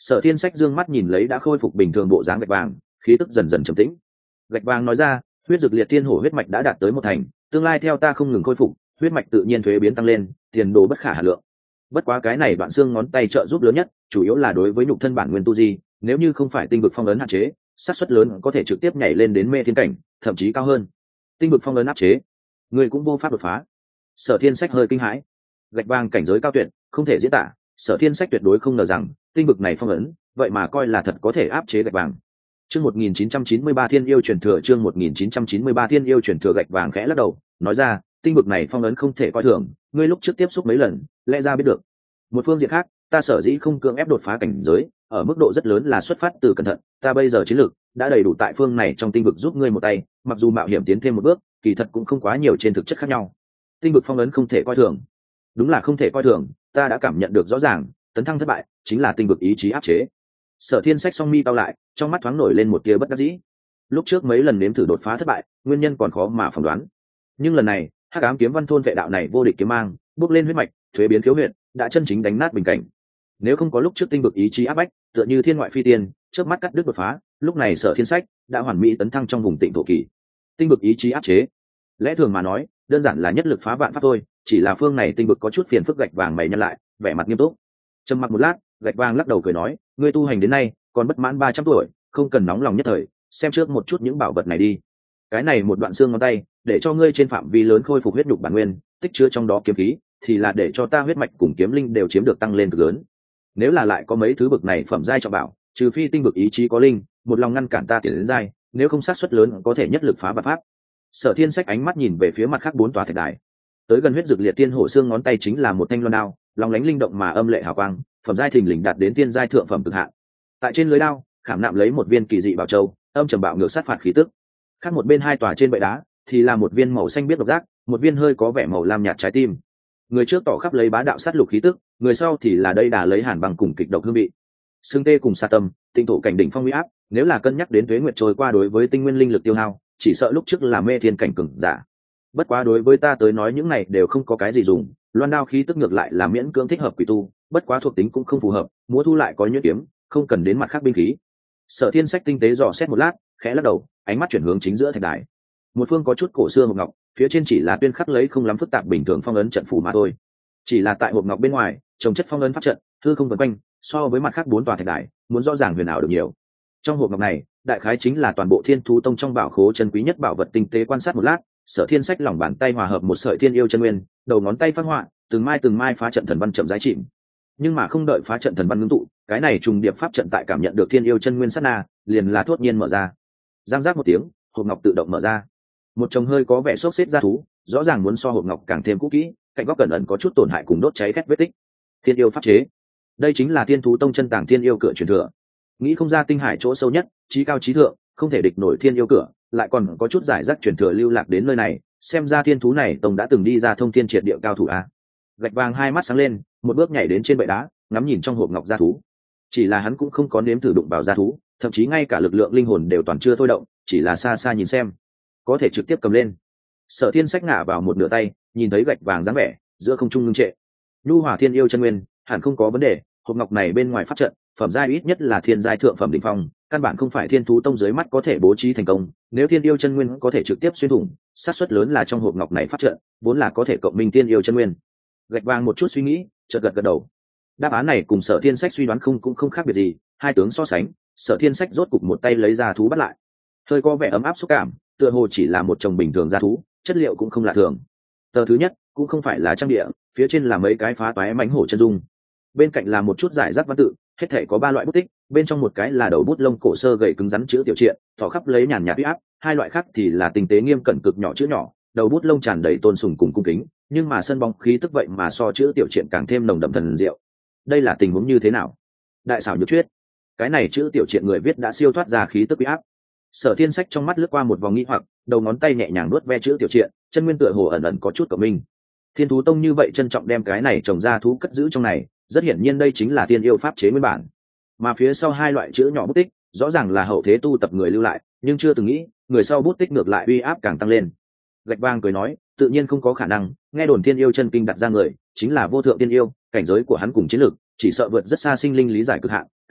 Sở Thiên Sách dương mắt nhìn lấy đã khôi phục bình thường bộ dáng gạch vàng, khí tức dần dần trầm tĩnh. Gạch vàng nói ra, huyết dược liệt thiên hổ huyết mạch đã đạt tới một thành, tương lai theo ta không ngừng khôi phục, huyết mạch tự nhiên thuế biến tăng lên, tiền đồ bất khả hà lượng. Bất quá cái này đoạn xương ngón tay trợ giúp lớn nhất, chủ yếu là đối với nhục thân bản nguyên tu di, nếu như không phải tinh vực phong ấn hạn chế, xác suất lớn có thể trực tiếp nhảy lên đến mê thiên cảnh, thậm chí cao hơn. Tinh vực phong ấn áp chế, người cũng vô pháp đột phá. Sở Thiên Sách hơi kinh hãi. Gạch vàng cảnh giới cao tuyệt, không thể diễn tả, Sở Thiên Sách tuyệt đối không ngờ rằng tinh vực này phong ấn, vậy mà coi là thật có thể áp chế gạch vàng. Chương 1993 Thiên yêu truyền thừa, chương 1993 Thiên yêu truyền thừa. Gạch vàng khẽ lắc đầu, nói ra, tinh vực này phong ấn không thể coi thường, ngươi lúc trước tiếp xúc mấy lần, lẽ ra biết được. Một phương diện khác, ta sở dĩ không cưỡng ép đột phá cảnh giới, ở mức độ rất lớn là xuất phát từ cẩn thận, ta bây giờ chiến lược đã đầy đủ tại phương này trong tinh vực giúp ngươi một tay, mặc dù mạo hiểm tiến thêm một bước, kỳ thật cũng không quá nhiều trên thực chất khác nhau. Tinh vực phong ấn không thể coi thường. Đúng là không thể coi thường, ta đã cảm nhận được rõ ràng, tấn thăng thất bại chính là tinh vực ý chí áp chế. Sở Thiên Sách song mi cao lại, trong mắt thoáng nổi lên một tia bất đắc dĩ. Lúc trước mấy lần nếm thử đột phá thất bại, nguyên nhân còn khó mà phỏng đoán, nhưng lần này Hắc Ám Kiếm Văn thôn vệ đạo này vô địch kiếm mang, bước lên huyết mạch, thuế biến khiếu huyệt, đã chân chính đánh nát bình cảnh. Nếu không có lúc trước tinh vực ý chí áp bách, tựa như thiên ngoại phi tiên, chớp mắt cắt đứt đột phá, lúc này Sở Thiên Sách đã hoàn mỹ tấn thăng trong vùng tịnh thổ kỳ. Tinh vực ý chí áp chế, lẽ thường mà nói, đơn giản là nhất lực phá vạn pháp thôi, chỉ là phương này tinh vực có chút phiền phức. Gạch vàng mày nhăn lại, vẻ mặt nghiêm túc. Trầm mặc một lát, Gạch vàng lắc đầu cười nói, ngươi tu hành đến nay còn bất mãn 300 tuổi, không cần nóng lòng nhất thời, xem trước một chút những bảo vật này đi. Cái này một đoạn xương ngón tay, để cho ngươi trên phạm vi lớn khôi phục huyết nhục bản nguyên, tích chứa trong đó kiếm khí, thì là để cho ta huyết mạch cùng kiếm linh đều chiếm được tăng lên cực lớn. Nếu là lại có mấy thứ bực này phẩm giai trọng bảo, trừ phi tinh vực ý chí có linh, một lòng ngăn cản ta tiến đến giai, nếu không xác suất lớn có thể nhất lực phá vạn pháp. Sở Thiên Sách ánh mắt nhìn về phía mặt khác 4 tòa thạch đài. Tới gần huyết dược liệt tiên hổ xương ngón tay chính là một thanh loan đao, long lánh linh động mà âm lệ hào quang, phẩm giai thình lình đạt đến tiên giai thượng phẩm cực hạn. Tại trên lưới đao, khảm nạm lấy một viên kỳ dị bảo châu, âm trầm bạo ngược sát phạt khí tức. Khác một bên hai tòa trên bệ đá thì là một viên màu xanh biết độc giác, một viên hơi có vẻ màu lam nhạt trái tim. Người trước tỏ khắp lấy bá đạo sát lục khí tức, người sau thì là đây đà lấy hàn băng cùng kịch độc hương vị. Xương tê cùng sa tâm, tinh thổ cảnh đỉnh phong uy áp, nếu là cân nhắc đến tuế nguyệt trôi qua đối với tinh nguyên linh lực tiêu hao, chỉ sợ lúc trước là mê thiên cảnh cường giả. Bất quá đối với ta tới nói những này đều không có cái gì dùng, loan đao khí tức ngược lại là miễn cưỡng thích hợp quỷ tu, bất quá thuộc tính cũng không phù hợp, múa thu lại có nhuyễn kiếm, không cần đến mặt khác binh khí. Sở Thiên Sách tinh tế dò xét một lát, khẽ lắc đầu, ánh mắt chuyển hướng chính giữa thạch đài. Một phương có chút cổ xưa hộp ngọc, phía trên chỉ là tuyên khắc lấy không lắm phức tạp bình thường phong ấn trận phù mà thôi. Chỉ là tại hộp ngọc bên ngoài, trồng chất phong ấn pháp trận, hư không vần quanh, so với mặt khác 4 tòa thạch đài, muốn rõ ràng huyền ảo được nhiều. Trong hộp ngọc này, đại khái chính là toàn bộ Thiên Thú Tông trong bảo khố chân quý nhất bảo vật. Tinh tế quan sát một lát, Sở Thiên Sách lòng bàn tay hòa hợp một sợi thiên yêu chân nguyên, đầu ngón tay phát họa, từng mai phá trận thần văn chậm rãi chìm. Nhưng mà không đợi phá trận thần văn ngưng tụ, cái này trùng điệp pháp trận tại cảm nhận được thiên yêu chân nguyên sát na, liền là thốt nhiên mở ra. Giang giác một tiếng, hộp ngọc tự động mở ra. Một chồng hơi có vẻ xốc xếp ra thú, rõ ràng muốn so hộp ngọc càng thêm cũ kỹ, cạnh góc cẩn ẩn có chút tổn hại cùng đốt cháy khét vết tích. Thiên yêu pháp chế, đây chính là Thiên Thú Tông chân tàng thiên yêu cửa truyền thừa. Nghĩ không ra tinh hải chỗ sâu nhất, trí cao trí thượng, không thể địch nổi thiên yêu cửa, lại còn có chút giải rác truyền thừa lưu lạc đến nơi này, xem ra thiên thú này tông đã từng đi ra thông thiên triệt địa cao thủ a. Gạch vàng hai mắt sáng lên, một bước nhảy đến trên bệ đá, ngắm nhìn trong hộp ngọc gia thú. Chỉ là hắn cũng không có nếm thử đụng vào gia thú, thậm chí ngay cả lực lượng linh hồn đều toàn chưa thôi động, chỉ là xa xa nhìn xem, có thể trực tiếp cầm lên. Sở Thiên Sách ngả vào một nửa tay, nhìn thấy gạch vàng dáng vẻ, giữa không trung ngưng trệ. Nhu Hỏa Thiên yêu chân nguyên, hẳn không có vấn đề, hộp ngọc này bên ngoài pháp trận, phẩm giai ít nhất là thiên giai thượng phẩm đỉnh phong, căn bản không phải Thiên Thú Tông dưới mắt có thể bố trí thành công. Nếu thiên yêu chân nguyên có thể trực tiếp xuyên thủng, xác suất lớn là trong hộp ngọc này pháp trận vốn là có thể cộng minh thiên yêu chân nguyên. Gạch vàng một chút suy nghĩ, chợt gật đầu. Đáp án này cùng Sở Thiên Sách suy đoán cũng không khác biệt gì, hai tướng so sánh, Sở Thiên Sách rốt cục một tay lấy ra thú bắt lại. Hơi có vẻ ấm áp xúc cảm, tựa hồ chỉ là một chồng bình thường gia thú, chất liệu cũng không lạ thường. Tờ thứ nhất cũng không phải là trang địa, phía trên là mấy cái phá toái mãnh hổ chân dung, bên cạnh là một chút giải rác văn tự, hết thể có 3 loại bút tích, bên trong một cái là đầu bút lông cổ sơ gầy cứng rắn chữ tiểu triện, thỏ khắp lấy nhàn nhạt uy áp, hai loại khác thì là tinh tế nghiêm cẩn cực nhỏ chữ nhỏ, đầu bút lông tràn đầy tôn sùng cùng cung kính, nhưng mà sân bóng khí tức vậy mà so chữ tiểu triện càng thêm nồng đậm thần diệu. Đây là tình huống như thế nào? Đại xảo nhược thuyết. Cái này chữ tiểu triện người viết đã siêu thoát ra khí tức uy áp. Sở Thiên Sách trong mắt lướt qua một vòng nghi hoặc, đầu ngón tay nhẹ nhàng nuốt ve chữ tiểu triện, chân nguyên tựa hồ ẩn ẩn có chút cộng minh. Thiên Thú Tông như vậy trân trọng đem cái này trồng ra thú cất giữ trong này, rất hiển nhiên đây chính là tiên yêu pháp chế nguyên bản. Mà phía sau hai loại chữ nhỏ bút tích, rõ ràng là hậu thế tu tập người lưu lại, nhưng chưa từng nghĩ, người sau bút tích ngược lại uy áp càng tăng lên. Gạch vàng cười nói, tự nhiên không có khả năng, nghe đồn thiên yêu chân kinh đặt ra người, chính là vô thượng tiên yêu, cảnh giới của hắn cùng chiến lược, chỉ sợ vượt rất xa sinh linh lý giải cực hạn,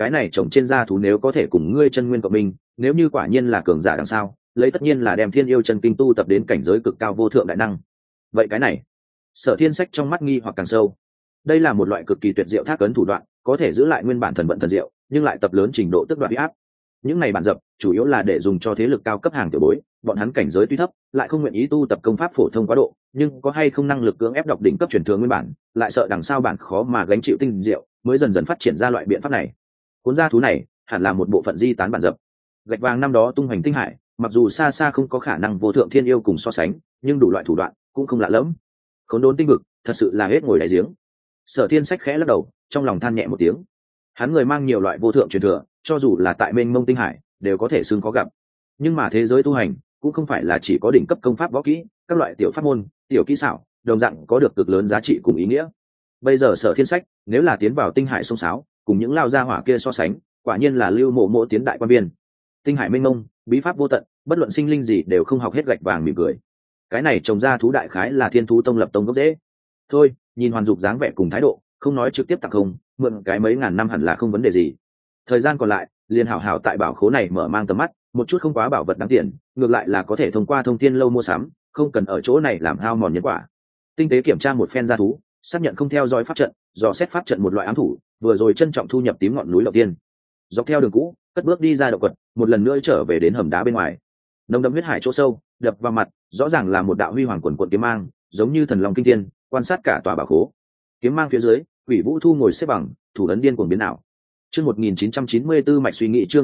cái này trồng trên da thú nếu có thể cùng ngươi chân nguyên cộng minh, nếu như quả nhiên là cường giả đằng sau, lấy tất nhiên là đem thiên yêu chân kinh tu tập đến cảnh giới cực cao vô thượng đại năng. Vậy cái này, Sở Thiên Sách trong mắt nghi hoặc càng sâu. Đây là một loại cực kỳ tuyệt diệu thác ấn thủ đoạn, có thể giữ lại nguyên bản thần vận thần diệu, nhưng lại tập lớn trình độ tức đoạt uy áp. Những này bản dập chủ yếu là để dùng cho thế lực cao cấp hàng tiểu bối, bọn hắn cảnh giới tuy thấp, lại không nguyện ý tu tập công pháp phổ thông quá độ, nhưng có hay không năng lực cưỡng ép đọc đỉnh cấp truyền thừa nguyên bản, lại sợ đằng sau bản khó mà gánh chịu tinh diệu, mới dần dần phát triển ra loại biện pháp này. Cuốn gia thú này hẳn là một bộ phận di tán bản dập. Gạch vàng năm đó tung hoành tinh hải, mặc dù xa xa không có khả năng vô thượng thiên yêu cùng so sánh, nhưng đủ loại thủ đoạn cũng không lạ lẫm. Khốn đốn tinh vực, thật sự là hết ngồi đáy giếng. Sở Thiên Sách khẽ lắc đầu, trong lòng than nhẹ một tiếng. Hắn người mang nhiều loại vô thượng truyền thừa, cho dù là tại mênh mông tinh hải, đều có thể xưng có gặp. Nhưng mà thế giới tu hành cũng không phải là chỉ có đỉnh cấp công pháp võ kỹ, các loại tiểu pháp môn, tiểu kỹ xảo, đồng dạng có được cực lớn giá trị cùng ý nghĩa. Bây giờ Sở Thiên Sách, nếu là tiến vào tinh hải sông sáo, cùng những lao gia hỏa kia so sánh, quả nhiên là lưu mộ mộ tiến đại quan biên. Tinh hải mênh mông, bí pháp vô tận, bất luận sinh linh gì đều không học hết, gạch vàng mỉm cười. Cái này trồng ra thú đại khái là Thiên Thú Tông lập tông gốc rễ. Thôi, nhìn Hoàn Dục dáng vẻ cùng thái độ, không nói trực tiếp tặng không, mượn cái mấy ngàn năm hẳn là không vấn đề gì. Thời gian còn lại, liền hảo hảo tại bảo khố này mở mang tầm mắt, một chút không quá bảo vật đáng tiền, ngược lại là có thể thông qua thông thiên lâu mua sắm, không cần ở chỗ này làm hao mòn nhân quả. Tinh tế kiểm tra một phen gia thú, xác nhận không theo dõi pháp trận, dò xét pháp trận một loại ám thủ, vừa rồi trân trọng thu nhập tím ngọn núi đầu tiên. Dọc theo đường cũ, cất bước đi ra động quật, một lần nữa trở về đến hầm đá bên ngoài. Nồng đậm huyết hải chỗ sâu, đập vào mặt, rõ ràng là một đạo huy hoàng quần quần kiếm mang, giống như thần long kinh thiên, quan sát cả tòa bảo khố. Kiếm mang phía dưới, Quỷ Vũ Thu ngồi xếp bằng, thủ ấn điên cuồng biến ảo. Chương 1994 mạch suy nghĩ, chương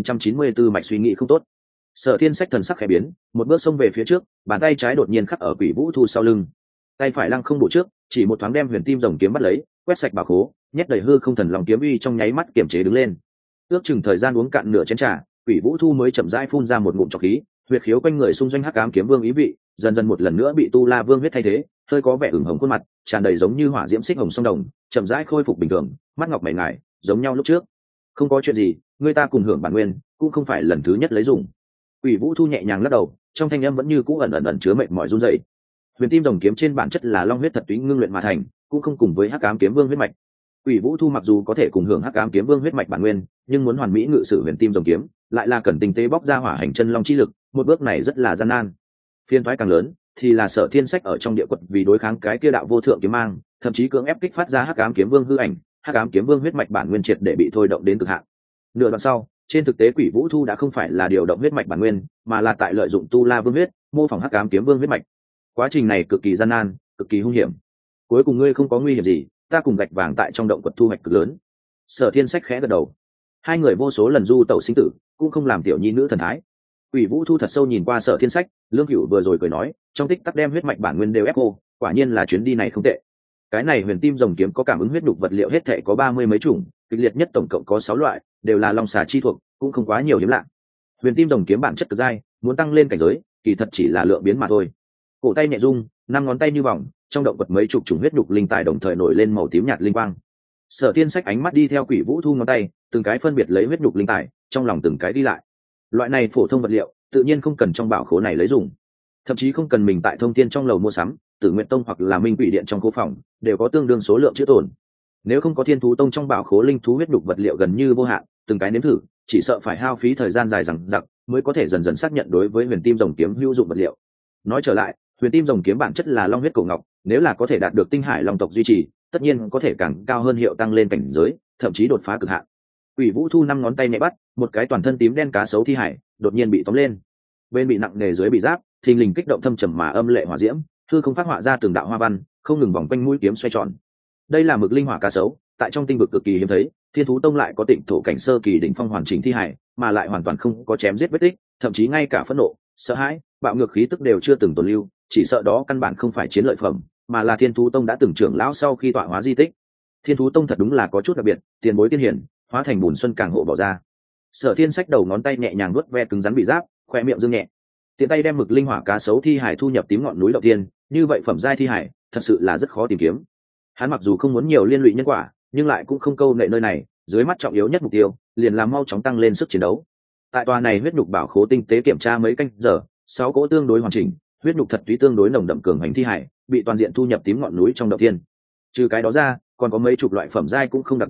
1994 mạch suy nghĩ không tốt. Sở Thiên Sách thần sắc khẽ biến, một bước xông về phía trước, bàn tay trái đột nhiên khắc ở Quỷ Vũ Thu sau lưng. Tay phải lăng không bổ trước, chỉ một thoáng đem Huyền Tim Rồng kiếm bắt lấy, quét sạch bảo khố, nhét đầy hư không thần long kiếm uy trong nháy mắt kiềm chế đứng lên. Ước chừng thời gian uống cạn nửa chén trà, Quỷ Vũ Thu mới chậm rãi phun ra một ngụm trọc khí, huyệt khiếu quanh người xung doanh Hắc Ám Kiếm Vương ý vị, dần dần một lần nữa bị Tu La Vương huyết thay thế, hơi có vẻ ửng hồng khuôn mặt, tràn đầy giống như hỏa diễm xích hồng sông đồng, chậm rãi khôi phục bình thường, mắt ngọc mày ngài, giống nhau lúc trước. Không có chuyện gì, người ta cùng hưởng bản nguyên, cũng không phải lần thứ nhất lấy dùng. Quỷ Vũ Thu nhẹ nhàng lắc đầu, trong thanh âm vẫn như cũ ẩn ẩn chứa mệt mỏi run rẩy. Huyền Tim Rồng kiếm trên bản chất là long huyết thật túy ngưng luyện mà thành, cũng không cùng với Hắc Ám Kiếm Vương huyết mạch. Quỷ Vũ Thu mặc dù có thể cùng hưởng Hắc Ám Kiếm Vương huyết mạch bản nguyên, nhưng muốn hoàn mỹ ngự sử Huyền Tim Rồng kiếm, lại là cần tinh tế bóc ra hỏa hành chân long chi lực, một bước này rất là gian nan. Phiên toái càng lớn, thì là Sở Thiên Sách ở trong địa quật vì đối kháng cái kia đạo vô thượng kiếm mang, thậm chí cưỡng ép kích phát ra Hắc Ám Kiếm Vương hư ảnh, Hắc Ám Kiếm Vương huyết mạch bản nguyên triệt để bị thôi động đến cực hạn. Nửa đoạn sau, trên thực tế Quỷ Vũ Thu đã không phải là điều động huyết mạch bản nguyên, mà là tại lợi dụng Tu La Vương huyết, mô phỏng Hắc Ám Kiếm Vương huyết mạch. Quá trình này cực kỳ gian nan, cực kỳ hung hiểm. Cuối cùng ngươi không có nguy hiểm gì, ta cùng gạch vàng tại trong động quật thu hoạch cực lớn. Sở Thiên Sách khẽ gật đầu. Hai người vô số lần du tẩu sinh tử, cũng không làm tiểu nhi nữ thần thái. Quỷ Vũ Thu thật sâu nhìn qua Sở Thiên Sách, Lương Cửu vừa rồi cười nói, trong tích tắc đem huyết mạch bản nguyên đều ép cô, quả nhiên là chuyến đi này không tệ. Cái này Huyền Tim Rồng kiếm có cảm ứng huyết đục vật liệu hết thảy có 30 mấy chủng, kịch liệt nhất tổng cộng có 6 loại, đều là long xà chi thuộc, cũng không quá nhiều hiếm lạ. Huyền Tim Rồng kiếm bản chất cực dai, muốn tăng lên cảnh giới, kỳ thật chỉ là lượng biến mà thôi. Cổ tay nhẹ rung, 5 ngón tay như vòng, trong động vật mấy chục chủng huyết đục linh tài đồng thời nổi lên màu tím nhạt linh quang. Sở Thiên Sách ánh mắt đi theo Quỷ Vũ Thu ngón tay, từng cái phân biệt lấy huyết đục linh tài, trong lòng từng cái đi lại. Loại này phổ thông vật liệu, tự nhiên không cần trong bảo khố này lấy dùng, thậm chí không cần mình tại Thông Thiên trong lầu mua sắm, Tử Nguyện Tông hoặc là Minh Quỷ Điện trong khố phòng đều có tương đương số lượng chữ tồn. Nếu không có Thiên Thú Tông trong bảo khố linh thú huyết đục vật liệu gần như vô hạn, từng cái nếm thử, chỉ sợ phải hao phí thời gian dài dằng dặc mới có thể dần dần xác nhận đối với Huyền Tim Rồng kiếm hữu dụng vật liệu. Nói trở lại, Huyền Tim Rồng kiếm bản chất là long huyết cổ ngọc, nếu là có thể đạt được tinh hải long tộc duy trì, tất nhiên có thể càng cao hơn hiệu tăng lên cảnh giới, thậm chí đột phá cực hạn. Quỷ Vũ Thu 5 ngón tay nhẹ bắt, một cái toàn thân tím đen cá sấu thi hải đột nhiên bị tóm lên. Bên bị nặng nề dưới bị giáp, thình lình kích động thâm trầm mà âm lệ hỏa diễm, hư không phát họa ra từng đạo hoa văn, không ngừng vòng quanh mũi kiếm xoay tròn. Đây là mực linh hỏa cá sấu, tại trong tinh vực cực kỳ hiếm thấy, Thiên Thú Tông lại có Tịnh thổ cảnh sơ kỳ đỉnh phong hoàn chỉnh thi hải, mà lại hoàn toàn không có chém giết vết tích, thậm chí ngay cả phẫn nộ, sợ hãi, bạo ngược khí tức đều chưa từng tồn lưu, chỉ sợ đó căn bản không phải chiến lợi phẩm, mà là Thiên Thú Tông đã từng trưởng lão sau khi tọa hóa di tích. Thiên Thú Tông thật đúng là có chút đặc biệt, tiền bối tiên hiển, hóa thành bùn xuân càng hộ bỏ ra. Sở Thiên Sách đầu ngón tay nhẹ nhàng vuốt ve cứng rắn bị giáp, khoe miệng dương nhẹ, tiện tay đem mực linh hỏa cá sấu thi hải thu nhập tím ngọn núi đầu tiên, như vậy phẩm giai thi hải thật sự là rất khó tìm kiếm. Hắn mặc dù không muốn nhiều liên lụy nhân quả, nhưng lại cũng không câu nệ nơi này, dưới mắt trọng yếu nhất mục tiêu liền là mau chóng tăng lên sức chiến đấu. Tại tòa này huyết nhục bảo khố tinh tế kiểm tra mấy canh giờ, 6 cỗ tương đối hoàn chỉnh, huyết nhục thật túy tương đối nồng đậm cường hành thi hải bị toàn diện thu nhập tím ngọn núi trong động tiên. Trừ cái đó ra, còn có mấy chục loại phẩm giai cũng không đặc biệt cao,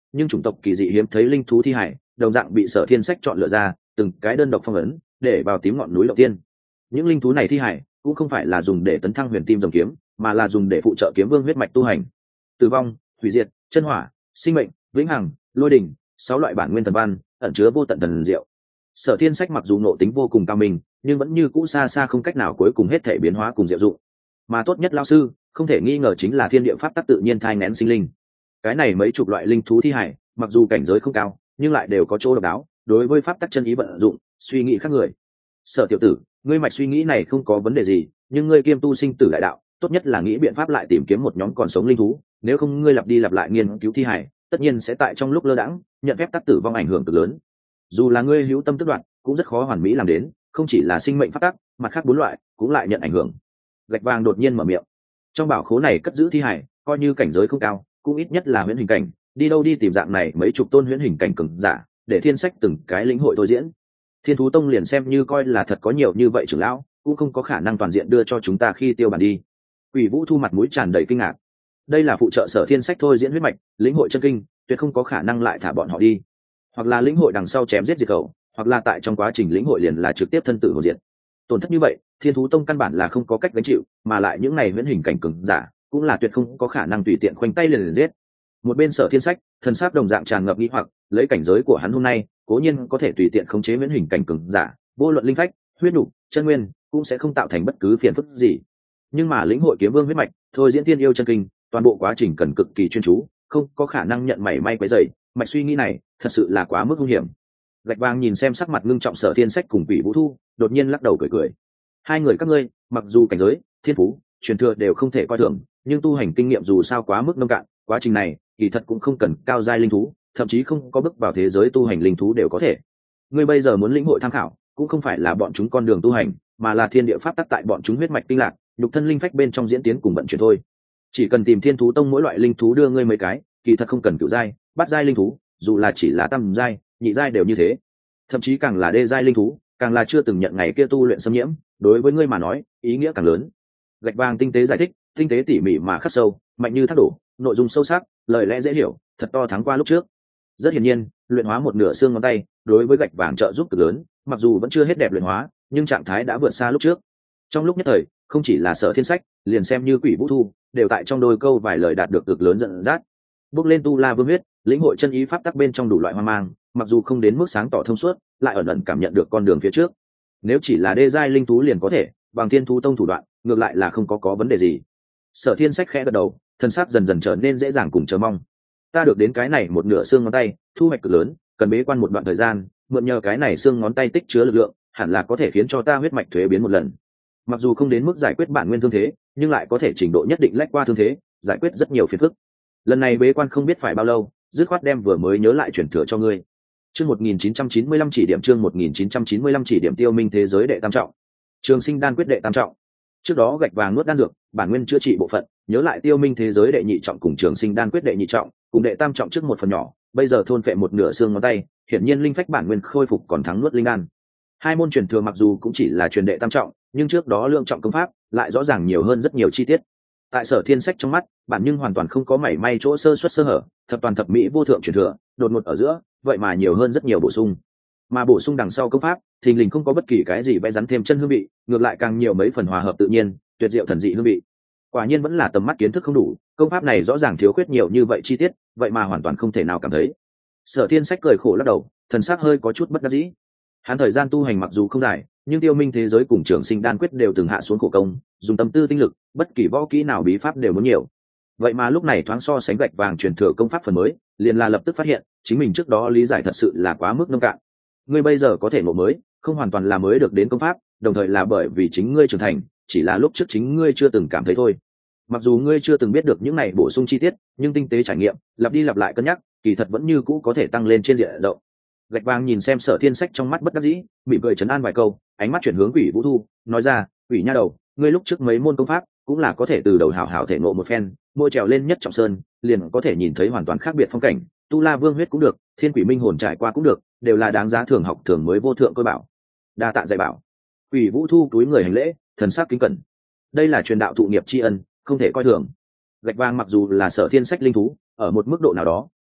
nhưng chủng tộc kỳ dị hiếm thấy linh thú thi hải đồng dạng bị Sở Thiên Sách chọn lựa ra từng cái đơn độc phong ấn để vào tím ngọn núi đầu tiên. Những linh thú này thi hải cũng không phải là dùng để tấn thăng huyền tim rồng kiếm, mà là dùng để phụ trợ kiếm vương huyết mạch tu hành. Tử vong, hủy diệt, chân hỏa, sinh mệnh, vĩnh hằng, lôi đỉnh, 6 loại bản nguyên thần văn ẩn chứa vô tận thần diệu. Sở Thiên Sách mặc dù nội tính vô cùng cao minh, nhưng vẫn như cũ xa xa không cách nào cuối cùng hết thể biến hóa cùng diệu dụng. Mà tốt nhất lão sư, không thể nghi ngờ chính là thiên địa pháp tắc tự nhiên thai nghén sinh linh. Cái này mấy chục loại linh thú thi hải, mặc dù cảnh giới không cao, nhưng lại đều có chỗ độc đáo, đối với pháp tắc chân ý vận dụng, suy nghĩ khác người. Sở tiểu tử, ngươi mạch suy nghĩ này không có vấn đề gì, nhưng ngươi kiêm tu sinh tử đại đạo, tốt nhất là nghĩ biện pháp lại tìm kiếm một nhóm còn sống linh thú, nếu không ngươi lặp đi lặp lại nghiên cứu thi hải, tất nhiên sẽ tại trong lúc lơ đãng nhận phép tắc tử vong ảnh hưởng cực lớn. Dù là ngươi hữu tâm tức đoạn, cũng rất khó hoàn mỹ làm đến, không chỉ là sinh mệnh pháp tắc, mặt khác 4 loại cũng lại nhận ảnh hưởng. Gạch vàng đột nhiên mở miệng. Trong bảo khố này cất giữ thi hải, coi như cảnh giới không cao, cũng ít nhất là huyễn hình cảnh, đi đâu đi tìm dạng này mấy chục tôn huyễn hình cảnh cường giả, để Thiên Sách từng cái lĩnh hội thôi diễn. Thiên Thú Tông liền xem như coi là thật có nhiều như vậy trưởng lão, cũng không có khả năng toàn diện đưa cho chúng ta khi tiêu bản đi. Quỷ Vũ Thu mặt mũi tràn đầy kinh ngạc. Đây là phụ trợ Sở Thiên Sách thôi diễn huyết mạch, lĩnh hội chân kinh, tuyệt không có khả năng lại thả bọn họ đi. Hoặc là lĩnh hội đằng sau chém giết diệt khẩu, hoặc là tại trong quá trình lĩnh hội liền là trực tiếp thân tử hồn diệt. Tổn thất như vậy, Thiên Thú Tông căn bản là không có cách gánh chịu, mà lại những này huyễn hình cảnh cường giả, cũng là tuyệt không có khả năng tùy tiện khoanh tay liền giết. Một bên Sở Thiên Sách, thần sắc đồng dạng tràn ngập nghi hoặc, lấy cảnh giới của hắn hôm nay, cố nhiên có thể tùy tiện khống chế huyễn hình cảnh cường giả, vô luận linh phách, huyết nục, chân nguyên, cũng sẽ không tạo thành bất cứ phiền phức gì. Nhưng mà lĩnh hội kiếm vương huyết mạch, thôi diễn tiên yêu chân kinh, toàn bộ quá trình cần cực kỳ chuyên chú, không có khả năng nhận mảy may quấy rầy, mạch suy nghĩ này, thật sự là quá mức nguy hiểm. Gạch vàng nhìn xem sắc mặt ngưng trọng Sở Thiên Sách cùng Quỷ Vũ Thu, đột nhiên lắc đầu cười cười. Hai người các ngươi, mặc dù cảnh giới, thiên phú, truyền thừa đều không thể coi thường, nhưng tu hành kinh nghiệm dù sao quá mức nông cạn, quá trình này, kỳ thật cũng không cần cao giai linh thú, thậm chí không có bước vào thế giới tu hành linh thú đều có thể. Ngươi bây giờ muốn lĩnh hội tham khảo, cũng không phải là bọn chúng con đường tu hành, mà là thiên địa pháp tắc tại bọn chúng huyết mạch tinh lạc, nhục thân linh phách bên trong diễn tiến cùng vận chuyển thôi. Chỉ cần tìm Thiên Thú Tông mỗi loại linh thú đưa ngươi mấy cái, kỳ thật không cần cửu giai, bát giai linh thú, dù là chỉ là tam giai, nhị giai đều như thế. Thậm chí càng là đê giai linh thú, càng là chưa từng nhận ngày kia tu luyện xâm nhiễm, đối với ngươi mà nói, ý nghĩa càng lớn. Gạch vàng tinh tế giải thích, tinh tế tỉ mỉ mà khắc sâu, mạnh như thác đổ, nội dung sâu sắc, lời lẽ dễ hiểu, thật to thắng qua lúc trước. Rất hiển nhiên, luyện hóa một nửa xương ngón tay, đối với gạch vàng trợ giúp cực lớn, mặc dù vẫn chưa hết đẹp luyện hóa, nhưng trạng thái đã vượt xa lúc trước. Trong lúc nhất thời, không chỉ là Sở Thiên Sách, liền xem như Quỷ Vũ Thu, đều tại trong đôi câu vài lời đạt được cực lớn dẫn dắt. Bước lên tu la vương huyết, lĩnh hội chân ý pháp tắc bên trong đủ loại hoang mang, mặc dù không đến mức sáng tỏ thông suốt, lại ẩn ẩn cảm nhận được con đường phía trước. Nếu chỉ là đê giai linh thú liền có thể, bằng Thiên Thú Tông thủ đoạn, ngược lại là không có vấn đề gì. Sở Thiên Sách khẽ gật đầu, thân xác dần dần trở nên dễ dàng cùng chờ mong. Ta được đến cái này một nửa xương ngón tay, thu hoạch cực lớn, cần bế quan một đoạn thời gian, mượn nhờ cái này xương ngón tay tích chứa lực lượng, hẳn là có thể khiến cho ta huyết mạch thuế biến một lần. Mặc dù không đến mức giải quyết bản nguyên thương thế, nhưng lại có thể trình độ nhất định lách qua thương thế, giải quyết rất nhiều phiền phức. Lần này bế quan không biết phải bao lâu, dứt khoát đem vừa mới nhớ lại chuyển thừa cho ngươi. Chương 1995 chỉ điểm, chương 1995 chỉ điểm tiêu minh thế giới đệ tam trọng. Trường sinh đan quyết đệ tam trọng. Trước đó gạch vàng nuốt đan dược, bản nguyên chữa trị bộ phận, nhớ lại tiêu minh thế giới đệ nhị trọng cùng trường sinh đan quyết đệ nhị trọng, cùng đệ tam trọng trước một phần nhỏ, bây giờ thôn phệ một nửa xương ngón tay, hiển nhiên linh phách bản nguyên khôi phục còn thắng nuốt linh đan. Hai môn truyền thừa mặc dù cũng chỉ là truyền đệ tam trọng, nhưng trước đó lượng trọng công pháp lại rõ ràng nhiều hơn rất nhiều chi tiết. Tại Sở Thiên Sách trong mắt, bản nhưng hoàn toàn không có mảy may chỗ sơ suất sơ hở, thập toàn thập mỹ vô thượng truyền thừa, đột ngột ở giữa, vậy mà nhiều hơn rất nhiều bổ sung. Mà bổ sung đằng sau công pháp, thình lình không có bất kỳ cái gì vẽ rắn thêm chân hương vị, ngược lại càng nhiều mấy phần hòa hợp tự nhiên, tuyệt diệu thần dị hương vị. Quả nhiên vẫn là tầm mắt kiến thức không đủ, công pháp này rõ ràng thiếu khuyết nhiều như vậy chi tiết, vậy mà hoàn toàn không thể nào cảm thấy. Sở Thiên Sách cười khổ lắc đầu, thần sắc hơi có chút bất đắc dĩ. Hắn thời gian tu hành mặc dù không dài, nhưng tiêu minh thế giới cùng trường sinh đan quyết đều từng hạ xuống khổ công, dùng tâm tư tinh lực, bất kỳ võ kỹ nào bí pháp đều muốn nhiều. Vậy mà lúc này thoáng so sánh gạch vàng truyền thừa công pháp phần mới, liền là lập tức phát hiện, chính mình trước đó lý giải thật sự là quá mức nông cạn. Ngươi bây giờ có thể ngộ mới, không hoàn toàn là mới được đến công pháp, đồng thời là bởi vì chính ngươi trưởng thành, chỉ là lúc trước chính ngươi chưa từng cảm thấy thôi. Mặc dù ngươi chưa từng biết được những này bổ sung chi tiết, nhưng tinh tế trải nghiệm, lặp đi lặp lại cân nhắc, kỳ thật vẫn như cũ có thể tăng lên trên diện rộng. Gạch vàng nhìn xem Sở Thiên Sách trong mắt bất đắc dĩ, mỉm cười trấn an vài câu, ánh mắt chuyển hướng Quỷ Vũ Thu, nói ra, Quỷ nha đầu, ngươi lúc trước mấy môn công pháp cũng là có thể từ đầu hảo hảo thể ngộ một phen, môi trèo lên nhất trọng sơn, liền có thể nhìn thấy hoàn toàn khác biệt phong cảnh, tu la vương huyết cũng được, thiên quỷ minh hồn trải qua cũng được, đều là đáng giá thường học thường mới vô thượng cơ bảo. Đa tạ dạy bảo. Quỷ Vũ Thu túi người hành lễ, thần sắc kính cẩn. Đây là truyền đạo thụ nghiệp tri ân, không thể coi thường. Gạch vàng mặc dù là Sở Thiên Sách linh thú, ở một mức độ nào đó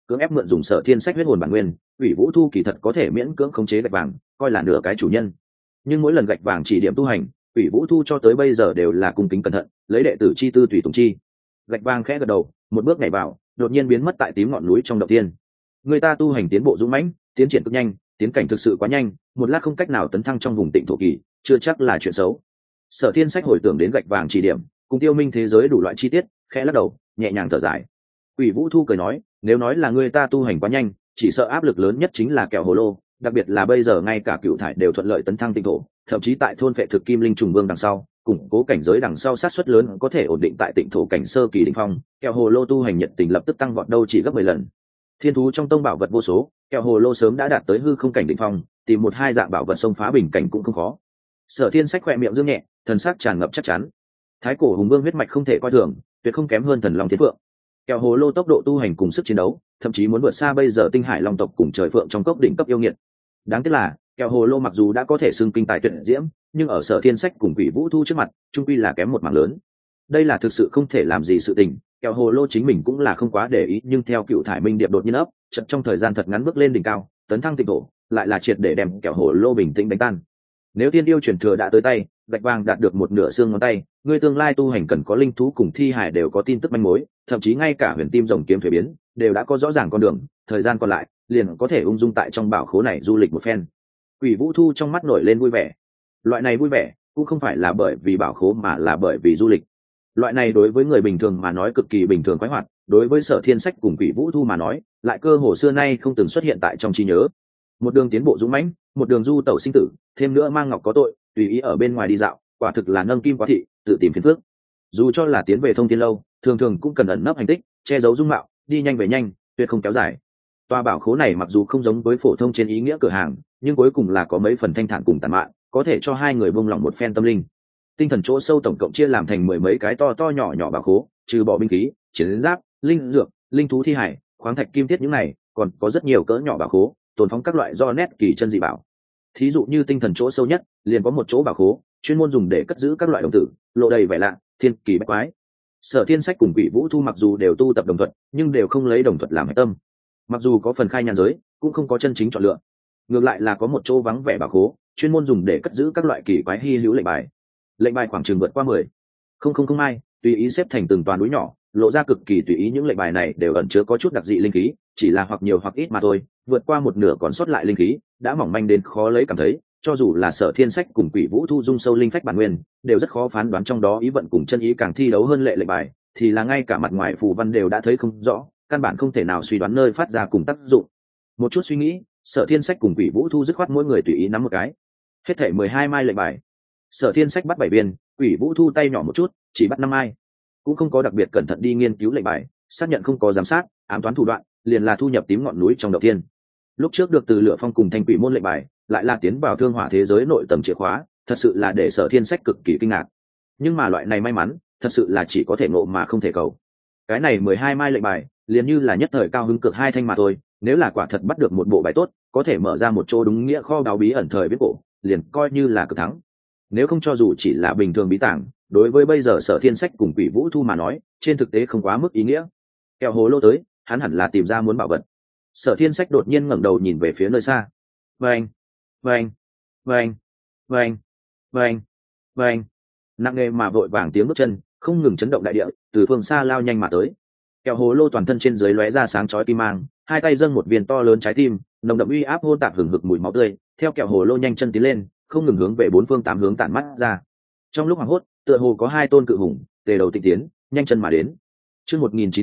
cưỡng ép mượn dùng Sở Thiên Sách huyết hồn bản nguyên, Quỷ Vũ Thu kỳ thật có thể miễn cưỡng khống chế gạch vàng, coi là nửa cái chủ nhân. Nhưng mỗi lần gạch vàng chỉ điểm tu hành, Quỷ Vũ Thu cho tới bây giờ đều là cung kính cẩn thận, lấy đệ tử chi tư tùy tùng chi. Gạch vàng khẽ gật đầu, một bước nhảy vào, đột nhiên biến mất tại tím ngọn núi trong động tiên. Người ta tu hành tiến bộ dũng mãnh, tiến triển cực nhanh, tiến cảnh thực sự quá nhanh, một lát không cách nào tấn thăng trong vùng Tịnh thổ kỳ, chưa chắc là chuyện xấu. Sở Thiên Sách hồi tưởng đến gạch vàng chỉ điểm, cùng Tiêu Minh thế giới đủ loại chi tiết, khẽ lắc đầu, nhẹ nhàng thở dài. Quỷ Vũ Thu cười nói, nếu nói là người ta tu hành quá nhanh, chỉ sợ áp lực lớn nhất chính là kẹo hồ lô, đặc biệt là bây giờ ngay cả cựu thải đều thuận lợi tấn thăng Tịnh thổ, thậm chí tại thôn phệ thực kim linh trùng vương đằng sau, củng cố cảnh giới đằng sau sát suất lớn có thể ổn định tại Tịnh thổ cảnh sơ kỳ đỉnh phong, kẹo hồ lô tu hành nhiệt tình lập tức tăng vọt đâu chỉ gấp 10 lần. Thiên thú trong tông bảo vật vô số, kẹo hồ lô sớm đã đạt tới hư không cảnh đỉnh phong, tìm một hai dạng bảo vật xông phá bình cảnh cũng không khó. Sở Thiên Sách khẽ miệng dương nhẹ, thần sắc tràn ngập chắc chắn. Thái cổ hùng vương huyết mạch không thể coi thường, tuyệt không kém hơn thần long thiên phượng. Kẹo hồ lô tốc độ tu hành cùng sức chiến đấu, thậm chí muốn vượt xa bây giờ tinh hải long tộc cùng trời phượng trong cốc đỉnh cấp yêu nghiệt. Đáng tiếc là, kẹo hồ lô mặc dù đã có thể xưng kinh tài tuyệt diễm, nhưng ở Sở Thiên Sách cùng Quỷ Vũ Thu trước mặt, trung quy là kém một mảng lớn. Đây là thực sự không thể làm gì sự tình, kẹo hồ lô chính mình cũng là không quá để ý, nhưng theo cựu thải minh điệp đột nhiên ấp, chợt trong thời gian thật ngắn bước lên đỉnh cao, tấn thăng Tịnh thổ, lại là triệt để đem kẹo hồ lô bình tĩnh đánh tan. Nếu tiên yêu truyền thừa đã tới tay, gạch vàng đạt được một nửa xương ngón tay, người tương lai tu hành cần có linh thú cùng thi hải đều có tin tức manh mối, thậm chí ngay cả huyền tim rồng kiếm thuế biến đều đã có rõ ràng con đường, thời gian còn lại liền có thể ung dung tại trong bảo khố này du lịch một phen. Quỷ Vũ Thu trong mắt nổi lên vui vẻ. Loại này vui vẻ cũng không phải là bởi vì bảo khố mà là bởi vì du lịch. Loại này đối với người bình thường mà nói cực kỳ bình thường khoái hoạt, đối với Sở Thiên Sách cùng Quỷ Vũ Thu mà nói lại cơ hồ xưa nay không từng xuất hiện tại trong trí nhớ. Một đường tiến bộ dũng mãnh, một đường du tẩu sinh tử, thêm nữa mang ngọc có tội, tùy ý ở bên ngoài đi dạo, quả thực là nâng kim quá thị, tự tìm phiền phước. Dù cho là tiến về Thông Thiên lâu, thường thường cũng cần ẩn nấp hành tích, che giấu dung mạo, đi nhanh về nhanh, tuyệt không kéo dài. Tòa bảo khố này mặc dù không giống với phổ thông trên ý nghĩa cửa hàng, nhưng cuối cùng là có mấy phần thanh thản cùng tàn mạn, có thể cho hai người buông lỏng một phen tâm linh. Tinh thần chỗ sâu tổng cộng chia làm thành 10 mấy cái to to nhỏ nhỏ bảo khố, trừ bỏ binh khí, chiến giáp, linh dược, linh thú thi hải, khoáng thạch kim thiết những này, còn có rất nhiều cỡ nhỏ bảo khố, tồn phóng các loại do nét kỳ chân dị bảo. Thí dụ như tinh thần chỗ sâu nhất, liền có một chỗ bảo khố, chuyên môn dùng để cất giữ các loại đồng tử, lộ đầy vẻ lạ, thiên kỳ bách quái. Sở Thiên Sách cùng Quỷ Vũ Thu mặc dù đều tu tập đồng thuật, nhưng đều không lấy đồng thuật làm hệ tâm. Mặc dù có phần khai nhàn giới, cũng không có chân chính chọn lựa. Ngược lại là có một chỗ vắng vẻ bảo khố, chuyên môn dùng để cất giữ các loại kỳ quái hi hữu lệnh bài. Lệnh bài khoảng chừng vượt qua 10. Không mai, tùy ý xếp thành từng toán núi nhỏ, lộ ra cực kỳ tùy ý, những lệnh bài này đều ẩn chứa có chút đặc dị linh khí, chỉ là hoặc nhiều hoặc ít mà thôi, vượt qua một nửa còn sót lại linh khí, đã mỏng manh đến khó lấy cảm thấy, cho dù là Sở Thiên Sách cùng Quỷ Vũ Thu dung sâu linh phách bản nguyên, đều rất khó phán đoán trong đó ý vận cùng chân ý, càng thi đấu hơn lệnh bài, thì là ngay cả mặt ngoài phù văn đều đã thấy không rõ, căn bản không thể nào suy đoán nơi phát ra cùng tác dụng. Một chút suy nghĩ, Sở Thiên Sách cùng Quỷ Vũ Thu dứt khoát mỗi người tùy ý nắm một cái. Hết thảy 12 mai lệnh bài. Sở Thiên Sách bắt 7 viên, Quỷ Vũ Thu tay nhỏ một chút, chỉ bắt 5 mai. Cũng không có đặc biệt cẩn thận đi nghiên cứu lệnh bài, xác nhận không có giám sát, ám toán thủ đoạn, liền là thu nhập tím ngọn núi trong đầu tiên. Lúc trước được từ Lửa Phong cùng Thanh Quỷ môn lệnh bài, lại là tiến vào thương hỏa thế giới nội tầm chìa khóa, thật sự là để Sở Thiên Sách cực kỳ kinh ngạc. Nhưng mà loại này may mắn, thật sự là chỉ có thể ngộ mà không thể cầu. Cái này 12 mai lệnh bài, liền như là nhất thời cao hứng cực hai thanh mà thôi, nếu là quả thật bắt được một bộ bài tốt, có thể mở ra một chỗ đúng nghĩa kho báu bí ẩn thời viết cổ, liền coi như là cực thắng. Nếu không cho dù chỉ là bình thường bí tàng, đối với bây giờ Sở Thiên Sách cùng Quỷ Vũ Thu mà nói, trên thực tế không quá mức ý nghĩa. Kẹo hồ lô tới, hắn hẳn là tìm ra muốn bảo vật. Sở Thiên Sách đột nhiên ngẩng đầu nhìn về phía nơi xa. Vâng, vâng, vâng, vâng, vâng, vâng. Nặng nề mà vội vàng tiếng bước chân, không ngừng chấn động đại địa, từ phương xa lao nhanh mà tới. Kẹo hồ lô toàn thân trên dưới lóe ra sáng chói kim mang, hai tay dâng một viên to lớn trái tim, nồng đậm uy áp hôn tạp hừng hực mùi máu tươi, theo kẹo hồ lô nhanh chân tiến lên, không ngừng hướng về bốn phương tám hướng tản mắt ra. Trong lúc hoảng hốt, tựa hồ có hai tôn cự hùng tề đầu tịnh tiến, nhanh chân mà đến. Chương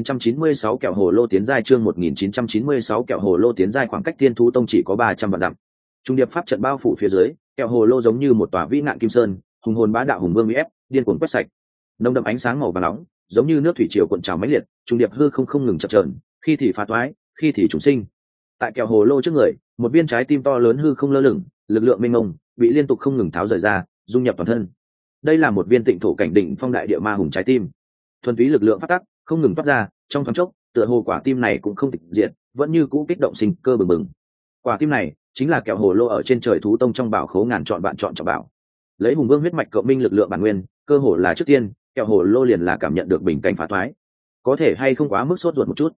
1996 kẹo hồ lô tiến giai, chương 1996 kẹo hồ lô tiến giai, khoảng cách Thiên Thú Tông chỉ có 300 vạn dặm. Trung điệp pháp trận bao phủ phía dưới, kẹo hồ lô giống như một tòa vĩ nạn kim sơn, hùng hồn bá đạo hùng vương uy ép, điên cuồng quét sạch. Nồng đậm ánh sáng màu vàng nóng, giống như nước thủy triều cuộn trào mãnh liệt, trung điệp hư không ngừng chập chờn, khi thì phá toái, khi thì trùng sinh. Tại kẹo hồ lô trước người, một viên trái tim to lớn hư không lơ lửng, lực lượng mênh mông, bị liên tục không ngừng tháo rời ra, dung nhập toàn thân. Đây là một viên Tịnh thổ cảnh định phong đại địa ma hùng trái tim, thuần túy lực lượng phát tắc, không ngừng toát ra, trong thoáng chốc, tựa hồ quả tim này cũng không tịch diệt, vẫn như cũ kích động sinh cơ bừng bừng. Quả tim này chính là kẹo hồ lô ở trên trời thú tông trong bảo khố ngàn chọn vạn chọn trọng bảo. Lấy hùng vương huyết mạch cộng minh lực lượng bản nguyên, cơ hồ là trước tiên, kẹo hồ lô liền là cảm nhận được bình cảnh phá thoái. Có thể hay không quá mức sốt ruột một chút.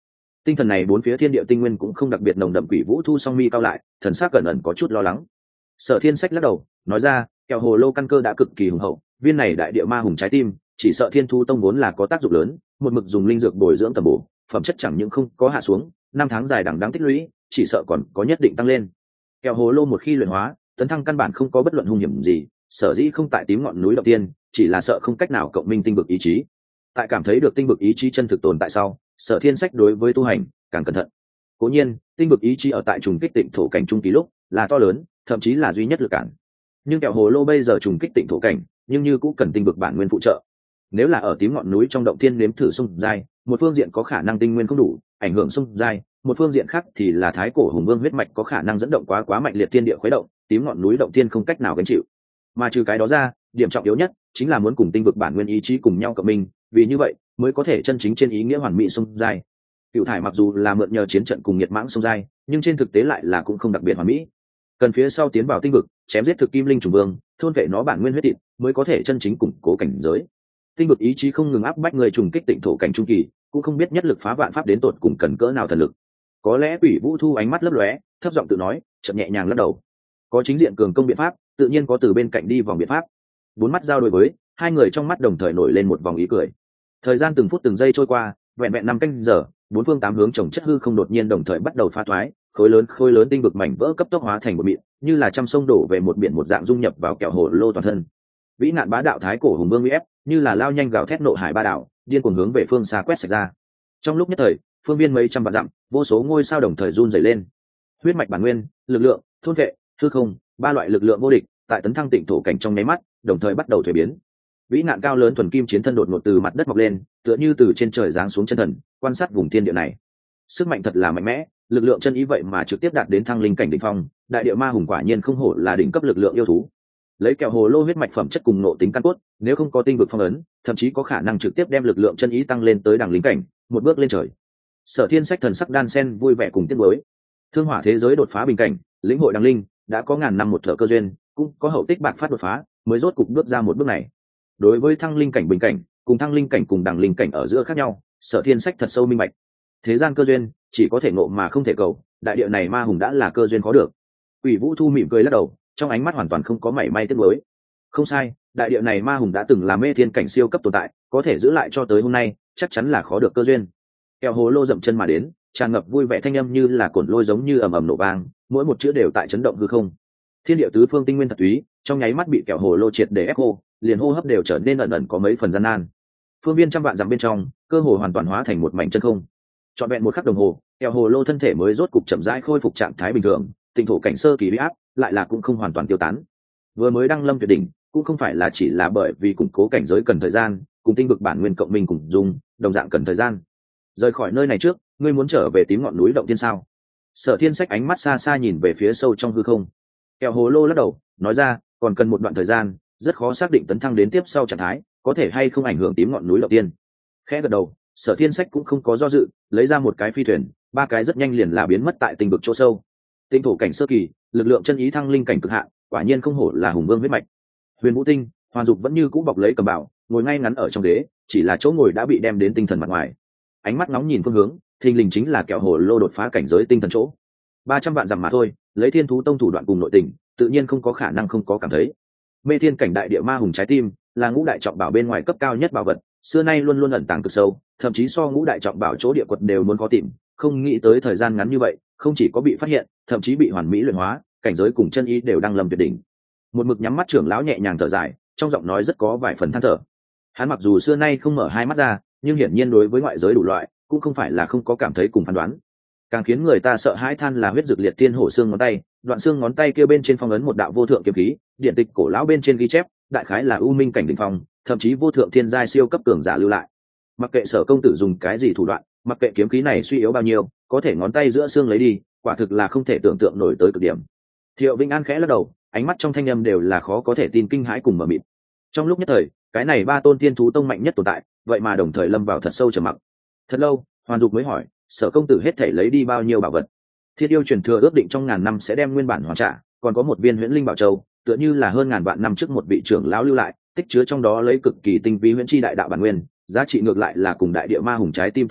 Tinh thần này bốn phía thiên địa tinh nguyên cũng không đặc biệt nồng đậm. Quỷ Vũ Thu song mi cao lại, thần sắc cẩn ẩn có chút lo lắng. Sở Thiên Sách lắc đầu nói ra, kẹo hồ lô căn cơ đã cực kỳ hùng hậu, viên này đại địa ma hùng trái tim chỉ sợ Thiên Thu Tông vốn là có tác dụng lớn, một mực dùng linh dược bồi dưỡng tầm bổ, phẩm chất chẳng những không có hạ xuống, năm tháng dài đằng đẵng tích lũy chỉ sợ còn có nhất định tăng lên. Kẹo hồ lô một khi luyện hóa, tấn thăng căn bản không có bất luận hung hiểm gì, sở dĩ không tại tím ngọn núi đầu tiên, chỉ là sợ không cách nào cộng minh tinh vực ý chí. Tại cảm thấy được tinh vực ý chí chân thực tồn tại sau, Sở Thiên Sách đối với tu hành càng cẩn thận. Cố nhiên, tinh vực ý chí ở tại trùng kích tịnh thổ cảnh trung kỳ lúc là to lớn, thậm chí là duy nhất lực cản. Nhưng kẹo hồ lô bây giờ trùng kích tịnh thổ cảnh, nhưng như cũng cần tinh vực bản nguyên phụ trợ. Nếu là ở tím ngọn núi trong động thiên nếm thử sung giai, một phương diện có khả năng tinh nguyên không đủ, ảnh hưởng sung giai, một phương diện khác thì là thái cổ hùng vương huyết mạch có khả năng dẫn động quá mạnh liệt thiên địa khuấy động, tím ngọn núi động thiên không cách nào gánh chịu. Mà trừ cái đó ra, điểm trọng yếu nhất chính là muốn cùng tinh vực bản nguyên ý chí cùng nhau cộng minh, vì như vậy mới có thể chân chính trên ý nghĩa hoàn mỹ sung giai. Cựu thải mặc dù là mượn nhờ chiến trận cùng nhiệt mãng sung giai, nhưng trên thực tế lại là cũng không đặc biệt hoàn mỹ. Cần phía sau tiến vào tinh vực, chém giết thực kim linh trùng vương, thôn vệ nó bản nguyên huyết thịt, mới có thể chân chính củng cố cảnh giới. Tinh vực ý chí không ngừng áp bách người trùng kích tịnh thổ cảnh trung kỳ, cũng không biết nhất lực phá vạn pháp đến tột cùng cần cỡ nào thần lực. Có lẽ Quỷ Vũ Thu ánh mắt lấp lóe, thấp giọng tự nói, chậm nhẹ nhàng lắc đầu. Có chính diện cường công biện pháp, tự nhiên có từ bên cạnh đi vòng biện pháp. Bốn mắt giao đối với, hai người trong mắt đồng thời nổi lên một vòng ý cười. Thời gian từng phút từng giây trôi qua, vẹn vẹn 5 canh giờ, bốn phương tám hướng chồng chất hư không đột nhiên đồng thời bắt đầu phá thoái, khối lớn tinh vực mảnh vỡ cấp tốc hóa thành một mịn, như là trăm sông đổ về một biển một dạng dung nhập vào kẹo hồ lô toàn thân. Vĩ nạn bá đạo thái cổ hùng vương uy ép, như là lao nhanh gào thét nộ hải ba đảo, điên cuồng hướng về phương xa quét sạch ra. Trong lúc nhất thời, phương viên mấy trăm vạn dặm, vô số ngôi sao đồng thời run rẩy lên. Huyết mạch bản nguyên, lực lượng, thôn vệ, hư không, ba loại lực lượng vô địch, tại tấn thăng tịnh thổ cảnh trong nháy mắt, đồng thời bắt đầu thuế biến. Vĩ nạn cao lớn thuần kim chiến thân đột ngột từ mặt đất mọc lên, tựa như từ trên trời giáng xuống chân thần, quan sát vùng thiên địa này. Sức mạnh thật là mạnh mẽ, lực lượng chân ý vậy mà trực tiếp đạt đến thăng linh cảnh đỉnh phong, đại địa ma hùng quả nhiên không hổ là đỉnh cấp lực lượng yêu thú. Lấy kẹo hồ lô huyết mạch phẩm chất cùng nộ tính căn cốt, nếu không có tinh vực phong ấn, thậm chí có khả năng trực tiếp đem lực lượng chân ý tăng lên tới đẳng linh cảnh, một bước lên trời. Sở Thiên Sách thần sắc đan sen vui vẻ cùng tiếc nuối. Thương hỏa thế giới đột phá bình cảnh, lĩnh hội đẳng linh, đã có ngàn năm một thở cơ duyên, cũng có hậu tích bạc phát đột phá, mới rốt cục bước ra một bước này. Đối với thăng linh cảnh bình cảnh, cùng thăng linh cảnh cùng đẳng linh cảnh ở giữa khác nhau, Sở Thiên Sách thật sâu minh bạch. Thế gian cơ duyên, chỉ có thể ngộ mà không thể cầu, đại địa này ma hùng đã là cơ duyên khó được. Quỷ Vũ Thu mỉm cười lắc đầu, trong ánh mắt hoàn toàn không có mảy may tiếc nuối. Không sai, đại địa này ma hùng đã từng là mê thiên cảnh siêu cấp tồn tại, có thể giữ lại cho tới hôm nay, chắc chắn là khó được cơ duyên. Kẹo hồ lô dậm chân mà đến, tràn ngập vui vẻ thanh âm như là cồn lôi giống như ầm ầm nổ vang, mỗi một chữ đều tại chấn động hư không. Thiên địa tứ phương tinh nguyên thật túy, trong nháy mắt bị kẹo hồ lô triệt để ép khô, liền hô hấp đều trở nên ẩn ẩn có mấy phần gian nan. Phương viên trăm vạn dặm bên trong, cơ hồ hoàn toàn hóa thành một mảnh chân không. Trọn vẹn một khắc đồng hồ, kẹo hồ lô thân thể mới rốt cục chậm rãi khôi phục trạng thái bình thường, tinh thổ cảnh sơ kỳ bị áp, lại là cũng không hoàn toàn tiêu tán. Vừa mới đăng lâm tuyệt đỉnh, cũng không phải là chỉ là bởi vì củng cố cảnh giới cần thời gian, cùng tinh vực bản nguyên cộng minh cùng dùng, đồng dạng cần thời gian. Rời khỏi nơi này trước, ngươi muốn trở về tím ngọn núi động tiên sao? Sở Thiên Sách ánh mắt xa xa nhìn về phía sâu trong hư không. Kẹo hồ lô lắc đầu, nói ra, còn cần một đoạn thời gian, rất khó xác định tấn thăng đến tiếp sau trạng thái, có thể hay không ảnh hưởng tím ngọn núi động tiên. Khẽ gật đầu, Sở Thiên Sách cũng không có do dự, lấy ra một cái phi thuyền, ba cái rất nhanh liền là biến mất tại tinh vực chỗ sâu. Tinh thổ cảnh sơ kỳ, lực lượng chân ý thăng linh cảnh cực hạn, quả nhiên không hổ là hùng vương huyết mạch. Huyền Vũ Tinh, Hoàn Dục vẫn như cũ bọc lấy cầm bảo, ngồi ngay ngắn ở trong ghế, chỉ là chỗ ngồi đã bị đem đến tinh thần mặt ngoài. Ánh mắt nóng nhìn phương hướng, thình lình chính là kẹo hồ lô đột phá cảnh giới tinh thần chỗ. 300 vạn dặm mà thôi, lấy Thiên Thú Tông thủ đoạn cùng nội tình, tự nhiên không có khả năng không có cảm thấy. Mê thiên cảnh đại địa ma hùng trái tim, là ngũ đại trọng bảo bên ngoài cấp cao nhất bảo vật, xưa nay luôn luôn ẩn tàng cực sâu, thậm chí so ngũ đại trọng bảo chỗ địa quật đều muốn có tìm, không nghĩ tới thời gian ngắn như vậy, không chỉ có bị phát hiện, thậm chí bị hoàn mỹ luyện hóa, cảnh giới cùng chân ý đều đang lâm tuyệt đỉnh. Một mực nhắm mắt trưởng lão nhẹ nhàng thở dài, trong giọng nói rất có vài phần than thở. Hắn mặc dù xưa nay không mở hai mắt ra, nhưng hiển nhiên đối với ngoại giới đủ loại, cũng không phải là không có cảm thấy cùng phán đoán. Càng khiến người ta sợ hãi than là huyết dược liệt tiên hổ xương ngón tay, đoạn xương ngón tay kia bên trên phong ấn một đạo vô thượng kiếm khí, điện tịch cổ lão bên trên ghi chép, đại khái là u minh cảnh đỉnh phong, thậm chí vô thượng thiên giai siêu cấp cường giả lưu lại. Mặc kệ Sở công tử dùng cái gì thủ đoạn, mặc kệ kiếm khí này suy yếu bao nhiêu, có thể ngón tay giữa xương lấy đi, quả thực là không thể tưởng tượng nổi tới cực điểm. Thiệu Vĩnh An khẽ lắc đầu, ánh mắt trong thanh âm đều là khó có thể tin kinh hãi cùng mờ mịt. Trong lúc nhất thời, cái này ba tôn tiên thú tông mạnh nhất tồn tại, vậy mà đồng thời lâm vào thật sâu trầm mặc. Thật lâu, Hoàn Dục mới hỏi, Sở công tử hết thể lấy đi bao nhiêu bảo vật? Thiết yêu truyền thừa ước định trong ngàn năm sẽ đem nguyên bản hoàn trả, còn có một viên huyễn linh bảo châu, tựa như là hơn ngàn vạn năm trước một vị trưởng lão lưu lại, tích chứa trong đó lấy cực kỳ tinh vi huyễn chi đại đạo bản nguyên, giá trị ngược lại là cùng đại địa ma hùng trái tim tương tự,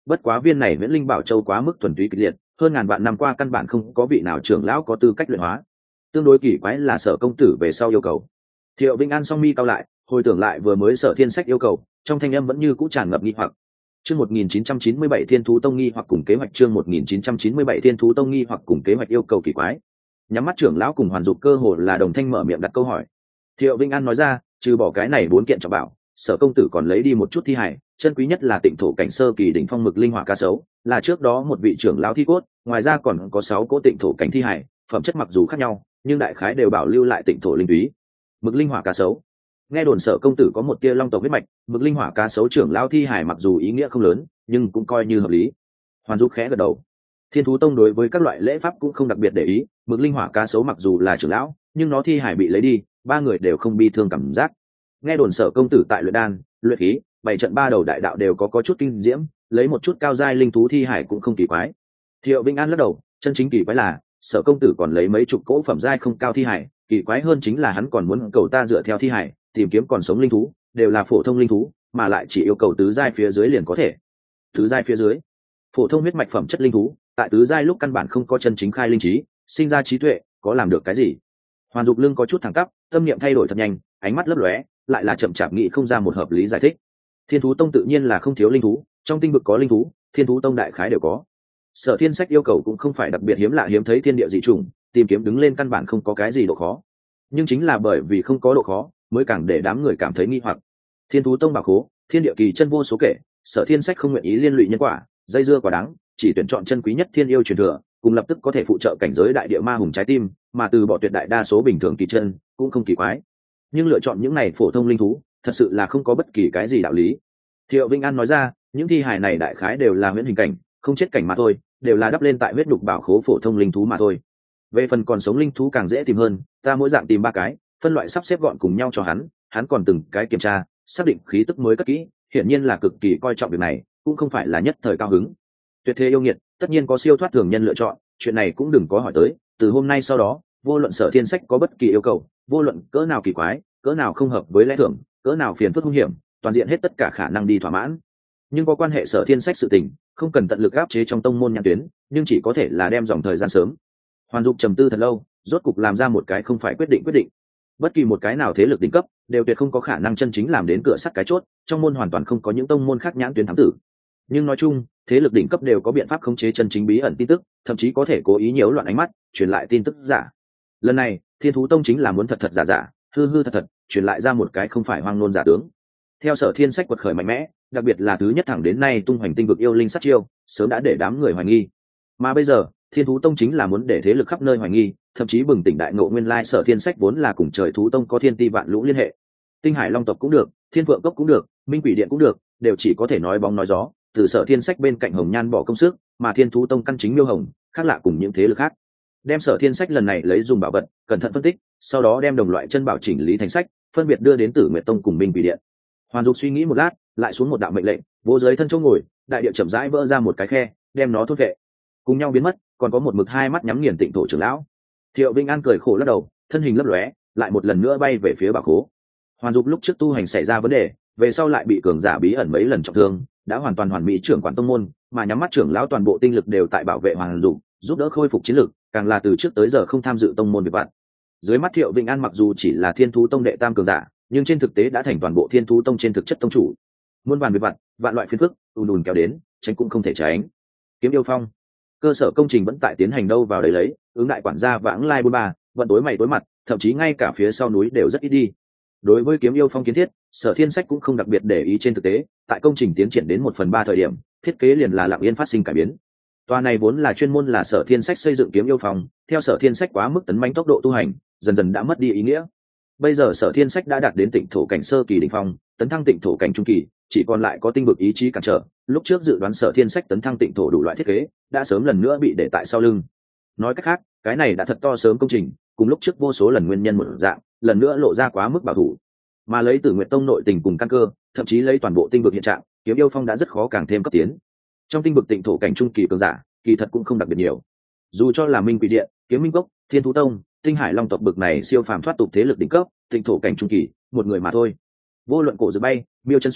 bất quá viên này viễn linh bảo châu quá mức thuần túy kịch liệt, hơn ngàn vạn năm qua căn bản không có vị nào trưởng lão có tư cách luyện hóa. Tương đối kỳ quái là Sở công tử về sau yêu cầu. Thiệu Vĩnh An song mi cao lại, hồi tưởng lại vừa mới Sở Thiên Sách yêu cầu, trong thanh âm vẫn như cũ tràn ngập nghi hoặc. Chương 1997 Thiên Thú Tông nghi hoặc cùng kế hoạch, chương 1997 Thiên Thú Tông nghi hoặc cùng kế hoạch yêu cầu kỳ quái. Nhắm mắt trưởng lão cùng Hoàn Dục cơ hồ là đồng thanh mở miệng đặt câu hỏi. Thiệu Vĩnh An nói ra, trừ bỏ cái này 4 kiện trọng bảo, Sở công tử còn lấy đi một chút thi hải, chân quý nhất là Tịnh thổ cảnh sơ kỳ đỉnh phong mực linh hỏa cá sấu, là trước đó một vị trưởng lão thi cốt, ngoài ra còn có 6 cỗ Tịnh thổ cảnh thi hải, phẩm chất mặc dù khác nhau, nhưng đại khái đều bảo lưu lại Tịnh thổ linh túy. Mực linh hỏa cá sấu. Nghe đồn Sở công tử có một tia long tộc huyết mạch, mực linh hỏa cá sấu trưởng lão thi hải mặc dù ý nghĩa không lớn, nhưng cũng coi như hợp lý. Hoàn Dục khẽ gật đầu. Thiên Thú Tông đối với các loại lễ pháp cũng không đặc biệt để ý, mực linh hỏa cá sấu mặc dù là trưởng lão, nhưng nó thi hải bị lấy đi, 3 người đều không bi thương cảm giác. Nghe đồn Sở công tử tại luyện đan, luyện khí, 7 trận 3 đầu đại đạo đều có chút kinh diễm, lấy một chút cao giai linh thú thi hải cũng không kỳ quái. Thiệu Vĩnh An lắc đầu, chân chính kỳ quái là Sở công tử còn lấy mấy chục cỗ phẩm giai không cao thi hải, kỳ quái hơn chính là hắn còn muốn cầu ta dựa theo thi hải tìm kiếm còn sống linh thú, đều là phổ thông linh thú, mà lại chỉ yêu cầu tứ giai phía dưới liền có thể. Tứ giai phía dưới, phổ thông huyết mạch phẩm chất linh thú, tại tứ giai lúc căn bản không có chân chính khai linh trí, sinh ra trí tuệ, có làm được cái gì? Hoàn Dục lưng có chút thẳng tắp, tâm niệm thay đổi thật nhanh, ánh mắt lấp lóe, lại là chậm chạp nghĩ không ra một hợp lý giải thích. Thiên Thú Tông tự nhiên là không thiếu linh thú, trong tinh vực có linh thú, Thiên Thú Tông đại khái đều có. Sở Thiên Sách yêu cầu cũng không phải đặc biệt hiếm lạ hiếm thấy thiên địa dị chủng, tìm kiếm đứng lên căn bản không có cái gì độ khó. Nhưng chính là bởi vì không có độ khó, mới càng để đám người cảm thấy nghi hoặc. Thiên Thú Tông bảo khố, thiên địa kỳ chân vô số kể, Sở Thiên Sách không nguyện ý liên lụy nhân quả, dây dưa quả đắng, chỉ tuyển chọn chân quý nhất thiên yêu truyền thừa, cùng lập tức có thể phụ trợ cảnh giới đại địa ma hùng trái tim, mà từ bỏ tuyệt đại đa số bình thường kỳ chân, cũng không kỳ quái. Nhưng lựa chọn những này phổ thông linh thú, thật sự là không có bất kỳ cái gì đạo lý. Thiệu Vĩnh An nói ra, những thi hài này đại khái đều là huyễn hình cảnh, không chết cảnh mà thôi, đều là đắp lên tại huyết đục bảo khố phổ thông linh thú mà thôi. Về phần còn sống linh thú càng dễ tìm hơn, ta mỗi dạng tìm 3 cái, phân loại sắp xếp gọn cùng nhau cho hắn còn từng cái kiểm tra, xác định khí tức mới cất kỹ, hiển nhiên là cực kỳ coi trọng việc này, cũng không phải là nhất thời cao hứng. Tuyệt thế yêu nghiệt, tất nhiên có siêu thoát thường nhân lựa chọn, chuyện này cũng đừng có hỏi tới, từ hôm nay sau đó, vô luận Sở Thiên Sách có bất kỳ yêu cầu, vô luận cỡ nào kỳ quái, cỡ nào không hợp với lẽ thường, cỡ nào phiền phức hung hiểm, toàn diện hết tất cả khả năng đi thỏa mãn. Nhưng có quan hệ Sở Thiên Sách sự tình, không cần tận lực áp chế trong tông môn nhãn tuyến, nhưng chỉ có thể là đem dòng thời gian sớm. Hoàn Dục trầm tư thật lâu, rốt cục làm ra một cái không phải quyết định. Bất kỳ một cái nào thế lực đỉnh cấp, đều tuyệt không có khả năng chân chính làm đến cửa sắt cái chốt, trong môn hoàn toàn không có những tông môn khác nhãn tuyến thám tử. Nhưng nói chung, thế lực đỉnh cấp đều có biện pháp khống chế chân chính bí ẩn tin tức, thậm chí có thể cố ý nhiễu loạn ánh mắt, truyền lại tin tức giả. Lần này, Thiên Thú Tông chính là muốn thật thật giả giả, hư hư thật thật, truyền lại ra một cái không phải hoang ngôn giả tướng. Theo Sở Thiên Sách quật khởi mạnh mẽ, đặc biệt là thứ nhất thẳng đến nay tung hoành tinh vực yêu linh sát chiêu, sớm đã để đám người hoài nghi. Mà bây giờ, Thiên Thú Tông chính là muốn để thế lực khắp nơi hoài nghi, thậm chí bừng tỉnh đại ngộ nguyên lai Sở Thiên Sách vốn là cùng Trời Thú Tông có thiên ti vạn lũ liên hệ. Tinh Hải Long tộc cũng được, Thiên Phượng Cốc cũng được, Minh Quỷ Điện cũng được, đều chỉ có thể nói bóng nói gió, từ Sở Thiên Sách bên cạnh Hồng Nhan bỏ công sức, mà Thiên Thú Tông căn chính Miêu Hồng, khác lạ cùng những thế lực khác. Đem Sở Thiên Sách lần này lấy dùng bảo vật, cẩn thận phân tích, sau đó đem đồng loại chân bảo chỉnh lý thành sách, phân biệt đưa đến Tử Nguyệt Tông cùng Minh Quỷ Điện. Hoàn Dục suy nghĩ một lát, lại xuống một đạo mệnh lệnh, vô giới thân chỗ ngồi, đại địa chậm rãi vỡ ra một cái khe, đem nó thốt vệ. Cùng nhau biến mất, còn có một mực 2 mắt nhắm nghiền Tịnh thổ trưởng lão. Thiệu Vĩnh An cười khổ lắc đầu, thân hình lấp lóe, lại một lần nữa bay về phía bảo khố. Hoàn Dục lúc trước tu hành xảy ra vấn đề, về sau lại bị cường giả bí ẩn mấy lần trọng thương, đã hoàn toàn hoàn mỹ trưởng quản tông môn, mà nhắm mắt trưởng lão toàn bộ tinh lực đều tại bảo vệ Hoàn Dục, giúp đỡ khôi phục chiến lực, càng là từ trước tới giờ không tham dự tông môn việc vặt. Dưới mắt Thiệu Vĩnh An mặc dù chỉ là Thiên Thú Tông đệ tam cường giả, nhưng trên thực tế đã thành toàn bộ Thiên Thú Tông trên thực chất tông chủ. Muôn vàn việc vặt, vạn loại phiền phức, ùn kéo đến, tránh cũng không thể tránh. Kiếm Yêu Phong, cơ sở công trình vẫn tại tiến hành đâu vào đấy lấy, ứng đại quản gia vãng lai 43, vận tối mày tối mặt, thậm chí ngay cả phía sau núi đều rất ít đi. Đối với Kiếm Yêu Phong kiến thiết, Sở Thiên Sách cũng không đặc biệt để ý trên thực tế, tại công trình tiến triển đến 1/3 thời điểm, thiết kế liền là lặng yên phát sinh cải biến. Tòa này vốn là chuyên môn là Sở Thiên Sách xây dựng Kiếm Yêu Phong, theo Sở Thiên Sách quá mức tấn mãnh tốc độ tu hành, dần dần đã mất đi ý nghĩa. Bây giờ Sở Thiên Sách đã đạt đến Tịnh thổ cảnh sơ kỳ đỉnh phong, tấn thăng Tịnh thổ cảnh trung kỳ, chỉ còn lại có tinh vực ý chí cản trở. Lúc trước dự đoán Sở Thiên Sách tấn thăng Tịnh thổ đủ loại thiết kế, đã sớm lần nữa bị để tại sau lưng. Nói cách khác, cái này đã thật to sớm công trình, cùng lúc trước vô số lần nguyên nhân một dạng, lần nữa lộ ra quá mức bảo thủ. Mà lấy Tử Nguyệt Tông nội tình cùng căn cơ, thậm chí lấy toàn bộ tinh vực hiện trạng, Kiếm Yêu Phong đã rất khó càng thêm cấp tiến. Trong tinh vực Tịnh thổ cảnh trung kỳ cường giả, kỳ thật cũng không đặc biệt nhiều. Dù cho là Minh Quỷ Điện, Kiếm Minh Cốc, Thiên Thú Tông, Tinh Hải Long tộc bực này siêu phàm thoát tục thế lực đỉnh cấp, Tịnh thổ cảnh trung kỳ, một người mà thôi. Vô luận Cổ Dược Bay, Miêu Chân Xuyên,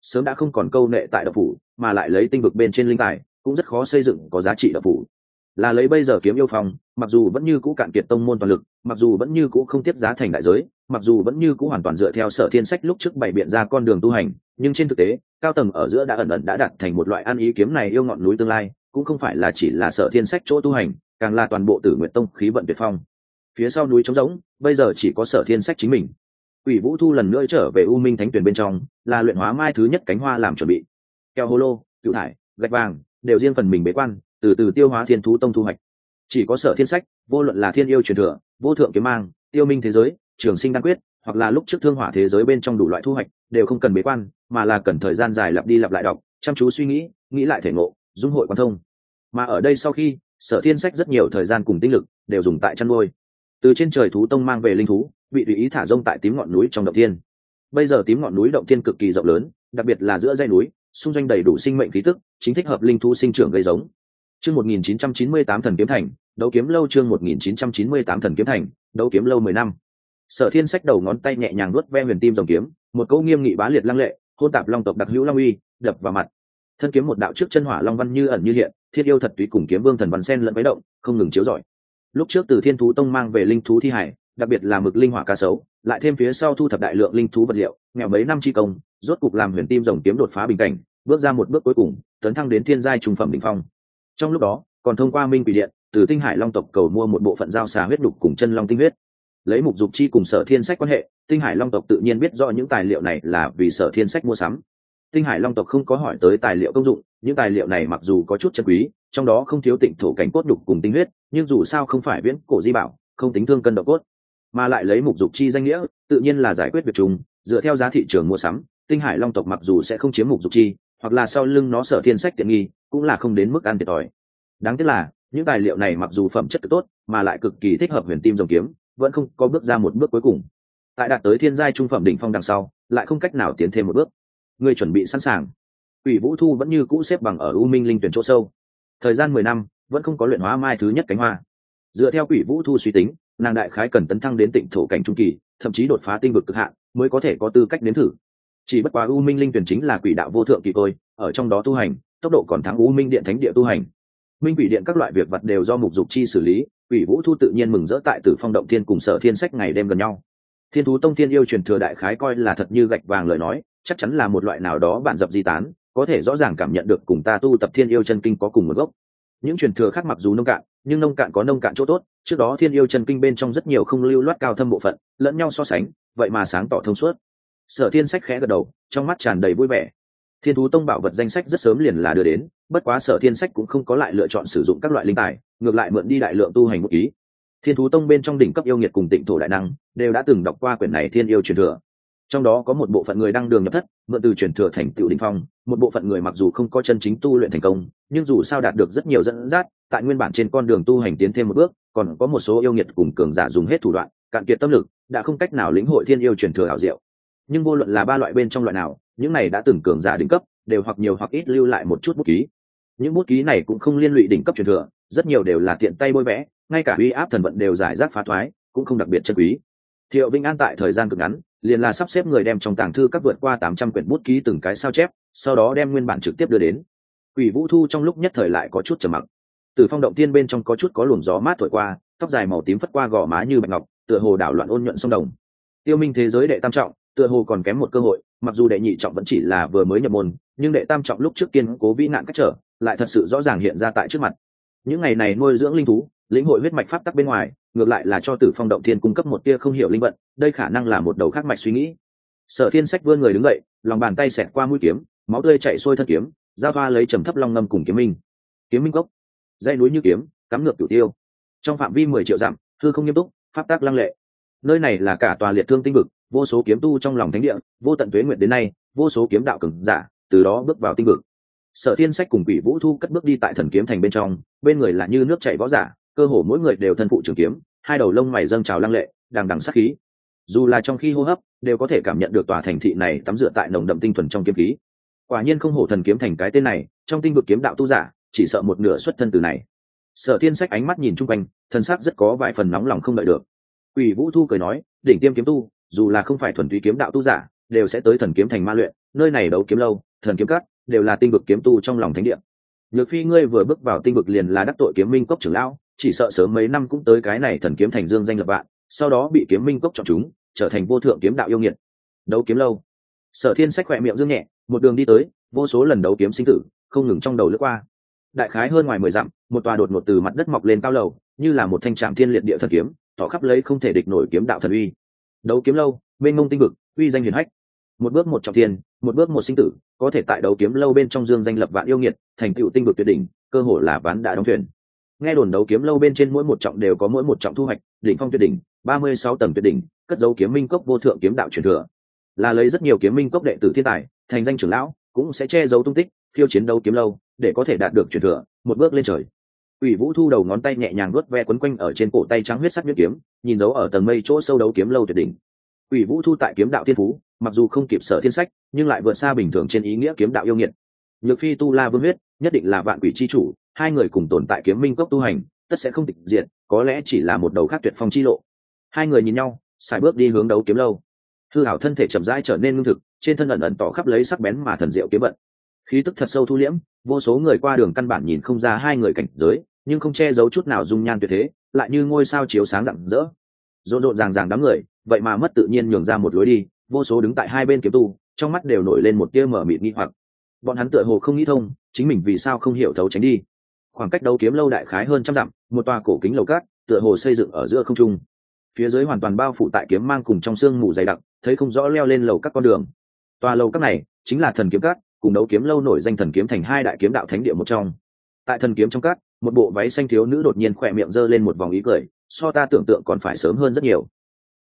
sớm đã không còn câu nệ tại đậu phủ, mà lại lấy tinh vực bên trên linh tài cũng rất khó xây dựng có giá trị đậu phủ. Là lấy bây giờ kiếm yêu phong, mặc dù vẫn như cũ cạn kiệt tông môn toàn lực, mặc dù vẫn như cũ không tiếp giá thành đại giới, mặc dù vẫn như cũ hoàn toàn dựa theo Sở Thiên Sách lúc trước bày biện ra con đường tu hành, nhưng trên thực tế cao tầng ở giữa đã ẩn ẩn đã đặt thành một loại ăn ý kiếm này yêu ngọn núi tương lai, cũng không phải là chỉ là Sở Thiên Sách chỗ tu hành, càng là toàn bộ Tử Nguyệt Tông khí vận tuyệt phong. Phía sau núi trống rỗng, bây giờ chỉ có Sở Thiên Sách chính mình. Quỷ Vũ Thu lần nữa trở về U Minh Thánh Tuyển bên trong, là luyện hóa mai thứ nhất cánh hoa làm chuẩn bị. Keo hô lô, cựu thải, gạch vàng đều riêng phần mình bế quan, từ từ tiêu hóa Thiên Thú Tông thu hoạch. Chỉ có Sở Thiên Sách, vô luận là Thiên Yêu truyền thừa, Vô Thượng kiếm mang, Tiêu Minh thế giới, Trường Sinh đan quyết, hoặc là lúc trước Thương Hỏa thế giới bên trong đủ loại thu hoạch, đều không cần bế quan, mà là cần thời gian dài lặp đi lặp lại đọc, chăm chú suy nghĩ, nghĩ lại thể ngộ, dung hội quan thông. Mà ở đây sau khi, Sở Thiên Sách rất nhiều thời gian cùng tinh lực đều dùng tại chăn nuôi. Từ trên trời thú tông mang về linh thú, bị tùy ý thả rông tại tím ngọn núi trong động thiên. Bây giờ tím ngọn núi động thiên cực kỳ rộng lớn, đặc biệt là giữa dãy núi, xung quanh đầy đủ sinh mệnh khí tức, chính thích hợp linh thú sinh trưởng gây giống. Chương 1998 Thần Kiếm Thành, Đấu Kiếm Lâu chương 1998 Thần Kiếm Thành, Đấu Kiếm Lâu 10 năm. Sở Thiên Sách đầu ngón tay nhẹ nhàng nuốt ve huyền tim rồng kiếm, một câu nghiêm nghị bá liệt lăng lệ, hôn tạp long tộc đặc hữu long uy, đập vào mặt. Thân kiếm một đạo trước chân hỏa long văn như ẩn như hiện, thiết yêu thật túy cùng kiếm vương thần văn sen lẫn mấy động, không ngừng chiếu rọi. Lúc trước từ Thiên Thú Tông mang về linh thú thi hải, đặc biệt là mực linh hỏa cá sấu, lại thêm phía sau thu thập đại lượng linh thú vật liệu, nghèo mấy năm chi công, rốt cục làm huyền tim rồng kiếm đột phá bình cảnh, bước ra một bước cuối cùng, tấn thăng đến thiên giai trung phẩm đỉnh phong. Trong lúc đó, còn thông qua Minh Quỷ Điện, từ Tinh Hải Long tộc cầu mua một bộ phận giao xà huyết đục cùng chân long tinh huyết. Lấy Mục Dục Chi cùng Sở Thiên Sách quan hệ, Tinh Hải Long tộc tự nhiên biết rõ những tài liệu này là vì Sở Thiên Sách mua sắm. Tinh Hải Long tộc không có hỏi tới tài liệu công dụng, những tài liệu này mặc dù có chút chân quý, trong đó không thiếu tịnh thổ cảnh cốt đục cùng tinh huyết, nhưng dù sao không phải viễn cổ di bảo, không tính thương cân độ cốt, mà lại lấy Mục Dục Chi danh nghĩa, tự nhiên là giải quyết việc chung, dựa theo giá thị trường mua sắm, Tinh Hải Long tộc mặc dù sẽ không chiếm Mục Dục Chi, hoặc là sau lưng nó Sở Thiên Sách tiện nghi, cũng là không đến mức ăn thiệt thòi. Đáng tiếc là, những tài liệu này mặc dù phẩm chất cực tốt, mà lại cực kỳ thích hợp huyền tim rồng kiếm, vẫn không có bước ra một bước cuối cùng. Tại đạt tới thiên giai trung phẩm đỉnh phong đằng sau, lại không cách nào tiến thêm một bước. Người chuẩn bị sẵn sàng. Quỷ Vũ Thu vẫn như cũ xếp bằng ở U Minh Linh Tuyển chỗ sâu. Thời gian 10 năm, vẫn không có luyện hóa mai thứ nhất cánh hoa. Dựa theo Quỷ Vũ Thu suy tính, nàng đại khái cần tấn thăng đến tịnh thổ cảnh trung kỳ, thậm chí đột phá tinh vực cực hạn, mới có thể có tư cách đến thử. Chỉ bất quá U Minh Linh Tuyển chính là quỷ đạo vô thượng kỳ thôi, ở trong đó tu hành, tốc độ còn thắng U Minh Điện Thánh Địa tu hành. Minh Quỷ Điện các loại việc vật đều do Mục Dục Chi xử lý, Quỷ Vũ Thu tự nhiên mừng rỡ tại Tử Phong động thiên cùng Sở Thiên Sách ngày đêm gần nhau. Thiên Thú Tông Thiên Yêu truyền thừa đại khái coi là thật như gạch vàng lời nói, chắc chắn là một loại nào đó bạn dập di tán, có thể rõ ràng cảm nhận được cùng ta tu tập Thiên Yêu chân kinh có cùng một gốc. Những truyền thừa khác mặc dù nông cạn, nhưng nông cạn có nông cạn chỗ tốt, trước đó Thiên Yêu chân kinh bên trong rất nhiều không lưu loát cao thâm bộ phận, lẫn nhau so sánh, vậy mà sáng tỏ thông suốt. Sở Thiên Sách khẽ gật đầu, trong mắt tràn đầy vui vẻ. Thiên Thú Tông bảo vật danh sách rất sớm liền là đưa đến, bất quá Sở Thiên Sách cũng không có lại lựa chọn sử dụng các loại linh tài, ngược lại mượn đi đại lượng tu hành một ý. Thiên Thú Tông bên trong đỉnh cấp yêu nghiệt cùng tịnh thổ đại năng đều đã từng đọc qua quyển này Thiên Yêu truyền thừa. Trong đó có một bộ phận người đang đường nhập thất, mượn từ truyền thừa thành tựu đỉnh phong, một bộ phận người mặc dù không có chân chính tu luyện thành công, nhưng dù sao đạt được rất nhiều dẫn dắt, tại nguyên bản trên con đường tu hành tiến thêm một bước, còn có một số yêu nghiệt cùng cường giả dùng hết thủ đoạn, cạn kiệt tâm lực, đã không cách nào lĩnh hội Thiên Yêu truyền thừa ảo diệu. Nhưng vô luận là ba loại bên trong loại nào, những này đã từng cường giả đỉnh cấp, đều hoặc nhiều hoặc ít lưu lại một chút bút ký. Những bút ký này cũng không liên lụy đỉnh cấp truyền thừa, rất nhiều đều là tiện tay bôi vẽ, ngay cả uy áp thần vận đều giải rác phá thoái, cũng không đặc biệt chân quý. Thiệu Vinh An tại thời gian cực ngắn, liền là sắp xếp người đem trong tàng thư các vượt qua 800 quyển bút ký từng cái sao chép, sau đó đem nguyên bản trực tiếp đưa đến. Quỷ Vũ Thu trong lúc nhất thời lại có chút trầm mặc. Từ Phong động tiên bên trong có chút có luồng gió mát thổi qua, tóc dài màu tím phất qua gò má như bạch ngọc, tựa hồ đảo loạn ôn nhuận sông đồng. Tiêu Minh thế giới đệ tam trọng, tựa hồ còn kém một cơ hội, mặc dù đệ nhị trọng vẫn chỉ là vừa mới nhập môn, nhưng đệ tam trọng lúc trước kiên cố vĩ nạn cách trở, lại thật sự rõ ràng hiện ra tại trước mặt. Những ngày này nuôi dưỡng linh thú, lĩnh hội huyết mạch pháp tắc bên ngoài, ngược lại là cho Tử Phong động thiên cung cấp một tia không hiểu linh vận, đây khả năng là một đầu khác mạch suy nghĩ. Sở Thiên Sách vươn người đứng dậy, lòng bàn tay xẹt qua mũi kiếm, máu tươi chảy xuôi thân kiếm, giao thoa lấy trầm thấp long ngâm cùng kiếm minh. Kiếm minh cốc, dãy núi như kiếm, cắm ngược cửu tiêu. Trong phạm vi 10 triệu dặm, hư không nghiêm túc, pháp tắc lăng lệ. Nơi này là cả tòa liệt thương tinh vực, vô số kiếm tu trong lòng thánh địa, vô tận tuế nguyệt đến nay, vô số kiếm đạo cường giả, từ đó bước vào tinh vực. Sở Thiên Sách cùng Quỷ Vũ Thu cất bước đi tại Thần Kiếm Thành bên trong, bên người là như nước chảy võ giả, cơ hồ mỗi người đều thân phụ trường kiếm, hai đầu lông mày dâng trào lăng lệ, đằng đằng sát khí. Dù là trong khi hô hấp, đều có thể cảm nhận được tòa thành thị này tắm rửa tại nồng đậm tinh thuần trong kiếm khí. Quả nhiên không hổ Thần Kiếm Thành cái tên này, trong tinh vực kiếm đạo tu giả, chỉ sợ một nửa xuất thân từ này. Sở Thiên Sách ánh mắt nhìn chung quanh, thần sắc rất có vài phần nóng lòng không đợi được. Quỷ Vũ Thu cười nói, đỉnh tiêm kiếm tu, dù là không phải thuần túy kiếm đạo tu giả, đều sẽ tới Thần Kiếm Thành ma luyện, nơi này đấu kiếm lâu, thần kiếm các đều là tinh vực kiếm tu trong lòng thánh địa. Nhược Phi ngươi vừa bước vào tinh vực liền là đắc tội kiếm minh cốc trưởng lão, chỉ sợ sớm mấy năm cũng tới cái này thần kiếm thành dương danh lập vạn, sau đó bị kiếm minh cốc chọn chúng, trở thành vô thượng kiếm đạo yêu nghiệt. Đấu kiếm lâu. Sở Thiên Sách khỏe miệng dương nhẹ, một đường đi tới, vô số lần đấu kiếm sinh tử, không ngừng trong đầu lướt qua. Đại khái hơn ngoài 10 dặm, một tòa đột ngột từ mặt đất mọc lên cao lầu, như là một thanh trạm thiên liệt địa thần kiếm, tỏ khắp lấy không thể địch nổi kiếm đạo thần uy. Đấu kiếm lâu, mênh mông tinh vực, uy danh huyền hách. Một bước một trọng thiên, một bước một sinh tử, có thể tại đấu kiếm lâu bên trong dương danh lập vạn yêu nghiệt, thành tựu tinh vực tuyệt đỉnh, cơ hội là ván đã đóng thuyền. Nghe đồn đấu kiếm lâu bên trên mỗi một trọng đều có mỗi một trọng thu hoạch, đỉnh phong tuyệt đỉnh, 36 tầng tuyệt đỉnh, cất dấu kiếm minh cốc vô thượng kiếm đạo truyền thừa. Là lấy rất nhiều kiếm minh cốc đệ tử thiên tài, thành danh trưởng lão, cũng sẽ che giấu tung tích, khiêu chiến đấu kiếm lâu, để có thể đạt được truyền thừa, một bước lên trời. Ủy Vũ Thu đầu ngón tay nhẹ nhàng vuốt ve quấn quanh ở trên cổ tay trắng huyết sắc nhuyễn kiếm, nhìn dấu ở tầng mây chỗ sâu đấu kiếm lâu tuyệt đỉnh. Ủy Vũ Thu tại kiếm đạo thiên phú, mặc dù không kịp Sở Thiên Sách, nhưng lại vượt xa bình thường trên ý nghĩa kiếm đạo yêu nghiệt. Nhược Phi tu La Vương huyết, nhất định là vạn quỷ chi chủ, hai người cùng tồn tại kiếm minh cốc tu hành, tất sẽ không tịch diệt, có lẽ chỉ là một đầu khác tuyệt phong chi lộ. Hai người nhìn nhau, sải bước đi hướng đấu kiếm lâu. Hư ảo thân thể chậm rãi trở nên ngưng thực, trên thân ẩn ẩn tỏ khắp lấy sắc bén mà thần diệu kiếm vận. Khí tức thật sâu thu liễm, vô số người qua đường căn bản nhìn không ra hai người cảnh giới, nhưng không che giấu chút nào dung nhan tuyệt thế, lại như ngôi sao chiếu sáng rạng rỡ. Rộn rộn ràng ràng đám người, vậy mà mất tự nhiên nhường ra một lối đi, vô số đứng tại hai bên kiếm tu, trong mắt đều nổi lên một tia mở mịt nghi hoặc. Bọn hắn tựa hồ không nghĩ thông, chính mình vì sao không hiểu thấu tránh đi. Khoảng cách đấu kiếm lâu đại khái hơn trăm dặm, một tòa cổ kính lầu cát, tựa hồ xây dựng ở giữa không trung. Phía dưới hoàn toàn bao phủ tại kiếm mang cùng trong sương mù dày đặc, thấy không rõ leo lên lầu các con đường. Tòa lầu các này chính là thần kiếm cát, cùng đấu kiếm lâu nổi danh thần kiếm thành hai đại kiếm đạo thánh địa một trong. Tại thần kiếm trong cát, một bộ váy xanh thiếu nữ đột nhiên khỏe miệng giơ lên một vòng ý cười, so ta tưởng tượng còn phải sớm hơn rất nhiều.